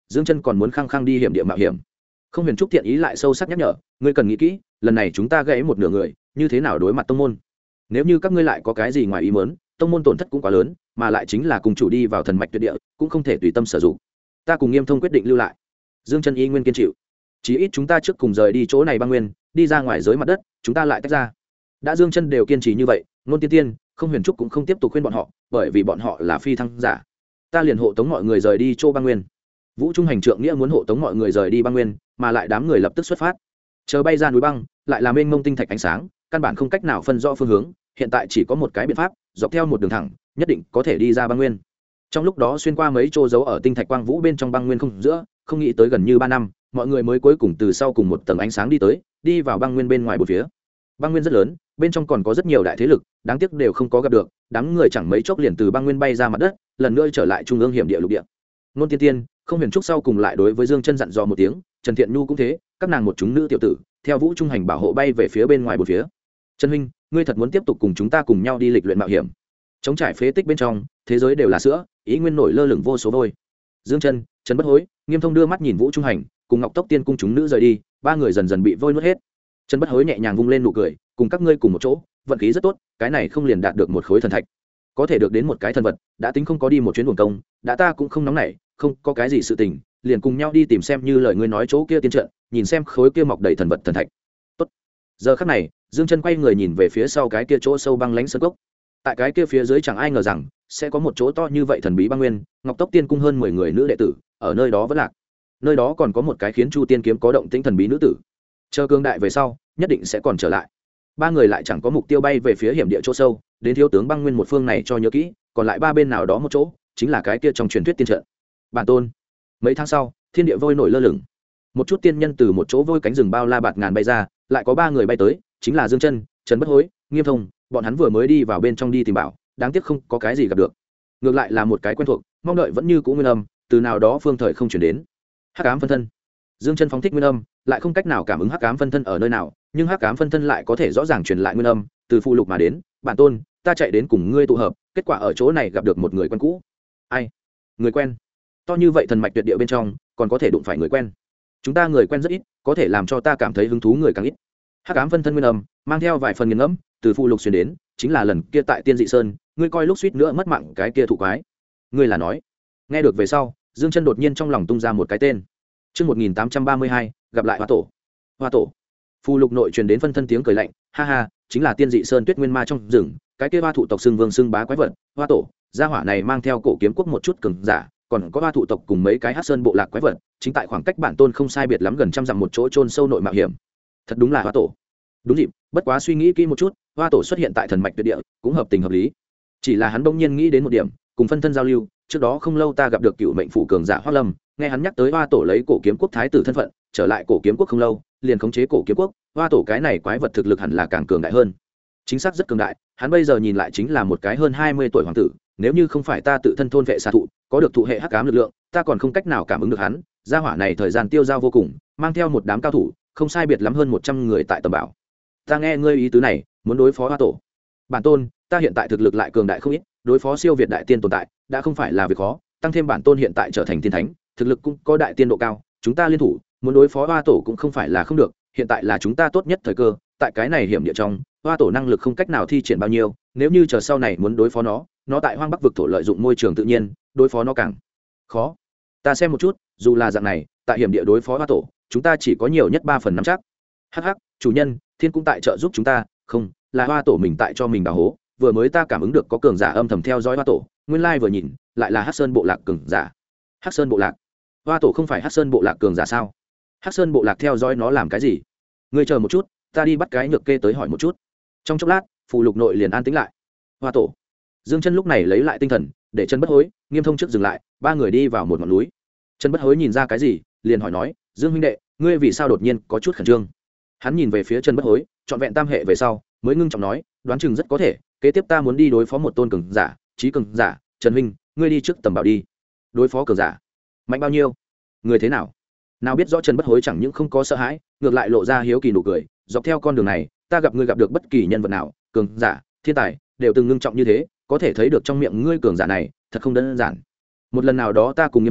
Dương Chân còn muốn khăng khăng đi hiểm địa mạo hiểm. Không Huyền Trúc thiện ý lại sâu sắc nhắc nhở, ngươi cần nghĩ kỹ, lần này chúng ta gãy một nửa người, như thế nào đối mặt tông môn? Nếu như các ngươi lại có cái gì ngoài ý muốn, tông môn tổn thất cũng quá lớn, mà lại chính là cùng chủ đi vào thần mạch tuyệt địa, cũng không thể tùy tâm sử dụng. Ta cùng Nghiêm Thông quyết định lưu lại. Dương Chân y nguyên kiên chịu. Chí ít chúng ta trước cùng rời đi chỗ này băng nguyên, đi ra ngoài giới mặt đất, chúng ta lại tách ra. Đã Dương Chân đều kiên trì như vậy, Nôn Tiên Tiên, Không Huyền Trúc cũng không tiếp tục khuyên bọn họ, bởi vì bọn họ là phi thăng giả. Ta liền hộ tống mọi người rời đi chỗ băng nguyên. Vũ Trung hành trượng nghĩa muốn hộ tống mọi người rời đi băng nguyên, mà lại đám người lập tức xuất phát. Chờ bay ra núi băng, lại là mênh mông tinh thạch ánh sáng, căn bản không cách nào phân rõ phương hướng, hiện tại chỉ có một cái biện pháp, dọc theo một đường thẳng, nhất định có thể đi ra băng nguyên. Trong lúc đó xuyên qua mấy chỗ giấu ở tinh thạch quang vũ bên trong băng nguyên không giữa, không nghĩ tới gần như 3 năm, mọi người mới cuối cùng từ sau cùng một tầng ánh sáng đi tới, đi vào băng nguyên bên ngoài bốn phía. Băng nguyên rất lớn, bên trong còn có rất nhiều đại thế lực, đáng tiếc đều không có gặp được, đám người chẳng mấy chốc liền từ băng nguyên bay ra mặt đất, lần nữa trở lại trung ương hiểm địa lục địa. Nôn Tiên Tiên, Không Huyền Trúc sau cùng lại đối với Dương Chân dặn dò một tiếng, Trần Thiện Nhu cũng thế, các nàng một chúng nữ tiểu tử, theo Vũ Trung hành bảo hộ bay về phía bên ngoài bốn phía. Trần huynh, ngươi thật muốn tiếp tục cùng chúng ta cùng nhau đi lịch luyện mạo hiểm? Chống trải phế tích bên trong, thế giới đều là sữa, ý nguyên nổi lơ lửng vô số vôi. Dương Chân, Trần Bất Hối, Nghiêm Thông đưa mắt nhìn Vũ Trung hành, cùng Ngọc Tốc Tiên cung chúng nữ rời đi, ba người dần dần bị vôi nuốt hết. Trần Bất Hối nhẹ nhàng vung lên nụ cười, cùng các ngươi cùng một chỗ, vận khí rất tốt, cái này không liền đạt được một khối thần thạch, có thể được đến một cái thần vật, đã tính không có đi một chuyến buồn công, đã ta cũng không nóng nảy, không có cái gì sự tình, liền cùng nhau đi tìm xem như lời ngươi nói chỗ kia tiên trận, nhìn xem khối kia mọc đầy thần vật thần thạch. Tốt. Giờ khắc này, Dương Chân quay người nhìn về phía sau cái kia chỗ sâu băng lãnh sơn cốc. Tại cái kia phía dưới chẳng ai ngờ rằng sẽ có một chỗ to như vậy thần bí băng nguyên, Ngọc Tốc Tiên cung hơn 10 người nữ đệ tử, ở nơi đó vẫn lạc. Nơi đó còn có một cái khiến Chu Tiên kiếm có động tĩnh thần bí nữ tử. Chờ cương đại về sau, nhất định sẽ còn trở lại. Ba người lại chẳng có mục tiêu bay về phía hiểm địa chỗ sâu, đến thiếu tướng băng nguyên một phương này cho nhớ kỹ, còn lại ba bên nào đó một chỗ, chính là cái kia trong truyền thuyết tiên trận. Bản tôn. Mấy tháng sau, thiên địa vôi nổi lơ lửng. Một chút tiên nhân từ một chỗ vôi cánh rừng bao la bạt ngàn bay ra, lại có ba người bay tới, chính là Dương Chân, Trần Bất Hối, Nghiêm Thông, bọn hắn vừa mới đi vào bên trong đi tìm bảo, đáng tiếc không có cái gì gặp được. Ngược lại là một cái quen thuộc, mong đợi vẫn như cũ nguyên âm, từ nào đó phương thời không chuyển đến. Hắc ám phân thân. Dương Chân phóng thích nguyên âm, lại không cách nào cảm ứng hắc ám phân thân ở nơi nào, nhưng hắc ám phân thân lại có thể rõ ràng truyền lại nguyên âm, từ phụ lục mà đến, bản tôn, ta chạy đến cùng ngươi tụ hợp, kết quả ở chỗ này gặp được một người quen cũ. Ai? Người quen? To như vậy thần mạch tuyệt địa bên trong, còn có thể đụng phải người quen. Chúng ta người quen rất ít, có thể làm cho ta cảm thấy hứng thú người càng ít. Hắc ám phân thân nguyên âm, mang theo vài phần nghiền ngẫm, từ phụ lục truyền đến, chính là lần kia tại Tiên Dị Sơn, ngươi coi lúc suýt nữa mất mạng cái kia thụ quái. Ngươi là nói? Nghe được về sau, Dương Chân đột nhiên trong lòng tung ra một cái tên. Chương 1832, gặp lại Hoa Tổ. Hoa Tổ. Phù lục nội truyền đến phân thân tiếng cười lạnh, ha ha, chính là Tiên Dị Sơn Tuyết Nguyên Ma trong rừng, cái kia Hoa thụ tộc xưng vương xưng bá quái vật, Hoa Tổ. Gia hỏa này mang theo cổ kiếm quốc một chút cường giả, còn có Hoa thụ tộc cùng mấy cái Hắc Sơn bộ lạc quái vật, chính tại khoảng cách bản tôn không sai biệt lắm gần trăm dặm một chỗ chôn sâu nội mạo hiểm. Thật đúng là Hoa Tổ. Đúng dịp, bất quá suy nghĩ kỹ một chút, Hoa Tổ xuất hiện tại thần mạch tuyệt địa, cũng hợp tình hợp lý. Chỉ là hắn bỗng nhiên nghĩ đến một điểm, cùng phân thân giao lưu, trước đó không lâu ta gặp được cựu mệnh phủ cường giả Hoắc Lâm, nghe hắn nhắc tới Hoa Tổ lấy cổ kiếm quốc thái tử thân phận, trở lại cổ kiếm quốc không lâu, liền khống chế cổ kiếm quốc, Hoa Tổ cái này quái vật thực lực hẳn là càng cường đại hơn. Chính xác rất cường đại, hắn bây giờ nhìn lại chính là một cái hơn 20 tuổi hoàng tử, nếu như không phải ta tự thân thôn vệ xạ thụ, có được thụ hệ hắc ám lực lượng, ta còn không cách nào cảm ứng được hắn. Gia hỏa này thời gian tiêu dao vô cùng, mang theo một đám cao thủ, không sai biệt lắm hơn 100 người tại tầm bảo. Ta nghe ngươi ý tứ này, muốn đối phó Hoa Tổ. Bản tôn, ta hiện tại thực lực lại cường đại không ít, đối phó siêu việt đại tiên tồn tại, đã không phải là việc khó, tăng thêm bản tôn hiện tại trở thành tiên thánh, thực lực cũng có đại tiên độ cao, chúng ta liên thủ, muốn đối phó Hoa Tổ cũng không phải là không được, hiện tại là chúng ta tốt nhất thời cơ, tại cái này hiểm địa trong, Hoa Tổ năng lực không cách nào thi triển bao nhiêu, nếu như chờ sau này muốn đối phó nó tại Hoang Bắc vực thổ lợi dụng môi trường tự nhiên, đối phó nó càng khó. Ta xem một chút, dù là dạng này, tại hiểm địa đối phó Hoa Tổ, chúng ta chỉ có nhiều nhất 3/5 chắc. Hắc hắc, chủ nhân, thiên cũng tại trợ giúp chúng ta, không, là Hoa Tổ mình tại cho mình đào hố, vừa mới ta cảm ứng được có cường giả âm thầm theo dõi Hoa Tổ, nguyên lai vừa nhìn, lại là Hắc Sơn bộ lạc cường giả. Hắc Sơn bộ lạc? Hoa Tổ không phải Hắc Sơn bộ lạc cường giả sao? Hắc Sơn bộ lạc theo dõi nó làm cái gì? Ngươi chờ một chút, ta đi bắt cái nhược kê tới hỏi một chút. Trong chốc lát, phù lục nội liền an tĩnh lại. Hoa Tổ. Dương Chân lúc này lấy lại tinh thần, để Trần Bất Hối, Nghiêm Thông trước dừng lại, ba người đi vào một ngọn núi. Trần Bất Hối nhìn ra cái gì, liền hỏi nói, Dương huynh đệ, ngươi vì sao đột nhiên có chút khẩn trương? Hắn nhìn về phía Trần Bất Hối, trọn vẹn tam hệ về sau, mới ngưng trọng nói, đoán chừng rất có thể, kế tiếp ta muốn đi đối phó một tôn cường giả, chí cường giả, Trần huynh, ngươi đi trước tầm bảo đi. Đối phó cường giả? Mạnh bao nhiêu? Người thế nào? Nào biết rõ Trần Bất Hối chẳng những không có sợ hãi, ngược lại lộ ra hiếu kỳ nụ cười, dọc theo con đường này, ta gặp ngươi gặp được bất kỳ nhân vật nào, cường giả, thiên tài, đều từng ngưng trọng như thế, có thể thấy được trong miệng ngươi cường giả này, thật không đơn giản. Một lần nào đó ta cùng Nghiêm Thông,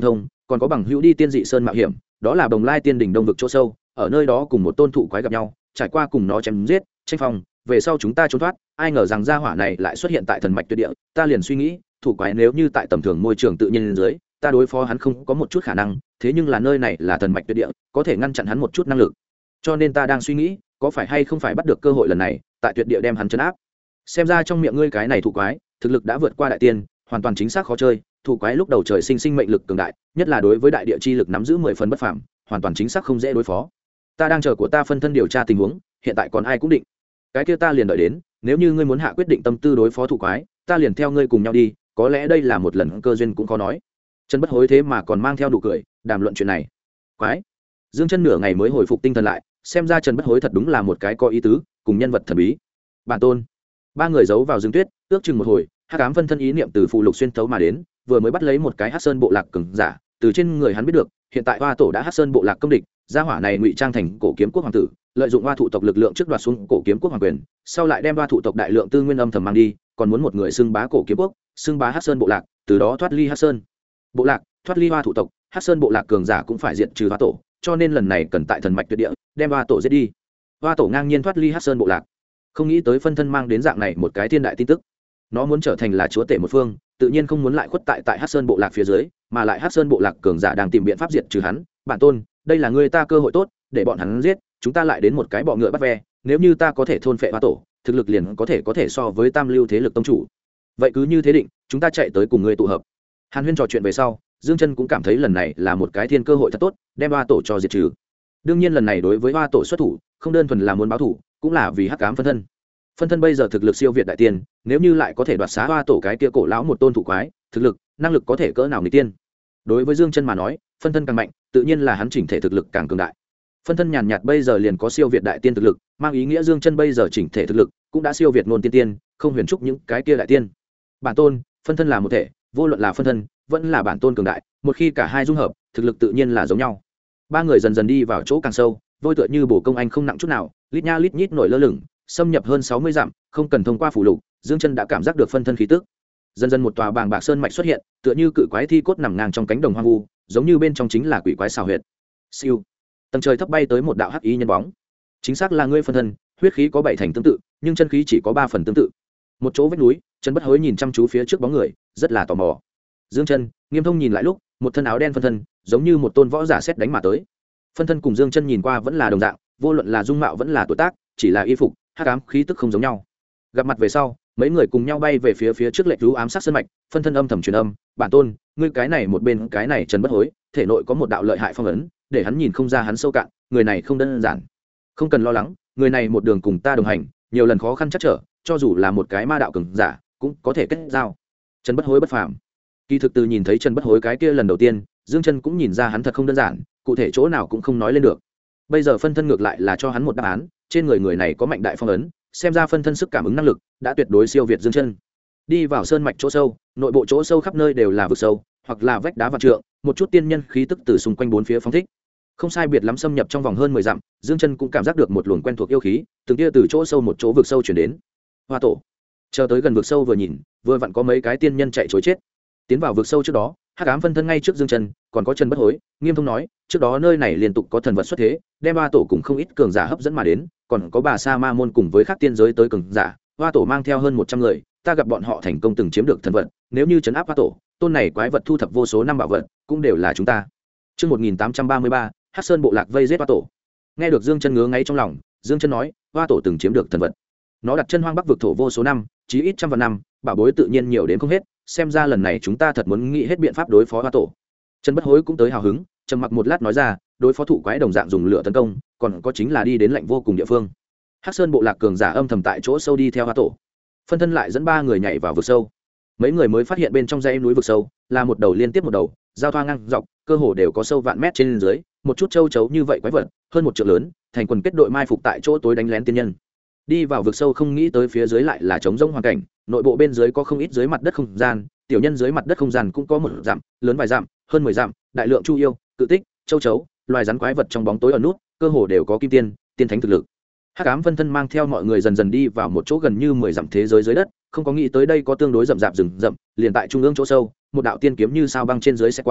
còn có bằng hữu đi tiên dị sơn mạo hiểm, đó là Bồng Lai Tiên đỉnh đông vực chỗ sâu, ở nơi đó cùng một tôn thụ quái gặp nhau, trải qua cùng nó chém giết, tranh phong, về sau chúng ta trốn thoát, ai ngờ rằng gia hỏa này lại xuất hiện tại thần mạch tuyệt địa, ta liền suy nghĩ, thủ quái nếu như tại tầm thường môi trường tự nhiên dưới, ta đối phó hắn không có một chút khả năng, thế nhưng là nơi này là thần mạch tuyệt địa, có thể ngăn chặn hắn một chút năng lực. Cho nên ta đang suy nghĩ, có phải hay không phải bắt được cơ hội lần này, tại tuyệt địa đem hắn trấn áp. Xem ra trong miệng ngươi cái này thủ quái, thực lực đã vượt qua đại tiên, hoàn toàn chính xác khó chơi, thủ quái lúc đầu trời sinh mệnh lực cường đại, nhất là đối với đại địa chi lực nắm giữ 10 phần bất phàm, hoàn toàn chính xác không dễ đối phó. Ta đang chờ của ta phân thân điều tra tình huống, hiện tại còn ai cũng định. Cái kia ta liền đợi đến, nếu như ngươi muốn hạ quyết định tâm tư đối phó thủ quái, ta liền theo ngươi cùng nhau đi, có lẽ đây là một lần cơ duyên cũng khó nói. Trần Bất Hối thế mà còn mang theo nụ cười, đàm luận chuyện này. Quái. Dương Chân nửa ngày mới hồi phục tinh thần lại, xem ra Trần Bất Hối thật đúng là một cái có ý tứ, cùng nhân vật thần bí. Bản tôn. Ba người giấu vào rừng tuyết, ước chừng một hồi, hắc ám phân thân ý niệm từ phụ lục xuyên thấu mà đến, vừa mới bắt lấy một cái hắc sơn bộ lạc cường giả, từ trên người hắn biết được, hiện tại Hoa tổ đã hắc sơn bộ lạc công địch, gia hỏa này ngụy trang thành cổ kiếm quốc hoàng tử, lợi dụng Hoa thụ tộc lực lượng trước đoạt xuống cổ kiếm quốc hoàng quyền, sau lại đem Hoa thụ tộc đại lượng tư nguyên âm thầm mang đi, còn muốn một người xưng bá cổ kiếm quốc, xưng bá hắc sơn bộ lạc, từ đó thoát ly hắc sơn bộ lạc, thoát ly Hoa thụ tộc, hắc sơn bộ lạc cường giả cũng phải diệt trừ Hoa tổ, cho nên lần này cần tại thần mạch tuyệt địa đem Hoa tổ giết đi. Hoa tổ ngang nhiên thoát ly hắc sơn bộ lạc, không nghĩ tới phân thân mang đến dạng này một cái thiên đại tin tức, nó muốn trở thành là chúa tể một phương, tự nhiên không muốn lại khuất tại hắc sơn bộ lạc phía dưới, mà lại hắc sơn bộ lạc cường giả đang tìm biện pháp diệt trừ hắn. Bản tôn, đây là người ta cơ hội tốt, để bọn hắn giết, chúng ta lại đến một cái bọ ngựa bắt ve, nếu như ta có thể thôn phệ Hoa tổ, thực lực liền có thể so với tam lưu thế lực tông chủ. Vậy cứ như thế định, chúng ta chạy tới cùng ngươi tụ hợp. Hàn Huyên trò chuyện về sau, Dương Chân cũng cảm thấy lần này là một cái thiên cơ hội thật tốt, đem Hoa tổ cho diệt trừ. Đương nhiên lần này đối với Hoa tổ xuất thủ, không đơn thuần là muốn báo thủ, cũng là vì hắc ám phân thân. Phân thân bây giờ thực lực siêu việt đại tiên, nếu như lại có thể đoạt xá Hoa tổ cái kia cổ lão một tôn thủ quái, thực lực, năng lực có thể cỡ nào nghịch tiên. Đối với Dương Chân mà nói, phân thân càng mạnh, tự nhiên là hắn chỉnh thể thực lực càng cường đại. Phân thân nhàn nhạt bây giờ liền có siêu việt đại tiên thực lực, mang ý nghĩa Dương Chân bây giờ chỉnh thể thực lực cũng đã siêu việt ngôn tiên tiên, không huyền trúc những cái kia đại tiên. Bản tôn, phân thân là một thể, vô luận là phân thân, vẫn là bản tôn cường đại, một khi cả hai dung hợp, thực lực tự nhiên là giống nhau. Ba người dần dần đi vào chỗ càng sâu, vôi tựa như bổ công anh không nặng chút nào, lít nha lít nhít nổi lơ lửng, xâm nhập hơn 60 dặm, không cần thông qua phủ lục, Dương Chân đã cảm giác được phân thân khí tức. Dần dần một tòa bàng bạc sơn mạch xuất hiện, tựa như cự quái thi cốt nằm ngang trong cánh đồng hoang vu, giống như bên trong chính là quỷ quái xào huyệt. Siêu. Tầng trời thấp bay tới một đạo hắc ý nhân bóng. Chính xác là ngươi phân thân, huyết khí có 7 thành tương tự, nhưng chân khí chỉ có 3 phần tương tự. Một chỗ vách núi, Trần Bất Hối nhìn chăm chú phía trước bóng người, rất là tò mò. Dương Chân, Nghiêm Thông nhìn lại lúc, một thân áo đen phân thân, giống như một tôn võ giả sét đánh mà tới. Phân thân cùng Dương Chân nhìn qua vẫn là đồng dạng, vô luận là dung mạo vẫn là tuổi tác, chỉ là y phục, hắc ám khí tức không giống nhau. Gặp mặt về sau, mấy người cùng nhau bay về phía trước lệch rú ám sát sơn mạch, phân thân âm thầm truyền âm, bản tôn, ngươi cái này một bên cái này Trần Bất Hối, thể nội có một đạo lợi hại phong ấn, để hắn nhìn không ra hắn sâu cạn, người này không đơn giản. Không cần lo lắng, người này một đường cùng ta đồng hành, nhiều lần khó khăn chắc trở, cho dù là một cái ma đạo cường giả, cũng có thể kết giao. Trần Bất Hối bất phàm. Kỳ thực từ nhìn thấy Trần Bất Hối cái kia lần đầu tiên, Dương Chân cũng nhìn ra hắn thật không đơn giản, cụ thể chỗ nào cũng không nói lên được. Bây giờ phân thân ngược lại là cho hắn một đáp án, trên người này có mạnh đại phong ấn, xem ra phân thân sức cảm ứng năng lực đã tuyệt đối siêu việt Dương Chân. Đi vào sơn mạch chỗ sâu, nội bộ chỗ sâu khắp nơi đều là vực sâu, hoặc là vách đá vạn trượng, một chút tiên nhân khí tức từ xung quanh bốn phía phóng thích. Không sai biệt lắm xâm nhập trong vòng hơn 10 dặm, Dương Chân cũng cảm giác được một luồng quen thuộc yêu khí, từng tia từ chỗ sâu một chỗ vực sâu truyền đến. Hoa tổ. Chờ tới gần vực sâu vừa nhìn, vừa vặn có mấy cái tiên nhân chạy trối chết. Tiến vào vực sâu trước đó, hắc ám phân thân ngay trước Dương Chân, còn có Trần Bất Hối, Nghiêm Thông nói, trước đó nơi này liên tục có thần vật xuất thế, đem Hoa tổ cùng không ít cường giả hấp dẫn mà đến, còn có bà Sa Ma môn cùng với các tiên giới tới cường giả, Hoa tổ mang theo hơn 100 người, ta gặp bọn họ thành công từng chiếm được thần vật, nếu như trấn áp Hoa tổ, tôn này quái vật thu thập vô số năm bảo vật, cũng đều là chúng ta. Chương 1833, Hắc Sơn bộ lạc vây giết Hoa tổ. Nghe được Dương Chân ngứa ngáy trong lòng, Dương Chân nói, Hoa tổ từng chiếm được thần vật. Nó đặt chân hoang bắc vực thổ vô số năm, chí ít trăm vạn năm, bảo bối tự nhiên nhiều đến không hết, xem ra lần này chúng ta thật muốn nghĩ hết biện pháp đối phó Hoa tổ. Trần Bất Hối cũng tới hào hứng, trầm mặc một lát nói ra, đối phó thụ quái đồng dạng dùng lửa tấn công, còn có chính là đi đến lạnh vô cùng địa phương. Hắc Sơn bộ lạc cường giả âm thầm tại chỗ sâu đi theo Hoa tổ. Phân thân lại dẫn 3 người nhảy vào vực sâu. Mấy người mới phát hiện bên trong dãy núi vực sâu là một đầu liên tiếp một đầu, giao thoa ngang dọc, cơ hồ đều có sâu vạn mét trên dưới, một chút châu chấu như vậy quái vật, hơn một trượng lớn, thành quần kết đội mai phục tại chỗ tối đánh lén tiên nhân. Đi vào vực sâu không nghĩ tới phía dưới lại là trống rỗng hoàn cảnh, nội bộ bên dưới có không ít dưới mặt đất không gian, tiểu nhân dưới mặt đất không gian cũng có một dặm, lớn vài dặm, hơn 10 dặm, đại lượng chu yêu, cự tích, châu chấu, loài rắn quái vật trong bóng tối ở nút, cơ hồ đều có kim tiên, tiên thánh thực lực. Hắc ám phân thân mang theo mọi người dần dần đi vào một chỗ gần như 10 dặm thế giới dưới đất, không có nghĩ tới đây có tương đối rậm rạp rừng rậm, liền tại trung ương chỗ sâu, một đạo tiên kiếm như sao băng trên dưới sẽ qua,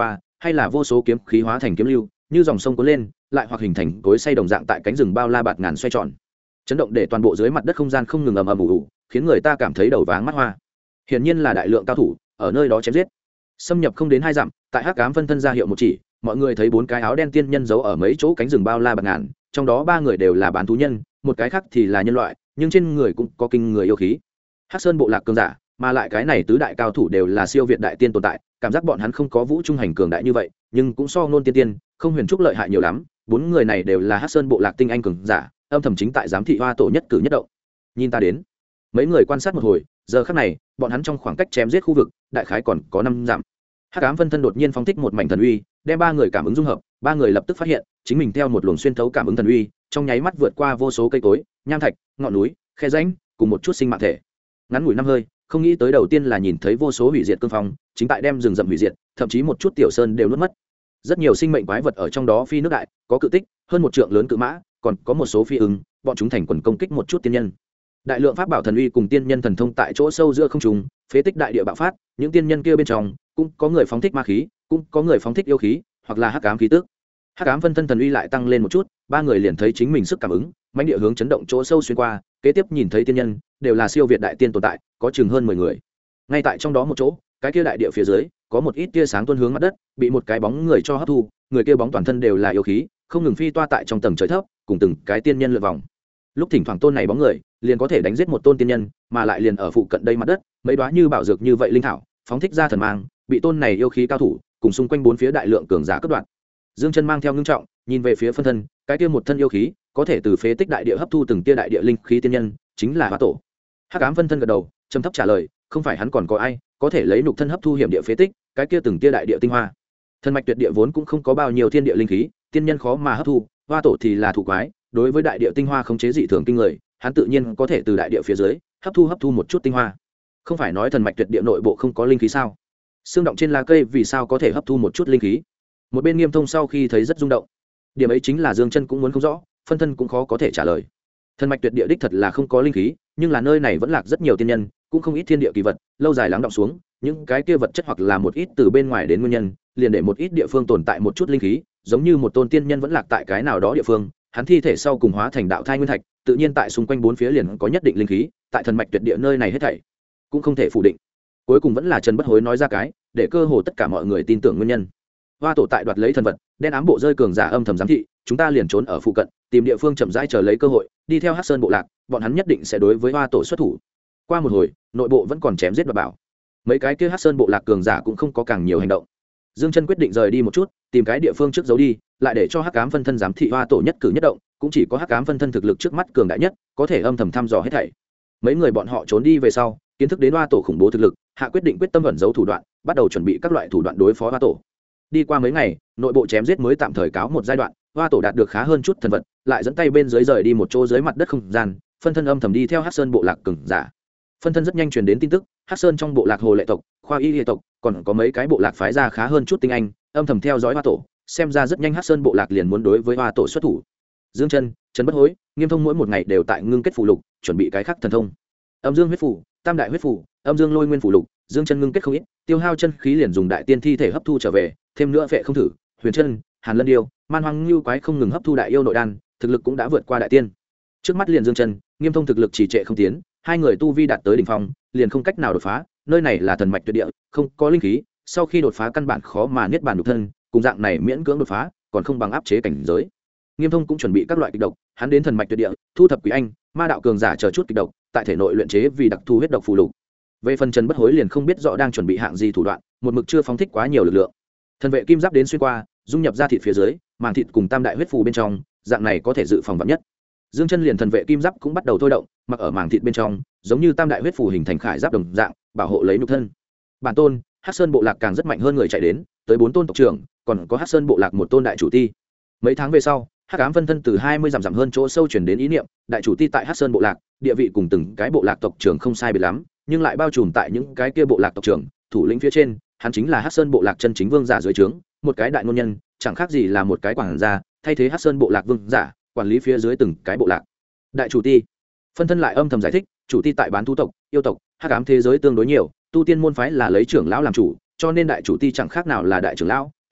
hay là vô số kiếm khí hóa thành kiếm lưu như dòng sông cuốn lên, lại hoặc hình thành cối xay đồng dạng tại cánh rừng bao la bạt ngàn xoay tròn, chấn động để toàn bộ dưới mặt đất không gian không ngừng ầm ầm ủ ủ, khiến người ta cảm thấy đầu váng mắt hoa. Hiển nhiên là đại lượng cao thủ ở nơi đó chém giết. Xâm nhập không đến 2 dặm, tại Hắc Ám phân thân ra hiệu một chỉ, mọi người thấy 4 cái áo đen tiên nhân giấu ở mấy chỗ cánh rừng bao la bạt ngàn, trong đó 3 người đều là bán thú nhân, một cái khác thì là nhân loại, nhưng trên người cũng có kinh người yêu khí. Hắc Sơn bộ lạc cường giả, mà lại cái này tứ đại cao thủ đều là siêu việt đại tiên tồn tại, cảm giác bọn hắn không có Vũ Trung hành cường đại như vậy, nhưng cũng so Nôn tiên tiên, không huyền trúc lợi hại nhiều lắm. 4 người này đều là Hắc Sơn bộ lạc tinh anh cường giả, âm thầm chính tại giám thị hoa tổ nhất cử nhất động. Nhìn ta đến. Mấy người quan sát một hồi, giờ khắc này, bọn hắn trong khoảng cách chém giết khu vực, đại khái còn có 5 dặm. Hắc Ám phân thân đột nhiên phóng thích một mảnh thần uy, đem 3 người cảm ứng dung hợp, 3 người lập tức phát hiện, chính mình theo một luồng xuyên thấu cảm ứng thần uy, trong nháy mắt vượt qua vô số cây cối, nham thạch, ngọn núi, khe rãnh, cùng một chút sinh mạng thể. Ngắn ngủi 5 hơi, không nghĩ tới đầu tiên là nhìn thấy vô số hủy diệt cương phong, chính tại đem rừng rậm hủy diệt, thậm chí một chút tiểu sơn đều nuốt mất. Rất nhiều sinh mệnh quái vật ở trong đó phi nước đại, có cự tích, hơn 1 trượng lớn cự mã, còn có một số phi ưng, bọn chúng thành quần công kích một chút tiên nhân. Đại lượng pháp bảo thần uy cùng tiên nhân thần thông tại chỗ sâu giữa không trung, phế tích đại địa bạo phát, những tiên nhân kia bên trong cũng có người phóng thích ma khí, cũng có người phóng thích yêu khí, hoặc là hắc ám khí tức. Hắc ám phân thân thần uy lại tăng lên một chút, 3 người liền thấy chính mình sức cảm ứng, mãnh địa hướng chấn động chỗ sâu xuyên qua, kế tiếp nhìn thấy tiên nhân, đều là siêu việt đại tiên tồn tại, có chừng hơn 10 người. Ngay tại trong đó một chỗ, cái kia đại địa phía dưới, có một ít tia sáng tuôn hướng mặt đất, bị một cái bóng người cho hấp thu, người kia bóng toàn thân đều là yêu khí, không ngừng phi toa tại trong tầng trời thấp, cùng từng cái tiên nhân lượn vòng. Lúc thỉnh thoảng tôn này bóng người, liền có thể đánh giết một tôn tiên nhân, mà lại liền ở phụ cận đây mặt đất, mấy đóa như bảo dược như vậy linh thảo, phóng thích ra thần mang, bị tôn này yêu khí cao thủ, cùng xung quanh bốn phía đại lượng cường giả cắt đoạn. Dương Chân mang theo ngưng trọng, nhìn về phía phân thân, cái kia một thân yêu khí, có thể từ phế tích đại địa hấp thu từng tia đại địa linh khí tiên nhân, chính là Hoa Tổ. Hắc Ám phân thân gật đầu, trầm thấp trả lời, không phải hắn còn có ai, có thể lấy nhục thân hấp thu hiểm địa phế tích, cái kia từng tia đại địa tinh hoa. Thân mạch tuyệt địa vốn cũng không có bao nhiêu thiên địa linh khí, tiên nhân khó mà hấp thu, Hoa Tổ thì là thủ quái, đối với đại địa tinh hoa khống chế dị thường kinh người, hắn tự nhiên có thể từ đại địa phía dưới hấp thu một chút tinh hoa. Không phải nói thần mạch tuyệt địa nội bộ không có linh khí sao? Xương động trên lá cây vì sao có thể hấp thu một chút linh khí? Một bên Nghiêm Thông sau khi thấy rất rung động. Điểm ấy chính là Dương Chân cũng muốn không rõ, phân thân cũng khó có thể trả lời. Thần mạch tuyệt địa đích thật là không có linh khí, nhưng là nơi này vẫn lạc rất nhiều tiên nhân, cũng không ít thiên địa kỳ vật, lâu dài lắng đọng xuống, những cái kia vật chất hoặc là một ít từ bên ngoài đến nguyên nhân, liền để một ít địa phương tồn tại một chút linh khí, giống như một tôn tiên nhân vẫn lạc tại cái nào đó địa phương, hắn thi thể sau cùng hóa thành đạo thai nguyên thạch, tự nhiên tại xung quanh bốn phía liền có nhất định linh khí, tại thần mạch tuyệt địa nơi này hết thảy cũng không thể phủ định. Cuối cùng vẫn là Trần Bất Hối nói ra cái, để cơ hồ tất cả mọi người tin tưởng nguyên nhân. Hoa Tổ tại đoạt lấy thần vật, đen ám bộ rơi cường giả âm thầm giám thị, chúng ta liền trốn ở phụ cận, tìm địa phương chậm rãi chờ lấy cơ hội, đi theo Hắc Sơn bộ lạc, bọn hắn nhất định sẽ đối với Hoa Tổ xuất thủ. Qua một hồi, nội bộ vẫn còn chém giết và bảo. Mấy cái kia Hắc Sơn bộ lạc cường giả cũng không có càng nhiều hành động. Dương Chân quyết định rời đi một chút, tìm cái địa phương trước giấu đi, lại để cho Hắc Ám phân thân giám thị Hoa Tổ nhất cử nhất động, cũng chỉ có Hắc Ám phân thân thực lực trước mắt cường đại nhất, có thể âm thầm thăm dò hết thảy. Mấy người bọn họ trốn đi về sau, kiến thức đến Hoa Tổ khủng bố thực lực, hạ quyết định quyết tâm ẩn giấu thủ đoạn, bắt đầu chuẩn bị các loại thủ đoạn đối phó Hoa Tổ. Đi qua mấy ngày, nội bộ chém giết mới tạm thời cáo một giai đoạn, Hoa Tổ đạt được khá hơn chút thần vật, lại dẫn tay bên dưới rời đi một chỗ dưới mặt đất không gian, phân thân âm thầm đi theo Hắc Sơn bộ lạc cường giả. Phân thân rất nhanh truyền đến tin tức, Hắc Sơn trong bộ lạc Hồ Lệ tộc, Khoa Y Lệ tộc, còn có mấy cái bộ lạc phái ra khá hơn chút tinh anh, âm thầm theo dõi Hoa Tổ, xem ra rất nhanh Hắc Sơn bộ lạc liền muốn đối với Hoa Tổ xuất thủ. Dương Chân, Trần Bất Hối, Nghiêm Thông mỗi một ngày đều tại ngưng kết phù lục, chuẩn bị cái khác thần thông. Âm Dương huyết phù, Tam đại huyết phù, Âm Dương lôi nguyên phù lục, Dương Chân ngưng kết không ít, tiêu hao chân khí liền dùng đại tiên thi thể hấp thu trở về, thêm nữa vệ không thử, Huyền Chân, Hàn Lân Điêu, Man Hoang Lưu quái không ngừng hấp thu đại yêu nội đan, thực lực cũng đã vượt qua đại tiên. Trước mắt liền Dương Chân, Nghiêm Thông thực lực trì trệ không tiến, hai người tu vi đạt tới đỉnh phong, liền không cách nào đột phá, nơi này là thần mạch tuyệt địa, không có linh khí, sau khi đột phá căn bản khó mà niết bàn nhục thân, cùng dạng này miễn cưỡng đột phá, còn không bằng áp chế cảnh giới. Nghiêm Thông cũng chuẩn bị các loại kịch độc, hắn đến thần mạch tuyệt địa, thu thập quỷ anh, ma đạo cường giả chờ chút kịch độc, tại thể nội luyện chế vì đặc thu huyết độc phù lục. Về phần Trần Bất Hối liền không biết rõ đang chuẩn bị hạng gì thủ đoạn, một mực chưa phóng thích quá nhiều lực lượng. Thần vệ kim giáp đến xuyên qua, dung nhập ra thịt phía dưới, màng thịt cùng tam đại huyết phù bên trong, dạng này có thể dự phòng vạn nhất. Dương Chân liền thần vệ kim giáp cũng bắt đầu thôi động, mặc ở màng thịt bên trong, giống như tam đại huyết phù hình thành khải giáp đồng dạng, bảo hộ lấy nhục thân. Bản tôn, Hắc Sơn bộ lạc càng rất mạnh hơn người chạy đến, tới 4 tôn tộc trưởng, còn có Hắc Sơn bộ lạc một tôn đại chủ ti. Mấy tháng về sau, Hắc Ám phân thân từ 20 dặm hơn chỗ sâu truyền đến ý niệm, đại chủ ti tại Hắc Sơn bộ lạc, địa vị cùng từng cái bộ lạc tộc trưởng không sai biệt lắm, nhưng lại bao trùm tại những cái kia bộ lạc tộc trưởng, thủ lĩnh phía trên, hắn chính là Hắc Sơn bộ lạc chân chính vương giả dưới trướng, một cái đại ngôn nhân, chẳng khác gì là một cái quản gia, thay thế Hắc Sơn bộ lạc vương giả, quản lý phía dưới từng cái bộ lạc. Đại chủ ti, phân thân lại âm thầm giải thích, chủ ti tại bán thú tộc, yêu tộc, hắc ám thế giới tương đối nhiều, tu tiên môn phái là lấy trưởng lão làm chủ, cho nên đại chủ ti chẳng khác nào là đại trưởng lão,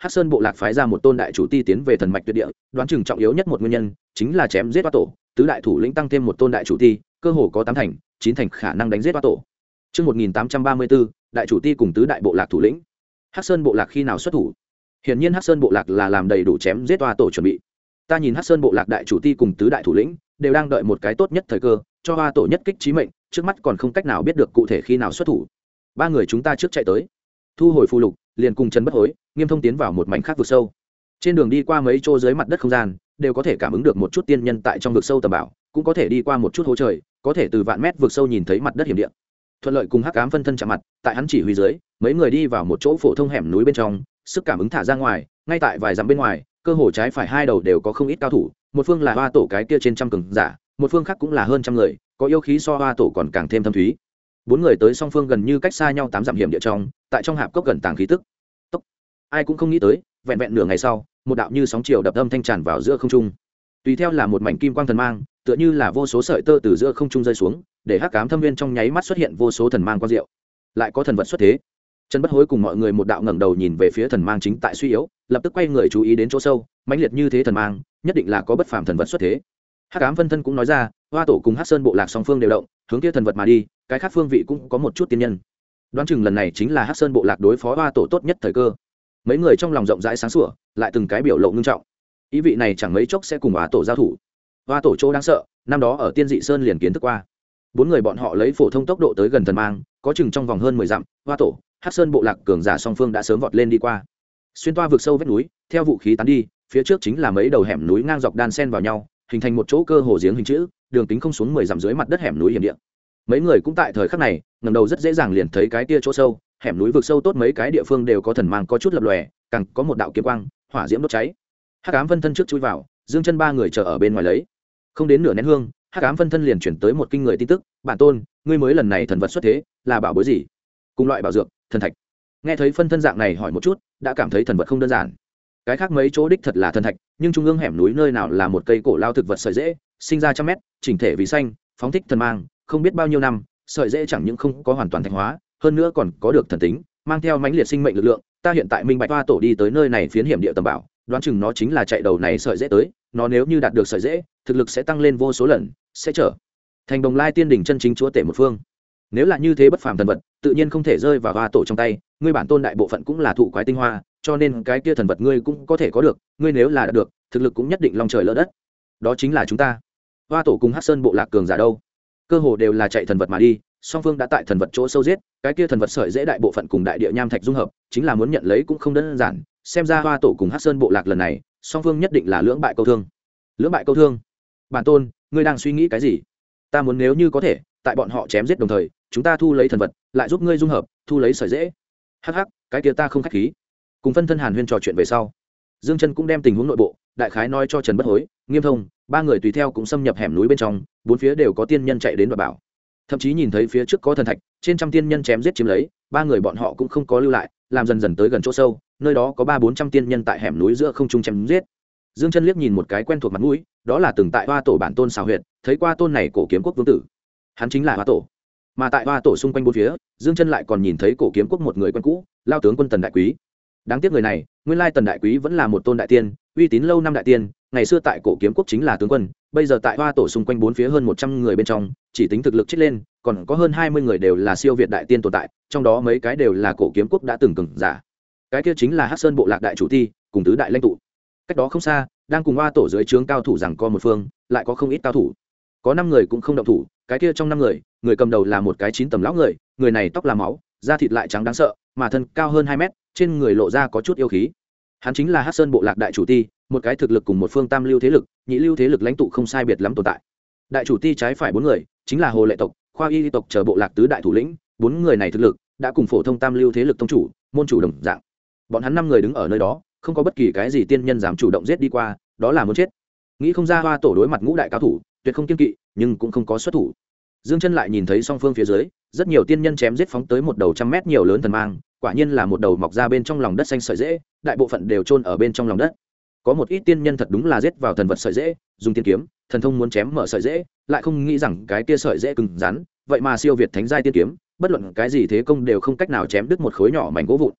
Hắc Sơn bộ lạc phái ra một tôn đại chủ ti tiến về thần mạch tuyệt địa, đoán chừng trọng yếu nhất một nguyên nhân chính là chém giết Hoa Tổ, tứ đại thủ lĩnh tăng thêm một tôn đại chủ ti, cơ hồ có 8 thành, 9 thành khả năng đánh giết Hoa Tổ. Chương 1834, đại chủ ti cùng tứ đại bộ lạc thủ lĩnh. Hắc Sơn bộ lạc khi nào xuất thủ? Hiển nhiên Hắc Sơn bộ lạc là làm đầy đủ chém giết Hoa Tổ chuẩn bị. Ta nhìn Hắc Sơn bộ lạc đại chủ ti cùng tứ đại thủ lĩnh đều đang đợi một cái tốt nhất thời cơ, cho Hoa Tổ nhất kích chí mệnh, trước mắt còn không cách nào biết được cụ thể khi nào xuất thủ. Ba người chúng ta trước chạy tới, thu hồi phù lục, liền cùng Trần Bất Hối, Nghiêm Thông tiến vào một mảnh khác vực sâu. Trên đường đi qua mấy chỗ dưới mặt đất không gian, đều có thể cảm ứng được một chút tiên nhân tại trong vực sâu tầm bảo, cũng có thể đi qua một chút hố trời, có thể từ vạn mét vực sâu nhìn thấy mặt đất hiểm địa. Thuận lợi cùng Hắc Ám phân thân chạm mặt, tại hắn chỉ huy dưới, mấy người đi vào một chỗ phổ thông hẻm núi bên trong, sức cảm ứng thả ra ngoài, ngay tại vài dặm bên ngoài, cơ hồ trái phải hai đầu đều có không ít cao thủ, một phương là Hoa Tổ cái kia trên trăm cường giả, một phương khác cũng là hơn trăm người, có yêu khí so Hoa Tổ còn càng thêm thâm thúy. Bốn người tới song phương gần như cách xa nhau 8 dặm hiểm địa trong, tại trong hạp cốc gần tàng khí tức. Tốc. Ai cũng không nghĩ tới, vẹn vẹn nửa ngày sau, một đạo như sóng chiều đập âm thanh tràn vào giữa không trung. Tùy theo là một mảnh kim quang thần mang, tựa như là vô số sợi tơ từ giữa không trung rơi xuống, để Hắc Ám Thâm Viên trong nháy mắt xuất hiện vô số thần mang quang diệu. Lại có thần vật xuất thế. Trần Bất Hối cùng mọi người một đạo ngẩng đầu nhìn về phía thần mang chính tại suy yếu, lập tức quay người chú ý đến chỗ sâu, mãnh liệt như thế thần mang, nhất định là có bất phàm thần vật xuất thế. Hắc Ám phân thân cũng nói ra, Hoa Tổ cùng Hắc Sơn bộ lạc song phương đều động, hướng kia thần vật mà đi, cái khác phương vị cũng có một chút tiên nhân. Đoán chừng lần này chính là Hắc Sơn bộ lạc đối phó Hoa Tổ tốt nhất thời cơ. Mấy người trong lòng rộng rãi sáng sủa, lại từng cái biểu lộ ngưng trọng. Ý vị này chẳng mấy chốc sẽ cùng Hoa Tổ giao thủ. Hoa Tổ chỗ đáng sợ, năm đó ở Tiên Dị Sơn liền kiến thức qua. Bốn người bọn họ lấy phổ thông tốc độ tới gần thần mang, có chừng trong vòng hơn 10 dặm, Hoa Tổ, Hắc Sơn bộ lạc cường giả song phương đã sớm vọt lên đi qua. Xuyên toa vực sâu vách núi, theo vũ khí tán đi, phía trước chính là mấy đầu hẻm núi ngang dọc đan xen vào nhau, hình thành một chỗ cơ hồ giếng hình chữ, đường kính không xuống 10 dặm dưới mặt đất hẻm núi hiểm địa. Mấy người cũng tại thời khắc này, ngẩng đầu rất dễ dàng liền thấy cái kia chỗ sâu, hẻm núi vực sâu tốt mấy cái địa phương đều có thần mang có chút lập lòe, càng có một đạo kiếm quang, hỏa diễm đốt cháy. Hắc Ám phân thân trước chui vào, Dương Chân ba người chờ ở bên ngoài lấy. Không đến nửa nén hương, Hắc Ám phân thân liền chuyển tới một kinh người tin tức, "Bản tôn, ngươi mới lần này thần vật xuất thế, là bảo bối gì?" "Cùng loại bảo dược, thần thạch." Nghe thấy phân thân dạng này hỏi một chút, đã cảm thấy thần vật không đơn giản. Cái khác mấy chỗ đích thật là thần thạch, nhưng trung ương hẻm núi nơi nào là một cây cổ lao thực vật sợi rễ, sinh ra trăm mét, chỉnh thể vì xanh, phóng thích thần mang, không biết bao nhiêu năm, sợi rễ chẳng những không có hoàn toàn thạch hóa, hơn nữa còn có được thần tính, mang theo mãnh liệt sinh mệnh lực lượng. Ta hiện tại minh bạch Hoa Tổ đi tới nơi này phiến hiểm địa tầm bảo, đoán chừng nó chính là chạy đầu này sợi rễ tới, nó nếu như đạt được sợi rễ, thực lực sẽ tăng lên vô số lần, sẽ trở thành Đồng Lai Tiên đỉnh chân chính chúa tể một phương. Nếu là như thế bất phàm thần vật, tự nhiên không thể rơi vào Hoa Tổ trong tay, ngươi bản tôn đại bộ phận cũng là thụ quái tinh hoa, cho nên cái kia thần vật ngươi cũng có thể có được, ngươi nếu là đạt được, thực lực cũng nhất định long trời lỡ đất. Đó chính là chúng ta. Hoa Tổ cùng Hắc Sơn bộ lạc cường giả đâu? Cơ hồ đều là chạy thần vật mà đi, song phương đã tại thần vật chỗ sâu giết, cái kia thần vật sợi dễ đại bộ phận cùng đại địa nham thạch dung hợp, chính là muốn nhận lấy cũng không đơn giản, xem ra Hoa Tổ cùng Hắc Sơn bộ lạc lần này, song phương nhất định là lưỡng bại câu thương. Lưỡng bại câu thương? Bản tôn, ngươi đang suy nghĩ cái gì? Ta muốn nếu như có thể, tại bọn họ chém giết đồng thời, chúng ta thu lấy thần vật, lại giúp ngươi dung hợp, thu lấy sợi dễ. Hắc hắc, cái kia ta không khách khí. Cùng phân thân Hàn Huyên trò chuyện về sau, Dương Chân cũng đem tình huống nội bộ đại khái nói cho Trần Bất Hối, Nghiêm Thông, ba người tùy theo cũng xâm nhập hẻm núi bên trong, bốn phía đều có tiên nhân chạy đến đoạt bảo. Thậm chí nhìn thấy phía trước có thần thạch, trên trăm tiên nhân chém giết chiếm lấy, ba người bọn họ cũng không có lưu lại, làm dần dần tới gần chỗ sâu, nơi đó có 300-400 tiên nhân tại hẻm núi giữa không trung chém giết. Dương Chân liếc nhìn một cái quen thuộc mặt mũi, đó là từng tại Hoa Tổ bản tôn xào huyệt, thấy qua tôn này cổ kiếm quốc vương tử. Hắn chính là Hoa Tổ. Mà tại Hoa Tổ xung quanh bốn phía, Dương Chân lại còn nhìn thấy cổ kiếm quốc một người quen cũ, Lao tướng quân Tần Đại Quý. Đáng tiếc người này, nguyên lai Tần Đại Quý vẫn là một tôn đại tiên, uy tín lâu năm đại tiên, ngày xưa tại cổ kiếm quốc chính là tướng quân, bây giờ tại Hoa Tổ xung quanh bốn phía hơn 100 người bên trong, chỉ tính thực lực chết lên, còn có hơn 20 người đều là siêu việt đại tiên tồn tại, trong đó mấy cái đều là cổ kiếm quốc đã từng cường giả. Cái kia chính là Hắc Sơn bộ lạc đại chủ ti, cùng tứ đại lãnh tụ. Cách đó không xa, đang cùng Hoa Tổ dưới trướng cao thủ rằng co một phương, lại có không ít cao thủ. Có 5 người cũng không động thủ, cái kia trong 5 người, người cầm đầu là một cái 9 tầm lão người, người này tóc là máu, da thịt lại trắng đáng sợ, mà thân cao hơn 2 mét, trên người lộ ra có chút yêu khí. Hắn chính là Hắc Sơn bộ lạc đại chủ ti, một cái thực lực cùng một phương tam lưu thế lực, nhị lưu thế lực lãnh tụ không sai biệt lắm tồn tại. Đại chủ ti trái phải 4 người, chính là Hồ Lệ tộc, Khoa Y tộc chờ bộ lạc tứ đại thủ lĩnh, 4 người này thực lực đã cùng phổ thông tam lưu thế lực tông chủ, môn chủ đồng dạng. Bọn hắn 5 người đứng ở nơi đó, không có bất kỳ cái gì tiên nhân dám chủ động giết đi qua, đó là muốn chết. Nghĩ không ra Hoa Tổ đối mặt ngũ đại cao thủ, tuyệt không kiên kỵ, nhưng cũng không có xuất thủ. Dương Chân lại nhìn thấy song phương phía dưới, rất nhiều tiên nhân chém giết phóng tới một đầu trăm mét nhiều lớn thần mang, quả nhiên là một đầu mọc ra bên trong lòng đất xanh sợi rễ, đại bộ phận đều chôn ở bên trong lòng đất. Có một ít tiên nhân thật đúng là giết vào thần vật sợi rễ, dùng tiên kiếm, thần thông muốn chém mở sợi rễ, lại không nghĩ rằng cái kia sợi rễ cứng rắn, vậy mà siêu việt thánh giai tiên kiếm, bất luận cái gì thế công đều không cách nào chém đứt một khối nhỏ mảnh gỗ vụn.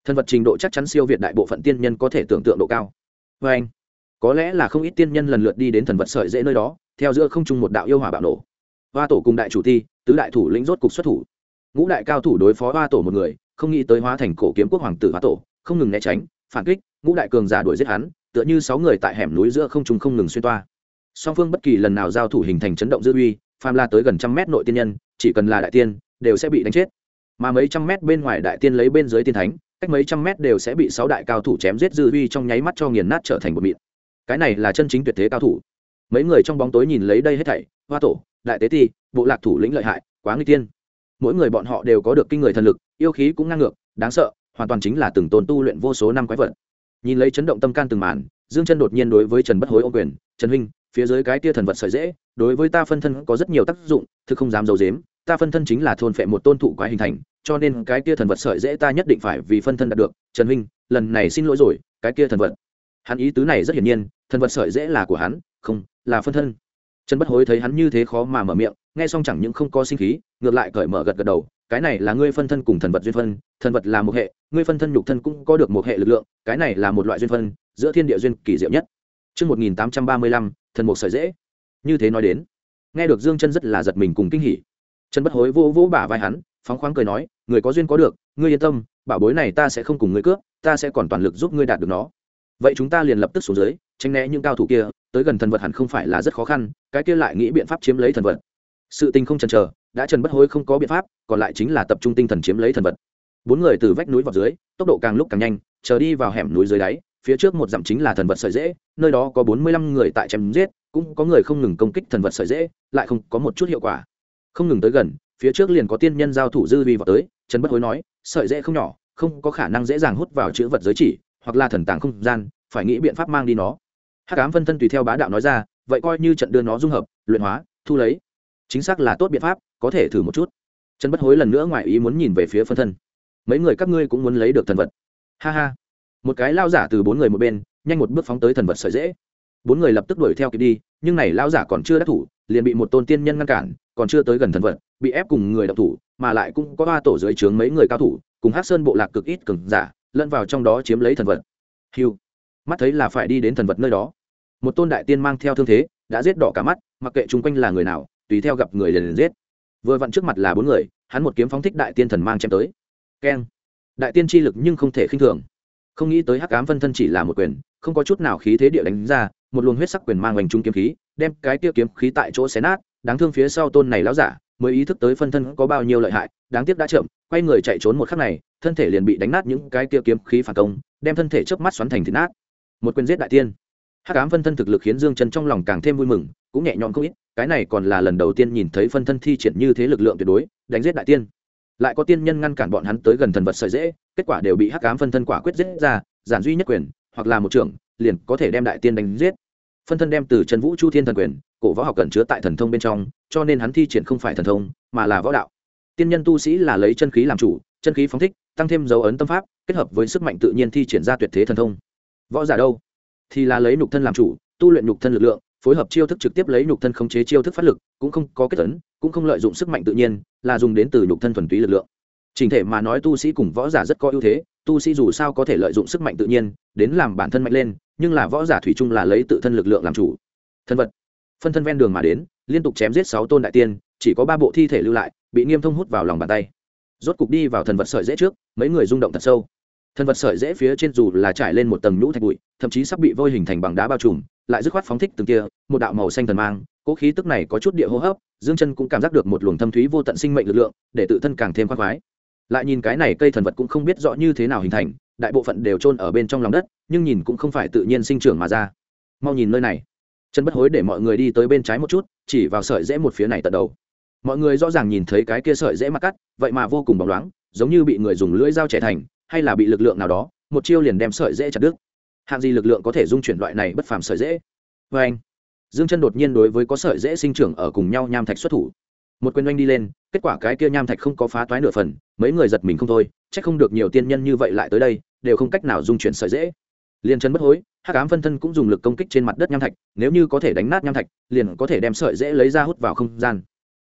thần vật trình độ chắc chắn siêu việt đại bộ phận tiên nhân có thể tưởng tượng độ cao. Vê anh, có lẽ là không ít tiên nhân lần lượt đi đến thần vật sợi dễ nơi đó, theo giữa không trung một đạo yêu hỏa bạo nổ. Hoa tổ cùng đại chủ ti tứ đại thủ lĩnh rốt cục xuất thủ. Ngũ đại cao thủ đối phó hoa tổ một người, không nghĩ tới hóa thành cổ kiếm quốc hoàng tử hoa tổ, không ngừng né tránh phản kích. Ngũ đại cường giả đuổi giết hắn, tựa như 6 người tại hẻm núi giữa không trung không ngừng xuyên toa. Song phương bất kỳ lần nào giao thủ hình thành chấn động dư uy, phàm là tới gần trăm mét nội tiên nhân, chỉ cần là đại tiên đều sẽ bị đánh chết. Mà mấy trăm mét bên ngoài đại tiên lấy bên dưới tiên thánh, cách mấy trăm mét đều sẽ bị 6 đại cao thủ chém giết dư uy trong nháy mắt cho nghiền nát trở thành một mịn. Cái này là chân chính tuyệt thế cao thủ. Mấy người trong bóng tối nhìn lấy đây hết thảy, hoa tổ, đại tế ti, bộ lạc thủ lĩnh lợi hại, quá nguy tiên. Mỗi người bọn họ đều có được kinh người thần lực, yêu khí cũng ngang ngược, đáng sợ, hoàn toàn chính là từng tồn tu luyện vô số năm quái vật. Nhìn lấy chấn động tâm can từng màn, Dương Chân đột nhiên đối với Trần Bất Hối ô quyền, "Trần huynh, phía dưới cái tia thần vật sợi dễ, đối với ta phân thân có rất nhiều tác dụng, thực không dám giấu giếm, ta phân thân chính là thôn phệ một tôn thụ quái hình thành, cho nên cái tia thần vật sợi dễ ta nhất định phải vì phân thân đạt được. Trần huynh, lần này xin lỗi rồi, cái kia thần vật." Hắn ý tứ này rất hiển nhiên, thần vật sợi dễ là của hắn, không, là phân thân. Trần Bất Hối thấy hắn như thế khó mà mở miệng, nghe xong chẳng những không có sinh khí, ngược lại cởi mở gật gật đầu, "Cái này là ngươi phân thân cùng thần vật duyên phân, thần vật là một hệ, ngươi phân thân nhục thân cũng có được một hệ lực lượng, cái này là một loại duyên phân, giữa thiên địa duyên kỳ diệu nhất." Chương 1835, thần mục sợi dễ. Như thế nói đến, nghe được Dương Chân rất là giật mình cùng kinh hỉ. Trần Bất Hối vỗ vỗ bả vai hắn, phóng khoáng cười nói, "Người có duyên có được, ngươi yên tâm, bảo bối này ta sẽ không cùng ngươi cướp, ta sẽ còn toàn lực giúp ngươi đạt được nó. Vậy chúng ta liền lập tức xuống dưới, tránh né những cao thủ kia, tới gần thần vật hẳn không phải là rất khó khăn, cái kia lại nghĩ biện pháp chiếm lấy thần vật." Sự tình không chần chờ, đã Trần Bất Hối không có biện pháp, còn lại chính là tập trung tinh thần chiếm lấy thần vật. 4 người từ vách núi vào dưới, tốc độ càng lúc càng nhanh, chờ đi vào hẻm núi dưới đáy, phía trước một dặm chính là thần vật sợi dễ, nơi đó có 45 người tại chém giết, cũng có người không ngừng công kích thần vật sợi dễ, lại không có một chút hiệu quả. Không ngừng tới gần, phía trước liền có tiên nhân giao thủ dư vi vào tới. Trần Bất Hối nói, "Sợi dễ không nhỏ, không có khả năng dễ dàng hút vào chữ vật giới chỉ, hoặc là thần tàng không gian, phải nghĩ biện pháp mang đi nó." Hắc ám phân thân tùy theo bá đạo nói ra, "Vậy coi như trận đưa nó dung hợp, luyện hóa, thu lấy." Chính xác là tốt biện pháp, có thể thử một chút. Trần Bất Hối lần nữa ngoài ý muốn nhìn về phía phân thân, "Mấy người các ngươi cũng muốn lấy được thần vật?" Ha ha. Một cái lao giả từ 4 người một bên, nhanh một bước phóng tới thần vật sợi dễ. 4 người lập tức đuổi theo kịp đi, nhưng này lao giả còn chưa đắc thủ, liền bị một tôn tiên nhân ngăn cản, còn chưa tới gần thần vật, bị ép cùng người động thủ, mà lại cũng có 3 tổ dưới trướng mấy người cao thủ, cùng Hắc Sơn bộ lạc cực ít cường giả, lẫn vào trong đó chiếm lấy thần vật. Hưu. Mắt thấy là phải đi đến thần vật nơi đó, một tôn đại tiên mang theo thương thế, đã giết đỏ cả mắt, mặc kệ chung quanh là người nào, tùy theo gặp người liền giết. Vừa vặn trước mặt là 4 người, hắn một kiếm phóng thích đại tiên thần mang chém tới. Keng. Đại tiên chi lực nhưng không thể khinh thường. Không nghĩ tới Hắc ám phân thân chỉ là một quyền, không có chút nào khí thế địa đánh ra, một luồng huyết sắc quyền mang hoành trung kiếm khí, đem cái kia kiếm khí tại chỗ xé nát. Đáng thương phía sau tôn này lão giả mới ý thức tới phân thân có bao nhiêu lợi hại, đáng tiếc đã chậm, quay người chạy trốn một khắc này, thân thể liền bị đánh nát những cái kia kiếm khí phản công, đem thân thể chớp mắt xoắn thành thịt nát. Một quyền giết đại tiên. Hắc ám phân thân thực lực khiến Dương Chân trong lòng càng thêm vui mừng, cũng nhẹ nhõm không ít, cái này còn là lần đầu tiên nhìn thấy phân thân thi triển như thế lực lượng tuyệt đối, đánh giết đại tiên. Lại có tiên nhân ngăn cản bọn hắn tới gần thần vật sợi dễ, kết quả đều bị Hắc ám phân thân quả quyết giết ra, giản duy nhất quyền, hoặc là một trưởng, liền có thể đem đại tiên đánh giết. Phân thân đem từ Chân Vũ Chu Thiên thần quyền, cổ võ học cẩn chứa tại thần thông bên trong, cho nên hắn thi triển không phải thần thông, mà là võ đạo. Tiên nhân tu sĩ là lấy chân khí làm chủ, chân khí phóng thích, tăng thêm dấu ấn tâm pháp, kết hợp với sức mạnh tự nhiên thi triển ra tuyệt thế thần thông. Võ giả đâu, thì là lấy nhục thân làm chủ, tu luyện nhục thân lực lượng, phối hợp chiêu thức trực tiếp lấy nhục thân khống chế chiêu thức phát lực, cũng không có kết ấn, cũng không lợi dụng sức mạnh tự nhiên, là dùng đến từ nhục thân thuần túy lực lượng. Trình thể mà nói tu sĩ cùng võ giả rất có ưu thế, tu sĩ dù sao có thể lợi dụng sức mạnh tự nhiên đến làm bản thân mạnh lên, nhưng là võ giả thủy chung là lấy tự thân lực lượng làm chủ. Thân vật, phân thân ven đường mà đến, liên tục chém giết 6 tôn đại tiên, chỉ có 3 bộ thi thể lưu lại, bị Nghiêm Thông hút vào lòng bàn tay. Rốt cục đi vào thần vật sợi dễ trước, mấy người rung động thật sâu. Thần vật sợi dễ phía trên dù là trải lên một tầng nhũ thạch bụi, thậm chí sắp bị vôi hình thành bằng đá bao trùm, lại dứt khoát phóng thích từng kia, một đạo màu xanh thần mang, cố khí tức này có chút địa hô hấp, Dương Chân cũng cảm giác được một luồng thâm thúy vô tận sinh mệnh lực lượng, để tự thân càng thêm khoái khoái. Lại nhìn cái này cây thần vật cũng không biết rõ như thế nào hình thành, đại bộ phận đều chôn ở bên trong lòng đất, nhưng nhìn cũng không phải tự nhiên sinh trưởng mà ra. Mau nhìn nơi này. Trần Bất Hối để mọi người đi tới bên trái một chút, chỉ vào sợi rễ một phía này tận đầu. Mọi người rõ ràng nhìn thấy cái kia sợi rễ mặt cắt, vậy mà vô cùng bóng loáng, giống như bị người dùng lưỡi dao chẻ thành, hay là bị lực lượng nào đó, một chiêu liền đem sợi rễ chặt đứt. Hạng gì lực lượng có thể dung chuyển loại này bất phàm sợi rễ? Và anh, Dương Chân đột nhiên đối với có sợi rễ sinh trưởng ở cùng nhau nham thạch xuất thủ. Một quyền oanh đi lên, kết quả cái kia nham thạch không có phá toái nửa phần, mấy người giật mình không thôi, chắc không được nhiều tiên nhân như vậy lại tới đây, đều không cách nào dung chuyển sợi rễ. Liên Chân Bất Hối, Hắc Ám phân thân cũng dùng lực công kích trên mặt đất nham thạch, nếu như có thể đánh nát nham thạch, liền có thể đem sợi rễ lấy ra hút vào không gian.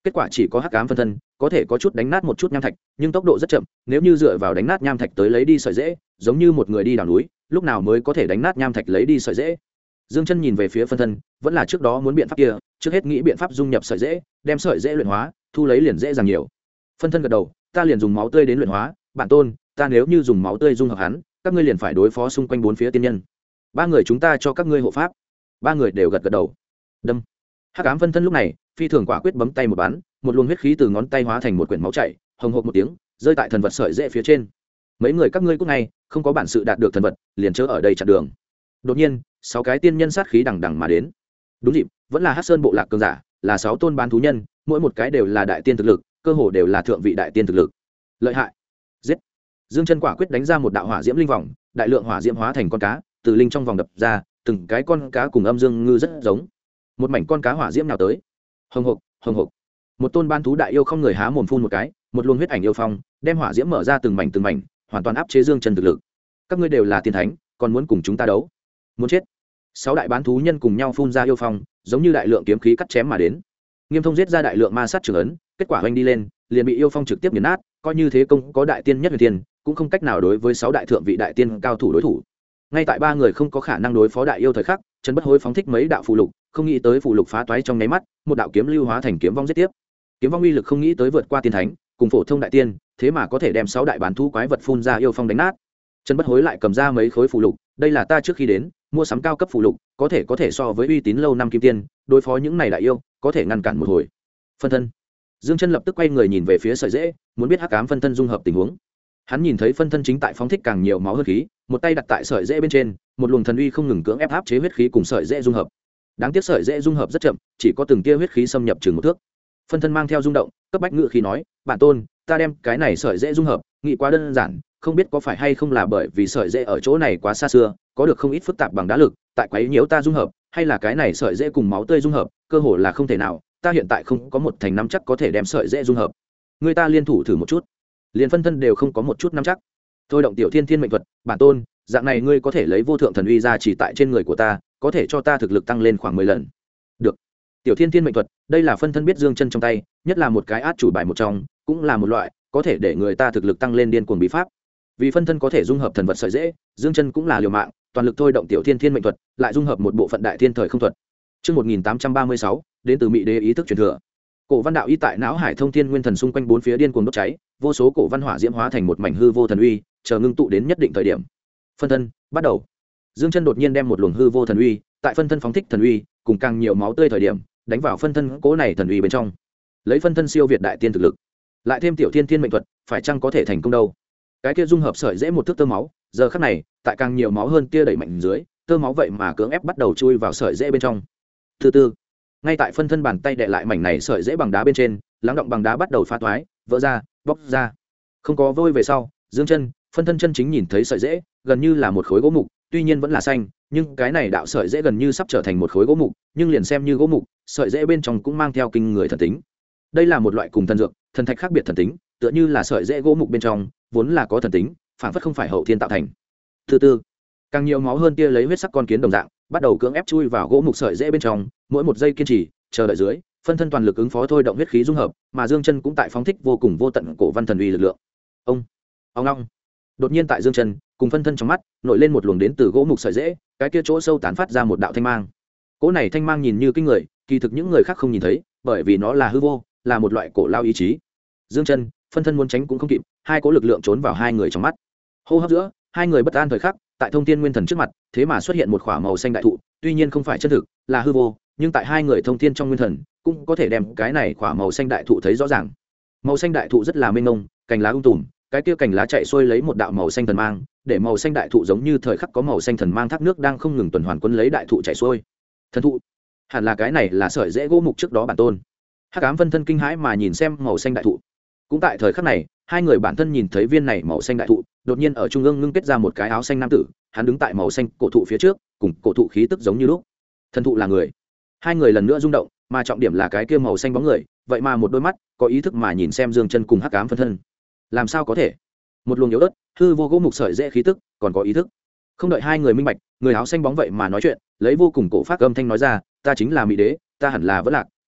kết quả chỉ có hắc ám phân thân có thể có chút đánh nát một chút nham thạch, nhưng tốc độ rất chậm, nếu như dựa vào đánh nát nham thạch tới lấy đi sợi dễ, giống như một người đi đào núi, lúc nào mới có thể đánh nát nham thạch lấy đi sợi dễ. Dương Chân nhìn về phía phân thân, vẫn là trước đó muốn biện pháp kia, trước hết nghĩ biện pháp dung nhập sợi dễ, đem sợi dễ luyện hóa, thu lấy liền dễ dàng nhiều. Phân thân gật đầu, ta liền dùng máu tươi đến luyện hóa, bản tôn, ta nếu như dùng máu tươi dung hợp hắn, các ngươi liền phải đối phó xung quanh bốn phía tiên nhân. Ba người chúng ta cho các ngươi hộ pháp. Ba người đều gật gật đầu. Đâm. Hắc ám phân thân lúc này, phi thường quả quyết bấm tay một bắn, một luồng huyết khí từ ngón tay hóa thành một quyển máu chảy, hồng hộc một tiếng, rơi tại thần vật sợi dễ phía trên. Mấy người các ngươi cút ngay, không có bản sự đạt được thần vật, liền chớ ở đây chặn đường. Đột nhiên, 6 cái tiên nhân sát khí đằng đằng mà đến. Đúng dịp, vẫn là Hắc Sơn bộ lạc cường giả, là 6 tôn bán thú nhân, mỗi một cái đều là đại tiên thực lực, cơ hồ đều là thượng vị đại tiên thực lực. Lợi hại. Giết. Dương Chân quả quyết đánh ra một đạo hỏa diễm linh vòng, đại lượng hỏa diễm hóa thành con cá, từ linh trong vòng đập ra, từng cái con cá cùng âm dương ngư rất giống. Một mảnh con cá hỏa diễm nào tới. Hồng hộc, hồng hộc. Một tôn ban thú đại yêu không người há mồm phun một cái, một luồng huyết ảnh yêu phong, đem hỏa diễm mở ra từng mảnh, hoàn toàn áp chế Dương Chân thực lực. Các ngươi đều là tiên thánh, còn muốn cùng chúng ta đấu? Muốn chết. 6 đại bán thú nhân cùng nhau phun ra yêu phong, giống như đại lượng kiếm khí cắt chém mà đến. Nghiêm Thông giết ra đại lượng ma sát trường ấn, kết quả hoành đi lên, liền bị yêu phong trực tiếp nghiền nát, coi như thế công có đại tiên nhất huyền tiên, cũng không cách nào đối với 6 đại thượng vị đại tiên cao thủ đối thủ. Ngay tại 3 người không có khả năng đối phó đại yêu thời khắc, Trần Bất Hối phóng thích mấy đạo phù lục, không nghĩ tới phù lục phá toái trong nháy mắt, một đạo kiếm lưu hóa thành kiếm vong giết tiếp. Kiếm vong uy lực không nghĩ tới vượt qua tiên thánh, cùng phổ thông đại tiên, thế mà có thể đem 6 đại bán thú quái vật phun ra yêu phong đánh nát. Trần Bất Hối lại cầm ra mấy khối phù lục, đây là ta trước khi đến mua sắm cao cấp phù lục, có thể so với uy tín lâu năm kim tiên, đối phó những này đại yêu, có thể ngăn cản một hồi. Phân thân. Dương Chân lập tức quay người nhìn về phía sợi dễ, muốn biết hắc ám phân thân dung hợp tình huống. Hắn nhìn thấy phân thân chính tại phóng thích càng nhiều máu hơn khí, một tay đặt tại sợi dễ bên trên, một luồng thần uy không ngừng cưỡng ép áp chế huyết khí cùng sợi dễ dung hợp. Đáng tiếc sợi dễ dung hợp rất chậm, chỉ có từng tia huyết khí xâm nhập chừng một thước. Phân thân mang theo rung động, cấp bách ngự khí nói, "Bản tôn, ta đem cái này sợi dễ dung hợp, nghĩ quá đơn giản, không biết có phải hay không là bởi vì sợi dễ ở chỗ này quá xa xưa, có được không ít phức tạp bằng đá lực, tại quấy nhiễu ta dung hợp, hay là cái này sợi dễ cùng máu tươi dung hợp, cơ hồ là không thể nào, ta hiện tại không có một thành nắm chắc có thể đem sợi dễ dung hợp. Người ta liên thủ thử một chút." Liên phân thân đều không có một chút nắm chắc. Thôi động tiểu thiên thiên mệnh thuật, bản tôn, dạng này ngươi có thể lấy vô thượng thần uy ra chỉ tại trên người của ta, có thể cho ta thực lực tăng lên khoảng 10 lần. Được. Tiểu thiên thiên mệnh thuật, đây là phân thân biết Dương Chân trong tay, nhất là một cái át chủ bài một trong, cũng là một loại có thể để người ta thực lực tăng lên điên cuồng bí pháp. Vì phân thân có thể dung hợp thần vật sợi dễ, Dương Chân cũng là liều mạng, toàn lực thôi động tiểu thiên thiên mệnh thuật, lại dung hợp một bộ phận đại thiên thời không thuật. Chương 1836, đến từ Mị Đế ý thức truyền thừa. Cổ văn đạo y tại não hải thông thiên nguyên thần xung quanh bốn phía điên cuồng đốt cháy, vô số cổ văn hỏa diễm hóa thành một mảnh hư vô thần uy, chờ ngưng tụ đến nhất định thời điểm. Phân thân, bắt đầu. Dương Chân đột nhiên đem một luồng hư vô thần uy, tại phân thân phóng thích thần uy, cùng càng nhiều máu tươi thời điểm, đánh vào phân thân cố này thần uy bên trong. Lấy phân thân siêu việt đại tiên thực lực, lại thêm tiểu thiên thiên mệnh thuật, phải chăng có thể thành công đâu? Cái kia dung hợp sợi dễ một thước tơ máu, giờ khắc này, tại càng nhiều máu hơn kia đẩy mạnh dưới, tơ máu vậy mà cưỡng ép bắt đầu chui vào sợi dễ bên trong. Từ từ, ngay tại phân thân bàn tay đè lại mảnh này sợi dễ bằng đá bên trên, lắng động bằng đá bắt đầu phá toái, vỡ ra, bóc ra. Không có vôi về sau, Dương Chân, phân thân chân chính nhìn thấy sợi dễ, gần như là một khối gỗ mục, tuy nhiên vẫn là xanh, nhưng cái này đạo sợi dễ gần như sắp trở thành một khối gỗ mục, nhưng liền xem như gỗ mục, sợi dễ bên trong cũng mang theo kinh người thần tính. Đây là một loại cùng thần dược, thần thạch khác biệt thần tính, tựa như là sợi dễ gỗ mục bên trong vốn là có thần tính, phản phất không phải hậu thiên tạo thành. Thứ tư, càng nhiều máu hơn kia lấy huyết sắc con kiến đồng dạng, bắt đầu cưỡng ép chui vào gỗ mục sợi dễ bên trong, mỗi một giây kiên trì, chờ đợi dưới, phân thân toàn lực ứng phó thôi động huyết khí dung hợp, mà Dương Chân cũng tại phóng thích vô cùng vô tận cổ văn thần uy lực lượng. Ông long. Đột nhiên tại Dương Chân cùng phân thân trong mắt nổi lên một luồng đến từ gỗ mục sợi dễ, cái kia chỗ sâu tán phát ra một đạo thanh mang. Cỗ này thanh mang nhìn như kinh người, kỳ thực những người khác không nhìn thấy, bởi vì nó là hư vô, là một loại cổ lao ý chí. Dương Chân, phân thân muốn tránh cũng không kịp, hai cỗ lực lượng trốn vào hai người trong mắt. Hô hấp giữa, hai người bất an thời khắc, tại thông thiên nguyên thần trước mặt, thế mà xuất hiện một khỏa màu xanh đại thụ, tuy nhiên không phải chân thực, là hư vô, nhưng tại hai người thông thiên trong nguyên thần, cũng có thể đem cái này khỏa màu xanh đại thụ thấy rõ ràng. Màu xanh đại thụ rất là mênh mông, cành lá tùm, cái kia cành lá chạy xuôi lấy một đạo màu xanh thần mang, để màu xanh đại thụ giống như thời khắc có màu xanh thần mang thác nước đang không ngừng tuần hoàn quấn lấy đại thụ chạy xuôi. Thần thụ, hẳn là cái này là sợi rễ gỗ mục trước đó bản tôn. Hắc ám phân thân kinh hãi mà nhìn xem màu xanh đại thụ. Cũng tại thời khắc này, hai người bản thân nhìn thấy viên này màu xanh đại thụ, đột nhiên ở trung ương ngưng kết ra một cái áo xanh nam tử, hắn đứng tại màu xanh cổ thụ phía trước, cùng cổ thụ khí tức giống như lúc. Thần thụ là người. Hai người lần nữa rung động, mà trọng điểm là cái kia màu xanh bóng người, vậy mà một đôi mắt có ý thức mà nhìn xem Dương Chân cùng Hắc ám phân thân. Làm sao có thể? Một luồng yếu ớt, hư vô gỗ mục sợi rễ khí tức, còn có ý thức. Không đợi hai người minh bạch, người áo xanh bóng vậy mà nói chuyện, lấy vô cùng cổ phát âm thanh nói ra, ta chính là Mỹ Đế, ta hẳn là vẫn lạc,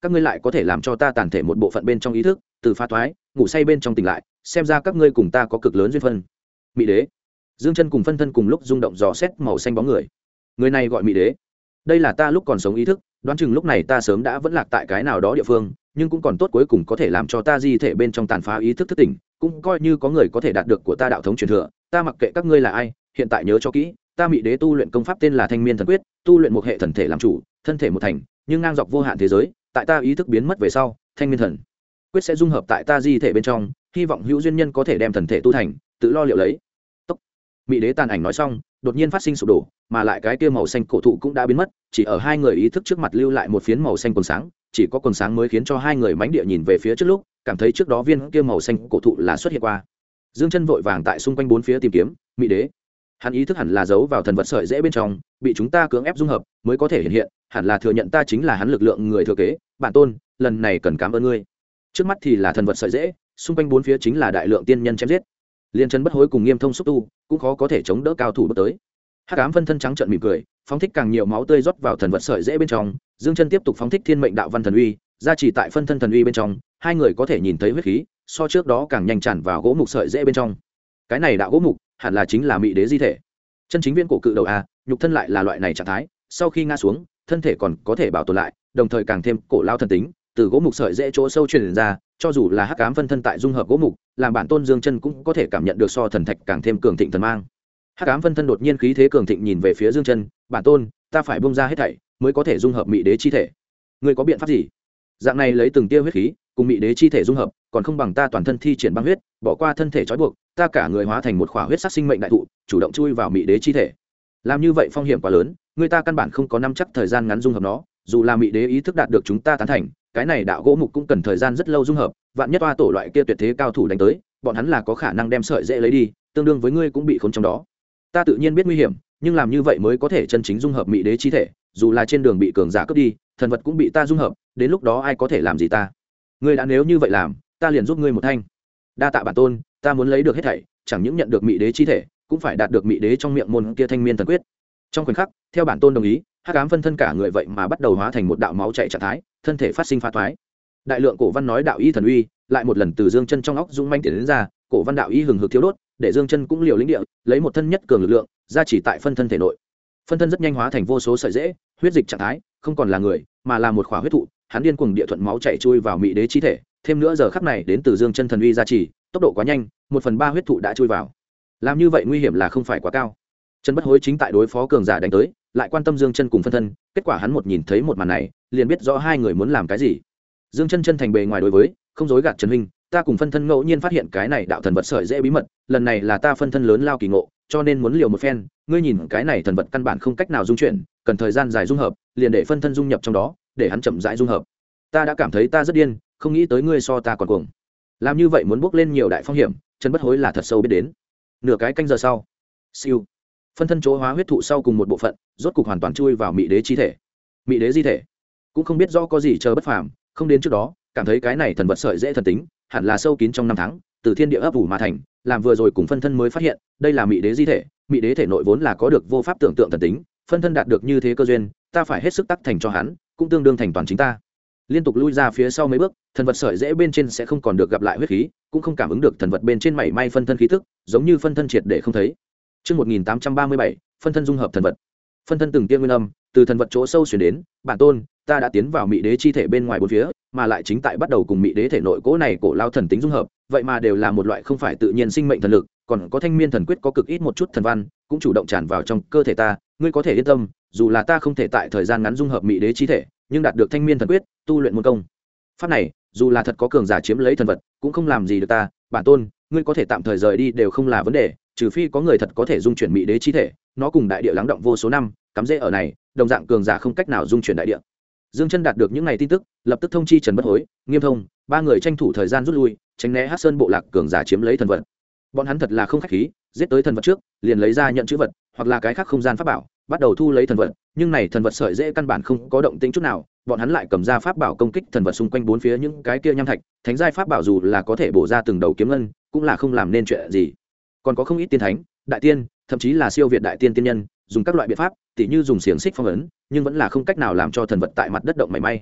các ngươi lại có thể làm cho ta tàn thể một bộ phận bên trong ý thức từ phá thoái ngủ say bên trong tỉnh lại, xem ra các ngươi cùng ta có cực lớn duyên phân. Mị đế. Dương Chân cùng phân thân cùng lúc rung động dò xét màu xanh bóng người. Người này gọi Mị đế. Đây là ta lúc còn sống ý thức, đoán chừng lúc này ta sớm đã vẫn lạc tại cái nào đó địa phương, nhưng cũng còn tốt cuối cùng có thể làm cho ta di thể bên trong tàn phá ý thức thức tỉnh, cũng coi như có người có thể đạt được của ta đạo thống truyền thừa. Ta mặc kệ các ngươi là ai, hiện tại nhớ cho kỹ, ta Mị đế tu luyện công pháp tên là Thanh Miên Thần Quyết, tu luyện một hệ thần thể làm chủ, thân thể một thành, nhưng ngang dọc vô hạn thế giới, tại ta ý thức biến mất về sau, Thanh Miên Thần Quyết sẽ dung hợp tại ta di thể bên trong, hy vọng hữu duyên nhân có thể đem thần thể tu thành, tự lo liệu lấy. Tốc. Mị đế tàn ảnh nói xong, đột nhiên phát sinh sụp đổ, mà lại cái kia màu xanh cổ thụ cũng đã biến mất, chỉ ở hai người ý thức trước mặt lưu lại một phiến màu xanh quần sáng, chỉ có quần sáng mới khiến cho hai người mãnh địa nhìn về phía trước lúc, cảm thấy trước đó viên kia màu xanh cổ thụ là xuất hiện qua. Dương Chân vội vàng tại xung quanh bốn phía tìm kiếm, Mị đế. Hắn ý thức hẳn là giấu vào thần vật sợi rễ bên trong, bị chúng ta cưỡng ép dung hợp mới có thể hiện hiện, hẳn là thừa nhận ta chính là hắn lực lượng người thừa kế, bản tôn, lần này cần cảm ơn ngươi. Trước mắt thì là thần vật sợi rễ, xung quanh bốn phía chính là đại lượng tiên nhân chém giết. Liên Chân bất hối cùng Nghiêm Thông xúc tu, cũng khó có thể chống đỡ cao thủ bước tới. Hắc ám phân thân trắng trợn mỉm cười, phóng thích càng nhiều máu tươi rót vào thần vật sợi rễ bên trong. Dương Chân tiếp tục phóng thích thiên mệnh đạo văn thần uy, gia trì tại phân thân thần uy bên trong, hai người có thể nhìn thấy huyết khí, so trước đó càng nhanh tràn vào gỗ mục sợi rễ bên trong. Cái này đạo gỗ mục, hẳn là chính là Mị đế di thể. Chân chính viên cổ cự đầu a, nhục thân lại là loại này trạng thái, sau khi ngã xuống, thân thể còn có thể bảo tồn lại, đồng thời càng thêm cổ lao thần tính, từ gỗ mục sợi rễ chỗ sâu truyền ra, cho dù là hắc ám phân thân tại dung hợp gỗ mục, làm bản tôn Dương Chân cũng có thể cảm nhận được so thần thạch càng thêm cường thịnh thần mang. Hắc ám phân thân đột nhiên khí thế cường thịnh nhìn về phía Dương Chân, bản tôn, ta phải buông ra hết thảy, mới có thể dung hợp Mị đế chi thể. Ngươi có biện pháp gì? Dạng này lấy từng tia huyết khí, cùng Mị đế chi thể dung hợp, còn không bằng ta toàn thân thi triển băng huyết, bỏ qua thân thể trói buộc, ta cả người hóa thành một khỏa huyết sắc sinh mệnh đại thụ, chủ động chui vào Mị đế chi thể. Làm như vậy phong hiểm quá lớn, người ta căn bản không có nắm chắc thời gian ngắn dung hợp nó, dù là Mị đế ý thức đạt được chúng ta tán thành, cái này đạo gỗ mục cũng cần thời gian rất lâu dung hợp, vạn nhất oa tổ loại kia tuyệt thế cao thủ đánh tới, bọn hắn là có khả năng đem sợi dễ lấy đi, tương đương với ngươi cũng bị khốn trong đó. Ta tự nhiên biết nguy hiểm, nhưng làm như vậy mới có thể chân chính dung hợp Mị đế chi thể, dù là trên đường bị cường giả cướp đi, thần vật cũng bị ta dung hợp, đến lúc đó ai có thể làm gì ta? Ngươi đã nếu như vậy làm, ta liền giúp ngươi một thanh. Đa tạ bản tôn, ta muốn lấy được hết thảy, chẳng những nhận được Mị đế chi thể, cũng phải đạt được Mị đế trong miệng môn kia Thanh Miên Thần Quyết. Trong khoảnh khắc, theo bản tôn đồng ý, hắc ám phân thân cả người vậy mà bắt đầu hóa thành một đạo máu chảy trạng thái, thân thể phát sinh phá thoái. Đại lượng cổ văn nói đạo y thần uy, lại một lần từ Dương Chân trong óc dũng manh tiến đến ra, cổ văn đạo y hừng hực thiêu đốt, để Dương Chân cũng liều lĩnh địa, lấy một thân nhất cường lực lượng, ra chỉ tại phân thân thể nội. Phân thân rất nhanh hóa thành vô số sợi rễ, huyết dịch trạng thái, không còn là người, mà là một khỏa huyết thụ, hắn điên cuồng địa thuận máu chảy chui vào Mị đế chi thể, thêm nữa giờ khắc này đến từ Dương Chân thần uy gia trì, tốc độ quá nhanh, 1/3 huyết thụ đã chui vào. Làm như vậy nguy hiểm là không phải quá cao. Trần Bất Hối chính tại đối phó cường giả đánh tới, lại quan tâm Dương Chân cùng phân thân, kết quả hắn một nhìn thấy một màn này, liền biết rõ hai người muốn làm cái gì. Dương Chân chân thành bề ngoài đối với, không dối gạt Trần huynh, ta cùng phân thân ngẫu nhiên phát hiện cái này đạo thần vật sợi dễ bí mật, lần này là ta phân thân lớn lao kỳ ngộ, cho nên muốn liều một phen, ngươi nhìn cái này thần vật căn bản không cách nào dung chuyển, cần thời gian dài dung hợp, liền để phân thân dung nhập trong đó, để hắn chậm rãi dung hợp. Ta đã cảm thấy ta rất điên, không nghĩ tới ngươi so ta còn cuồng. Làm như vậy muốn bước lên nhiều đại phong hiểm, Trần Bất Hối là thật sâu biết đến. Nửa cái canh giờ sau, siêu, phân thân chỗ hóa huyết thụ sau cùng một bộ phận, rốt cục hoàn toàn chui vào Mị đế chi thể. Mị đế di thể cũng không biết rõ có gì chờ bất phàm, không đến trước đó, cảm thấy cái này thần vật sợi dễ thần tính, hẳn là sâu kín trong năm tháng, từ thiên địa ấp ủ mà thành, làm vừa rồi cùng phân thân mới phát hiện, đây là Mị đế di thể, Mị đế thể nội vốn là có được vô pháp tưởng tượng thần tính, phân thân đạt được như thế cơ duyên, ta phải hết sức tác thành cho hắn, cũng tương đương thành toàn chính ta. Liên tục lui ra phía sau mấy bước, thần vật sợi dễ bên trên sẽ không còn được gặp lại huyết khí, cũng không cảm ứng được thần vật bên trên mảy may phân thân khí tức, giống như phân thân triệt để không thấy. Chương 1837, phân thân dung hợp thần vật. Phân thân từng tiên nguyên âm, từ thần vật chỗ sâu truyền đến, bản tôn, ta đã tiến vào Mị đế chi thể bên ngoài bốn phía, mà lại chính tại bắt đầu cùng Mị đế thể nội cố này cổ lao thần tính dung hợp, vậy mà đều là một loại không phải tự nhiên sinh mệnh thần lực, còn có Thanh Miên Thần Quyết có cực ít một chút thần văn, cũng chủ động tràn vào trong cơ thể ta, ngươi có thể yên tâm, dù là ta không thể tại thời gian ngắn dung hợp Mị đế chi thể, nhưng đạt được Thanh Miên Thần Quyết, tu luyện môn công pháp này, dù là thật có cường giả chiếm lấy thần vật, cũng không làm gì được ta, bản tôn, ngươi có thể tạm thời rời đi đều không là vấn đề, trừ phi có người thật có thể dung chuyển Mị đế chi thể, nó cùng đại địa lắng động vô số năm, cắm rễ ở này, đồng dạng cường giả không cách nào dung chuyển đại địa. Dương Chân đạt được những ngày tin tức, lập tức thông chi Trần Bất Hối, Nghiêm Thông, ba người tranh thủ thời gian rút lui, tránh né Hắc Sơn bộ lạc cường giả chiếm lấy thần vật. Bọn hắn thật là không khách khí, giết tới thần vật trước, liền lấy ra nhận chữ vật, hoặc là cái khác không gian pháp bảo, bắt đầu thu lấy thần vật, nhưng này thần vật sợi dễ căn bản không có động tĩnh chút nào, bọn hắn lại cầm ra pháp bảo công kích thần vật xung quanh bốn phía những cái kia nham thạch, thánh giai pháp bảo dù là có thể bổ ra từng đầu kiếm ngân, cũng là không làm nên chuyện gì. Còn có không ít tiên thánh, đại tiên, thậm chí là siêu việt đại tiên tiên nhân, dùng các loại biện pháp, tỉ như dùng xiềng xích phong ấn, nhưng vẫn là không cách nào làm cho thần vật tại mặt đất động mảy may.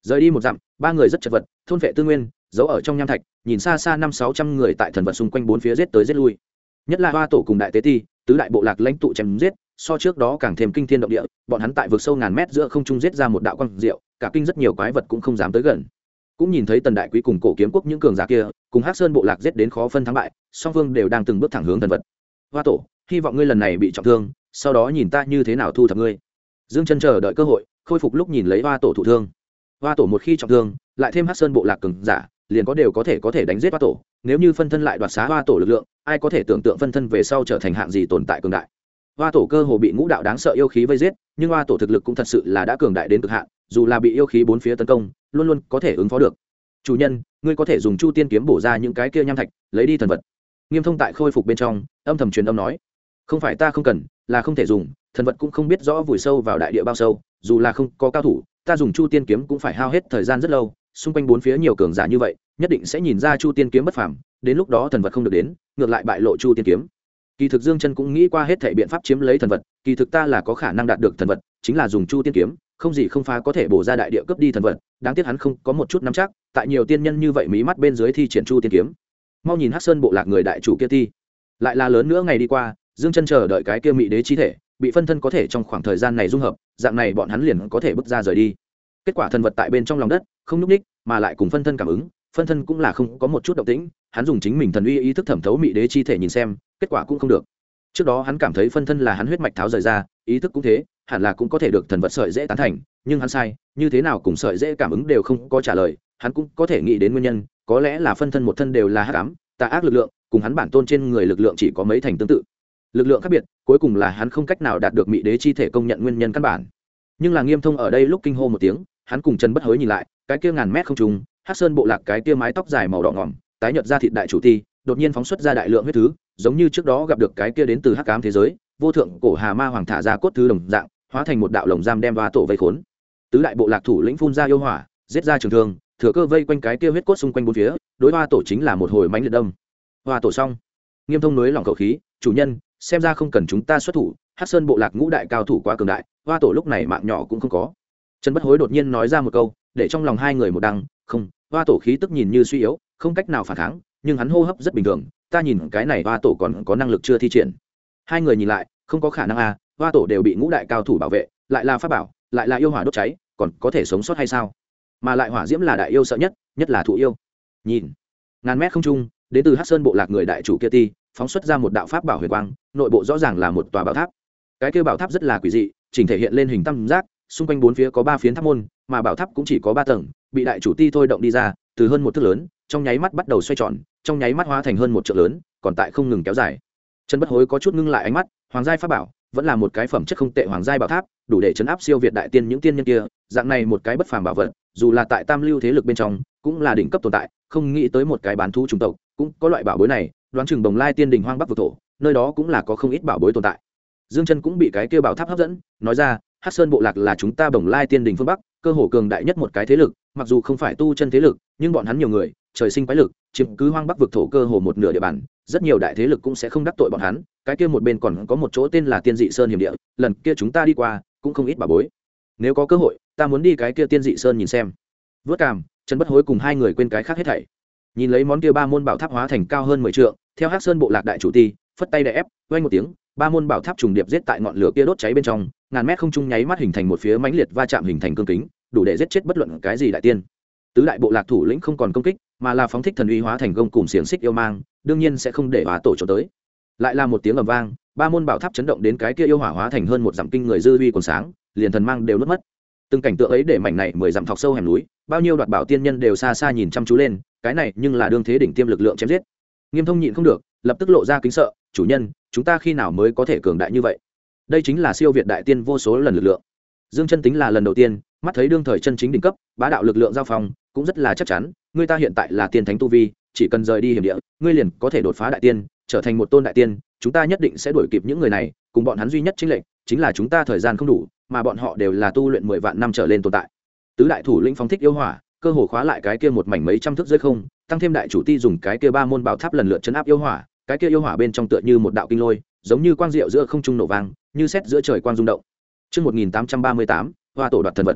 Rời đi một dặm, ba người rất chật vật, thôn vệ tư nguyên, giấu ở trong nham thạch, nhìn xa xa 500-600 người tại thần vật xung quanh bốn phía giết tới giết lui. Nhất là Hoa Tổ cùng Đại Tế Ti, tứ đại bộ lạc lãnh tụ chém giết, so trước đó càng thêm kinh thiên động địa, bọn hắn tại vực sâu ngàn mét giữa không trung giết ra một đạo quang diệu, cả kinh rất nhiều quái vật cũng không dám tới gần. Cũng nhìn thấy Tần Đại Quý cùng Cổ Kiếm Quốc những cường giả kia, cùng Hắc Sơn bộ lạc giết đến khó phân thắng bại, song phương đều đang từng bước thẳng hướng thần vật. Hoa Tổ, hy vọng ngươi lần này bị trọng thương, sau đó nhìn ta như thế nào thu thập ngươi. Dương Chân chờ đợi cơ hội, khôi phục lúc nhìn lấy Hoa Tổ thụ thương. Hoa Tổ một khi trọng thương, lại thêm Hắc Sơn bộ lạc cường giả, liền đều có thể đánh giết Hoa Tổ. Nếu như phân thân lại đoạt xá Hoa Tổ lực lượng, ai có thể tưởng tượng phân thân về sau trở thành hạng gì tồn tại cường đại. Hoa Tổ cơ hồ bị ngũ đạo đáng sợ yêu khí vây giết, nhưng Hoa Tổ thực lực cũng thật sự là đã cường đại đến cực hạn, dù là bị yêu khí bốn phía tấn công, luôn luôn có thể ứng phó được. Chủ nhân, ngươi có thể dùng Chu Tiên kiếm bổ ra những cái kia nham thạch, lấy đi thần vật. Nghiêm Thông tại khôi phục bên trong, âm thầm truyền âm nói, không phải ta không cần, là không thể dùng, thần vật cũng không biết rõ vùi sâu vào đại địa bao sâu, dù là không có cao thủ, ta dùng Chu Tiên kiếm cũng phải hao hết thời gian rất lâu, xung quanh bốn phía nhiều cường giả như vậy, nhất định sẽ nhìn ra Chu Tiên kiếm bất phàm, đến lúc đó thần vật không được đến, ngược lại bại lộ Chu Tiên kiếm. Kỳ thực Dương Chân cũng nghĩ qua hết thảy biện pháp chiếm lấy thần vật, kỳ thực ta là có khả năng đạt được thần vật, chính là dùng Chu Tiên kiếm, không gì không phá có thể bổ ra đại địa cướp đi thần vật, đáng tiếc hắn không có một chút nắm chắc, tại nhiều tiên nhân như vậy mí mắt bên dưới thi triển Chu Tiên kiếm. Mau nhìn Hắc Sơn bộ lạc người đại chủ kia ti, lại là lớn nữa ngày đi qua, Dương Chân chờ đợi cái kia Mị Đế chi thể, bị phân thân có thể trong khoảng thời gian này dung hợp, dạng này bọn hắn liền có thể bước ra rời đi. Kết quả thần vật tại bên trong lòng đất, không nhúc nhích, mà lại cùng phân thân cảm ứng, phân thân cũng là không có một chút động tĩnh, hắn dùng chính mình thần uy ý thức thẩm thấu Mị Đế chi thể nhìn xem, kết quả cũng không được. Trước đó hắn cảm thấy phân thân là hắn huyết mạch tháo rời ra, ý thức cũng thế, hẳn là cũng có thể được thần vật sợi dễ tán thành, nhưng hắn sai, như thế nào cùng sợi dễ cảm ứng đều không có trả lời, hắn cũng có thể nghĩ đến nguyên nhân, có lẽ là phân thân một thân đều là hắc ám, tà ác lực lượng, cùng hắn bản tôn trên người lực lượng chỉ có mấy thành tương tự. Lực lượng khác biệt, cuối cùng là hắn không cách nào đạt được Mị Đế chi thể công nhận nguyên nhân căn bản. Nhưng là Nghiêm Thông ở đây lúc kinh hô một tiếng, hắn cùng Trần Bất Hối nhìn lại, cái kia ngàn mét không trung, Hắc Sơn bộ lạc cái kia mái tóc dài màu đỏ ngòm, tái nhợt ra thịt đại chủ ti, đột nhiên phóng xuất ra đại lượng huyết thứ, giống như trước đó gặp được cái kia đến từ hắc ám thế giới, vô thượng cổ hà ma hoàng thả ra cốt thứ đồng dạng, hóa thành một đạo lồng giam đem Hoa Tổ vây khốn. Tứ đại bộ lạc thủ lĩnh phun ra yêu hỏa, giết ra trường thương, thừa cơ vây quanh cái kia huyết cốt xung quanh bốn phía, đối Hoa Tổ chính là một hồi mãnh liệt đâm. Hoa Tổ xong. Nghiêm Thông nới lỏng khẩu khí, chủ nhân, xem ra không cần chúng ta xuất thủ, Hắc Sơn bộ lạc ngũ đại cao thủ quá cường đại, Hoa Tổ lúc này mạng nhỏ cũng không có. Trần Bất Hối đột nhiên nói ra một câu, để trong lòng hai người một đằng, không, Hoa Tổ khí tức nhìn như suy yếu, không cách nào phản kháng, nhưng hắn hô hấp rất bình thường, ta nhìn cái này Hoa Tổ còn có năng lực chưa thi triển. Hai người nhìn lại, không có khả năng à, Hoa Tổ đều bị ngũ đại cao thủ bảo vệ, lại là pháp bảo, lại là yêu hỏa đốt cháy, còn có thể sống sót hay sao? Mà lại hỏa diễm là đại yêu sợ nhất, nhất là thụ yêu. Nhìn, ngàn mét không trung, đến từ Hắc Sơn bộ lạc người đại chủ kia ti, phóng xuất ra một đạo pháp bảo huyền quang, nội bộ rõ ràng là một tòa bảo tháp. Cái kia bảo tháp rất là quỷ dị, chỉnh thể hiện lên hình tam giác, xung quanh bốn phía có ba phiến tháp môn, mà bảo tháp cũng chỉ có 3 tầng, bị đại chủ ti thôi động đi ra, từ hơn một thước lớn, trong nháy mắt bắt đầu xoay tròn, trong nháy mắt hóa thành hơn một trượng lớn, còn tại không ngừng kéo dài. Trần Bất Hối có chút ngưng lại ánh mắt, hoàng giai pháp bảo, vẫn là một cái phẩm chất không tệ hoàng giai bảo tháp, đủ để chấn áp siêu việt đại tiên những tiên nhân kia, dạng này một cái bất phàm bảo vật, dù là tại tam lưu thế lực bên trong, cũng là đỉnh cấp tồn tại, không nghĩ tới một cái bán thú chủng tộc, cũng có loại bảo bối này, đoán chừng Bồng Lai Tiên Đình hoang bắc vực thổ, nơi đó cũng là có không ít bảo bối tồn tại. Dương Chân cũng bị cái kia bảo tháp hấp dẫn, nói ra, Hắc Sơn bộ lạc là chúng ta Bồng Lai Tiên Đình phương bắc, cơ hồ cường đại nhất một cái thế lực, mặc dù không phải tu chân thế lực, nhưng bọn hắn nhiều người, trời sinh quái lực, chiếm cứ hoang bắc vực thổ cơ hồ một nửa địa bàn, rất nhiều đại thế lực cũng sẽ không đắc tội bọn hắn. Cái kia một bên còn có một chỗ tên là Tiên Dị Sơn hiểm địa, lần kia chúng ta đi qua, cũng không ít bảo bối. Nếu có cơ hội, ta muốn đi cái kia Tiên Dị Sơn nhìn xem. Vớt cằm, Trần Bất Hối cùng hai người quên cái khác hết thảy. Nhìn lấy món kia ba môn bảo tháp hóa thành cao hơn 10 trượng, theo Hắc Sơn bộ lạc đại chủ ti, phất tay đè ép, vang một tiếng, ba môn bảo tháp trùng điệp giết tại ngọn lửa kia đốt cháy bên trong, ngàn mét không trung nháy mắt hình thành một phía mãnh liệt va chạm hình thành cương kính, đủ để giết chết bất luận cái gì đại tiên. Tứ đại bộ lạc thủ lĩnh không còn công kích, mà là phóng thích thần uy hóa thành gông cùng xiềng xích yêu mang, đương nhiên sẽ không để Hoa Tổ trốn tới. Lại là một tiếng ầm vang, ba môn bảo tháp chấn động đến cái kia yêu hỏa hóa thành hơn một dặm kinh người dư uy còn sáng, liền thần mang đều nuốt mất. Từng cảnh tượng ấy để mảnh này 10 dặm thọc sâu hẻm núi, bao nhiêu đoạt bảo tiên nhân đều xa xa nhìn chăm chú lên, cái này nhưng là đương thế đỉnh tiêm lực lượng chém giết. Nghiêm Thông nhịn không được, lập tức lộ ra kính sợ, chủ nhân, chúng ta khi nào mới có thể cường đại như vậy? Đây chính là siêu việt đại tiên vô số lần lực lượng. Dương Chân tính là lần đầu tiên mắt thấy đương thời chân chính đỉnh cấp bá đạo lực lượng giao phong, cũng rất là chắc chắn, ngươi ta hiện tại là tiên thánh tu vi, chỉ cần rời đi hiểm địa, ngươi liền có thể đột phá đại tiên, trở thành một tôn đại tiên, chúng ta nhất định sẽ đuổi kịp những người này, cùng bọn hắn duy nhất chênh lệch chính là chúng ta thời gian không đủ, mà bọn họ đều là tu luyện 10 vạn năm trở lên tồn tại. Tứ đại thủ lĩnh phóng thích yêu hỏa, cơ hồ khóa lại cái kia một mảnh mấy trăm thước dưới không, tăng thêm đại chủ ti dùng cái kia ba môn bảo tháp lần lượt chấn áp yêu hỏa, cái kia yêu hỏa bên trong tựa như một đạo kinh lôi, giống như quang diệu giữa không trung nổ vang, như sét giữa trời quang rung động. Chương 1838, Hoa Tổ đoạt thần vật.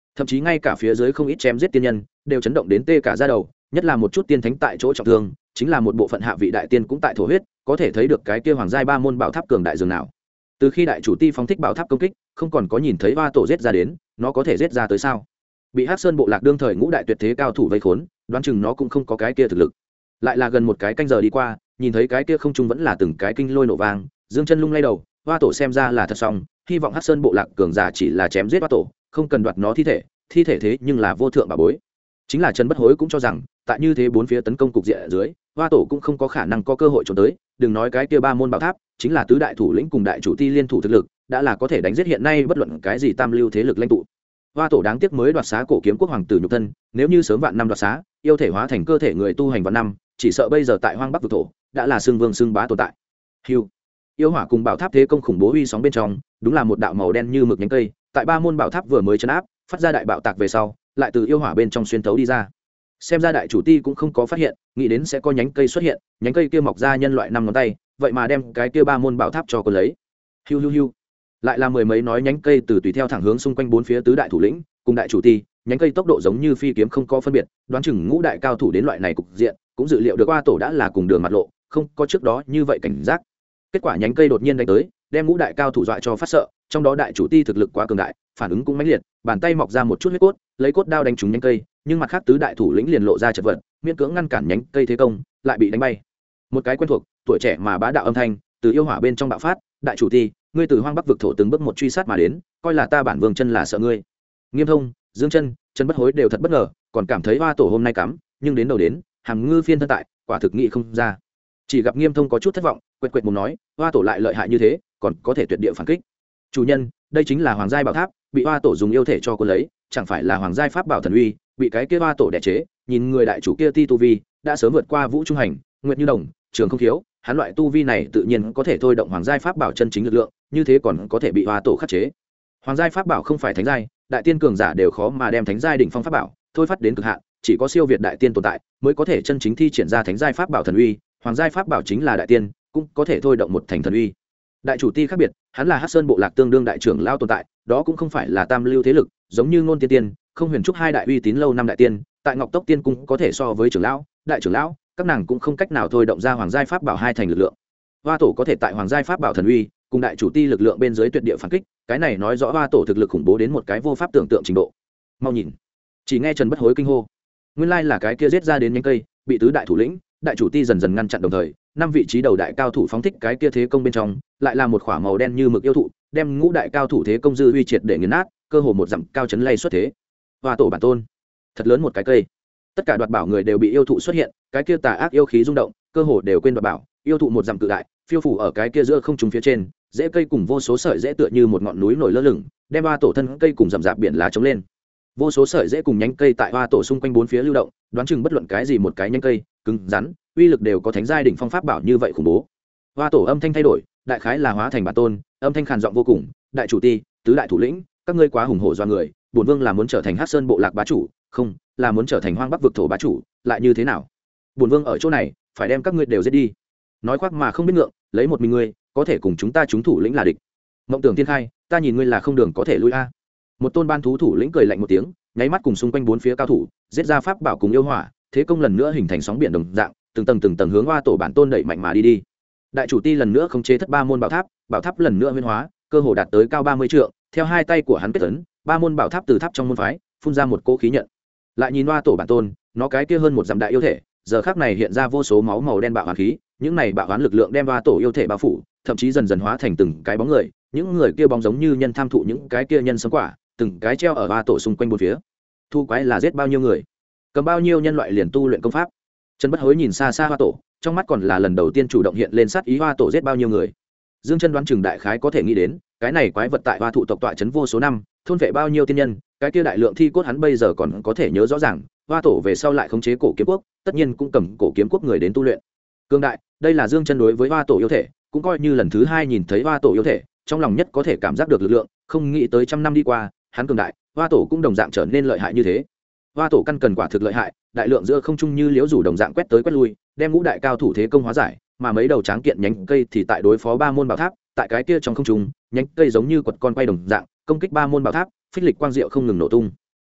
thậm chí ngay cả phía dưới không ít chém giết tiên nhân đều chấn động đến tê cả ra đầu, nhất là một chút tiên thánh tại chỗ trọng thương, chính là một bộ phận hạ vị đại tiên cũng tại thổ huyết, có thể thấy được cái kia hoàng giai ba môn bảo tháp cường đại dường nào. Từ khi đại chủ ti phóng thích bảo tháp công kích, không còn có nhìn thấy hoa tổ giết ra đến, nó có thể giết ra tới sao? Bị Hắc Sơn bộ lạc đương thời ngũ đại tuyệt thế cao thủ vây khốn, đoán chừng nó cũng không có cái kia thực lực. Lại là gần một cái canh giờ đi qua, nhìn thấy cái kia không trung vẫn là từng cái kinh lôi nổ vang, Dương Chân lung lay đầu, hoa tổ xem ra là thật xong, hy vọng Hắc Sơn bộ lạc cường giả chỉ là chém giết hoa tổ, không cần đoạt nó thi thể thế nhưng là vô thượng bảo bối. Chính là Trần Bất Hối cũng cho rằng, tại như thế bốn phía tấn công cục diện ở dưới, hoa tổ cũng không có khả năng có cơ hội trốn tới, đừng nói cái kia ba môn bảo tháp, chính là tứ đại thủ lĩnh cùng đại chủ ti liên thủ thực lực, đã là có thể đánh giết hiện nay bất luận cái gì tam lưu thế lực lãnh tụ. Hoa tổ đáng tiếc mới đoạt xá cổ kiếm quốc hoàng tử nhục thân, nếu như sớm vạn năm đoạt xá, yêu thể hóa thành cơ thể người tu hành vạn năm, chỉ sợ bây giờ tại hoang bắc vực thổ đã là xương vương xương bá tồn tại. Hưu, yêu hỏa cùng bảo tháp thế công khủng bố uy sóng bên trong, đúng là một đạo màu đen như mực nhánh cây, tại ba môn bảo tháp vừa mới chấn áp, phát ra đại bạo tạc về sau, lại từ yêu hỏa bên trong xuyên thấu đi ra. Xem ra đại chủ ti cũng không có phát hiện, nghĩ đến sẽ có nhánh cây xuất hiện, nhánh cây kia mọc ra nhân loại năm ngón tay, vậy mà đem cái kia ba môn bảo tháp cho cô lấy. Hiu hiu hiu, lại là mười mấy nói nhánh cây từ tùy theo thẳng hướng xung quanh bốn phía tứ đại thủ lĩnh cùng đại chủ ti, nhánh cây tốc độ giống như phi kiếm không có phân biệt, đoán chừng ngũ đại cao thủ đến loại này cục diện, cũng dự liệu được qua tổ đã là cùng đường mặt lộ, không có trước đó như vậy cảnh giác. Kết quả nhánh cây đột nhiên đánh tới, đem ngũ đại cao thủ dọa cho phát sợ, trong đó đại chủ ti thực lực quá cường đại, phản ứng cũng mãnh liệt, bàn tay mọc ra một chút huyết cốt, lấy cốt đao đánh trúng nhánh cây, nhưng mặt khác tứ đại thủ lĩnh liền lộ ra chật vật, miễn cưỡng ngăn cản nhánh cây thế công, lại bị đánh bay. Một cái quen thuộc, tuổi trẻ mà bá đạo âm thanh từ yêu hỏa bên trong bạo phát, đại chủ ti, ngươi từ hoang bắc vực thổ từng bước một truy sát mà đến, coi là ta bản vương chân là sợ ngươi. Nghiêm Thông, Dương Chân, Trần Bất Hối đều thật bất ngờ, còn cảm thấy hoa tổ hôm nay cắm, nhưng đến đầu đến, hàm ngư phiên thân tại, quả thực nghĩ không ra. Chỉ gặp Nghiêm Thông có chút thất vọng, quệt quệt mồm nói, hoa tổ lại lợi hại như thế, còn có thể tuyệt địa phản kích. Chủ nhân, đây chính là hoàng giai bảo tháp, bị hoa tổ dùng yêu thể cho cô lấy, chẳng phải là hoàng giai pháp bảo thần uy, bị cái kia hoa tổ đè chế, nhìn người đại chủ kia ti tu vi, đã sớm vượt qua vũ trung hành, nguyệt như đồng, trường không thiếu, hắn loại tu vi này tự nhiên có thể thôi động hoàng giai pháp bảo chân chính lực lượng, như thế còn có thể bị hoa tổ khắc chế. Hoàng giai pháp bảo không phải thánh giai, đại tiên cường giả đều khó mà đem thánh giai đỉnh phong pháp bảo thôi phát đến cực hạn, chỉ có siêu việt đại tiên tồn tại mới có thể chân chính thi triển ra thánh giai pháp bảo thần uy, hoàng giai pháp bảo chính là đại tiên, cũng có thể thôi động một thành thần uy. Đại chủ ti khác biệt, hắn là Hắc Sơn bộ lạc tương đương đại trưởng lao tồn tại, đó cũng không phải là tam lưu thế lực, giống như Ngôn Tiên Tiên, Không Huyền Trúc hai đại uy tín lâu năm đại tiên, tại Ngọc Tốc Tiên cung có thể so với trưởng lão, đại trưởng lão, các nàng cũng không cách nào thôi động ra hoàng giai pháp bảo hai thành lực lượng. Hoa tổ có thể tại hoàng giai pháp bảo thần uy cùng đại chủ ti lực lượng bên dưới tuyệt địa phản kích, cái này nói rõ hoa tổ thực lực khủng bố đến một cái vô pháp tưởng tượng trình độ. Mau nhìn, chỉ nghe Trần Bất Hối kinh hô, nguyên lai là cái kia giết ra đến nhánh cây, bị tứ đại thủ lĩnh, đại chủ ti dần dần ngăn chặn, đồng thời năm vị trí đầu đại cao thủ phóng thích cái kia thế công bên trong, lại là một khỏa màu đen như mực yêu thụ, đem ngũ đại cao thủ thế công dư uy triệt để nghiền nát, cơ hồ một dặm cao chấn lay xuất thế. Hoa tổ bản tôn, thật lớn một cái cây. Tất cả đoạt bảo người đều bị yêu thụ xuất hiện, cái kia tà ác yêu khí rung động, cơ hồ đều quên đoạt bảo, yêu thụ một dặm cự đại, phiêu phủ ở cái kia giữa không trung phía trên, rễ cây cùng vô số sợi rễ tựa như một ngọn núi nổi lơ lửng, đem hoa tổ thân cây cùng rậm rạp biển lá chống lên. Vô số sợi rễ cùng nhánh cây tại hoa tổ xung quanh bốn phía lưu động, đoán chừng bất luận cái gì một cái nhánh cây cứng rắn, uy lực đều có thánh giai đỉnh phong pháp bảo như vậy khủng bố. Hoa tổ âm thanh thay đổi, đại khái là hóa thành bản tôn, âm thanh khàn giọng vô cùng, đại chủ ti, tứ đại thủ lĩnh, các ngươi quá hùng hổ do người, bổn vương là muốn trở thành Hắc Sơn bộ lạc bá chủ, không, là muốn trở thành hoang bắc vực thổ bá chủ, lại như thế nào? Bổn vương ở chỗ này, phải đem các ngươi đều giết đi. Nói khoác mà không biết ngượng, lấy một mình ngươi, có thể cùng chúng ta chúng thủ lĩnh là địch. Mộng tưởng thiên khai, ta nhìn ngươi là không đường có thể lui a. Một tôn ban thú thủ lĩnh cười lạnh một tiếng, nháy mắt cùng xung quanh bốn phía cao thủ, giết ra pháp bảo cùng yêu hỏa, thế công lần nữa hình thành sóng biển đồng dạng, từng tầng hướng hoa tổ bản tôn đẩy mạnh mà đi. Đại chủ ti lần nữa khống chế thất ba môn bảo tháp lần nữa huyễn hóa, cơ hồ đạt tới cao 30 trượng, theo hai tay của hắn kết ấn, ba môn bảo tháp từ tháp trong môn phái phun ra một cỗ khí nhận. Lại nhìn hoa tổ bản tôn, nó cái kia hơn một dặm đại yêu thể, giờ khắc này hiện ra vô số máu màu đen bạo hoán khí, những này bạo hoán lực lượng đem hoa tổ yêu thể bao phủ, thậm chí dần dần hóa thành từng cái bóng người, những người kia bóng giống như nhân tham thụ những cái kia nhân sống quả, từng cái treo ở hoa tổ xung quanh bốn phía. Thu quái là giết bao nhiêu người, cầm bao nhiêu nhân loại liền tu luyện công pháp. Trần Bất Hối nhìn xa xa hoa tổ, trong mắt còn là lần đầu tiên chủ động hiện lên sát ý, hoa tổ giết bao nhiêu người. Dương Chân đoán chừng đại khái có thể nghĩ đến, cái này quái vật tại hoa thụ tộc tọa trấn vô số năm, thôn vệ bao nhiêu tiên nhân, cái kia đại lượng thi cốt hắn bây giờ còn có thể nhớ rõ ràng. Hoa tổ về sau lại khống chế cổ kiếm quốc, tất nhiên cũng cầm cổ kiếm quốc người đến tu luyện. Cương đại, đây là Dương Chân đối với hoa tổ yêu thể, cũng coi như lần thứ hai nhìn thấy hoa tổ yêu thể, trong lòng nhất có thể cảm giác được lực lượng, không nghĩ tới trăm năm đi qua, hắn cường đại, hoa tổ cũng đồng dạng trở nên lợi hại như thế. Hoa tổ căn cần quả thực lợi hại, đại lượng giữa không trung như liễu rủ đồng dạng quét tới quét lui, đem ngũ đại cao thủ thế công hóa giải, mà mấy đầu tráng kiện nhánh cây thì tại đối phó ba môn bảo tháp, tại cái kia trong không trung, nhánh cây giống như quật con quay đồng dạng, công kích ba môn bảo tháp, phích lịch quang diệu không ngừng nổ tung.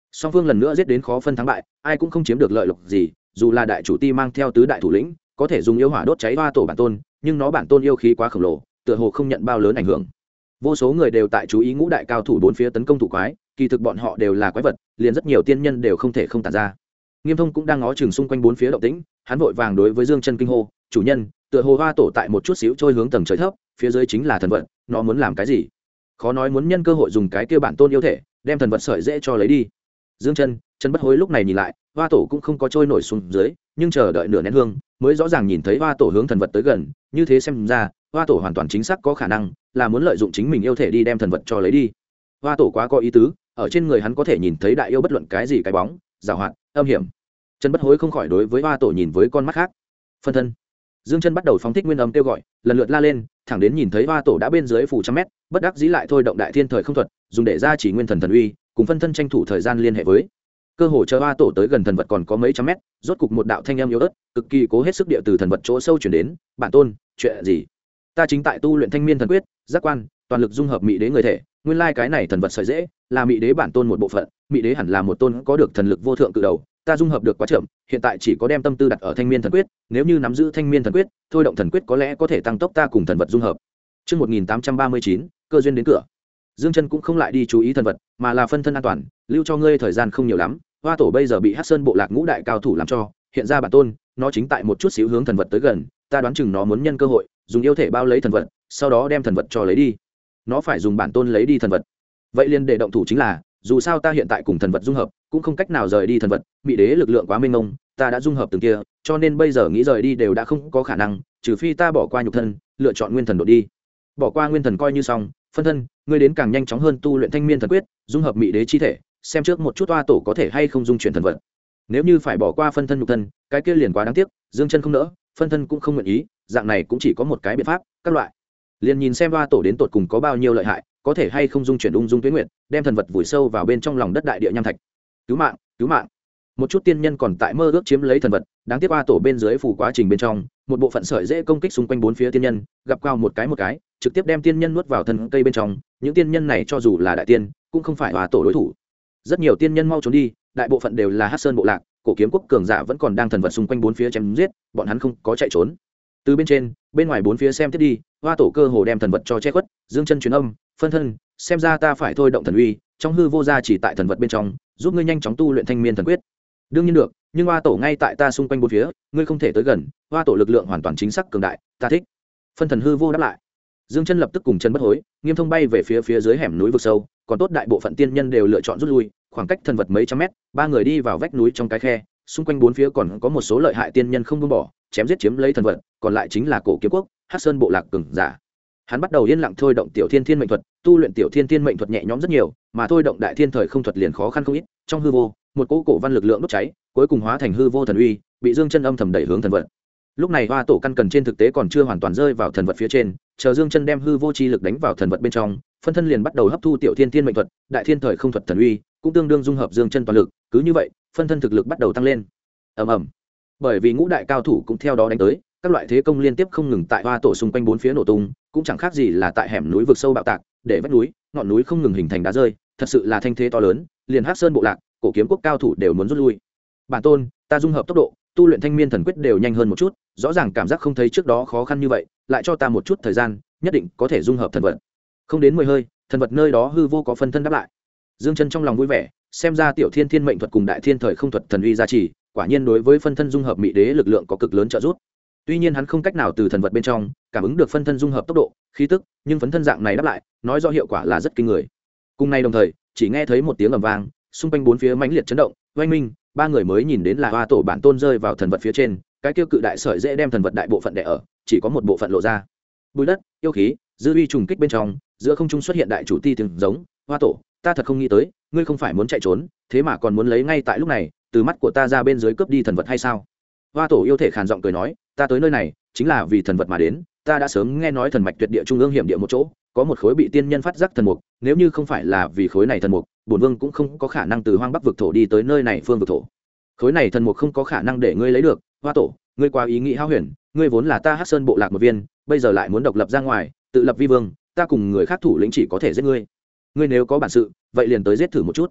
song phương lần nữa giết đến khó phân thắng bại, ai cũng không chiếm được lợi lộc gì. Dù là đại chủ ti mang theo tứ đại thủ lĩnh có thể dùng yêu hỏa đốt cháy hoa tổ bản tôn, nhưng nó bản tôn yêu khí quá khổng lồ, tựa hồ không nhận bao lớn ảnh hưởng. Vô số người đều tại chú ý ngũ đại cao thủ bốn phía tấn công thủ quái, kỳ thực bọn họ đều là quái vật, liền rất nhiều tiên nhân đều không thể không tản ra. Nghiêm Thông cũng đang ngó chừng xung quanh bốn phía động tĩnh, hắn vội vàng đối với Dương Chân kinh hô: "Chủ nhân, tựa hồ hoa tổ tại một chút xíu trôi hướng tầng trời thấp, phía dưới chính là thần vật, nó muốn làm cái gì?" Khó nói muốn nhân cơ hội dùng cái kia bản tôn yêu thể, đem thần vật sợi dễ cho lấy đi. Dương Chân, Chân Bất Hối lúc này nhìn lại, hoa tổ cũng không có trôi nổi xuống dưới, nhưng chờ đợi nửa nén hương, mới rõ ràng nhìn thấy hoa tổ hướng thần vật tới gần, như thế xem ra, hoa tổ hoàn toàn chính xác có khả năng là muốn lợi dụng chính mình yêu thể đi đem thần vật cho lấy đi. Hoa tổ quá có ý tứ, ở trên người hắn có thể nhìn thấy đại yêu bất luận cái gì cái bóng, giàu hoạt, âm hiểm. Chân Bất Hối không khỏi đối với hoa tổ nhìn với con mắt khác. Phân thân. Dương Chân bắt đầu phóng thích nguyên âm kêu gọi, lần lượt la lên, thẳng đến nhìn thấy hoa tổ đã bên dưới phủ trăm mét, bất đắc dĩ lại thôi động đại thiên thời không thuật, dùng để ra chỉ nguyên thần thần uy, cùng phân thân tranh thủ thời gian liên hệ với. Cơ hồ chờ hoa tổ tới gần thần vật còn có mấy trăm mét, rốt cục một đạo thanh âm yếu ớt, cực kỳ cố hết sức địa từ thần vật chỗ sâu chuyển đến. "Bản tôn, chuyện gì?" "Ta chính tại tu luyện Thanh Miên thần quyết, giác quan, toàn lực dung hợp Mị Đế người thể, nguyên lai cái này thần vật sợi dễ, là Mị Đế bản tôn một bộ phận, Mị Đế hẳn là một tôn có được thần lực vô thượng cự đầu, ta dung hợp được quá chậm, hiện tại chỉ có đem tâm tư đặt ở Thanh Miên thần quyết, nếu như nắm giữ Thanh Miên thần quyết, thôi động thần quyết có lẽ có thể tăng tốc ta cùng thần vật dung hợp." Chương 1839, cơ duyên đến cửa. Dương Chân cũng không lại đi chú ý thần vật, mà là phân thân an toàn, lưu cho ngươi thời gian không nhiều lắm. Hoa tổ bây giờ bị Hắc Sơn bộ lạc ngũ đại cao thủ làm cho, hiện ra bản tôn, nó chính tại một chút xíu hướng thần vật tới gần, ta đoán chừng nó muốn nhân cơ hội, dùng yêu thể bao lấy thần vật, sau đó đem thần vật cho lấy đi. Nó phải dùng bản tôn lấy đi thần vật. Vậy liền để động thủ chính là, dù sao ta hiện tại cùng thần vật dung hợp, cũng không cách nào rời đi thần vật, Mị Đế lực lượng quá mênh mông, ta đã dung hợp từng kia, cho nên bây giờ nghĩ rời đi đều đã không có khả năng, trừ phi ta bỏ qua nhục thân, lựa chọn nguyên thần đột đi. Bỏ qua nguyên thần coi như xong, phân thân, ngươi đến càng nhanh chóng hơn tu luyện Thanh Miên thần quyết, dung hợp Mị Đế chi thể, xem trước một chút hoa tổ có thể hay không dung chuyển thần vật. Nếu như phải bỏ qua phân thân nhục thân, cái kia liền quá đáng tiếc. Dương Chân không nỡ, phân thân cũng không nguyện ý, dạng này cũng chỉ có một cái biện pháp, các loại. Liền nhìn xem hoa tổ đến tột cùng có bao nhiêu lợi hại, có thể hay không dung chuyển ung dung tuyết nguyệt, đem thần vật vùi sâu vào bên trong lòng đất đại địa nham thạch. Cứu mạng, cứu mạng. Một chút tiên nhân còn tại mơ ước chiếm lấy thần vật, đáng tiếc hoa tổ bên dưới phủ quá trình bên trong, một bộ phận sợi dễ công kích xung quanh bốn phía tiên nhân, gặp cao một cái, trực tiếp đem tiên nhân nuốt vào thân cây bên trong. Những tiên nhân này cho dù là đại tiên, cũng không phải hoa tổ đối thủ. Rất nhiều tiên nhân mau trốn đi, đại bộ phận đều là Hắc Sơn bộ lạc, cổ kiếm quốc cường giả vẫn còn đang thần vật xung quanh bốn phía chém giết, bọn hắn không có chạy trốn. Từ bên trên, bên ngoài bốn phía xem tiếp đi, hoa tổ cơ hồ đem thần vật cho che khuất. Dương Chân truyền âm, phân thân, xem ra ta phải thôi động thần uy, trong hư vô gia chỉ tại thần vật bên trong, giúp ngươi nhanh chóng tu luyện Thanh Miên thần quyết. Đương nhiên được, nhưng hoa tổ ngay tại ta xung quanh bốn phía, ngươi không thể tới gần, hoa tổ lực lượng hoàn toàn chính xác cường đại, ta thích. Phân thần hư vô đáp lại. Dương Chân lập tức cùng Chân Bất Hối, Nghiêm Thông bay về phía dưới hẻm núi vực sâu, còn tốt đại bộ phận tiên nhân đều lựa chọn rút lui, khoảng cách thần vật mấy trăm mét, ba người đi vào vách núi trong cái khe, xung quanh bốn phía còn có một số lợi hại tiên nhân không buông bỏ, chém giết chiếm lấy thần vật, còn lại chính là cổ kiếm quốc, Hắc Sơn bộ lạc cường giả. Hắn bắt đầu yên lặng thôi động tiểu thiên thiên mệnh thuật, tu luyện tiểu thiên thiên mệnh thuật nhẹ nhõm rất nhiều, mà thôi động đại thiên thời không thuật liền khó khăn không ít. Trong hư vô, một cỗ cổ văn lực lượng đốt cháy, cuối cùng hóa thành hư vô thần uy, bị Dương Chân âm thầm đẩy hướng thần vật. Lúc này hoa tổ căn cần trên thực tế còn chưa hoàn toàn rơi vào thần vật phía trên, chờ Dương Chân đem hư vô chi lực đánh vào thần vật bên trong, phân thân liền bắt đầu hấp thu tiểu thiên thiên mệnh thuật, đại thiên thời không thuật thần uy, cũng tương đương dung hợp Dương Chân toàn lực, cứ như vậy, phân thân thực lực bắt đầu tăng lên. Ầm ầm. Bởi vì ngũ đại cao thủ cũng theo đó đánh tới, các loại thế công liên tiếp không ngừng tại hoa tổ xung quanh bốn phía nổ tung, cũng chẳng khác gì là tại hẻm núi vực sâu bạo tạc, để vách núi, ngọn núi không ngừng hình thành đá rơi, thật sự là thanh thế to lớn, liền Hắc Sơn bộ lạc, cổ kiếm quốc cao thủ đều muốn rút lui. Bản tôn, ta dung hợp tốc độ, tu luyện Thanh Miên thần quyết đều nhanh hơn một chút, rõ ràng cảm giác không thấy trước đó khó khăn như vậy, lại cho ta một chút thời gian, nhất định có thể dung hợp thần vật. Không đến 10 hơi, thần vật nơi đó hư vô có phân thân đáp lại. Dương Chân trong lòng vui vẻ, xem ra tiểu thiên thiên mệnh thuật cùng đại thiên thời không thuật thần uy gia trì, quả nhiên đối với phân thân dung hợp Mị Đế lực lượng có cực lớn trợ giúp. Tuy nhiên hắn không cách nào từ thần vật bên trong cảm ứng được phân thân dung hợp tốc độ, khí tức, nhưng phân thân dạng này đáp lại, nói rõ hiệu quả là rất kinh người. Cùng nay đồng thời, chỉ nghe thấy một tiếng ầm vang, xung quanh bốn phía mãnh liệt chấn động, oanh minh, ba người mới nhìn đến là hoa tổ bản tôn rơi vào thần vật phía trên, cái tiêu cự đại sợi dễ đem thần vật đại bộ phận đè ở, chỉ có một bộ phận lộ ra. Bùi đất, yêu khí, dư uy trùng kích bên trong, giữa không trung xuất hiện đại chủ ti tiếng giống, hoa tổ, ta thật không nghĩ tới, ngươi không phải muốn chạy trốn, thế mà còn muốn lấy ngay tại lúc này, từ mắt của ta ra bên dưới cướp đi thần vật hay sao? Hoa tổ yêu thể khàn giọng cười nói, ta tới nơi này chính là vì thần vật mà đến, ta đã sớm nghe nói thần mạch tuyệt địa trung ương hiểm địa một chỗ, có một khối bị tiên nhân phát giác thần mục, nếu như không phải là vì khối này thần mục, bổn vương cũng không có khả năng từ hoang bắc vực thổ đi tới nơi này phương vực thổ. Khối này thần mục không có khả năng để ngươi lấy được, hoa tổ, ngươi quá ý nghĩ hao huyền, ngươi vốn là ta Hắc Sơn bộ lạc một viên, bây giờ lại muốn độc lập ra ngoài, tự lập vi vương, ta cùng người khác thủ lĩnh chỉ có thể giết ngươi. Ngươi nếu có bản sự, vậy liền tới giết thử một chút.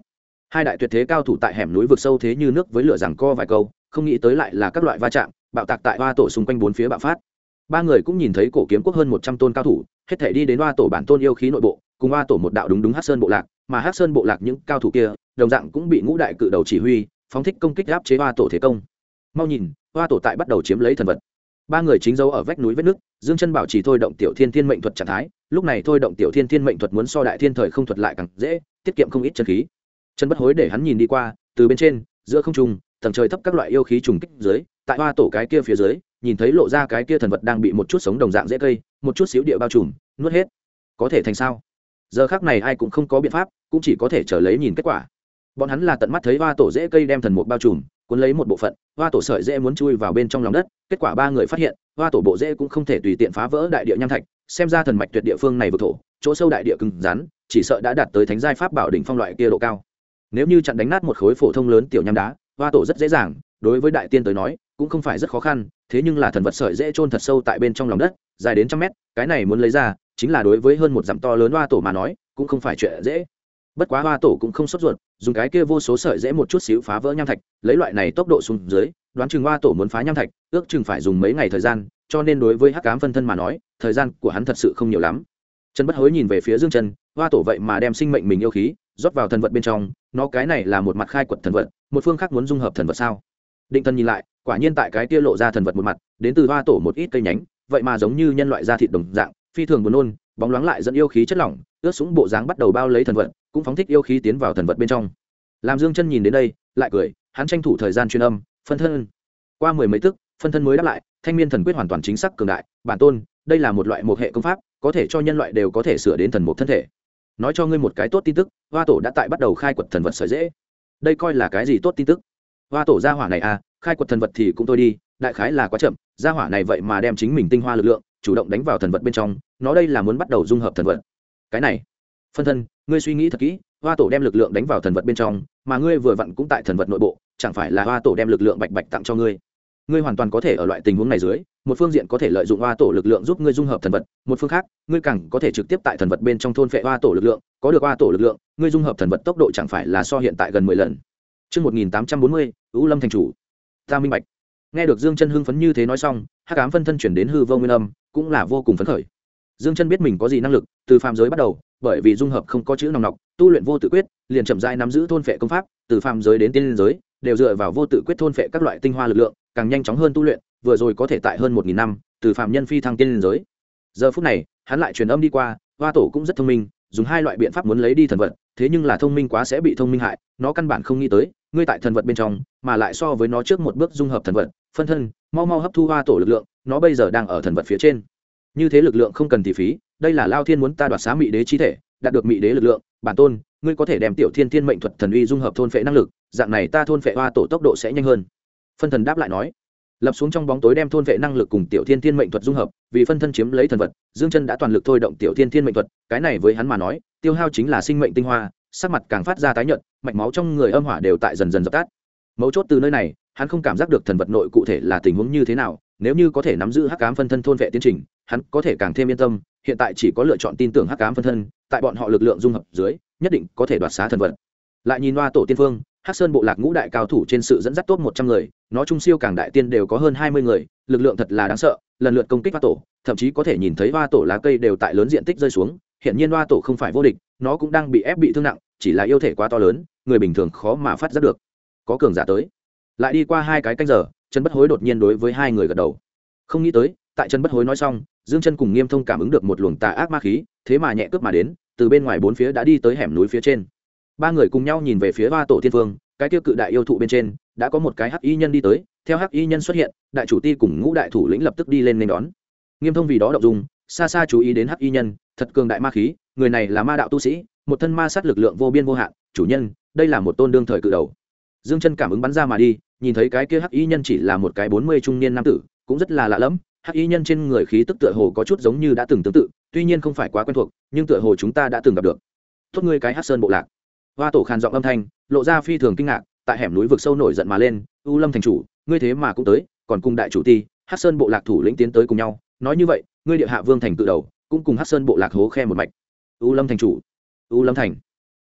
hai đại tuyệt thế cao thủ tại hẻm núi vực sâu thế như nước với lửa giằng co vài câu, không nghĩ tới lại là các loại va chạm bạo tạc tại hoa tổ xung quanh bốn phía bạo phát. Ba người cũng nhìn thấy cổ kiếm quốc hơn 100 tôn cao thủ hết thể đi đến hoa tổ bản tôn yêu khí nội bộ, cùng hoa tổ một đạo đúng hắc sơn bộ lạc, mà hắc sơn bộ lạc những cao thủ kia đồng dạng cũng bị ngũ đại cự đầu chỉ huy phóng thích công kích áp chế hoa tổ thế công. Mau nhìn, hoa tổ tại bắt đầu chiếm lấy thần vật. Ba người chính dấu ở vách núi vết nước, Dương Chân bảo trì thôi động tiểu thiên thiên mệnh thuật trạng thái, lúc này thôi động tiểu thiên thiên mệnh thuật muốn so đại thiên thời không thuật lại càng dễ, tiết kiệm không ít chân khí. Chân bất hối để hắn nhìn đi qua, từ bên trên, giữa không trung, tầng trời thấp các loại yêu khí trùng kích dưới, tại hoa tổ cái kia phía dưới, nhìn thấy lộ ra cái kia thần vật đang bị một chút sống đồng dạng dễ cây, một chút xíu địa bao trùm, nuốt hết. Có thể thành sao? Giờ khắc này ai cũng không có biện pháp, cũng chỉ có thể chờ lấy nhìn kết quả. Bọn hắn là tận mắt thấy hoa tổ dễ cây đem thần mục bao trùm, cuốn lấy một bộ phận, hoa tổ sợi dễ muốn chui vào bên trong lòng đất, kết quả ba người phát hiện, hoa tổ bộ dễ cũng không thể tùy tiện phá vỡ đại địa nham thạch, xem ra thần mạch tuyệt địa phương này vực thổ, chỗ sâu đại địa cứng rắn, chỉ sợ đã đạt tới thánh giai pháp bảo đỉnh phong loại kia độ cao. Nếu như chặn đánh nát một khối phổ thông lớn tiểu nham đá, hoa tổ rất dễ dàng, đối với đại tiên tới nói, cũng không phải rất khó khăn, thế nhưng là thần vật sợi dễ chôn thật sâu tại bên trong lòng đất, dài đến trăm mét, cái này muốn lấy ra, chính là đối với hơn một dặm to lớn hoa tổ mà nói, cũng không phải chuyện dễ. Bất quá hoa tổ cũng không sốt ruột, dùng cái kia vô số sợi dễ một chút xíu phá vỡ nham thạch, lấy loại này tốc độ xuống dưới, đoán chừng hoa tổ muốn phá nham thạch, ước chừng phải dùng mấy ngày thời gian, cho nên đối với hắc ám phân thân mà nói, thời gian của hắn thật sự không nhiều lắm. Trần Bất Hối nhìn về phía Dương Chân, hoa tổ vậy mà đem sinh mệnh mình yêu khí rót vào thần vật bên trong, nó cái này là một mặt khai quật thần vật, một phương khác muốn dung hợp thần vật sao? Định Thần nhìn lại, quả nhiên tại cái kia lộ ra thần vật một mặt, đến từ hoa tổ một ít cây nhánh, vậy mà giống như nhân loại da thịt đồng dạng, phi thường buồn nôn, bóng loáng lại dẫn yêu khí chất lỏng, ướt sũng bộ dáng bắt đầu bao lấy thần vật, cũng phóng thích yêu khí tiến vào thần vật bên trong. Làm Dương Chân nhìn đến đây, lại cười, hắn tranh thủ thời gian truyền âm, phân thân. Qua mười mấy tức, phân thân mới đáp lại, thanh miên thần quyết hoàn toàn chính xác cường đại, bản tôn, đây là một loại một hệ công pháp, có thể cho nhân loại đều có thể sửa đến thần mục thân thể. Nói cho ngươi một cái tốt tin tức, hoa tổ đã tại bắt đầu khai quật thần vật sợi dễ. Đây coi là cái gì tốt tin tức? Hoa tổ gia hỏa này à, khai quật thần vật thì cũng thôi đi, đại khái là quá chậm, gia hỏa này vậy mà đem chính mình tinh hoa lực lượng chủ động đánh vào thần vật bên trong, nó đây là muốn bắt đầu dung hợp thần vật. Cái này, phân thân, ngươi suy nghĩ thật kỹ, hoa tổ đem lực lượng đánh vào thần vật bên trong, mà ngươi vừa vặn cũng tại thần vật nội bộ, chẳng phải là hoa tổ đem lực lượng bạch bạch tặng cho ngươi? Ngươi hoàn toàn có thể ở loại tình huống này dưới, một phương diện có thể lợi dụng hoa tổ lực lượng giúp ngươi dung hợp thần vật, một phương khác, ngươi càng có thể trực tiếp tại thần vật bên trong thôn phệ hoa tổ lực lượng, có được hoa tổ lực lượng, ngươi dung hợp thần vật tốc độ chẳng phải là so hiện tại gần 10 lần. Chương 1840, U Lâm thành chủ. Ta minh bạch. Nghe được Dương Chân hưng phấn như thế nói xong, hắc ám phân thân chuyển đến hư vô nguyên âm, cũng là vô cùng phấn khởi. Dương Chân biết mình có gì năng lực, từ phàm giới bắt đầu, bởi vì dung hợp không có chữ nòng nọc, tu luyện vô tự quyết, liền chậm rãi nắm giữ thôn phệ công pháp, từ phàm giới đến tiên giới, đều dựa vào vô tự quyết thôn phệ các loại tinh hoa lực lượng, càng nhanh chóng hơn tu luyện, vừa rồi có thể tại hơn 1000 năm, từ phàm nhân phi thăng tiên giới. Giờ phút này, hắn lại truyền âm đi qua, hoa tổ cũng rất thông minh, dùng hai loại biện pháp muốn lấy đi thần vật, thế nhưng là thông minh quá sẽ bị thông minh hại, nó căn bản không nghĩ tới, ngươi tại thần vật bên trong, mà lại so với nó trước một bước dung hợp thần vật, phân thân, mau mau hấp thu hoa tổ lực lượng, nó bây giờ đang ở thần vật phía trên. Như thế lực lượng không cần tỷ phí, đây là Lao Thiên muốn ta đoạt xá Mị Đế chi thể, đạt được Mị Đế lực lượng, bản tôn, ngươi có thể đem tiểu thiên thiên mệnh thuật thần uy dung hợp thôn phệ năng lực, dạng này ta thôn phệ hoa tổ tốc độ sẽ nhanh hơn. Phân thần đáp lại nói, lập xuống trong bóng tối đem thôn phệ năng lực cùng tiểu thiên thiên mệnh thuật dung hợp, vì phân thân chiếm lấy thần vật, Dương Chân đã toàn lực thôi động tiểu thiên thiên mệnh thuật, cái này với hắn mà nói, tiêu hao chính là sinh mệnh tinh hoa, sắc mặt càng phát ra tái nhợt, mạch máu trong người âm hỏa đều tại dần dần dập tắt. Mấu chốt từ nơi này, hắn không cảm giác được thần vật nội cụ thể là tình huống như thế nào, nếu như có thể nắm giữ hắc ám phân thân thôn vệ tiến trình, hắn có thể càng thêm yên tâm, hiện tại chỉ có lựa chọn tin tưởng hắc ám phân thân, tại bọn họ lực lượng dung hợp dưới, nhất định có thể đoạt xá thần vật. Lại nhìn Hoa tổ tiên phương, Hắc Sơn bộ lạc ngũ đại cao thủ trên sự dẫn dắt top 100 người, nó trung siêu càng đại tiên đều có hơn 20 người, lực lượng thật là đáng sợ, lần lượt công kích Hoa tổ, thậm chí có thể nhìn thấy Hoa tổ lá cây đều tại lớn diện tích rơi xuống, hiện nhiên Hoa tổ không phải vô địch, nó cũng đang bị ép bị thương nặng, chỉ là yêu thể quá to lớn, người bình thường khó mà phát giác được. Có cường giả tới. Lại đi qua 2 cái canh giờ, Trần Bất Hối đột nhiên đối với 2 người gật đầu. Không nghĩ tới, tại Trần Bất Hối nói xong, Dương Chân cùng Nghiêm Thông cảm ứng được một luồng tà ác ma khí, thế mà nhẹ cướp mà đến, từ bên ngoài bốn phía đã đi tới hẻm núi phía trên. Ba người cùng nhau nhìn về phía Hoa tổ thiên vương, cái tiêu cự đại yêu thụ bên trên, đã có một cái hắc y nhân đi tới, theo hắc y nhân xuất hiện, đại chủ ti cùng ngũ đại thủ lĩnh lập tức đi lên nên đón. Nghiêm Thông vì đó động dung, xa xa chú ý đến hắc y nhân, thật cường đại ma khí, người này là ma đạo tu sĩ, một thân ma sát lực lượng vô biên vô hạn, chủ nhân, đây là một tôn đương thời cự đầu. Dương Chân cảm ứng bắn ra mà đi, nhìn thấy cái kia hắc y nhân chỉ là một cái 40 trung niên nam tử, cũng rất là lạ lẫm, hắc y nhân trên người khí tức tựa hồ có chút giống như đã từng tương tự, tuy nhiên không phải quá quen thuộc, nhưng tựa hồ chúng ta đã từng gặp được. Tốt ngươi cái Hắc Sơn bộ lạc. Hoa tổ khàn giọng âm thanh, lộ ra phi thường kinh ngạc, tại hẻm núi vực sâu nổi giận mà lên, U Lâm thành chủ, ngươi thế mà cũng tới, còn cùng đại chủ ti, Hắc Sơn bộ lạc thủ lĩnh tiến tới cùng nhau, nói như vậy, ngươi địa hạ vương thành tự đầu, cũng cùng Hắc Sơn bộ lạc hố khe một mạch. U Lâm thành chủ, U Lâm thành.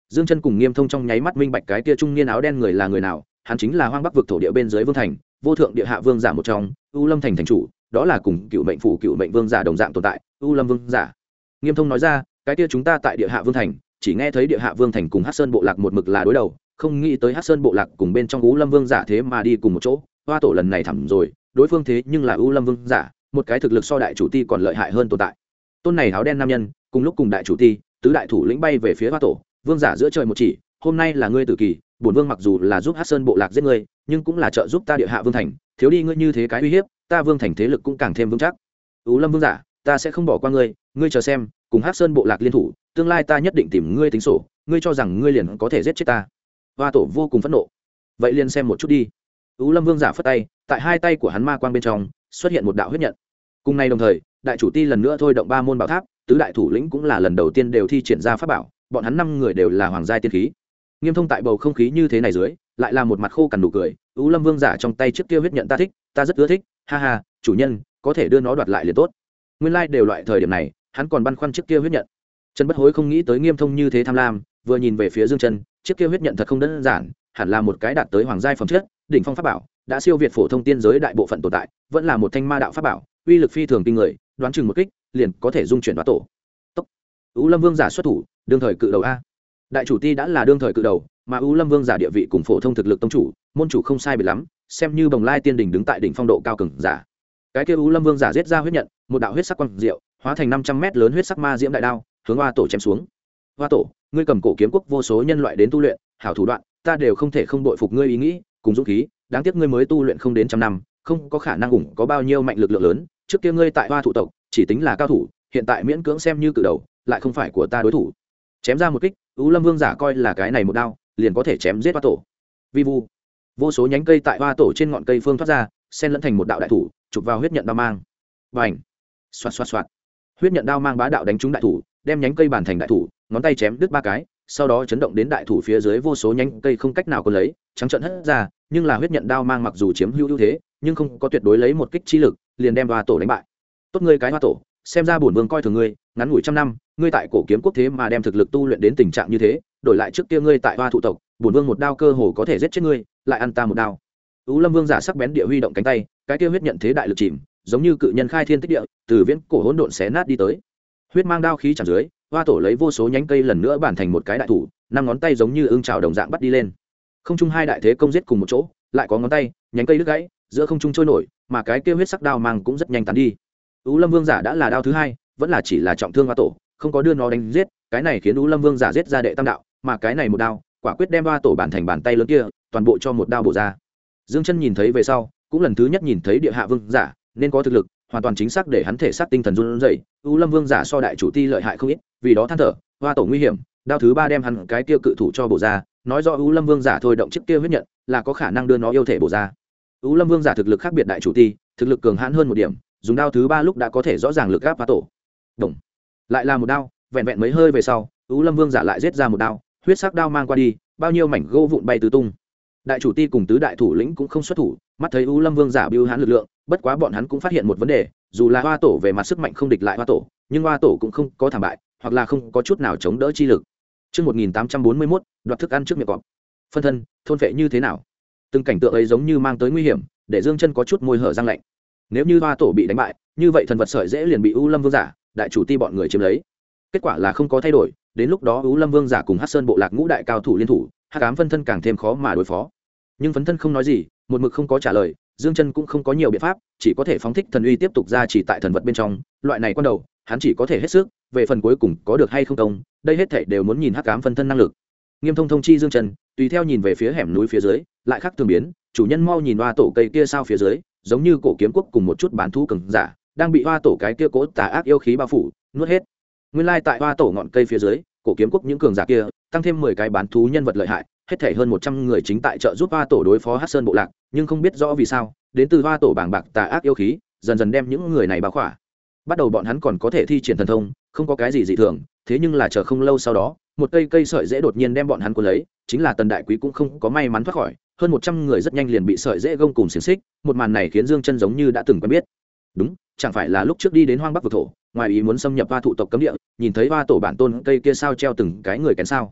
Dương Chân cùng Nghiêm Thông trong nháy mắt minh bạch cái kia trung niên áo đen người là người nào, hắn chính là Hoang Bắc vực thổ địa bên dưới Vương Thành, vô thượng địa hạ vương giả một trong, U Lâm thành thành chủ, đó là cùng cựu mệnh phủ cựu mệnh vương giả đồng dạng tồn tại, U Lâm vương giả. Nghiêm Thông nói ra, cái kia chúng ta tại địa hạ vương thành, chỉ nghe thấy địa hạ vương thành cùng Hắc Sơn bộ lạc một mực là đối đầu, không nghĩ tới Hắc Sơn bộ lạc cùng bên trong U Lâm vương giả thế mà đi cùng một chỗ, Hoa tổ lần này thẳm rồi, đối phương thế nhưng là U Lâm vương giả, một cái thực lực so đại chủ ti còn lợi hại hơn tồn tại. Tôn này áo đen nam nhân, cùng lúc cùng đại chủ ti, tứ đại thủ lĩnh bay về phía Hoa tổ, vương giả giữa trời một chỉ, hôm nay là ngươi tử kỳ, bổn vương mặc dù là giúp Hắc Sơn bộ lạc giết ngươi, nhưng cũng là trợ giúp ta địa hạ vương thành, thiếu đi ngươi như thế cái uy hiếp, ta vương thành thế lực cũng càng thêm vững chắc. U Lâm vương giả, ta sẽ không bỏ qua ngươi, ngươi chờ xem, cùng Hắc Sơn bộ lạc liên thủ, tương lai ta nhất định tìm ngươi tính sổ, ngươi cho rằng ngươi liền có thể giết chết ta? Hoa tổ vô cùng phẫn nộ. Vậy liền xem một chút đi. U Lâm vương giả phất tay, tại hai tay của hắn ma quang bên trong xuất hiện một đạo huyết nhận. Cùng ngày đồng thời, đại chủ ti lần nữa thôi động ba môn bảo tháp, tứ đại thủ lĩnh cũng là lần đầu tiên đều thi triển ra pháp bảo, bọn hắn 5 người đều là hoàng giai tiên khí. Nghiêm Thông tại bầu không khí như thế này dưới, lại là một mặt khô cằn nụ cười. U Lâm vương giả trong tay chiếc kia huyết nhận ta thích, ta rất ưa thích, ha ha, chủ nhân có thể đưa nó đoạt lại liền tốt. Nguyên lai đều loại thời điểm này, hắn còn băn khoăn chiếc kia huyết nhận. Trần Bất Hối không nghĩ tới Nghiêm Thông như thế tham lam, vừa nhìn về phía Dương Chân, chiếc kia huyết nhận thật không đơn giản, hẳn là một cái đạt tới hoàng giai phẩm chất, đỉnh phong pháp bảo, đã siêu việt phổ thông tiên giới đại bộ phận tồn tại, vẫn là một thanh ma đạo pháp bảo, uy lực phi thường kinh người, đoán chừng một kích, liền có thể dung chuyển Hoa tổ. Tốc. U Lâm vương giả xuất thủ, đương thời cự đầu a. Đại chủ ti đã là đương thời cự đầu, mà U Lâm vương giả địa vị cùng phổ thông thực lực tông chủ, môn chủ không sai biệt lắm, xem như Bồng Lai tiên đỉnh đứng tại đỉnh phong độ cao cường giả. Cái kia U Lâm vương giả giết ra huyết nhận, một đạo huyết sắc quang diệu, hóa thành 500 mét lớn huyết sắc ma diễm đại đao, hướng Hoa tổ chém xuống. Hoa tổ, ngươi cầm cổ kiếm quốc vô số nhân loại đến tu luyện, hảo thủ đoạn, ta đều không thể không bội phục ngươi ý nghĩ, cùng dũng khí, đáng tiếc ngươi mới tu luyện không đến trăm năm, không có khả năng ủng có bao nhiêu mạnh lực lượng lớn, trước kia ngươi tại Hoa thủ tộc, chỉ tính là cao thủ, hiện tại miễn cưỡng xem như cự đầu, lại không phải của ta đối thủ. Chém ra một kích, U Lâm vương giả coi là cái này một đao, liền có thể chém giết Hoa tổ. Vi vu, vô số nhánh cây tại Hoa tổ trên ngọn cây phương thoát ra, xen lẫn thành một đạo đại thủ, chụp vào huyết nhận đao mang. Bành! Xoạt xoạt xoạt. Huyết nhận đao mang bá đạo đánh trúng đại thủ, đem nhánh cây bản thành đại thủ, ngón tay chém đứt 3 cái, sau đó chấn động đến đại thủ phía dưới vô số nhánh cây không cách nào cuốn lấy, trắng trợn hất ra, nhưng là huyết nhận đao mang mặc dù chiếm hữu ưu thế, nhưng không có tuyệt đối lấy một kích chi lực, liền đem Hoa tổ đánh bại. Tốt ngươi cái Hoa tổ, xem ra bổn vương coi thường ngươi, ngắn ngủi trăm năm, ngươi tại cổ kiếm quốc thế mà đem thực lực tu luyện đến tình trạng như thế, đổi lại trước kia ngươi tại Hoa thụ tộc, bổn vương một đao cơ hồ có thể giết chết ngươi, lại ăn ta một đao. U Lâm vương giả sắc bén địa huy động cánh tay, cái kia huyết nhận thế đại lực chìm, giống như cự nhân khai thiên tích địa, từ viễn cổ hỗn độn xé nát đi tới. Huyết mang đao khí chạm dưới, Hoa tổ lấy vô số nhánh cây lần nữa bản thành một cái đại thủ, 5 ngón tay giống như ưng chảo đồng dạng bắt đi lên. Không trung hai đại thế công giết cùng một chỗ, lại có ngón tay, nhánh cây đứt gãy, giữa không trung trôi nổi, mà cái kia huyết sắc đao mang cũng rất nhanh tán đi. U Lâm vương giả đã là đao thứ 2, vẫn là chỉ là trọng thương Hoa tổ, không có đưa nó đánh giết, cái này khiến U Lâm vương giả giết ra đệ tam đạo, mà cái này một đao, quả quyết đem Hoa tổ bản thành bàn tay lớn kia, toàn bộ cho một đao bổ ra. Dương Chân nhìn thấy về sau, cũng lần thứ nhất nhìn thấy địa hạ vương giả, nên có thực lực, hoàn toàn chính xác để hắn thể xác tinh thần run rẩy. U Lâm vương giả so đại chủ ti lợi hại không ít, vì đó than thở, Hoa tổ nguy hiểm, đao thứ 3 đem hắn cái kia cự thủ cho bổ ra, nói rõ U Lâm vương giả thôi động chiếc kia huyết nhận, là có khả năng đưa nó yêu thể bổ ra. U Lâm vương giả thực lực khác biệt đại chủ ti, thực lực cường hãn hơn một điểm, dùng đao thứ 3 lúc đã có thể rõ ràng lực áp Hoa tổ. Đồng. Lại là một đao, vẹn vẹn mấy hơi về sau, U Lâm vương giả lại giết ra một đao, huyết sắc đao mang qua đi, bao nhiêu mảnh gỗ vụn bay tứ tung. Đại chủ ti cùng tứ đại thủ lĩnh cũng không xuất thủ, mắt thấy U Lâm vương giả bưu hãn lực lượng, bất quá bọn hắn cũng phát hiện một vấn đề, dù là Hoa tổ về mặt sức mạnh không địch lại Hoa tổ, nhưng Hoa tổ cũng không có thảm bại, hoặc là không có chút nào chống đỡ chi lực. Chương 1841, đoạt thức ăn trước miệng cọp. Phân thân, thôn phệ như thế nào? Từng cảnh tượng ấy giống như mang tới nguy hiểm, để Dương Chân có chút môi hở răng lạnh. Nếu như Hoa tổ bị đánh bại, như vậy thần vật sợi dễ liền bị U Lâm vương giả, đại chủ ti bọn người chiếm lấy. Kết quả là không có thay đổi, đến lúc đó U Lâm vương giả cùng Hắc Sơn bộ lạc ngũ đại cao thủ liên thủ, Hắc ám phân thân càng thêm khó mà đối phó. Nhưng phấn thân không nói gì, một mực không có trả lời, Dương Chân cũng không có nhiều biện pháp, chỉ có thể phóng thích thần uy tiếp tục ra chỉ tại thần vật bên trong, loại này quan đầu, hắn chỉ có thể hết sức, về phần cuối cùng có được hay không công, đây hết thảy đều muốn nhìn Hắc ám phân thân năng lực. Nghiêm Thông thông chi Dương Chân, tùy theo nhìn về phía hẻm núi phía dưới, lại khác thường biến, chủ nhân mau nhìn Hoa tổ cây kia sao phía dưới, giống như cổ kiếm quốc cùng một chút bán thú cường giả, đang bị Hoa tổ cái kia cố tà ác yêu khí bao phủ, nuốt hết. Nguyên lai tại Hoa tổ ngọn cây phía dưới, cổ kiếm quốc những cường giả kia, tăng thêm 10 cái bán thú nhân vật lợi hại, hết thảy hơn 100 người chính tại trợ giúp Hoa tổ đối phó Hắc Sơn bộ lạc, nhưng không biết rõ vì sao, đến từ Hoa tổ bảng bạc tà ác yêu khí, dần dần đem những người này bao khỏa. Bắt đầu bọn hắn còn có thể thi triển thần thông, không có cái gì dị thường, thế nhưng là chờ không lâu sau đó, một cây sợi rễ đột nhiên đem bọn hắn cuốn lấy, chính là Tần Đại Quý cũng không có may mắn thoát khỏi, hơn 100 người rất nhanh liền bị sợi rễ gông cùng xiềng xích, một màn này khiến Dương Chân giống như đã từng quen biết. Đúng, chẳng phải là lúc trước đi đến Hoang Bắc vực thổ, ngoài ý muốn xâm nhập Hoa thụ tộc cấm địa, nhìn thấy Hoa tổ bản tôn cây kia sao treo từng cái người kén sao?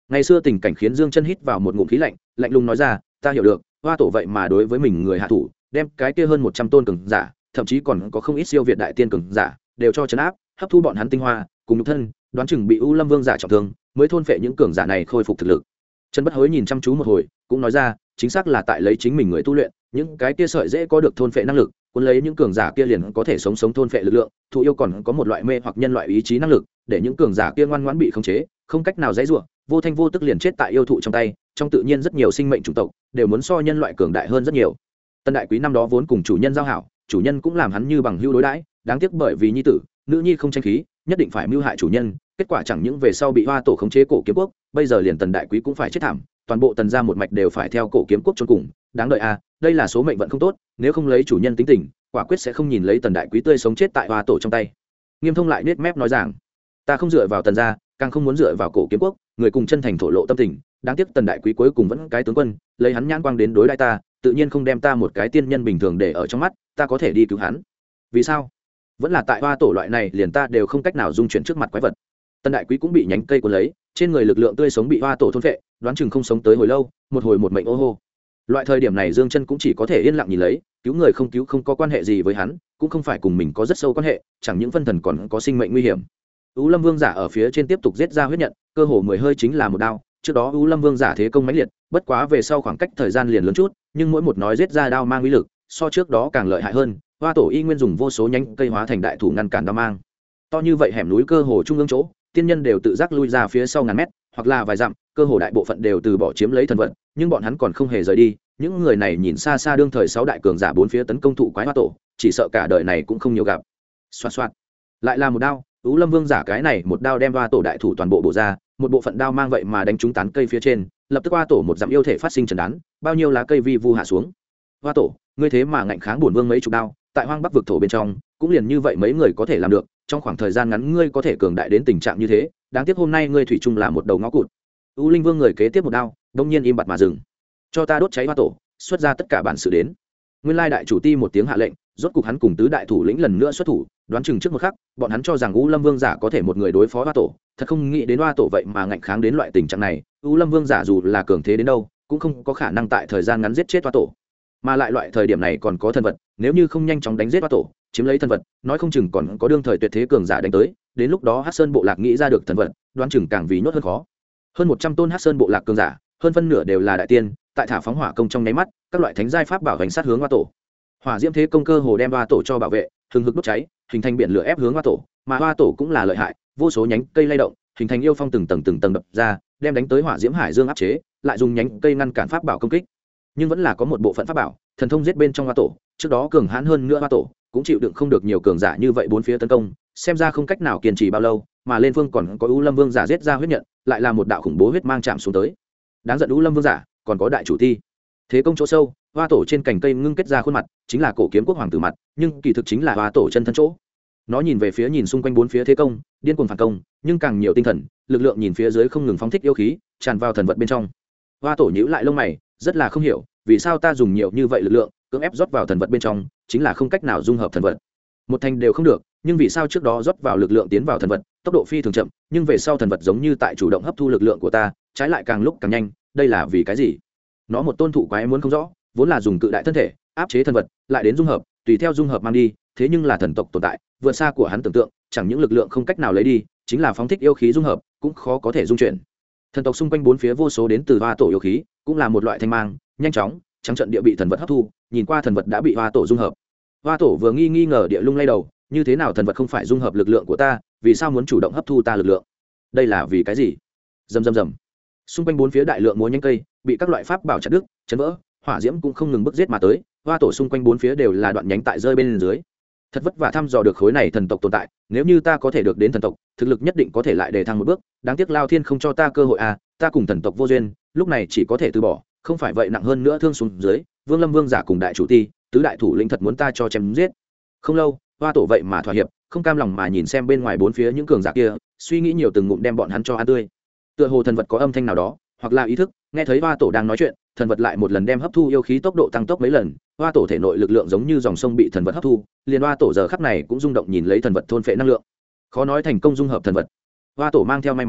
Ngày xưa tình cảnh khiến Dương Chân hít vào một ngụm khí lạnh, lạnh lùng nói ra, ta hiểu được, hoa tổ vậy mà đối với mình người hạ thủ, đem cái kia hơn 100 tôn cường giả, thậm chí còn có không ít siêu việt đại tiên cường giả, đều cho trấn áp, hấp thu bọn hắn tinh hoa, cùng nhục thân, đoán chừng bị U Lâm Vương giả trọng thương, mới thôn phệ những cường giả này khôi phục thực lực. Trần Bất Hối nhìn chăm chú một hồi, cũng nói ra, chính xác là tại lấy chính mình người tu luyện, những cái kia sợi dễ có được thôn phệ năng lực, cuốn lấy những cường giả kia liền có thể sống thôn phệ lực lượng, thụ yêu còn có một loại mê hoặc nhân loại ý chí năng lực, để những cường giả kia ngoan ngoãn bị khống chế, không cách nào giãy giụa, vô thanh vô tức liền chết tại yêu thụ trong tay. Trong tự nhiên rất nhiều sinh mệnh chủng tộc đều muốn so nhân loại cường đại hơn rất nhiều. Tân Đại Quý năm đó vốn cùng chủ nhân giao hảo, chủ nhân cũng làm hắn như bằng hữu đối đãi, đáng tiếc bởi vì nhi tử, nữ nhi không tranh khí, nhất định phải mưu hại chủ nhân, kết quả chẳng những về sau bị hoa tổ khống chế cổ kiếm quốc, bây giờ liền Tần Đại Quý cũng phải chết thảm, toàn bộ Tần gia một mạch đều phải theo cổ kiếm quốc chôn cùng, đáng đợi a, đây là số mệnh vận không tốt, nếu không lấy chủ nhân tính tình, quả quyết sẽ không nhìn lấy Tần Đại Quý tươi sống chết tại hoa tổ trong tay. Nghiêm Thông lại nhếch mép nói rằng, ta không dựa vào Tần gia, càng không muốn dựa vào cổ kiếm quốc, người cùng chân thành thổ lộ tâm tình, đáng tiếc Tần Đại Quý cuối cùng vẫn cái tướng quân, lấy hắn nhãn quang đến đối đãi ta, tự nhiên không đem ta một cái tiên nhân bình thường để ở trong mắt, ta có thể đi cứu hắn. Vì sao? Vẫn là tại hoa tổ loại này liền ta đều không cách nào dung chuyển trước mặt quái vật. Tần Đại Quý cũng bị nhánh cây cuốn lấy, trên người lực lượng tươi sống bị hoa tổ thôn phệ, đoán chừng không sống tới hồi lâu, một hồi một mệnh ô hô. Loại thời điểm này Dương Chân cũng chỉ có thể yên lặng nhìn lấy, cứu người không cứu không có quan hệ gì với hắn, cũng không phải cùng mình có rất sâu quan hệ, chẳng những phân thần còn có sinh mệnh nguy hiểm. U Lâm Vương giả ở phía trên tiếp tục giết ra huyết nhận, cơ hồ 10 hơi chính là một đao, trước đó U Lâm Vương giả thế công mãnh liệt, bất quá về sau khoảng cách thời gian liền lớn chút, nhưng mỗi một nói giết ra đao mang uy lực, so trước đó càng lợi hại hơn. Hoa tổ y nguyên dùng vô số nhánh cây hóa thành đại thủ ngăn cản đao mang. To như vậy hẻm núi cơ hồ trung ương chỗ, tiên nhân đều tự giác lui ra phía sau ngàn mét, hoặc là vài dặm, cơ hồ đại bộ phận đều từ bỏ chiếm lấy thần vận, nhưng bọn hắn còn không hề rời đi. Những người này nhìn xa xa đương thời 6 đại cường giả bốn phía tấn công thụ quái hoa tổ, chỉ sợ cả đời này cũng không nhiều gặp. Xoạt xoạt, lại là một đao, U Lâm Vương giả cái này một đao đem hoa tổ đại thủ toàn bộ bổ ra, một bộ phận đao mang vậy mà đánh trúng tán cây phía trên, lập tức hoa tổ một dặm yêu thể phát sinh chấn đán, bao nhiêu lá cây vi vu hạ xuống. Hoa tổ, ngươi thế mà ngạnh kháng bổn vương mấy chục đao, tại hoang bắc vực thổ bên trong, cũng liền như vậy mấy người có thể làm được, trong khoảng thời gian ngắn ngươi có thể cường đại đến tình trạng như thế, đáng tiếc hôm nay ngươi thủy chung là một đầu ngõ cụt. U Linh Vương người kế tiếp một đao, đông nhiên im bặt mà dừng. Cho ta đốt cháy hoa tổ, xuất ra tất cả bản sự đến. Nguyên lai đại chủ ti một tiếng hạ lệnh, rốt cục hắn cùng tứ đại thủ lĩnh lần nữa xuất thủ, đoán chừng trước một khắc, bọn hắn cho rằng U Lâm Vương giả có thể một người đối phó hoa tổ, thật không nghĩ đến hoa tổ vậy mà ngạnh kháng đến loại tình trạng này. U Lâm Vương giả dù là cường thế đến đâu, cũng không có khả năng tại thời gian ngắn giết chết hoa tổ, mà lại loại thời điểm này còn có thần vật, nếu như không nhanh chóng đánh giết hoa tổ, chiếm lấy thần vật, nói không chừng còn có đương thời tuyệt thế cường giả đánh tới, đến lúc đó Hắc Sơn bộ lạc nghĩ ra được thần vật, đoán chừng càng vì nhốt hơn khó. Hơn 100 tôn Hắc Sơn bộ lạc cường giả, hơn phân nửa đều là đại tiên, tại thả phóng hỏa công trong nháy mắt, các loại thánh giai pháp bảo hành sát hướng hoa tổ. Hỏa diễm thế công cơ hồ đem hoa tổ cho bảo vệ, hừng hực đốt cháy, hình thành biển lửa ép hướng hoa tổ, mà hoa tổ cũng là lợi hại, vô số nhánh cây lay động, hình thành yêu phong từng tầng đập ra, đem đánh tới hỏa diễm hải dương áp chế, lại dùng nhánh cây ngăn cản pháp bảo công kích. Nhưng vẫn là có một bộ phận pháp bảo, thần thông giết bên trong hoa tổ, trước đó cường hãn hơn nữa hoa tổ, cũng chịu đựng không được nhiều cường giả như vậy bốn phía tấn công, xem ra không cách nào kiên trì bao lâu, mà lên phương còn có U Lâm Vương giả giết ra huyết nhận, lại là một đạo khủng bố huyết mang chạm xuống tới. Đáng giận U Lâm Vương giả, còn có đại chủ ti. Thế công chỗ sâu, hoa tổ trên cành cây ngưng kết ra khuôn mặt, chính là cổ kiếm quốc hoàng tử mặt, nhưng kỳ thực chính là hoa tổ chân thân chỗ. Nó nhìn về phía nhìn xung quanh bốn phía thế công, điên cuồng phản công, nhưng càng nhiều tinh thần, lực lượng nhìn phía dưới không ngừng phóng thích yêu khí, tràn vào thần vật bên trong. Hoa tổ nhíu lại lông mày, rất là không hiểu, vì sao ta dùng nhiều như vậy lực lượng, cưỡng ép rót vào thần vật bên trong, chính là không cách nào dung hợp thần vật. Một thành đều không được, nhưng vì sao trước đó rót vào lực lượng tiến vào thần vật, tốc độ phi thường chậm, nhưng về sau thần vật giống như tại chủ động hấp thu lực lượng của ta, trái lại càng lúc càng nhanh, đây là vì cái gì? Nó một tôn thụ quái muốn không rõ, vốn là dùng cự đại thân thể áp chế thần vật, lại đến dung hợp, tùy theo dung hợp mang đi, thế nhưng là thần tộc tồn tại, vượt xa của hắn tưởng tượng, chẳng những lực lượng không cách nào lấy đi, chính là phóng thích yêu khí dung hợp, cũng khó có thể dung chuyển. Thần tộc xung quanh bốn phía vô số đến từ hoa tổ yêu khí, cũng là một loại thanh mang, nhanh chóng, trắng trận địa bị thần vật hấp thu, nhìn qua thần vật đã bị hoa tổ dung hợp. Hoa tổ vừa nghi ngờ địa lung lay đầu, như thế nào thần vật không phải dung hợp lực lượng của ta, vì sao muốn chủ động hấp thu ta lực lượng? Đây là vì cái gì? Rầm rầm rầm. Xung quanh bốn phía đại lượng múa nhánh cây, bị các loại pháp bảo chặt đứt, chấn vỡ, hỏa diễm cũng không ngừng bức giết mà tới, hoa tổ xung quanh bốn phía đều là đoạn nhánh tại rơi bên dưới. Thật vất vả thăm dò được khối này thần tộc tồn tại, nếu như ta có thể được đến thần tộc, thực lực nhất định có thể lại đề thăng một bước, đáng tiếc Lao Thiên không cho ta cơ hội à, ta cùng thần tộc vô duyên, lúc này chỉ có thể từ bỏ, không phải vậy nặng hơn nữa thương xuống dưới, Vương Lâm Vương giả cùng đại chủ ti, tứ đại thủ lĩnh thật muốn ta cho chém giết. Không lâu, hoa tổ vậy mà thỏa hiệp, không cam lòng mà nhìn xem bên ngoài bốn phía những cường giả kia, suy nghĩ nhiều từng ngụm đem bọn hắn cho ăn tươi. Tựa hồ thần vật có âm thanh nào đó, hoặc là ý thức, nghe thấy hoa tổ đang nói chuyện, thần vật lại một lần đem hấp thu yêu khí tốc độ tăng tốc mấy lần, hoa tổ thể nội lực lượng giống như dòng sông bị thần vật hấp thu, liền hoa tổ giờ khắc này cũng rung động nhìn lấy thần vật thôn phệ năng lượng, khó nói thành công dung hợp thần vật. Hoa tổ mang theo may mắn,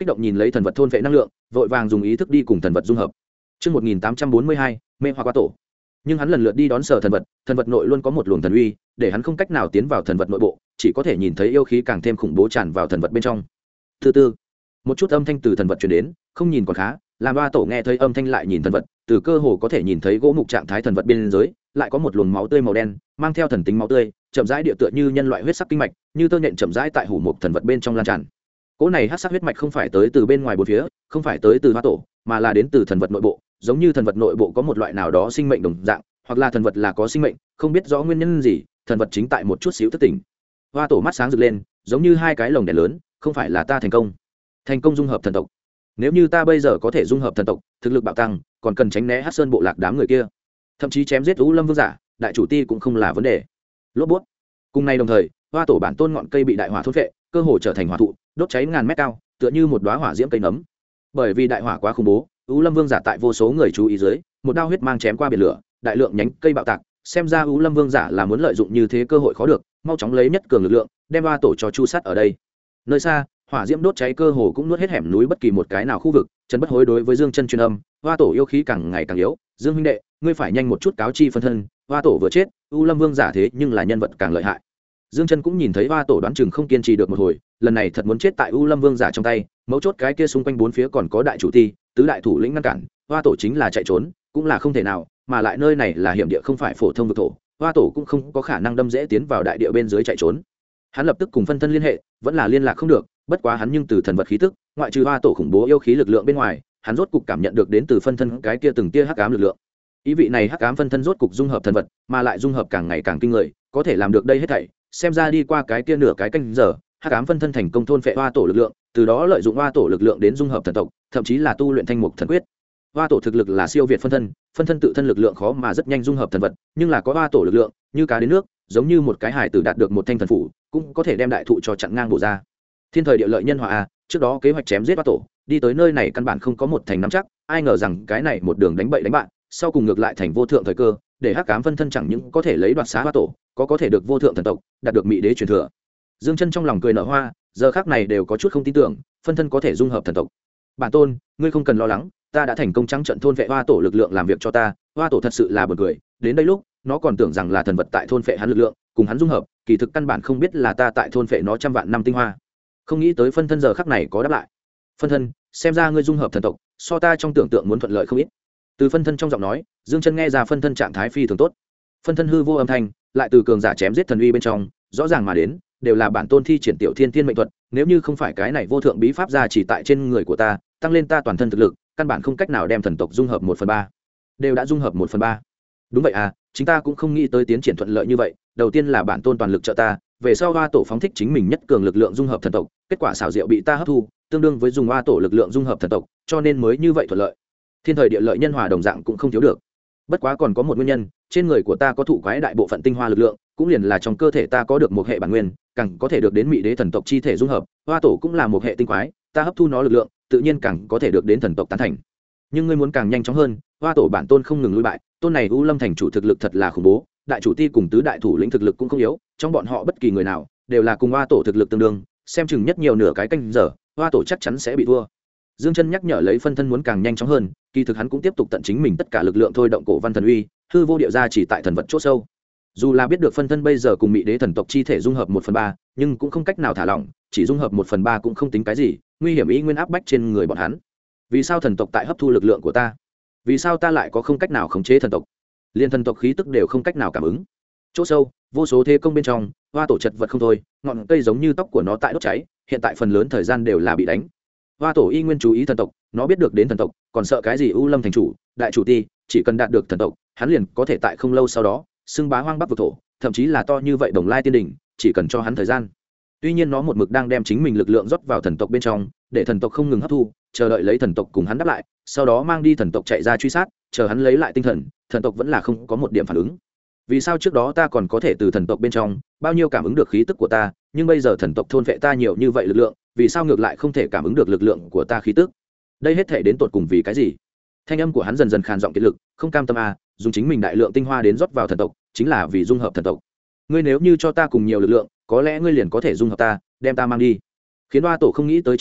kích động nhìn lấy thần vật thôn vệ năng lượng, vội vàng dùng ý thức đi cùng thần vật dung hợp. Trước 1842, mê hoặc qua tổ. Nhưng hắn lần lượt đi đón sở thần vật nội luôn có một luồng thần uy, để hắn không cách nào tiến vào thần vật nội bộ, chỉ có thể nhìn thấy yêu khí càng thêm khủng bố tràn vào thần vật bên trong. Thứ tư, một chút âm thanh từ thần vật truyền đến, không nhìn còn khá, làm ba tổ nghe thấy âm thanh lại nhìn thần vật, từ cơ hồ có thể nhìn thấy gỗ mục trạng thái thần vật bên dưới, lại có một luồng máu tươi màu đen, mang theo thần tính máu tươi, chậm rãi địa tựa như nhân loại huyết sắc kinh mạch, như tơ nhện chậm rãi tại hủ mục thần vật bên trong lan tràn. Cỗ này hắc sắc huyết mạch không phải tới từ bên ngoài bốn phía, không phải tới từ hoa tổ, mà là đến từ thần vật nội bộ, giống như thần vật nội bộ có một loại nào đó sinh mệnh đồng dạng, hoặc là thần vật là có sinh mệnh, không biết rõ nguyên nhân gì, thần vật chính tại một chút xíu thức tỉnh. Hoa tổ mắt sáng rực lên, giống như hai cái lồng đèn lớn, không phải là ta thành công dung hợp thần tộc. Nếu như ta bây giờ có thể dung hợp thần tộc, thực lực bạo tăng, còn cần tránh né Hắc Sơn bộ lạc đám người kia, thậm chí chém giết U Lâm Vương giả, đại chủ ti cũng không là vấn đề. Lốp bút. Cùng ngày đồng thời, hoa tổ bản tôn ngọn cây bị đại hỏa thôn phệ, cơ hồ trở thành hỏa thụ, đốt cháy ngàn mét cao, tựa như một đóa hỏa diễm cây nấm. Bởi vì đại hỏa quá khủng bố, U Lâm Vương giả tại vô số người chú ý dưới, một đao huyết mang chém qua biển lửa, đại lượng nhánh cây bạo tạc, xem ra U Lâm Vương giả là muốn lợi dụng như thế cơ hội khó được, mau chóng lấy nhất cường lực lượng, đem hoa tổ cho chu sát ở đây. Nơi xa, hỏa diễm đốt cháy cơ hồ cũng nuốt hết hẻm núi bất kỳ một cái nào khu vực. Trần Bất Hối đối với Dương Chân truyền âm, hoa tổ yêu khí càng ngày càng yếu, Dương huynh đệ, ngươi phải nhanh một chút cáo chi phân thân, hoa tổ vừa chết, U Lâm Vương giả thế nhưng là nhân vật càng lợi hại. Dương Chân cũng nhìn thấy hoa tổ đoán chừng không kiên trì được một hồi, lần này thật muốn chết tại U Lâm Vương giả trong tay, mấu chốt cái kia xung quanh bốn phía còn có đại chủ ti, tứ đại thủ lĩnh ngăn cản, hoa tổ chính là chạy trốn, cũng là không thể nào, mà lại nơi này là hiểm địa không phải phổ thông vực thổ, hoa tổ cũng không có khả năng đâm dễ tiến vào đại địa bên dưới chạy trốn. Hắn lập tức cùng phân thân liên hệ, vẫn là liên lạc không được, bất quá hắn nhưng từ thần vật khí tức, ngoại trừ hoa tổ khủng bố yêu khí lực lượng bên ngoài, hắn rốt cục cảm nhận được đến từ phân thân cái kia từng tia hắc ám lực lượng. Ý vị này hắc ám phân thân rốt cục dung hợp thần vật, mà lại dung hợp càng ngày càng kinh người, có thể làm được đây hết thảy, xem ra đi qua cái kia nửa cái canh giờ, hắc ám phân thân thành công thôn phệ hoa tổ lực lượng, từ đó lợi dụng hoa tổ lực lượng đến dung hợp thần tộc, thậm chí là tu luyện thanh mục thần quyết. Hoa tổ thực lực là siêu việt phân thân tự thân lực lượng khó mà rất nhanh dung hợp thần vật, nhưng là có hoa tổ lực lượng, như cá đến nước, giống như một cái hải tử đạt được một thanh thần phủ, cũng có thể đem đại thụ cho chặn ngang bổ ra. Thiên thời địa lợi nhân hòa a, trước đó kế hoạch chém giết hoa tổ, đi tới nơi này căn bản không có một thành nắm chắc, ai ngờ rằng cái này một đường đánh bậy đánh bạn, sau cùng ngược lại thành vô thượng thời cơ, để hắc ám phân thân chẳng những có thể lấy đoạt xá hoa tổ, có thể được vô thượng thần tộc, đạt được mỹ đế truyền thừa. Dương Chân trong lòng cười nở hoa, giờ khắc này đều có chút không tin tưởng, phân thân có thể dung hợp thần tộc. Bản tôn, ngươi không cần lo lắng, ta đã thành công trắng trận thôn vệ hoa tổ lực lượng làm việc cho ta, hoa tổ thật sự là buồn cười, đến đây lúc, nó còn tưởng rằng là thần vật tại thôn vệ hắn lực lượng, cùng hắn dung hợp, kỳ thực căn bản không biết là ta tại thôn vệ nó trăm vạn năm tinh hoa. Không nghĩ tới phân thân giờ khắc này có đáp lại. Phân thân, xem ra ngươi dung hợp thần tộc, so ta trong tưởng tượng muốn thuận lợi không ít. Từ phân thân trong giọng nói, Dương Chân nghe ra phân thân trạng thái phi thường tốt. Phân thân hư vô âm thanh, lại từ cường giả chém giết thần uy bên trong, rõ ràng mà đến, đều là bản tôn thi triển tiểu thiên thiên mệnh thuật, nếu như không phải cái này vô thượng bí pháp ra chỉ tại trên người của ta, tăng lên ta toàn thân thực lực, căn bản không cách nào đem thần tộc dung hợp 1/3. Đều đã dung hợp 1/3. Đúng vậy à, chúng ta cũng không nghĩ tới tiến triển thuận lợi như vậy, đầu tiên là bản tôn toàn lực trợ ta, về sau hoa tổ phóng thích chính mình nhất cường lực lượng dung hợp thần tộc, kết quả xảo diệu bị ta hấp thu, tương đương với dùng hoa tổ lực lượng dung hợp thần tộc, cho nên mới như vậy thuận lợi. Thiên thời địa lợi nhân hòa đồng dạng cũng không thiếu được. Bất quá còn có một nguyên nhân, trên người của ta có thụ quái đại bộ phận tinh hoa lực lượng, cũng liền là trong cơ thể ta có được một hệ bản nguyên, càng có thể được đến mỹ đế thần tộc chi thể dung hợp, hoa tổ cũng là một hệ tinh quái, ta hấp thu nó lực lượng, tự nhiên càng có thể được đến thần tộc tán thành. Nhưng ngươi muốn càng nhanh chóng hơn, hoa tổ bản tôn không ngừng lui bại, tôn này U Lâm thành chủ thực lực thật là khủng bố, đại chủ ti cùng tứ đại thủ lĩnh thực lực cũng không yếu, trong bọn họ bất kỳ người nào đều là cùng hoa tổ thực lực tương đương, xem chừng nhất nhiều nửa cái canh giờ, hoa tổ chắc chắn sẽ bị thua. Dương Chân nhắc nhở lấy phân thân muốn càng nhanh chóng hơn, kỳ thực hắn cũng tiếp tục tận chính mình tất cả lực lượng thôi động cổ văn thần uy, hư vô địa ra chỉ tại thần vật chỗ sâu. Dù là biết được phân thân bây giờ cùng mỹ đế thần tộc chi thể dung hợp 1/3, nhưng cũng không cách nào thả lỏng, chỉ dung hợp 1/3 cũng không tính cái gì, nguy hiểm ý nguyên áp bách trên người bọn hắn. Vì sao thần tộc tại hấp thu lực lượng của ta? Vì sao ta lại có không cách nào khống chế thần tộc? Liên thần tộc khí tức đều không cách nào cảm ứng. Chỗ sâu, vô số thế công bên trong, hoa tổ chật vật không thôi, ngọn cây giống như tóc của nó tại đốt cháy, hiện tại phần lớn thời gian đều là bị đánh. Hoa tổ y nguyên chú ý thần tộc, nó biết được đến thần tộc, còn sợ cái gì U Lâm thành chủ, đại chủ ti, chỉ cần đạt được thần tộc, hắn liền có thể tại không lâu sau đó xưng bá hoang bắc vực thổ, thậm chí là to như vậy Đồng Lai tiên đỉnh, chỉ cần cho hắn thời gian. Tuy nhiên nó một mực đang đem chính mình lực lượng rót vào thần tộc bên trong, để thần tộc không ngừng hấp thu, chờ đợi lấy thần tộc cùng hắn đáp lại, sau đó mang đi thần tộc chạy ra truy sát, chờ hắn lấy lại tinh thần, thần tộc vẫn là không có một điểm phản ứng. Vì sao trước đó ta còn có thể từ thần tộc bên trong bao nhiêu cảm ứng được khí tức của ta, nhưng bây giờ thần tộc thôn vệ ta nhiều như vậy lực lượng, vì sao ngược lại không thể cảm ứng được lực lượng của ta khí tức? Đây hết thể đến tột cùng vì cái gì? Thanh âm của hắn dần dần khàn giọng kiệt lực, không cam tâm à, dùng chính mình đại lượng tinh hoa đến rót vào thần tộc, chính là vì dung hợp thần tộc. Ngươi nếu như cho ta cùng nhiều lực lượng, có lẽ ngươi liền có thể dung hợp ta, đem ta mang đi. Khiến Hoa tổ không nghĩ tới chính là,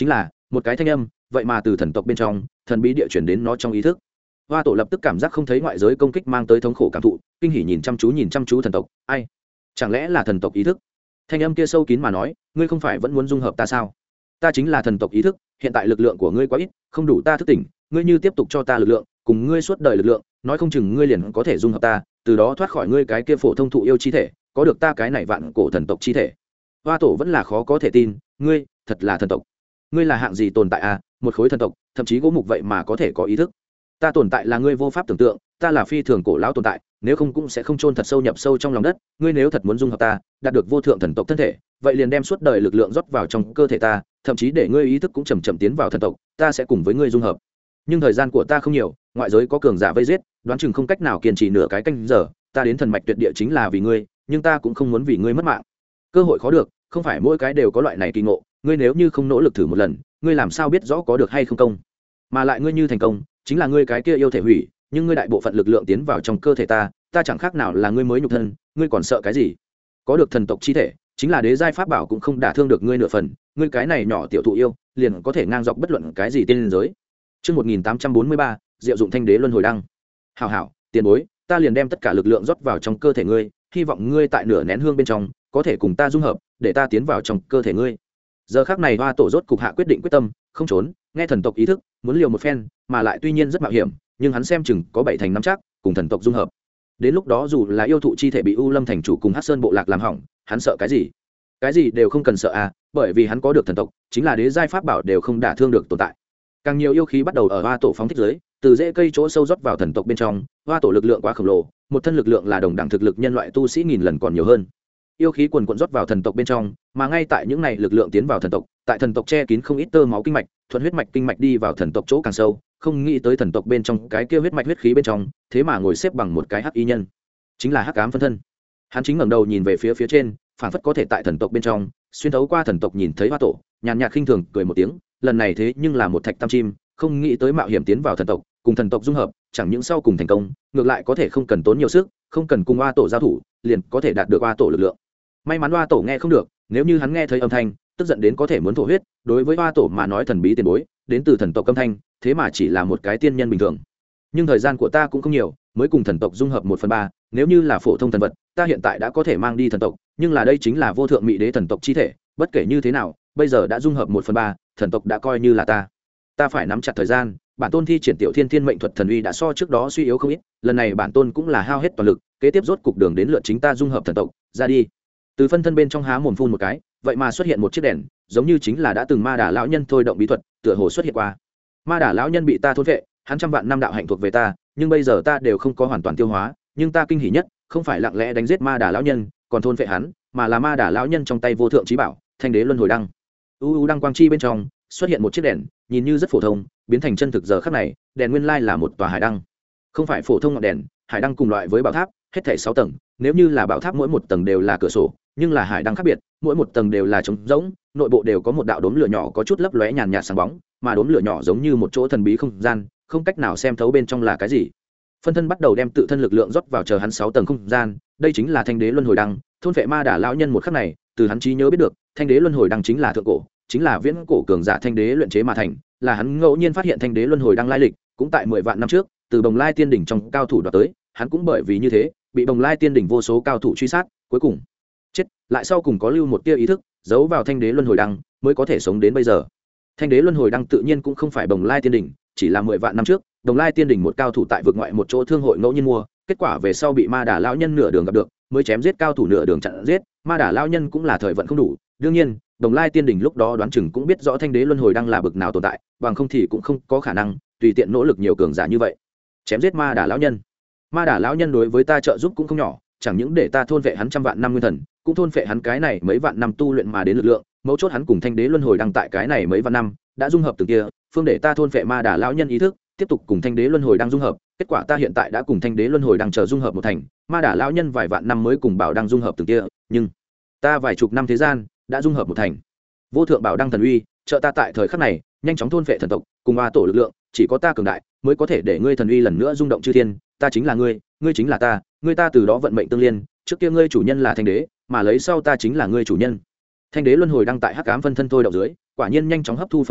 một cái thanh âm vậy mà từ thần tộc bên trong thần bí địa chuyển đến nó trong ý thức. Hoa tổ lập tức cảm giác không thấy ngoại giới công kích mang tới thống khổ cảm thụ, kinh hỉ nhìn chăm chú thần tộc. Ai? Chẳng lẽ là thần tộc ý thức? Thanh âm kia sâu kín mà nói, ngươi không phải vẫn muốn dung hợp ta sao? Ta chính là thần tộc ý thức, hiện tại lực lượng của ngươi quá ít, không đủ ta thức tỉnh, ngươi như tiếp tục cho ta lực lượng, cùng ngươi suốt đời lực lượng, nói không chừng ngươi liền có thể dung hợp ta, từ đó thoát khỏi ngươi cái kia phổ thông thụ yêu chi thể, có được ta cái này vạn cổ thần tộc chi thể. Hoa tổ vẫn là khó có thể tin, ngươi thật là thần tộc. Ngươi là hạng gì tồn tại à? Một khối thần tộc, thậm chí gỗ mục vậy mà có thể có ý thức. Ta tồn tại là ngươi vô pháp tưởng tượng, ta là phi thường cổ lão tồn tại, nếu không cũng sẽ không chôn thật sâu nhập sâu trong lòng đất. Ngươi nếu thật muốn dung hợp ta, đạt được vô thượng thần tộc thân thể, vậy liền đem suốt đời lực lượng rót vào trong cơ thể ta, thậm chí để ngươi ý thức cũng chậm chậm tiến vào thần tộc, ta sẽ cùng với ngươi dung hợp. Nhưng thời gian của ta không nhiều, ngoại giới có cường giả vây giết, đoán chừng không cách nào kiên trì nửa cái canh giờ, ta đến thần mạch tuyệt địa chính là vì ngươi, nhưng ta cũng không muốn vì ngươi mất mạng. Cơ hội khó được, không phải mỗi cái đều có loại này kỳ ngộ, ngươi nếu như không nỗ lực thử một lần, ngươi làm sao biết rõ có được hay không công? Mà lại ngươi như thành công, chính là ngươi cái kia yêu thể hủy, nhưng ngươi đại bộ phận lực lượng tiến vào trong cơ thể ta, ta chẳng khác nào là ngươi mới nhục thân, ngươi còn sợ cái gì? Có được thần tộc chi thể, chính là đế giai pháp bảo cũng không đả thương được ngươi nửa phần, ngươi cái này nhỏ tiểu thụ yêu, liền có thể ngang dọc bất luận cái gì tiên giới. Chương 1843, diệu dụng thanh đế luân hồi đăng. Hảo hảo, tiền bối, ta liền đem tất cả lực lượng rót vào trong cơ thể ngươi, hy vọng ngươi tại nửa nén hương bên trong có thể cùng ta dung hợp, để ta tiến vào trong cơ thể ngươi. Giờ khắc này Hoa tổ rốt cục hạ quyết định quyết tâm, không trốn, nghe thần tộc ý thức, muốn liều một phen, mà lại tuy nhiên rất mạo hiểm, nhưng hắn xem chừng có 7 thành 5 chắc cùng thần tộc dung hợp. Đến lúc đó dù là yêu thụ chi thể bị U Lâm thành chủ cùng Hắc Sơn bộ lạc làm hỏng, hắn sợ cái gì? Cái gì đều không cần sợ à, bởi vì hắn có được thần tộc, chính là đế giai pháp bảo đều không đả thương được tồn tại. Càng nhiều yêu khí bắt đầu ở Hoa tổ phóng thích dưới, từ rễ cây chỗ sâu rót vào thần tộc bên trong. Hoa tổ lực lượng quá khổng lồ, một thân lực lượng là đồng đẳng thực lực nhân loại tu sĩ nghìn lần còn nhiều hơn. Yêu khí quần quần rót vào thần tộc bên trong, mà ngay tại những này lực lượng tiến vào thần tộc, tại thần tộc che kín không ít tơ máu kinh mạch, thuận huyết mạch kinh mạch đi vào thần tộc chỗ càng sâu, không nghĩ tới thần tộc bên trong cái kia huyết mạch huyết khí bên trong, thế mà ngồi xếp bằng một cái hắc y nhân, chính là hắc ám phân thân. Hắn chính ngẩng đầu nhìn về phía trên, phảng phất có thể tại thần tộc bên trong xuyên thấu qua thần tộc nhìn thấy Hoa tổ, nhàn nhạt khinh thường cười một tiếng, lần này thế nhưng là một thạch tam chim, không nghĩ tới mạo hiểm tiến vào thần tộc, cùng thần tộc dung hợp, chẳng những sau cùng thành công, ngược lại có thể không cần tốn nhiều sức, không cần cùng Hoa tổ giao thủ, liền có thể đạt được Hoa tổ lực lượng. May mắn Hoa tổ nghe không được, nếu như hắn nghe thấy âm thanh, tức giận đến có thể muốn thổ huyết. Đối với Hoa tổ mà nói thần bí tiền bối, đến từ thần tộc âm thanh, thế mà chỉ là một cái tiên nhân bình thường. Nhưng thời gian của ta cũng không nhiều, mới cùng thần tộc dung hợp 1/3, nếu như là phổ thông thần vật, ta hiện tại đã có thể mang đi thần tộc, nhưng là đây chính là vô thượng mỹ đế thần tộc chi thể, bất kể như thế nào, bây giờ đã dung hợp 1/3, thần tộc đã coi như là ta phải nắm chặt thời gian. Bản tôn thi triển tiểu thiên thiên mệnh thuật thần uy đã so trước đó suy yếu không ít, lần này bản tôn cũng là hao hết toàn lực, kế tiếp rốt cục đường đến lượt chính ta dung hợp thần tộc, ra đi. Từ phân thân bên trong há mồm phun một cái, vậy mà xuất hiện một chiếc đèn, giống như chính là đã từng Ma Đà lão nhân thôi động bí thuật, tựa hồ xuất hiện qua. Ma Đà lão nhân bị ta thôn vệ, hắn trăm vạn năm đạo hạnh thuộc về ta, nhưng bây giờ ta đều không có hoàn toàn tiêu hóa, nhưng ta kinh hỉ nhất, không phải lặng lẽ đánh giết Ma Đà lão nhân, còn thôn vệ hắn, mà là Ma Đà lão nhân trong tay vô thượng chí bảo, thanh đế luân hồi đăng. Đăng quang chi bên trong xuất hiện một chiếc đèn, nhìn như rất phổ thông, biến thành chân thực giờ khắc này, đèn nguyên lai là một tòa hải đăng. Không phải phổ thông ngọn đèn, hải đăng cùng loại với bảo tháp, hết thảy 6 tầng, nếu như là bảo tháp mỗi một tầng đều là cửa sổ, nhưng là hải đăng khác biệt, mỗi một tầng đều là trống rỗng, nội bộ đều có một đạo đốm lửa nhỏ có chút lấp lóe nhàn nhạt sáng bóng, mà đốm lửa nhỏ giống như một chỗ thần bí không gian, không cách nào xem thấu bên trong là cái gì. Phân thân bắt đầu đem tự thân lực lượng rót vào chờ hắn 6 tầng không gian, đây chính là thanh đế luân hồi đăng, thôn vệ Ma Đà lão nhân một khắc này, từ hắn trí nhớ biết được, thanh đế luân hồi đăng chính là thượng cổ, chính là viễn cổ cường giả thanh đế luyện chế mà thành, là hắn ngẫu nhiên phát hiện thanh đế luân hồi đăng lai lịch, cũng tại 10 vạn năm trước, từ Bồng Lai Tiên đỉnh trong cao thủ đoạt tới, hắn cũng bởi vì như thế, bị Bồng Lai Tiên đỉnh vô số cao thủ truy sát, cuối cùng chết, lại sau cùng có lưu một tia ý thức, giấu vào thanh đế luân hồi đăng, mới có thể sống đến bây giờ. Thanh đế luân hồi đăng tự nhiên cũng không phải Bồng Lai Tiên đỉnh, chỉ là 10 vạn năm trước, Bồng Lai Tiên đỉnh một cao thủ tại vực ngoại một chỗ thương hội ngẫu nhiên mua, kết quả về sau bị Ma Đà lão nhân nửa đường gặp được, mới chém giết cao thủ nửa đường chặn giết, Ma Đà lão nhân cũng là thời vận không đủ, đương nhiên, Bồng Lai Tiên đỉnh lúc đó đoán chừng cũng biết rõ thanh đế luân hồi đăng là bực nào tồn tại, bằng không thì cũng không có khả năng tùy tiện nỗ lực nhiều cường giả như vậy, chém giết Ma Đà lão nhân. Ma Đà lão nhân đối với ta trợ giúp cũng không nhỏ, chẳng những để ta thôn vệ hắn trăm vạn năm nguyên thần, cũng thôn vệ hắn cái này mấy vạn năm tu luyện mà đến lực lượng, mấu chốt hắn cùng thanh đế luân hồi đăng tại cái này mấy vạn năm đã dung hợp từng kia, phương để ta thôn vệ Ma Đà lão nhân ý thức, tiếp tục cùng thanh đế luân hồi đăng dung hợp, kết quả ta hiện tại đã cùng thanh đế luân hồi đăng chờ dung hợp một thành, Ma Đà lão nhân vài vạn năm mới cùng bảo đăng dung hợp từng kia, nhưng ta vài chục năm thế gian đã dung hợp một thành. Vô thượng bảo đăng thần uy, trợ ta tại thời khắc này nhanh chóng thôn vệ thần tộc, cùng Hoa tổ lực lượng, chỉ có ta cường đại mới có thể để ngươi thần uy lần nữa rung động chư thiên, ta chính là ngươi, ngươi chính là ta, ngươi ta từ đó vận mệnh tương liên, trước kia ngươi chủ nhân là thanh đế, mà lấy sau ta chính là ngươi chủ nhân. Thanh đế luân hồi đăng tại hắc ám phân thân thôi động dưới, quả nhiên nhanh chóng hấp thu phân thân,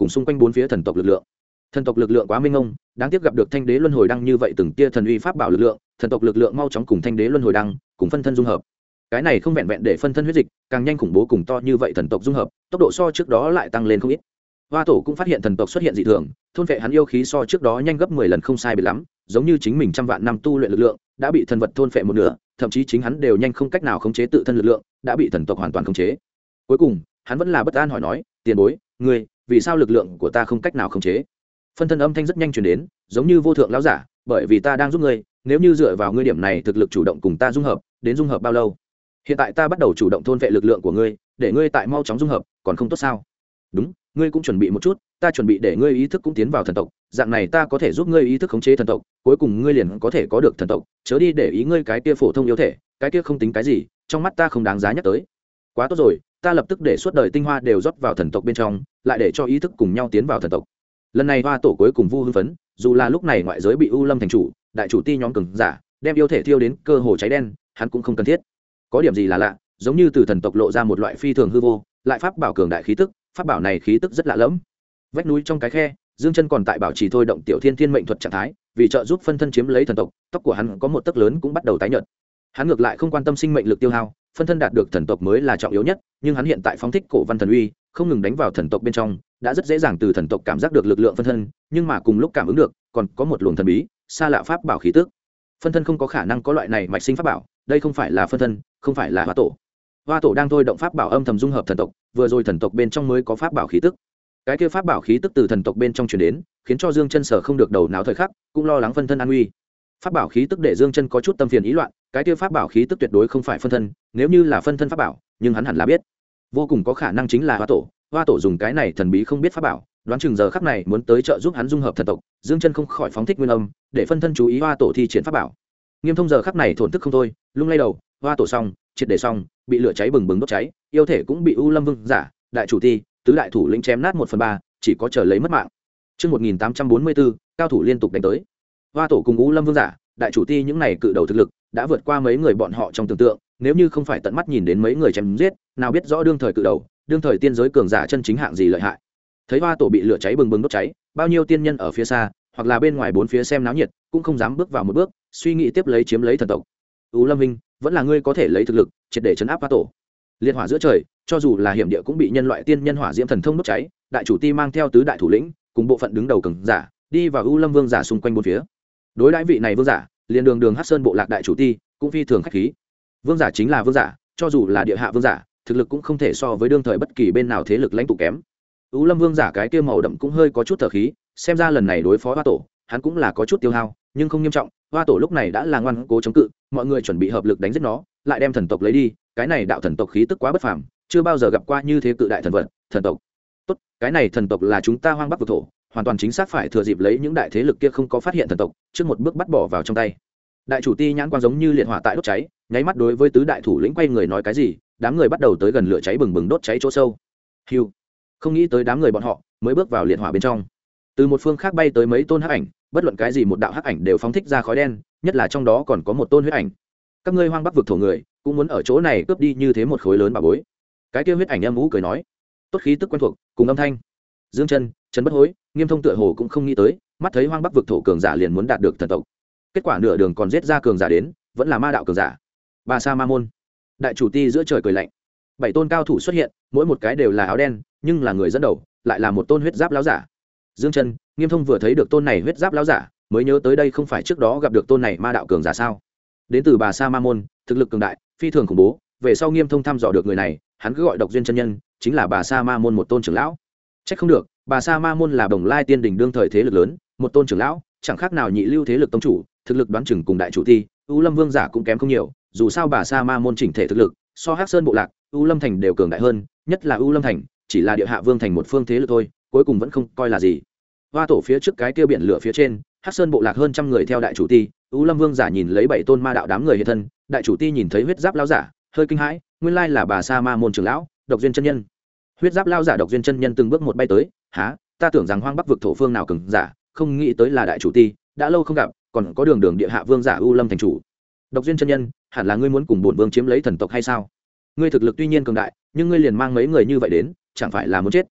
cùng xung quanh bốn phía thần tộc lực lượng. Thần tộc lực lượng quá mênh mông, đáng tiếc gặp được thanh đế luân hồi đăng như vậy từng tia thần uy pháp bảo lực lượng, thần tộc lực lượng mau chóng cùng thanh đế luân hồi đăng cùng phân thân dung hợp. Cái này không vẹn vẹn để phân thân huyết dịch càng nhanh khủng bố cùng to như vậy thần tộc dung hợp, tốc độ so trước đó lại tăng lên không ít. Hoa tổ cũng phát hiện thần tộc xuất hiện dị thường, thôn vệ hắn yêu khí so trước đó nhanh gấp 10 lần không sai biệt lắm, giống như chính mình trăm vạn năm tu luyện lực lượng đã bị thần vật thôn vệ một nửa, thậm chí chính hắn đều nhanh không cách nào khống chế tự thân lực lượng, đã bị thần tộc hoàn toàn khống chế. Cuối cùng, hắn vẫn là bất an hỏi nói, "Tiền bối, ngươi, vì sao lực lượng của ta không cách nào khống chế?" Phân thân âm thanh rất nhanh truyền đến, giống như vô thượng lão giả, "Bởi vì ta đang giúp ngươi, nếu như dựa vào ngươi điểm này thực lực chủ động cùng ta dung hợp, đến dung hợp bao lâu? Hiện tại ta bắt đầu chủ động thôn vệ lực lượng của ngươi, để ngươi tại mau chóng dung hợp, còn không tốt sao?" "Đúng, ngươi cũng chuẩn bị một chút, ta chuẩn bị để ngươi ý thức cũng tiến vào thần tộc, dạng này ta có thể giúp ngươi ý thức khống chế thần tộc, cuối cùng ngươi liền có thể có được thần tộc, chớ đi để ý ngươi cái kia phổ thông yếu thể, cái kia không tính cái gì, trong mắt ta không đáng giá nhắc tới." "Quá tốt rồi, ta lập tức để suốt đời tinh hoa đều rót vào thần tộc bên trong, lại để cho ý thức cùng nhau tiến vào thần tộc." Lần này Hoa tổ cuối cùng vu hưng phấn, dù là lúc này ngoại giới bị U Lâm thành chủ, đại chủ ti nhóm cường giả đem yêu thể thiêu đến cơ hồ cháy đen, hắn cũng không cần thiết. Có điểm gì là lạ, giống như từ thần tộc lộ ra một loại phi thường hư vô, lại pháp bảo cường đại khí tức, pháp bảo này khí tức rất lạ lẫm. Vách núi trong cái khe, Dương Chân còn tại bảo trì thôi động tiểu thiên thiên mệnh thuật trạng thái, vì trợ giúp phân thân chiếm lấy thần tộc, tóc của hắn có một tấc lớn cũng bắt đầu tái nhợt. Hắn ngược lại không quan tâm sinh mệnh lực tiêu hao, phân thân đạt được thần tộc mới là trọng yếu nhất, nhưng hắn hiện tại phóng thích cổ văn thần uy, không ngừng đánh vào thần tộc bên trong, đã rất dễ dàng từ thần tộc cảm giác được lực lượng phân thân, nhưng mà cùng lúc cảm ứng được, còn có một luồng thần bí, xa lạ pháp bảo khí tức. Phân thân không có khả năng có loại này mạch sinh pháp bảo, đây không phải là phân thân, không phải là Hoa tổ. Hoa tổ đang thôi động pháp bảo âm thầm dung hợp thần tộc, vừa rồi thần tộc bên trong mới có pháp bảo khí tức. Cái kia pháp bảo khí tức từ thần tộc bên trong truyền đến, khiến cho Dương Chân sở không được đầu não thời khắc, cũng lo lắng phân thân an nguy. Pháp bảo khí tức để Dương Chân có chút tâm phiền ý loạn, cái kia pháp bảo khí tức tuyệt đối không phải phân thân, nếu như là phân thân pháp bảo, nhưng hắn hẳn là biết, vô cùng có khả năng chính là Hoa tổ. Hoa tổ dùng cái này thần bí không biết pháp bảo, đoán chừng giờ khắc này muốn tới trợ giúp hắn dung hợp thần tộc. Dương Chân không khỏi phóng thích nguyên âm, để phân thân chú ý Hoa tổ thi triển pháp bảo. Nghiêm Thông giờ khắc này thổn thức không thôi, lung lay đầu, Hoa tổ xong, triệt để xong, bị lửa cháy bừng bừng đốt cháy, yêu thể cũng bị U Lâm Vương giả, đại chủ ti, tứ đại thủ lĩnh chém nát 1/3, chỉ có chờ lấy mất mạng. Chương 1844, cao thủ liên tục đánh tới. Hoa tổ cùng U Lâm Vương giả, đại chủ ti những này cự đầu thực lực, đã vượt qua mấy người bọn họ trong tưởng tượng, nếu như không phải tận mắt nhìn đến mấy người chém giết, nào biết rõ đương thời cự đầu, đương thời tiên giới cường giả chân chính hạng gì lợi hại. Thấy Hoa tổ bị lửa cháy bừng bừng đốt cháy, bao nhiêu tiên nhân ở phía xa, hoặc là bên ngoài bốn phía xem náo nhiệt, cũng không dám bước vào một bước, suy nghĩ tiếp lấy chiếm lấy thần tộc. U Lâm Vinh, vẫn là ngươi có thể lấy thực lực triệt để chấn áp Hoa tổ. Liệt hỏa giữa trời, cho dù là hiểm địa cũng bị nhân loại tiên nhân hỏa diễm thần thông đốt cháy, đại chủ ti mang theo tứ đại thủ lĩnh, cùng bộ phận đứng đầu cường giả, đi vào U Lâm Vương giả xung quanh bốn phía. Đối đãi vị này vương giả, liền đường Hắc Sơn bộ lạc đại chủ ti, cũng phi thường khách khí. Vương giả chính là vương giả, cho dù là địa hạ vương giả, thực lực cũng không thể so với đương thời bất kỳ bên nào thế lực lãnh tụ kém. U Lâm Vương giả cái kia màu đậm cũng hơi có chút thở khí, xem ra lần này đối phó Hoa tổ, hắn cũng là có chút tiêu hao, nhưng không nghiêm trọng. Hoa tổ lúc này đã là ngoan cố chống cự, mọi người chuẩn bị hợp lực đánh giết nó, lại đem thần tộc lấy đi. Cái này đạo thần tộc khí tức quá bất phàm, chưa bao giờ gặp qua như thế cự đại thần vật, thần tộc. Tốt, cái này thần tộc là chúng ta Hoang Bắc vực thổ, hoàn toàn chính xác phải thừa dịp lấy những đại thế lực kia không có phát hiện thần tộc, trước một bước bắt bỏ vào trong tay. Đại chủ ti nhãn quang giống như liệt hỏa tại đốt cháy, nháy mắt đối với tứ đại thủ lĩnh quay người nói cái gì, đám người bắt đầu tới gần lửa cháy bừng bừng đốt cháy chỗ sâu. Hưu, không nghĩ tới đám người bọn họ mới bước vào liệt hỏa bên trong, từ một phương khác bay tới mấy tôn hắc ảnh, bất luận cái gì một đạo hắc ảnh đều phóng thích ra khói đen, nhất là trong đó còn có một tôn huyết ảnh. Các ngươi Hoang Bắc vực thổ người, cũng muốn ở chỗ này cướp đi như thế một khối lớn bà bối. Cái kia huyết ảnh âm u cười nói, tốt khí tức quen thuộc cùng âm thanh. Dương Chân, Trần Bất Hối, Nghiêm Thông tựa hồ cũng không nghĩ tới, mắt thấy Hoang Bắc vực thổ cường giả liền muốn đạt được thần tộc, kết quả nửa đường còn giết ra cường giả đến, vẫn là ma đạo cường giả. Bà Sa Ma môn, đại chủ ti giữa trời cười lạnh, 7 tôn cao thủ xuất hiện, mỗi một cái đều là áo đen, nhưng là người dẫn đầu lại là một tôn huyết giáp lão giả. Dương Chân, Nghiêm Thông vừa thấy được tôn này huyết giáp lão giả, mới nhớ tới đây không phải trước đó gặp được tôn này ma đạo cường giả sao? Đến từ Bà Sa Ma môn, thực lực cường đại, phi thường khủng bố. Về sau Nghiêm Thông thăm dò được người này, hắn cứ gọi Độc Duyên chân nhân, chính là Bà Sa Ma môn một tôn trưởng lão. Trách không được, Bà Sa Ma môn là Đồng Lai tiên đỉnh đương thời thế lực lớn, một tôn trưởng lão, chẳng khác nào nhị lưu thế lực tông chủ, thực lực đoán chừng cùng đại chủ ti, U Lâm Vương giả cũng kém không nhiều, dù sao Bà Sa Ma môn chỉnh thể thực lực, so Hắc Sơn bộ lạc, U Lâm thành đều cường đại hơn, nhất là U Lâm thành, chỉ là địa hạ vương thành một phương thế lực thôi, cuối cùng vẫn không coi là gì. Hoa tổ phía trước cái kia biển lửa phía trên, Hắc Sơn bộ lạc hơn trăm người theo đại chủ ti, U Lâm Vương giả nhìn lấy 7 tôn ma đạo đám người hiện thân, đại chủ ti nhìn thấy huyết giáp lão giả, hơi kinh hãi, nguyên lai là Bà Sa Ma môn trưởng lão, Độc Duyên chân nhân. Huyết giáp lão giả Độc Duyên chân nhân từng bước một bay tới, há, ta tưởng rằng Hoang Bắc vực thổ phương nào cường giả, không nghĩ tới là đại chủ ti, đã lâu không gặp, còn có đường địa hạ vương giả U Lâm thành chủ. Độc Duyên chân nhân, hẳn là ngươi muốn cùng bổn vương chiếm lấy thần tộc hay sao? Ngươi thực lực tuy nhiên cường đại, nhưng ngươi liền mang mấy người như vậy đến, chẳng phải là muốn chết?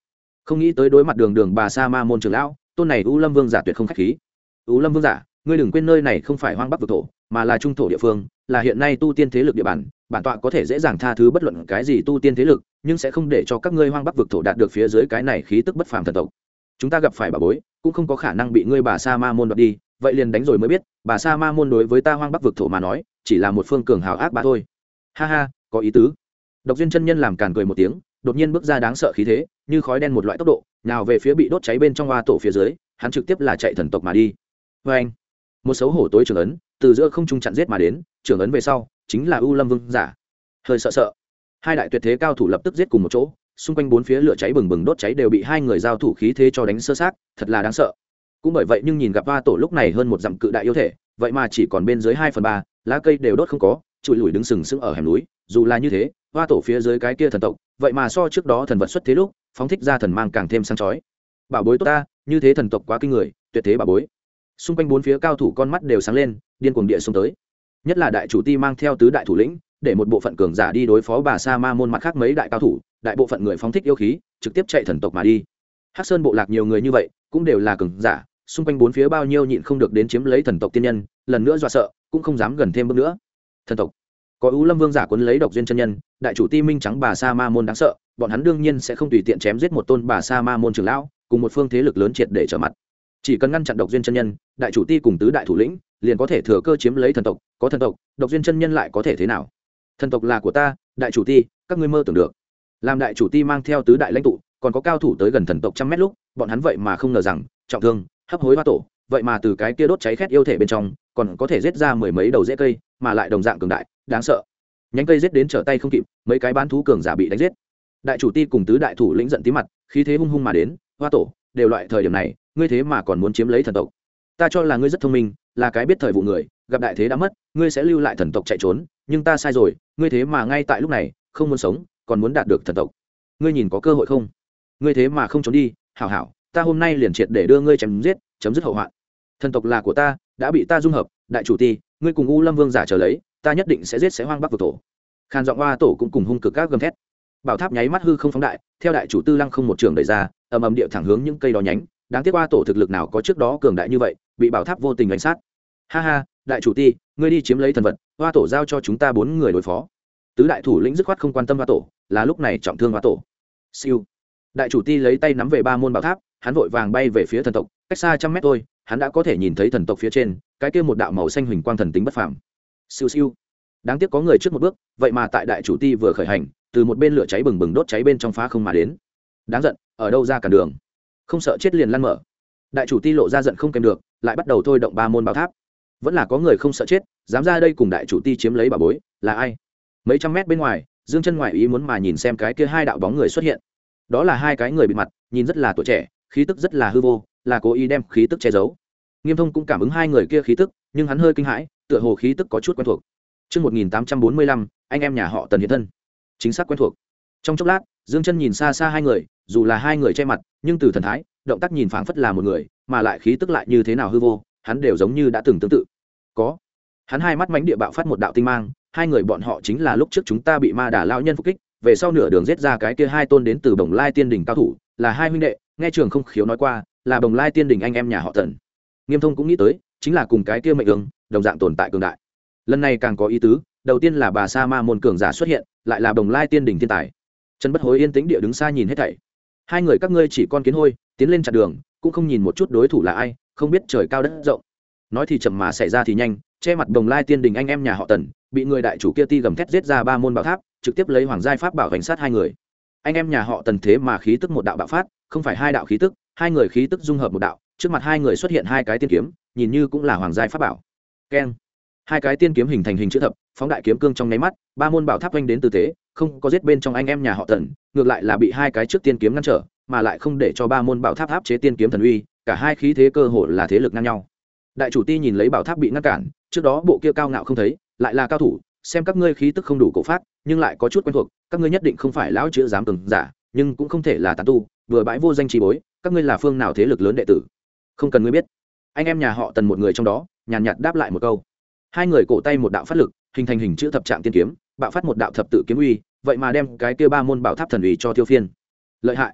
không nghĩ tới đối mặt đường đường bà sa ma môn trưởng lão, tôn này U Lâm Vương giả tuyệt không khách khí. U Lâm Vương giả, ngươi đừng quên nơi này không phải hoang bắc vực thổ, mà là trung thổ địa phương, là hiện nay tu tiên thế lực địa bàn, bản tọa có thể dễ dàng tha thứ bất luận cái gì tu tiên thế lực, nhưng sẽ không để cho các ngươi hoang bắc vực thổ đạt được phía dưới cái này khí tức bất phàm thần tộc. Chúng ta gặp phải bà bối, cũng không có khả năng bị ngươi bà sa ma môn đoạt đi, vậy liền đánh rồi mới biết, bà sa ma môn đối với ta hoang bắc vực thổ mà nói, chỉ là một phương cường hào ác bá thôi. Ha ha, có ý tứ. Độc Duyên chân nhân làm càn cười một tiếng, đột nhiên bước ra đáng sợ khí thế, như khói đen một loại tốc độ, nào về phía bị đốt cháy bên trong hoa tổ phía dưới, hắn trực tiếp là chạy thần tộc mà đi. Và anh, một xấu hổ tối trường ấn từ giữa không trung chặn giết mà đến, trường ấn về sau chính là U Lâm Vương giả. Hơi sợ sợ, hai đại tuyệt thế cao thủ lập tức giết cùng một chỗ, xung quanh bốn phía lửa cháy bừng bừng đốt cháy đều bị hai người giao thủ khí thế cho đánh sơ xác, thật là đáng sợ. Cũng bởi vậy nhưng nhìn gặp hoa tổ lúc này hơn một dặm cự đại yêu thể, vậy mà chỉ còn bên dưới 2/3, lá cây đều đốt không có, trụi lùi đứng sừng sững ở hẻm núi. Dù là như thế, hoa tổ phía dưới cái kia thần tộc, vậy mà so trước đó thần vật xuất thế lúc phóng thích ra thần mang càng thêm sáng chói. Bảo bối tốt ta, như thế thần tộc quá kinh người, tuyệt thế bảo bối. Xung quanh bốn phía cao thủ con mắt đều sáng lên, điên cuồng địa xông tới. Nhất là đại chủ ti mang theo tứ đại thủ lĩnh, để một bộ phận cường giả đi đối phó bà sa ma môn mặt khác mấy đại cao thủ, đại bộ phận người phóng thích yêu khí, trực tiếp chạy thần tộc mà đi. Hắc Sơn bộ lạc nhiều người như vậy, cũng đều là cường giả, xung quanh bốn phía bao nhiêu nhịn không được đến chiếm lấy thần tộc tiên nhân, lần nữa dọa sợ, cũng không dám gần thêm bước nữa. Thần tộc có U Lâm Vương giả cuốn lấy Độc Duyên chân nhân, đại chủ ti minh trắng bà sa ma môn đáng sợ, bọn hắn đương nhiên sẽ không tùy tiện chém giết một tôn bà sa ma môn trưởng lão, cùng một phương thế lực lớn triệt để trở mặt. Chỉ cần ngăn chặn Độc Duyên chân nhân, đại chủ ti cùng tứ đại thủ lĩnh, liền có thể thừa cơ chiếm lấy thần tộc, có thần tộc, Độc Duyên chân nhân lại có thể thế nào? Thần tộc là của ta, đại chủ ti, các ngươi mơ tưởng được. Làm đại chủ ti mang theo tứ đại lãnh tụ, còn có cao thủ tới gần thần tộc 100 mét lúc, bọn hắn vậy mà không ngờ rằng, trọng thương, hấp hối hoa tổ, vậy mà từ cái kia đốt cháy khét yêu thể bên trong, còn có thể giết ra mười mấy đầu rễ cây, mà lại đồng dạng cường đại, đáng sợ. Nhánh cây giết đến trở tay không kịp, mấy cái bán thú cường giả bị đánh giết. Đại chủ ti cùng tứ đại thủ lĩnh giận tí mặt, khí thế hung hung mà đến, hoa tổ, đều loại thời điểm này, ngươi thế mà còn muốn chiếm lấy thần tộc. Ta cho là ngươi rất thông minh, là cái biết thời vụ người, gặp đại thế đã mất, ngươi sẽ lưu lại thần tộc chạy trốn, nhưng ta sai rồi, ngươi thế mà ngay tại lúc này, không muốn sống, còn muốn đạt được thần tộc. Ngươi nhìn có cơ hội không? Ngươi thế mà không trốn đi, hảo hảo, ta hôm nay liền triệt để đưa ngươi chém giết, chấm dứt hậu hoạn. Thần tộc là của ta, đã bị ta dung hợp, đại chủ ti, ngươi cùng U Lâm Vương giả chờ lấy, ta nhất định sẽ giết sẽ hoang bắc vực tổ. Khan giọng hoa tổ cũng cùng hung cực các gầm thét. Bảo tháp nháy mắt hư không phóng đại, theo đại chủ tư lăng không một trường đẩy ra, ầm ầm địa thẳng hướng những cây đó nhánh, đáng tiếc hoa tổ thực lực nào có trước đó cường đại như vậy, bị bảo tháp vô tình đánh sát. Ha ha, đại chủ ti, ngươi đi chiếm lấy thần vật, hoa tổ giao cho chúng ta 4 người đối phó. Tứ đại thủ lĩnh dứt khoát không quan tâm hoa tổ, là lúc này trọng thương hoa tổ. Siêu. Đại chủ ti lấy tay nắm về 3 môn bảo tháp, hắn vội vàng bay về phía thần tộc, cách xa 100 mét thôi, hắn đã có thể nhìn thấy thần tộc phía trên, cái kia một đạo màu xanh huỳnh quang thần tính bất phàm. Siêu siêu. Đáng tiếc có người trước một bước, vậy mà tại đại chủ ti vừa khởi hành, từ một bên lửa cháy bừng bừng đốt cháy bên trong phá không mà đến. Đáng giận, ở đâu ra cản đường, không sợ chết liền lăn mở. Đại chủ ti lộ ra giận không kèm được, lại bắt đầu thôi động 3 môn bảo tháp. Vẫn là có người không sợ chết, dám ra đây cùng đại chủ ti chiếm lấy bảo bối, là ai? Mấy trăm mét bên ngoài, Dương Chân ngoại ý muốn mà nhìn xem cái kia hai đạo bóng người xuất hiện. Đó là hai cái người bịt mặt, nhìn rất là tuổi trẻ, khí tức rất là hư vô, là cố ý đem khí tức che giấu. Nghiêm Thông cũng cảm ứng hai người kia khí tức, nhưng hắn hơi kinh hãi, tựa hồ khí tức có chút quen thuộc. Chương 1845, anh em nhà họ Tần hiện thân. Chính xác quen thuộc. Trong chốc lát, Dương Chân nhìn xa xa hai người, dù là hai người che mặt, nhưng từ thần thái, động tác nhìn phảng phất là một người, mà lại khí tức lại như thế nào hư vô, hắn đều giống như đã từng tương tự. Có. Hắn hai mắt mãnh địa bạo phát một đạo tinh mang, hai người bọn họ chính là lúc trước chúng ta bị Ma Đà lão nhân phục kích, về sau nửa đường giết ra cái kia hai tôn đến từ Bồng Lai Tiên đỉnh cao thủ, là hai huynh đệ, nghe Trường Không Khiếu nói qua, là Bồng Lai Tiên đỉnh anh em nhà họ Tần. Nghiêm Thông cũng nghĩ tới, chính là cùng cái kia mệnh đường, đồng dạng tồn tại cường đại. Lần này càng có ý tứ, đầu tiên là bà Sa Ma môn cường giả xuất hiện, lại là Bồng Lai Tiên đỉnh thiên tài. Trần Bất Hối yên tĩnh địa đứng xa nhìn hết thảy. Hai người các ngươi chỉ con kiến hôi, tiến lên chặn đường, cũng không nhìn một chút đối thủ là ai, không biết trời cao đất rộng. Nói thì chậm mà xảy ra thì nhanh, che mặt Bồng Lai Tiên đỉnh anh em nhà họ Tần, bị người đại chủ kia ti gầm thét giết ra 3 môn bảo tháp, trực tiếp lấy hoàng giai pháp bảo hành sát hai người. Anh em nhà họ Tần thế mà khí tức một đạo bạo phát, không phải hai đạo khí tức, hai người khí tức dung hợp một đạo, trước mặt hai người xuất hiện hai cái tiên kiếm, nhìn như cũng là hoàng giai pháp bảo. Keng. Hai cái tiên kiếm hình thành hình chữ thập, phóng đại kiếm cương trong nháy mắt, 3 môn bảo tháp vành đến tư thế, không có giết bên trong anh em nhà họ Tần, ngược lại là bị hai cái trước tiên kiếm ngăn trở, mà lại không để cho 3 môn bảo tháp áp chế tiên kiếm thần uy, cả hai khí thế cơ hồ là thế lực ngang nhau. Đại chủ ti nhìn lấy bảo tháp bị ngăn cản, trước đó bộ kia cao ngạo không thấy, lại là cao thủ, xem các ngươi khí tức không đủ cổ phát, nhưng lại có chút quen thuộc, các ngươi nhất định không phải lão chữa dám cường giả, nhưng cũng không thể là tán tu, vừa bãi vô danh chi bối, các ngươi là phương nào thế lực lớn đệ tử? Không cần ngươi biết. Anh em nhà họ Tần một người trong đó, nhàn nhạt đáp lại một câu. Hai người cổ tay một đạo phát lực, hình thành hình chữ thập trạng tiên kiếm, bạo phát một đạo thập tự kiếm uy, vậy mà đem cái kia 3 môn bảo tháp thần uy cho tiêu phiên. Lợi hại.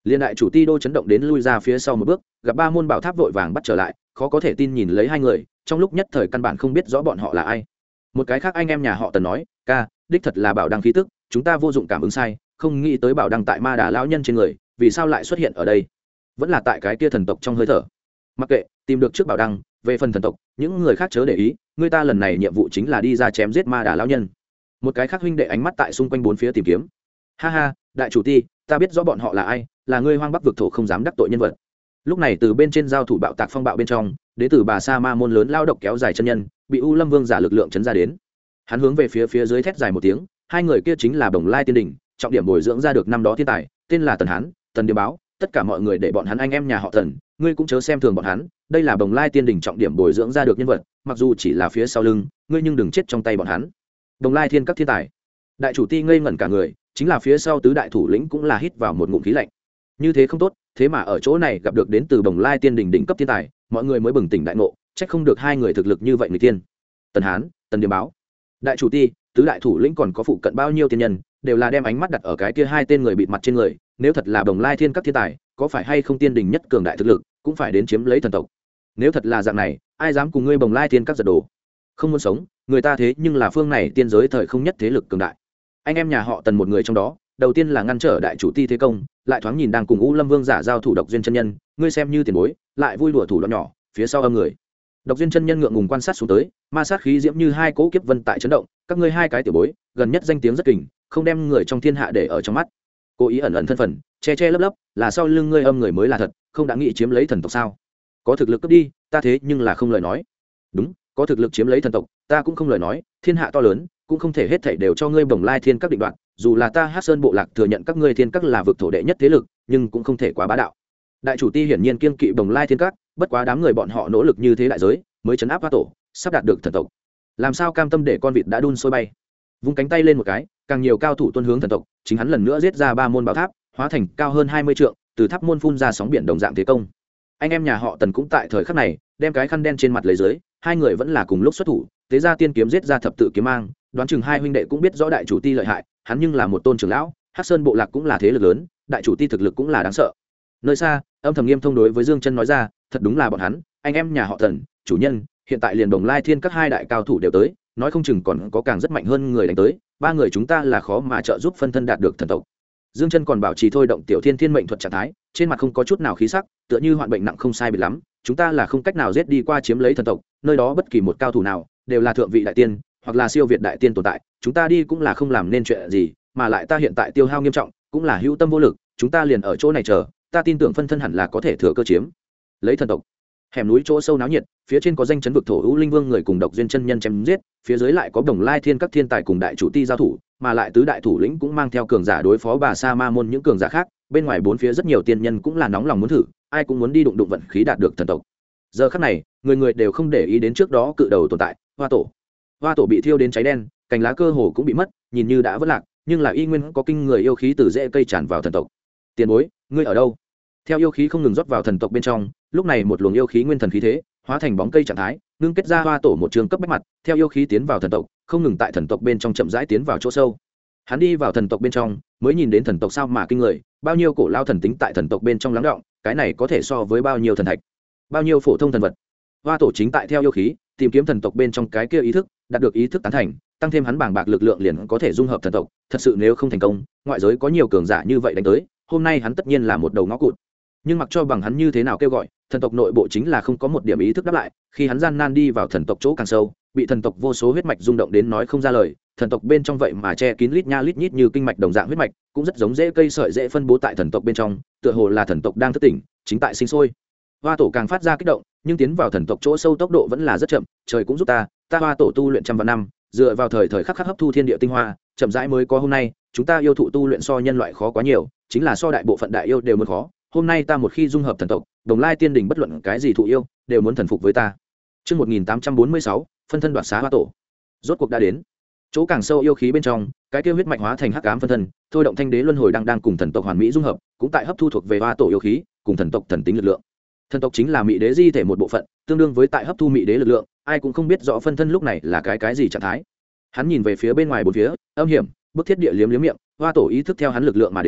Liên đại chủ ti đô chấn động đến lui ra phía sau một bước, gặp ba môn bảo tháp vội vàng bắt trở lại, khó có thể tin nhìn lấy hai người, trong lúc nhất thời căn bản không biết rõ bọn họ là ai. Một cái khác anh em nhà họ Tần nói, ca, đích thật là bảo đăng khí tức, chúng ta vô dụng cảm ứng sai, không nghĩ tới bảo đăng tại ma đà lão nhân trên người, vì sao lại xuất hiện ở đây? Vẫn là tại cái kia thần tộc trong hơi thở. Mặc kệ, tìm được trước bảo đăng, về phần thần tộc, những người khác chớ để ý, người ta lần này nhiệm vụ chính là đi ra chém giết ma đà lão nhân. Một cái khác huynh đệ ánh mắt tại xung quanh bốn phía tìm kiếm. Ha ha, đại chủ ti, ta biết rõ bọn họ là ai, là ngươi hoang bắc vực thổ không dám đắc tội nhân vật. Lúc này từ bên trên giao thủ bạo tạc phong bạo bên trong, đến từ bà sa ma môn lớn lao độc kéo dài chân nhân, bị U Lâm Vương giả lực lượng chấn ra đến. Hắn hướng về phía dưới thét dài một tiếng, hai người kia chính là Bồng Lai Tiên Đỉnh, trọng điểm bồi dưỡng ra được năm đó thiên tài, tên là Tần Hán, Tần Điệp Báo, tất cả mọi người để bọn hắn anh em nhà họ Tần, ngươi cũng chớ xem thường bọn hắn, đây là Bồng Lai Tiên Đỉnh trọng điểm bồi dưỡng ra được nhân vật, mặc dù chỉ là phía sau lưng, ngươi nhưng đừng chết trong tay bọn hắn. Bồng Lai Thiên các thiên tài. Đại chủ ti ngây ngẩn cả người, chính là phía sau tứ đại thủ lĩnh cũng là hít vào một ngụm khí lạnh. Như thế không tốt, thế mà ở chỗ này gặp được đến từ Bồng Lai Tiên Đỉnh đỉnh cấp thiên tài, mọi người mới bừng tỉnh đại ngộ, trách không được hai người thực lực như vậy người tiên. Tần Hán, Tần Điệp Báo, đại chủ ti, tứ đại thủ lĩnh còn có phụ cận bao nhiêu tiên nhân, đều là đem ánh mắt đặt ở cái kia hai tên người bịt mặt trên người, nếu thật là Bồng Lai Thiên các thiên tài, có phải hay không tiên đỉnh nhất cường đại thực lực, cũng phải đến chiếm lấy thần tộc. Nếu thật là dạng này, ai dám cùng ngươi Bồng Lai Thiên các giật đồ? Không muốn sống, người ta thế nhưng là phương này tiên giới thời không nhất thế lực cường đại. Anh em nhà họ Tần một người trong đó, đầu tiên là ngăn trở đại chủ ti thế công, lại thoáng nhìn đang cùng U Lâm Vương giả giao thủ Độc Duyên chân nhân, ngươi xem như tiền bối, lại vui đùa thủ đoạn nhỏ, phía sau âm người. Độc Duyên chân nhân ngượng ngùng quan sát xuống tới, ma sát khí diễm như hai cỗ kiếp vân tại chấn động, các ngươi hai cái tiểu bối, gần nhất danh tiếng rất kình, không đem người trong thiên hạ để ở trong mắt. Cố ý ẩn ẩn thân phận, che lấp lấp, là sau lưng ngươi âm người mới là thật, không đã nghĩ chiếm lấy thần tộc sao? Có thực lực cướp đi, ta thế nhưng là không lời nói. Đúng, có thực lực chiếm lấy thần tộc, ta cũng không lời nói, thiên hạ to lớn, cũng không thể hết thảy đều cho ngươi Bồng Lai Thiên các định đoạt, dù là ta Hát Sơn bộ lạc thừa nhận các ngươi thiên các là vực thổ đệ nhất thế lực, nhưng cũng không thể quá bá đạo. Đại chủ ti hiển nhiên kiên kỵ Bồng Lai Thiên các, bất quá đám người bọn họ nỗ lực như thế đại giới, mới chấn áp Hoa Tổ, sắp đạt được thần tộc. Làm sao cam tâm để con vịt đã đun sôi bay? Vung cánh tay lên một cái, càng nhiều cao thủ tuân hướng thần tộc, chính hắn lần nữa giết ra ba môn bảo tháp, hóa thành cao hơn 20 trượng, từ tháp môn phun ra sóng biển đồng dạng thế công. Anh em nhà họ Tần cũng tại thời khắc này, đem cái khăn đen trên mặt lấy dưới, hai người vẫn là cùng lúc xuất thủ, tế ra tiên kiếm giết ra thập tự kiếm mang, đoán chừng hai huynh đệ cũng biết rõ đại chủ ti lợi hại, hắn nhưng là một tôn trưởng lão, Hắc Sơn bộ lạc cũng là thế lực lớn, đại chủ ti thực lực cũng là đáng sợ. Nơi xa, âm thầm nghiêm thông đối với Dương Chân nói ra, thật đúng là bọn hắn, anh em nhà họ Tần, chủ nhân, hiện tại liền Bồng Lai Thiên các hai đại cao thủ đều tới, nói không chừng còn có càng rất mạnh hơn người đánh tới, ba người chúng ta là khó mà trợ giúp phân thân đạt được thần tộc. Dương Chân còn bảo trì thôi động tiểu thiên thiên mệnh thuật trạng thái, trên mặt không có chút nào khí sắc, tựa như hoạn bệnh nặng không sai biệt lắm, chúng ta là không cách nào giết đi qua chiếm lấy thần tộc, nơi đó bất kỳ một cao thủ nào đều là thượng vị đại tiên hoặc là siêu việt đại tiên tồn tại, chúng ta đi cũng là không làm nên chuyện gì, mà lại ta hiện tại tiêu hao nghiêm trọng, cũng là hữu tâm vô lực, chúng ta liền ở chỗ này chờ, ta tin tưởng phân thân hẳn là có thể thừa cơ chiếm lấy thần tộc. Hẻm núi chỗ sâu náo nhiệt, phía trên có danh chấn vực thổ U Linh Vương người cùng Độc Duyên chân nhân chém giết, phía dưới lại có Bồng Lai Thiên các thiên tài cùng đại chủ ti giao thủ, mà lại tứ đại thủ lĩnh cũng mang theo cường giả đối phó bà sa ma môn những cường giả khác, bên ngoài bốn phía rất nhiều tiên nhân cũng là nóng lòng muốn thử, ai cũng muốn đi đụng vận khí đạt được thần tộc. Giờ khắc này, người người đều không để ý đến trước đó cự đầu tồn tại, Hoa Tổ. Hoa Tổ bị thiêu đến cháy đen, cành lá cơ hồ cũng bị mất, nhìn như đã vỡ lạc, nhưng là y nguyên có kinh người yêu khí từ rễ cây tràn vào thần tộc. Tiền bối, ngươi ở đâu? Theo yêu khí không ngừng rót vào thần tộc bên trong, lúc này một luồng yêu khí nguyên thần khí thế, hóa thành bóng cây trạng thái, ngưng kết ra Hoa Tổ một trường cấp bách mặt, theo yêu khí tiến vào thần tộc, không ngừng tại thần tộc bên trong chậm rãi tiến vào chỗ sâu. Hắn đi vào thần tộc bên trong, mới nhìn đến thần tộc sao mà kinh người, bao nhiêu cổ lao thần tính tại thần tộc bên trong lắng đọng, cái này có thể so với bao nhiêu thần thạch, bao nhiêu phổ thông thần vật. Hoa Tổ chính tại theo yêu khí tìm kiếm thần tộc bên trong cái kia ý thức, đạt được ý thức tán thành, tăng thêm hắn bàng bạc lực lượng liền có thể dung hợp thần tộc, thật sự nếu không thành công, ngoại giới có nhiều cường giả như vậy đánh tới, hôm nay hắn tất nhiên là một đầu ngõ cụt. Nhưng mặc cho bằng hắn như thế nào kêu gọi, thần tộc nội bộ chính là không có một điểm ý thức đáp lại, khi hắn gian nan đi vào thần tộc chỗ càng sâu, bị thần tộc vô số huyết mạch rung động đến nói không ra lời, thần tộc bên trong vậy mà che kín lít nha lít nhít như kinh mạch đồng dạng huyết mạch, cũng rất giống rễ cây sợi rễ phân bố tại thần tộc bên trong, tựa hồ là thần tộc đang thức tỉnh, chính tại sinh sôi. Hoa Tổ càng phát ra kích động, nhưng tiến vào thần tộc chỗ sâu tốc độ vẫn là rất chậm, trời cũng giúp ta Hoa Tổ tu luyện trăm vạn năm, dựa vào thời khắc khắc hấp thu thiên địa tinh hoa, chậm rãi mới có hôm nay, chúng ta yêu thụ tu luyện so nhân loại khó quá nhiều, chính là so đại bộ phận đại yêu đều muốn khó. Hôm nay ta một khi dung hợp thần tộc, Đồng Lai Tiên Đình bất luận cái gì thụ yêu, đều muốn thần phục với ta. Chương 1846, phân thân đoạt xá Hoa Tổ. Rốt cuộc đã đến. Chỗ càng sâu yêu khí bên trong, cái kia huyết mạch hóa thành hắc ám phân thân, thôi động thanh đế luân hồi đang cùng thần tộc hoàn mỹ dung hợp, cũng tại hấp thu thuộc về Hoa Tổ yêu khí, cùng thần tộc thần tính lực lượng. Thần tộc chính là Mị Đế di thể một bộ phận, tương đương với tại hấp thu Mị Đế lực lượng, ai cũng không biết rõ phân thân lúc này là cái gì trạng thái. Hắn nhìn về phía bên ngoài bốn phía, âm hiểm, bức thiết địa liếm liếm miệng, Hoa Tổ ý thức theo hắn lực lượng mà đến,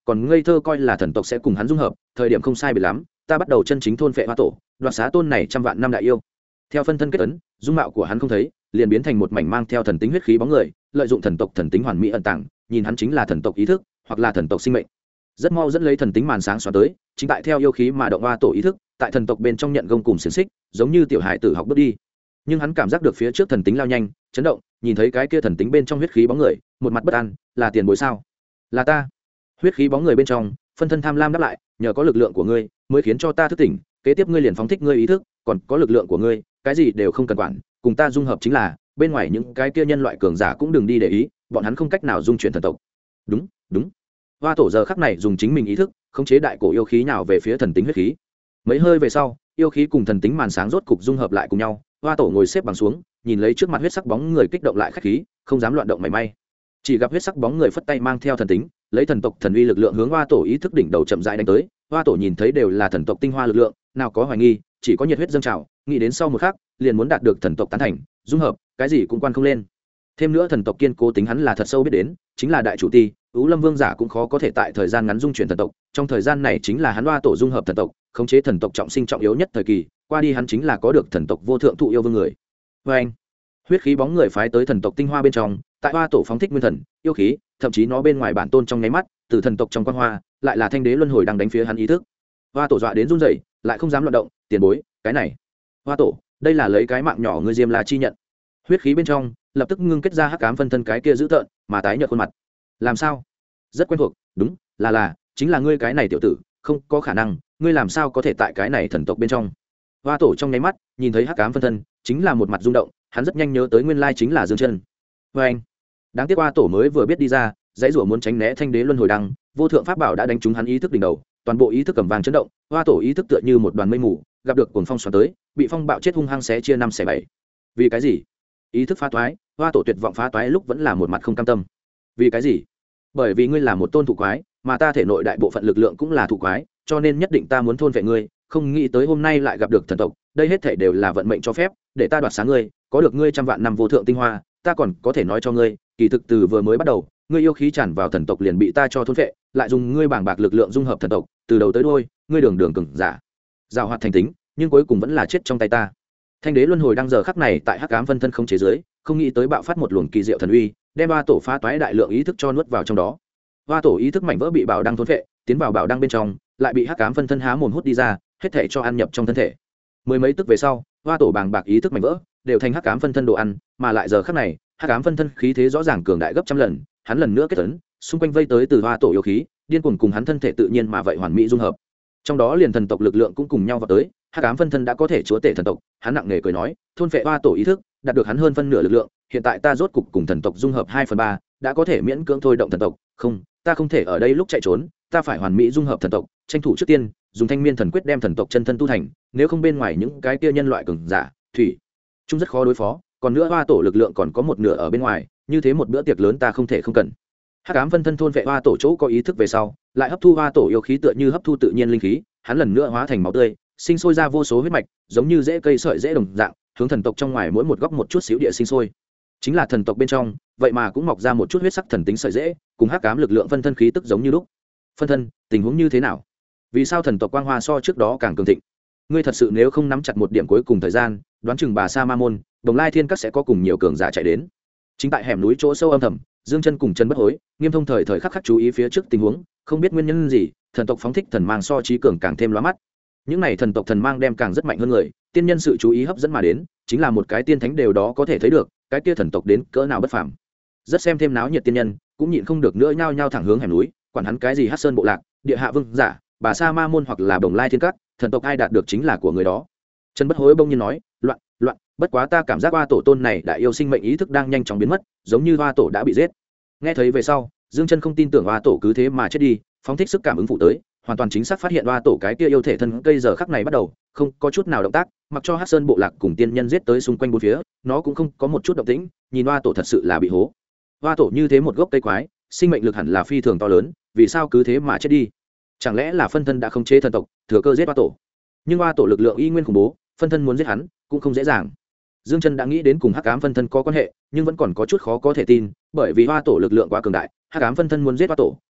còn ngây thơ coi là thần tộc sẽ cùng hắn dung hợp, thời điểm không sai biệt lắm, ta bắt đầu chân chính thôn phệ hoa tổ, đoạt xá tôn này trăm vạn năm đại yêu. Theo phân thân kết ấn, dung mạo của hắn không thấy, liền biến thành một mảnh mang theo thần tính huyết khí bóng người, lợi dụng thần tộc thần tính hoàn mỹ ẩn tàng, nhìn hắn chính là thần tộc ý thức, hoặc là thần tộc sinh mệnh. Rất mau dẫn lấy thần tính màn sáng xóa tới, chính tại theo yêu khí mà động hoa tổ ý thức, tại thần tộc bên trong nhận gông cùng xiềng xích, giống như tiểu hải tử học bước đi. Nhưng hắn cảm giác được phía trước thần tính lao nhanh, chấn động, nhìn thấy cái kia thần tính bên trong huyết khí bóng người, một mặt bất an, là tiền bối sao? Là ta. Huyết khí bóng người bên trong, phân thân tham lam đáp lại, nhờ có lực lượng của ngươi, mới khiến cho ta thức tỉnh, kế tiếp ngươi liền phóng thích ngươi ý thức, còn có lực lượng của ngươi, cái gì đều không cần quản, cùng ta dung hợp chính là, bên ngoài những cái kia nhân loại cường giả cũng đừng đi để ý, bọn hắn không cách nào dung chuyển thần tộc. Đúng, đúng. Hoa tổ giờ khắc này dùng chính mình ý thức, khống chế đại cổ yêu khí nào về phía thần tính huyết khí. Mấy hơi về sau, yêu khí cùng thần tính màn sáng rốt cục dung hợp lại cùng nhau, hoa tổ ngồi xếp bằng xuống, nhìn lấy trước mặt huyết sắc bóng người kích động lại khách khí, không dám loạn động mảy may. Chỉ gặp huyết sắc bóng người phất tay mang theo thần tính, lấy thần tộc thần uy lực lượng hướng hoa tổ ý thức đỉnh đầu chậm rãi đánh tới. Hoa tổ nhìn thấy đều là thần tộc tinh hoa lực lượng, nào có hoài nghi, chỉ có nhiệt huyết dâng trào, nghĩ đến sau một khắc, liền muốn đạt được thần tộc tán thành, dung hợp, cái gì cũng quan không lên. Thêm nữa thần tộc kiên cố tính hắn là thật sâu biết đến, chính là đại chủ ti, Ú Lâm Vương giả cũng khó có thể tại thời gian ngắn dung chuyển thần tộc, trong thời gian này chính là hắn hoa tổ dung hợp thần tộc, khống chế thần tộc trọng sinh trọng yếu nhất thời kỳ, qua đi hắn chính là có được thần tộc vô thượng thụ yêu vương người. Và anh, huyết khí bóng người phái tới thần tộc tinh hoa bên trong, tại hoa tổ phóng thích nguyên thần, yêu khí, thậm chí nó bên ngoài bản tôn trong nháy mắt, từ thần tộc trong quan hoa, lại là thanh đế luân hồi đang đánh phía hắn ý thức. Hoa tổ dọa đến run rẩy, lại không dám loạn động, tiền bối, cái này, hoa tổ, đây là lấy cái mạng nhỏ ngươi Diêm La chi nhận. Huyết khí bên trong, lập tức ngưng kết ra hắc ám phân thân cái kia dữ tợn, mà tái nhợt khuôn mặt. Làm sao? Rất quen thuộc, đúng, là, chính là ngươi cái này tiểu tử, không có khả năng, ngươi làm sao có thể tại cái này thần tộc bên trong? Hoa tổ trong nháy mắt, nhìn thấy hắc ám phân thân, chính là một mặt rung động, hắn rất nhanh nhớ tới nguyên lai chính là Dương Chân. Và anh, đáng tiếc Hoa tổ mới vừa biết đi ra, dãy rủa muốn tránh né thanh đế luân hồi đăng, vô thượng pháp bảo đã đánh trúng hắn ý thức đỉnh đầu, toàn bộ ý thức cầm vàng chấn động, Hoa tổ ý thức tựa như một đoàn mây mù, gặp được cuồng phong xoắn tới, bị phong bạo chết hung hăng xé chia năm xẻ bảy. Vì cái gì? Ý thức phá toái, Hoa tổ tuyệt vọng phá toái lúc vẫn là một mặt không cam tâm. Vì cái gì? Bởi vì ngươi là một tôn thụ quái, mà ta thể nội đại bộ phận lực lượng cũng là thụ quái, cho nên nhất định ta muốn thôn vệ ngươi, không nghĩ tới hôm nay lại gặp được thần tộc, đây hết thảy đều là vận mệnh cho phép, để ta đoạt sáng ngươi, có được ngươi trăm vạn năm vô thượng tinh hoa, ta còn có thể nói cho ngươi, kỳ thực từ vừa mới bắt đầu, ngươi yêu khí tràn vào thần tộc liền bị ta cho thôn vệ, lại dùng ngươi bảng bạc lực lượng dung hợp thần tộc, từ đầu tới đuôi, ngươi đường đường cường giả, giàu hoạt thành tính, nhưng cuối cùng vẫn là chết trong tay ta. Thanh đế luân hồi đang giờ khắc này tại hắc ám phân thân không chế giới, không nghĩ tới bạo phát một luồng kỳ diệu thần uy, đem Hoa tổ phá toái đại lượng ý thức cho nuốt vào trong đó. Hoa tổ ý thức mảnh vỡ bị bảo đăng thôn vệ, tiến vào bảo đăng bên trong, lại bị hắc ám phân thân há mồm hút đi ra, hết thể cho ăn nhập trong thân thể. Mười mấy tức về sau, Hoa tổ bàng bạc ý thức mảnh vỡ đều thành hắc ám phân thân đồ ăn, mà lại giờ khắc này, hắc ám phân thân khí thế rõ ràng cường đại gấp trăm lần, hắn lần nữa kết tấn, xung quanh vây tới từ Hoa tổ yêu khí, điên cuồng cùng hắn thân thể tự nhiên mà vậy hoàn mỹ dung hợp. Trong đó liền thần tộc lực lượng cũng cùng nhau vào tới, hắc ám phân thân đã có thể chúa tể thần tộc, hắn nặng nề cười nói, thôn phệ Hoa tổ ý thức, đạt được hắn hơn phân nửa lực lượng, hiện tại ta rốt cục cùng thần tộc dung hợp 2/3, đã có thể miễn cưỡng thôi động thần tộc, không, ta không thể ở đây lúc chạy trốn, ta phải hoàn mỹ dung hợp thần tộc, tranh thủ trước tiên dùng thanh miên thần quyết đem thần tộc chân thân tu thành, nếu không bên ngoài những cái kia nhân loại cường giả thủy chúng rất khó đối phó, còn nữa Hoa tổ lực lượng còn có một nửa ở bên ngoài, như thế một bữa tiệc lớn ta không thể không cần. Hắc ám phân thân thôn vệ Hoa tổ chỗ có ý thức về sau, lại hấp thu Hoa tổ yêu khí tựa như hấp thu tự nhiên linh khí, hắn lần nữa hóa thành máu tươi, sinh sôi ra vô số huyết mạch, giống như rễ cây sợi rễ đồng dạng, hướng thần tộc trong ngoài mỗi một góc một chút xíu địa sinh sôi. Chính là thần tộc bên trong, vậy mà cũng mọc ra một chút huyết sắc thần tính sợi rễ, cùng hắc ám lực lượng phân thân khí tức giống như lúc. Phân thân, tình huống như thế nào? Vì sao thần tộc quang hoa so trước đó càng cường thịnh? Ngươi thật sự nếu không nắm chặt một điểm cuối cùng thời gian, đoán chừng bà Sa Ma môn, Đồng Lai Thiên Các sẽ có cùng nhiều cường giả chạy đến. Chính tại hẻm núi chỗ sâu âm thầm, Dương Chân cùng Chân Bất Hối, Nghiêm Thông thời thời khắc khắc chú ý phía trước tình huống, không biết nguyên nhân gì, thần tộc phóng thích thần mang so trí cường càng thêm lóa mắt. Những này thần tộc thần mang đem càng rất mạnh hơn người, tiên nhân sự chú ý hấp dẫn mà đến, chính là một cái tiên thánh đều đó có thể thấy được, cái kia thần tộc đến cỡ nào bất phàm. Rất xem thêm náo nhiệt tiên nhân, cũng nhịn không được nữa nhao nhao thẳng hướng hẻm núi, quản hắn cái gì Hắc Sơn bộ lạc, địa hạ vương giả, bà Sa Ma môn hoặc là Đồng Lai Thiên Các, thần tộc ai đạt được chính là của người đó. Trần Bất Hối bỗng nhiên nói, loạn, bất quá ta cảm giác Hoa tổ tôn này đại yêu sinh mệnh ý thức đang nhanh chóng biến mất, giống như Hoa tổ đã bị giết. Nghe thấy về sau, Dương Chân không tin tưởng Hoa tổ cứ thế mà chết đi, phóng thích sức cảm ứng phụ tới, hoàn toàn chính xác phát hiện Hoa tổ cái kia yêu thể thân cây giờ khắc này bắt đầu không có chút nào động tác, mặc cho Hắc Sơn bộ lạc cùng tiên nhân giết tới xung quanh bốn phía, nó cũng không có một chút động tĩnh, nhìn Hoa tổ thật sự là bị hố. Hoa tổ như thế một gốc cây quái, sinh mệnh lực hẳn là phi thường to lớn, vì sao cứ thế mà chết đi? Chẳng lẽ là phân thân đã không chế thần tộc, thừa cơ giết Hoa tổ? Nhưng Hoa tổ lực lượng y nguyên khủng bố, phân thân muốn giết hắn cũng không dễ dàng. Dương Chân đã nghĩ đến cùng hắc ám phân thân có quan hệ, nhưng vẫn còn có chút khó có thể tin, bởi vì Hoa tổ lực lượng quá cường đại, hắc ám phân thân muốn giết Hoa tổ,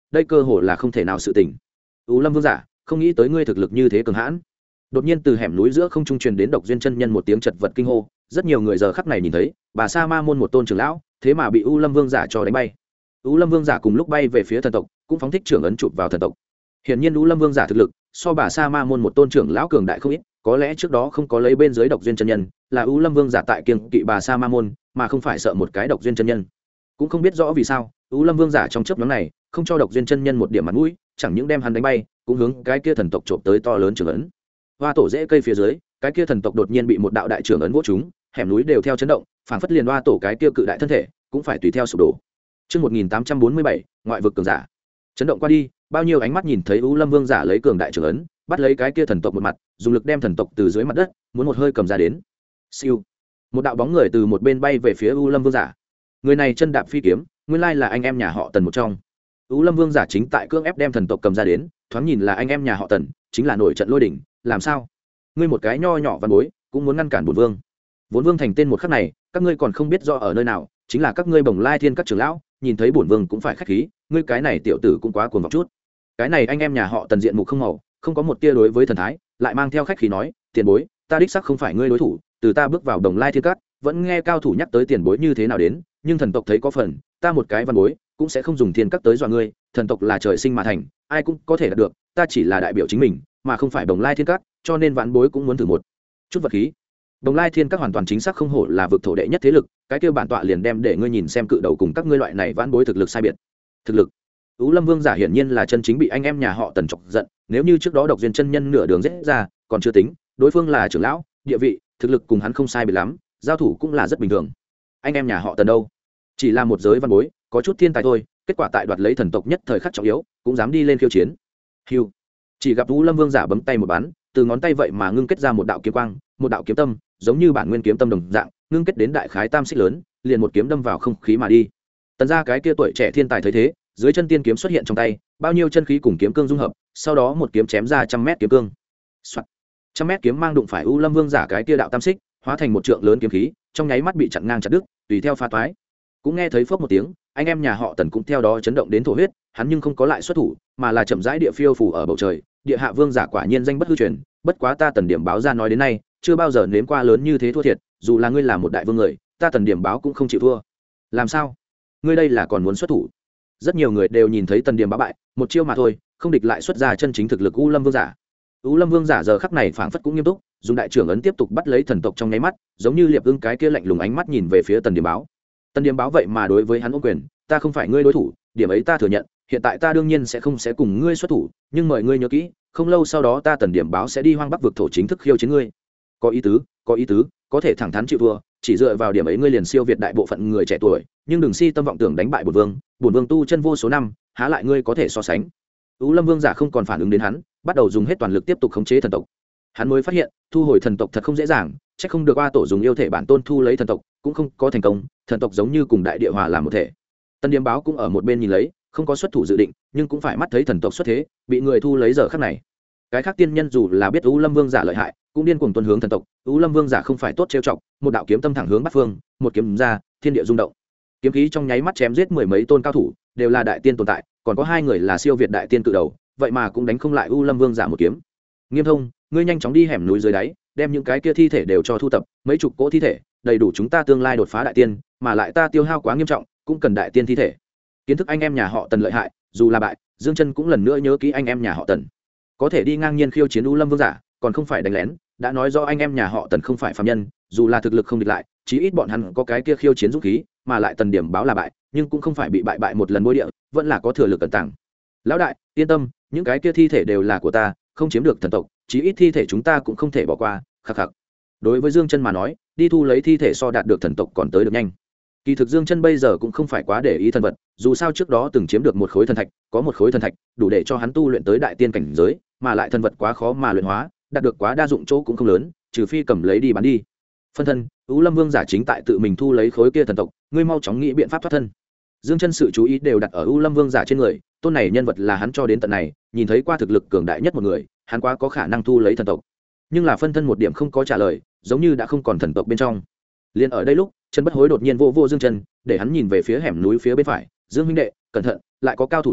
đây cơ hồ là không thể nào sự tình. U Lâm Vương giả, không nghĩ tới ngươi thực lực như thế cường hãn. Đột nhiên từ hẻm núi giữa không trung truyền đến Độc Duyên chân nhân một tiếng chật vật kinh hô, rất nhiều người giờ khắc này nhìn thấy, bà Sa Ma môn một tôn trưởng lão, thế mà bị U Lâm Vương giả cho đánh bay. U Lâm Vương giả cùng lúc bay về phía thần tộc, cũng phóng thích trưởng ấn chụp vào thần tộc. Hiển nhiên U Lâm Vương giả thực lực so bà Sa Ma môn một tôn trưởng lão cường đại không ít, có lẽ trước đó không có lấy bên dưới Độc Duyên chân nhân, là U Lâm Vương giả tại kiêng kỵ bà Sa Ma môn, mà không phải sợ một cái Độc Duyên chân nhân. Cũng không biết rõ vì sao, U Lâm Vương giả trong chớp nhoáng này, không cho Độc Duyên chân nhân một điểm mặt mũi, chẳng những đem hắn đánh bay, cũng hướng cái kia thần tộc chộp tới to lớn trưởng ấn. Hoa tổ rễ cây phía dưới, cái kia thần tộc đột nhiên bị một đạo đại trưởng ấn vỗ trúng, hẻm núi đều theo chấn động, phảng phất liền hoa tổ cái kia cự đại thân thể, cũng phải tùy theo sụp đổ. Chương 1847, ngoại vực cường giả. Chấn động qua đi, bao nhiêu ánh mắt nhìn thấy U Lâm Vương giả lấy cường đại trưởng ấn, bắt lấy cái kia thần tộc một mặt, dùng lực đem thần tộc từ dưới mặt đất, muốn một hơi cầm ra đến. Siêu. Một đạo bóng người từ một bên bay về phía U Lâm Vương giả. Người này chân đạp phi kiếm, nguyên lai là anh em nhà họ Tần một trong. U Lâm Vương giả chính tại cưỡng ép đem thần tộc cầm ra đến, thoáng nhìn là anh em nhà họ Tần, chính là nổi trận lôi đỉnh, làm sao? Ngươi một cái nho nhỏ văn bối, cũng muốn ngăn cản bổn vương. Vốn vương thành tên một khắc này, các ngươi còn không biết rõ ở nơi nào, chính là các ngươi Bồng Lai Thiên các trưởng lão, nhìn thấy bổn vương cũng phải khách khí, ngươi cái này tiểu tử cũng quá cuồng vọng chút. Cái này anh em nhà họ Tần diện mục không màu, không có một tia đối với thần thái, lại mang theo khách khí nói, tiền bối, ta đích xác không phải ngươi đối thủ, từ ta bước vào Bồng Lai Thiên các, vẫn nghe cao thủ nhắc tới tiền bối như thế nào đến, nhưng thần tộc thấy có phần, ta một cái văn bối, cũng sẽ không dùng thiên các tới dọa ngươi, thần tộc là trời sinh mà thành, ai cũng có thể đạt được, ta chỉ là đại biểu chính mình, mà không phải Bồng Lai Thiên các, cho nên vạn bối cũng muốn thử một chút vật khí. Bồng Lai Thiên các hoàn toàn chính xác không hổ là vực thổ đệ nhất thế lực, cái kia bản tọa liền đem để ngươi nhìn xem cự đầu cùng các ngươi loại này vãn bối thực lực sai biệt. Thực lực. Ú Lâm Vương giả hiển nhiên là chân chính bị anh em nhà họ Tần chọc giận, nếu như trước đó Độc Duyên chân nhân nửa đường giết ra, còn chưa tính, đối phương là trưởng lão, địa vị, thực lực cùng hắn không sai biệt lắm, giao thủ cũng là rất bình thường. Anh em nhà họ Tần đâu? Chỉ là một giới văn bối, có chút thiên tài thôi, kết quả tại đoạt lấy thần tộc nhất thời khắc trọng yếu, cũng dám đi lên khiêu chiến. Hưu. Chỉ gặp Ú Lâm Vương giả bấm tay một bắn, từ ngón tay vậy mà ngưng kết ra một đạo kiếm quang, một đạo kiếm tâm, giống như bản nguyên kiếm tâm đồng dạng, ngưng kết đến đại khái tam xích lớn, liền một kiếm đâm vào không khí mà đi. Tần gia cái kia tuổi trẻ thiên tài thấy thế, dưới chân tiên kiếm xuất hiện trong tay, bao nhiêu chân khí cùng kiếm cương dung hợp, sau đó một kiếm chém ra 100 mét kiếm cương. Soạt. 100 mét kiếm mang đụng phải U Lâm Vương giả cái kia đạo tam xích, hóa thành một trượng lớn kiếm khí, trong nháy mắt bị chặn ngang chặt đứt, tùy theo phá toái. Cũng nghe thấy phốc một tiếng, anh em nhà họ Tần cũng theo đó chấn động đến thổ huyết, hắn nhưng không có lại xuất thủ, mà là chậm rãi địa phiêu phù ở bầu trời, địa hạ vương giả quả nhiên danh bất hư truyền, bất quá ta Tần Điểm báo ra nói đến nay, chưa bao giờ nếm qua lớn như thế thua thiệt, dù là ngươi là một đại vương người, ta Tần Điểm báo cũng không chịu thua. Làm sao? Ngươi đây là còn muốn xuất thủ? Rất nhiều người đều nhìn thấy Tần Điểm báo bại, một chiêu mà thôi, không địch lại xuất ra chân chính thực lực U Lâm Vương giả. U Lâm Vương giả giờ khắc này phảng phất cũng nghiêm túc, dùng đại trưởng ấn tiếp tục bắt lấy thần tộc trong nháy mắt, giống như liệp ưng cái kia lạnh lùng ánh mắt nhìn về phía Tần Điểm báo. Tần Điểm báo vậy mà đối với hắn ôm quyền, ta không phải ngươi đối thủ, điểm ấy ta thừa nhận, hiện tại ta đương nhiên sẽ không cùng ngươi xuất thủ, nhưng mời ngươi nhớ kỹ, không lâu sau đó ta Tần Điểm báo sẽ đi Hoang Bắc vực thổ chính thức khiêu chiến ngươi. Có ý tứ, có thể thẳng thắn chịu thua, chỉ dựa vào điểm ấy ngươi liền siêu việt đại bộ phận người trẻ tuổi, nhưng đừng si tâm vọng tưởng đánh bại bổn vương tu chân vô số năm, há lại ngươi có thể so sánh. U Lâm Vương giả không còn phản ứng đến hắn, bắt đầu dùng hết toàn lực tiếp tục khống chế thần tộc. Hắn mới phát hiện, thu hồi thần tộc thật không dễ dàng, chắc không được oa tổ dùng yêu thể bản tôn thu lấy thần tộc, cũng không có thành công, thần tộc giống như cùng đại địa hòa làm một thể. Tần Điểm báo cũng ở một bên nhìn lấy, không có xuất thủ dự định, nhưng cũng phải mắt thấy thần tộc xuất thế, bị người thu lấy giờ khắc này. Cái khác tiên nhân dù là biết U Lâm Vương giả lợi hại, cũng điên cuồng tuân hướng thần tộc. U Lâm Vương giả không phải tốt trêu chọc, một đạo kiếm tâm thẳng hướng bát phương, một kiếm ra, thiên địa rung động. Kiếm khí trong nháy mắt chém giết mười mấy tôn cao thủ, đều là đại tiên tồn tại, còn có hai người là siêu việt đại tiên cự đầu, vậy mà cũng đánh không lại U Lâm Vương giả một kiếm. Nghiêm Thông, ngươi nhanh chóng đi hẻm núi dưới đáy, đem những cái kia thi thể đều cho thu tập, mấy chục cỗ thi thể, đầy đủ chúng ta tương lai đột phá đại tiên, mà lại ta tiêu hao quá nghiêm trọng, cũng cần đại tiên thi thể. Kiến thức anh em nhà họ Tần lợi hại, dù là bại, Dương Chân cũng lần nữa nhớ kỹ anh em nhà họ Tần. Có thể đi ngang nhiên khiêu chiến U Lâm Vương giả, còn không phải đánh lén, đã nói do anh em nhà họ Tần không phải phàm nhân, dù là thực lực không địch lại, chí ít bọn hắn có cái kia khiêu chiến dũng khí, mà lại Tần Điểm báo là bại, nhưng cũng không phải bị bại một lần bôi địa, vẫn là có thừa lực cẩn tàng. Lão đại, yên tâm, những cái kia thi thể đều là của ta, không chiếm được thần tộc, chí ít thi thể chúng ta cũng không thể bỏ qua. Khắc khắc. Đối với Dương Chân mà nói, đi thu lấy thi thể so đạt được thần tộc còn tới được nhanh. Kỳ thực Dương Chân bây giờ cũng không phải quá để ý thần vật, dù sao trước đó từng chiếm được một khối thần thạch, có một khối thần thạch, đủ để cho hắn tu luyện tới đại tiên cảnh giới, mà lại thần vật quá khó mà luyện hóa, đạt được quá đa dụng chỗ cũng không lớn, trừ phi cầm lấy đi bán đi. Phân thân, U Lâm Vương giả chính tại tự mình thu lấy khối kia thần tộc, ngươi mau chóng nghĩ biện pháp thoát thân. Dương Chân sự chú ý đều đặt ở U Lâm Vương giả trên người, tôn này nhân vật là hắn cho đến tận này, nhìn thấy qua thực lực cường đại nhất một người, hắn quá có khả năng thu lấy thần tộc. Nhưng là phân thân một điểm không có trả lời, giống như đã không còn thần tộc bên trong. Liên ở đây lúc, Trần Bất Hối đột nhiên vô Dương Chân, để hắn nhìn về phía hẻm núi phía bên phải, Dương huynh đệ, cẩn thận, lại có cao thủ tới,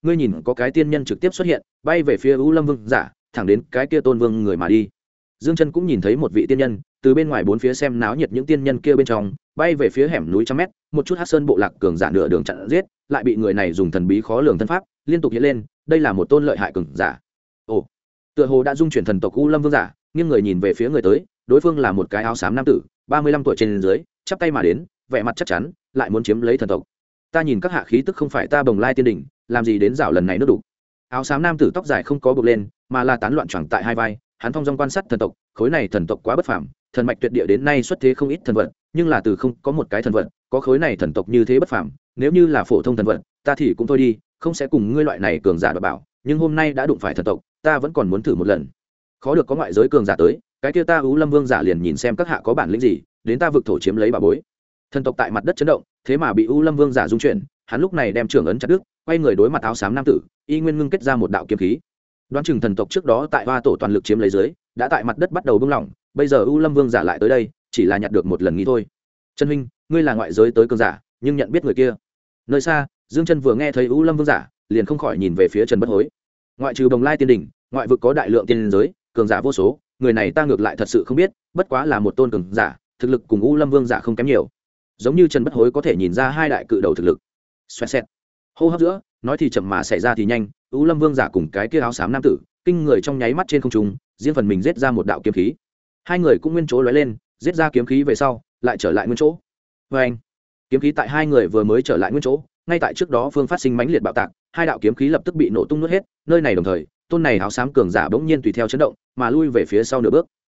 ngươi nhìn có cái tiên nhân trực tiếp xuất hiện bay về phía U Lâm Vương giả, thẳng đến cái kia tôn vương người mà đi. Dương Chân cũng nhìn thấy một vị tiên nhân từ bên ngoài bốn phía xem náo nhiệt, những tiên nhân kia bên trong bay về phía hẻm núi trăm mét, một chút Hắc Sơn bộ lạc cường giả nửa đường chặn giết, lại bị người này dùng thần bí khó lường thân pháp liên tục hiện lên, đây là một tôn lợi hại cường giả. Ồ, tựa hồ đã dung chuyển thần tộc U Lâm Vương giả, nghiêng người nhìn về phía người tới, đối phương là một cái áo xám nam tử, 35 tuổi trên dưới, chắp tay mà đến, vẻ mặt chắc chắn, lại muốn chiếm lấy thần tộc. Ta nhìn các hạ khí tức không phải ta Bồng Lai tiên đỉnh, làm gì đến rảo lần này nước đủ. Áo xám nam tử tóc dài không có buộc lên, mà là tán loạn choàng tại hai vai, hắn phong dong quan sát thần tộc, khối này thần tộc quá bất phàm, thần mạch tuyệt địa đến nay xuất thế không ít thần vật, nhưng là từ không có một cái thần vật, có khối này thần tộc như thế bất phàm, nếu như là phổ thông thần vật, ta thì cũng thôi đi, không sẽ cùng ngươi loại này cường giả đảm bảo, nhưng hôm nay đã đụng phải thần tộc, ta vẫn còn muốn thử một lần. Khó được có ngoại giới cường giả tới, cái kia ta U Lâm Vương giả liền nhìn xem các hạ có bản lĩnh gì, đến ta vực thổ chiếm lấy bà bối. Thần tộc tại mặt đất chấn động, thế mà bị U Lâm Vương giả dung chuyển, hắn lúc này đem trưởng ấn chặt đứt, quay người đối mặt áo xám nam tử, y nguyên ngưng kết ra một đạo kiếm khí. Đoán chừng thần tộc trước đó tại Hoa Tổ toàn lực chiếm lấy dưới, đã tại mặt đất bắt đầu bung lỏng, bây giờ U Lâm Vương giả lại tới đây, chỉ là nhặt được một lần nghĩ thôi. Chân huynh, ngươi là ngoại giới tới cường giả, nhưng nhận biết người kia. Nơi xa, Dương Chân vừa nghe thấy U Lâm Vương giả, liền không khỏi nhìn về phía Trần Bất Hối. Ngoại trừ Bồng Lai tiên đỉnh, ngoại vực có đại lượng tiên giới, cường giả vô số, người này ta ngược lại thật sự không biết, bất quá là một tôn cường giả, thực lực cùng U Lâm Vương giả không kém nhiều. Giống như Trần Bất Hối có thể nhìn ra hai đại cự đầu thực lực. Xoẹt xẹt. Hô hấp giữa, nói thì chậm mà xảy ra thì nhanh, U Lâm Vương giả cùng cái kia áo xám nam tử, kinh người trong nháy mắt trên không trung, riêng phần mình giết ra một đạo kiếm khí. Hai người cũng nguyên chỗ lóe lên, giết ra kiếm khí về sau, lại trở lại nguyên chỗ. Oeng! Kiếm khí tại hai người vừa mới trở lại nguyên chỗ, ngay tại trước đó phương phát sinh mãnh liệt bạo tạc, hai đạo kiếm khí lập tức bị nổ tung nuốt hết, nơi này đồng thời, tôn này áo xám cường giả bỗng nhiên tùy theo chấn động, mà lui về phía sau nửa bước.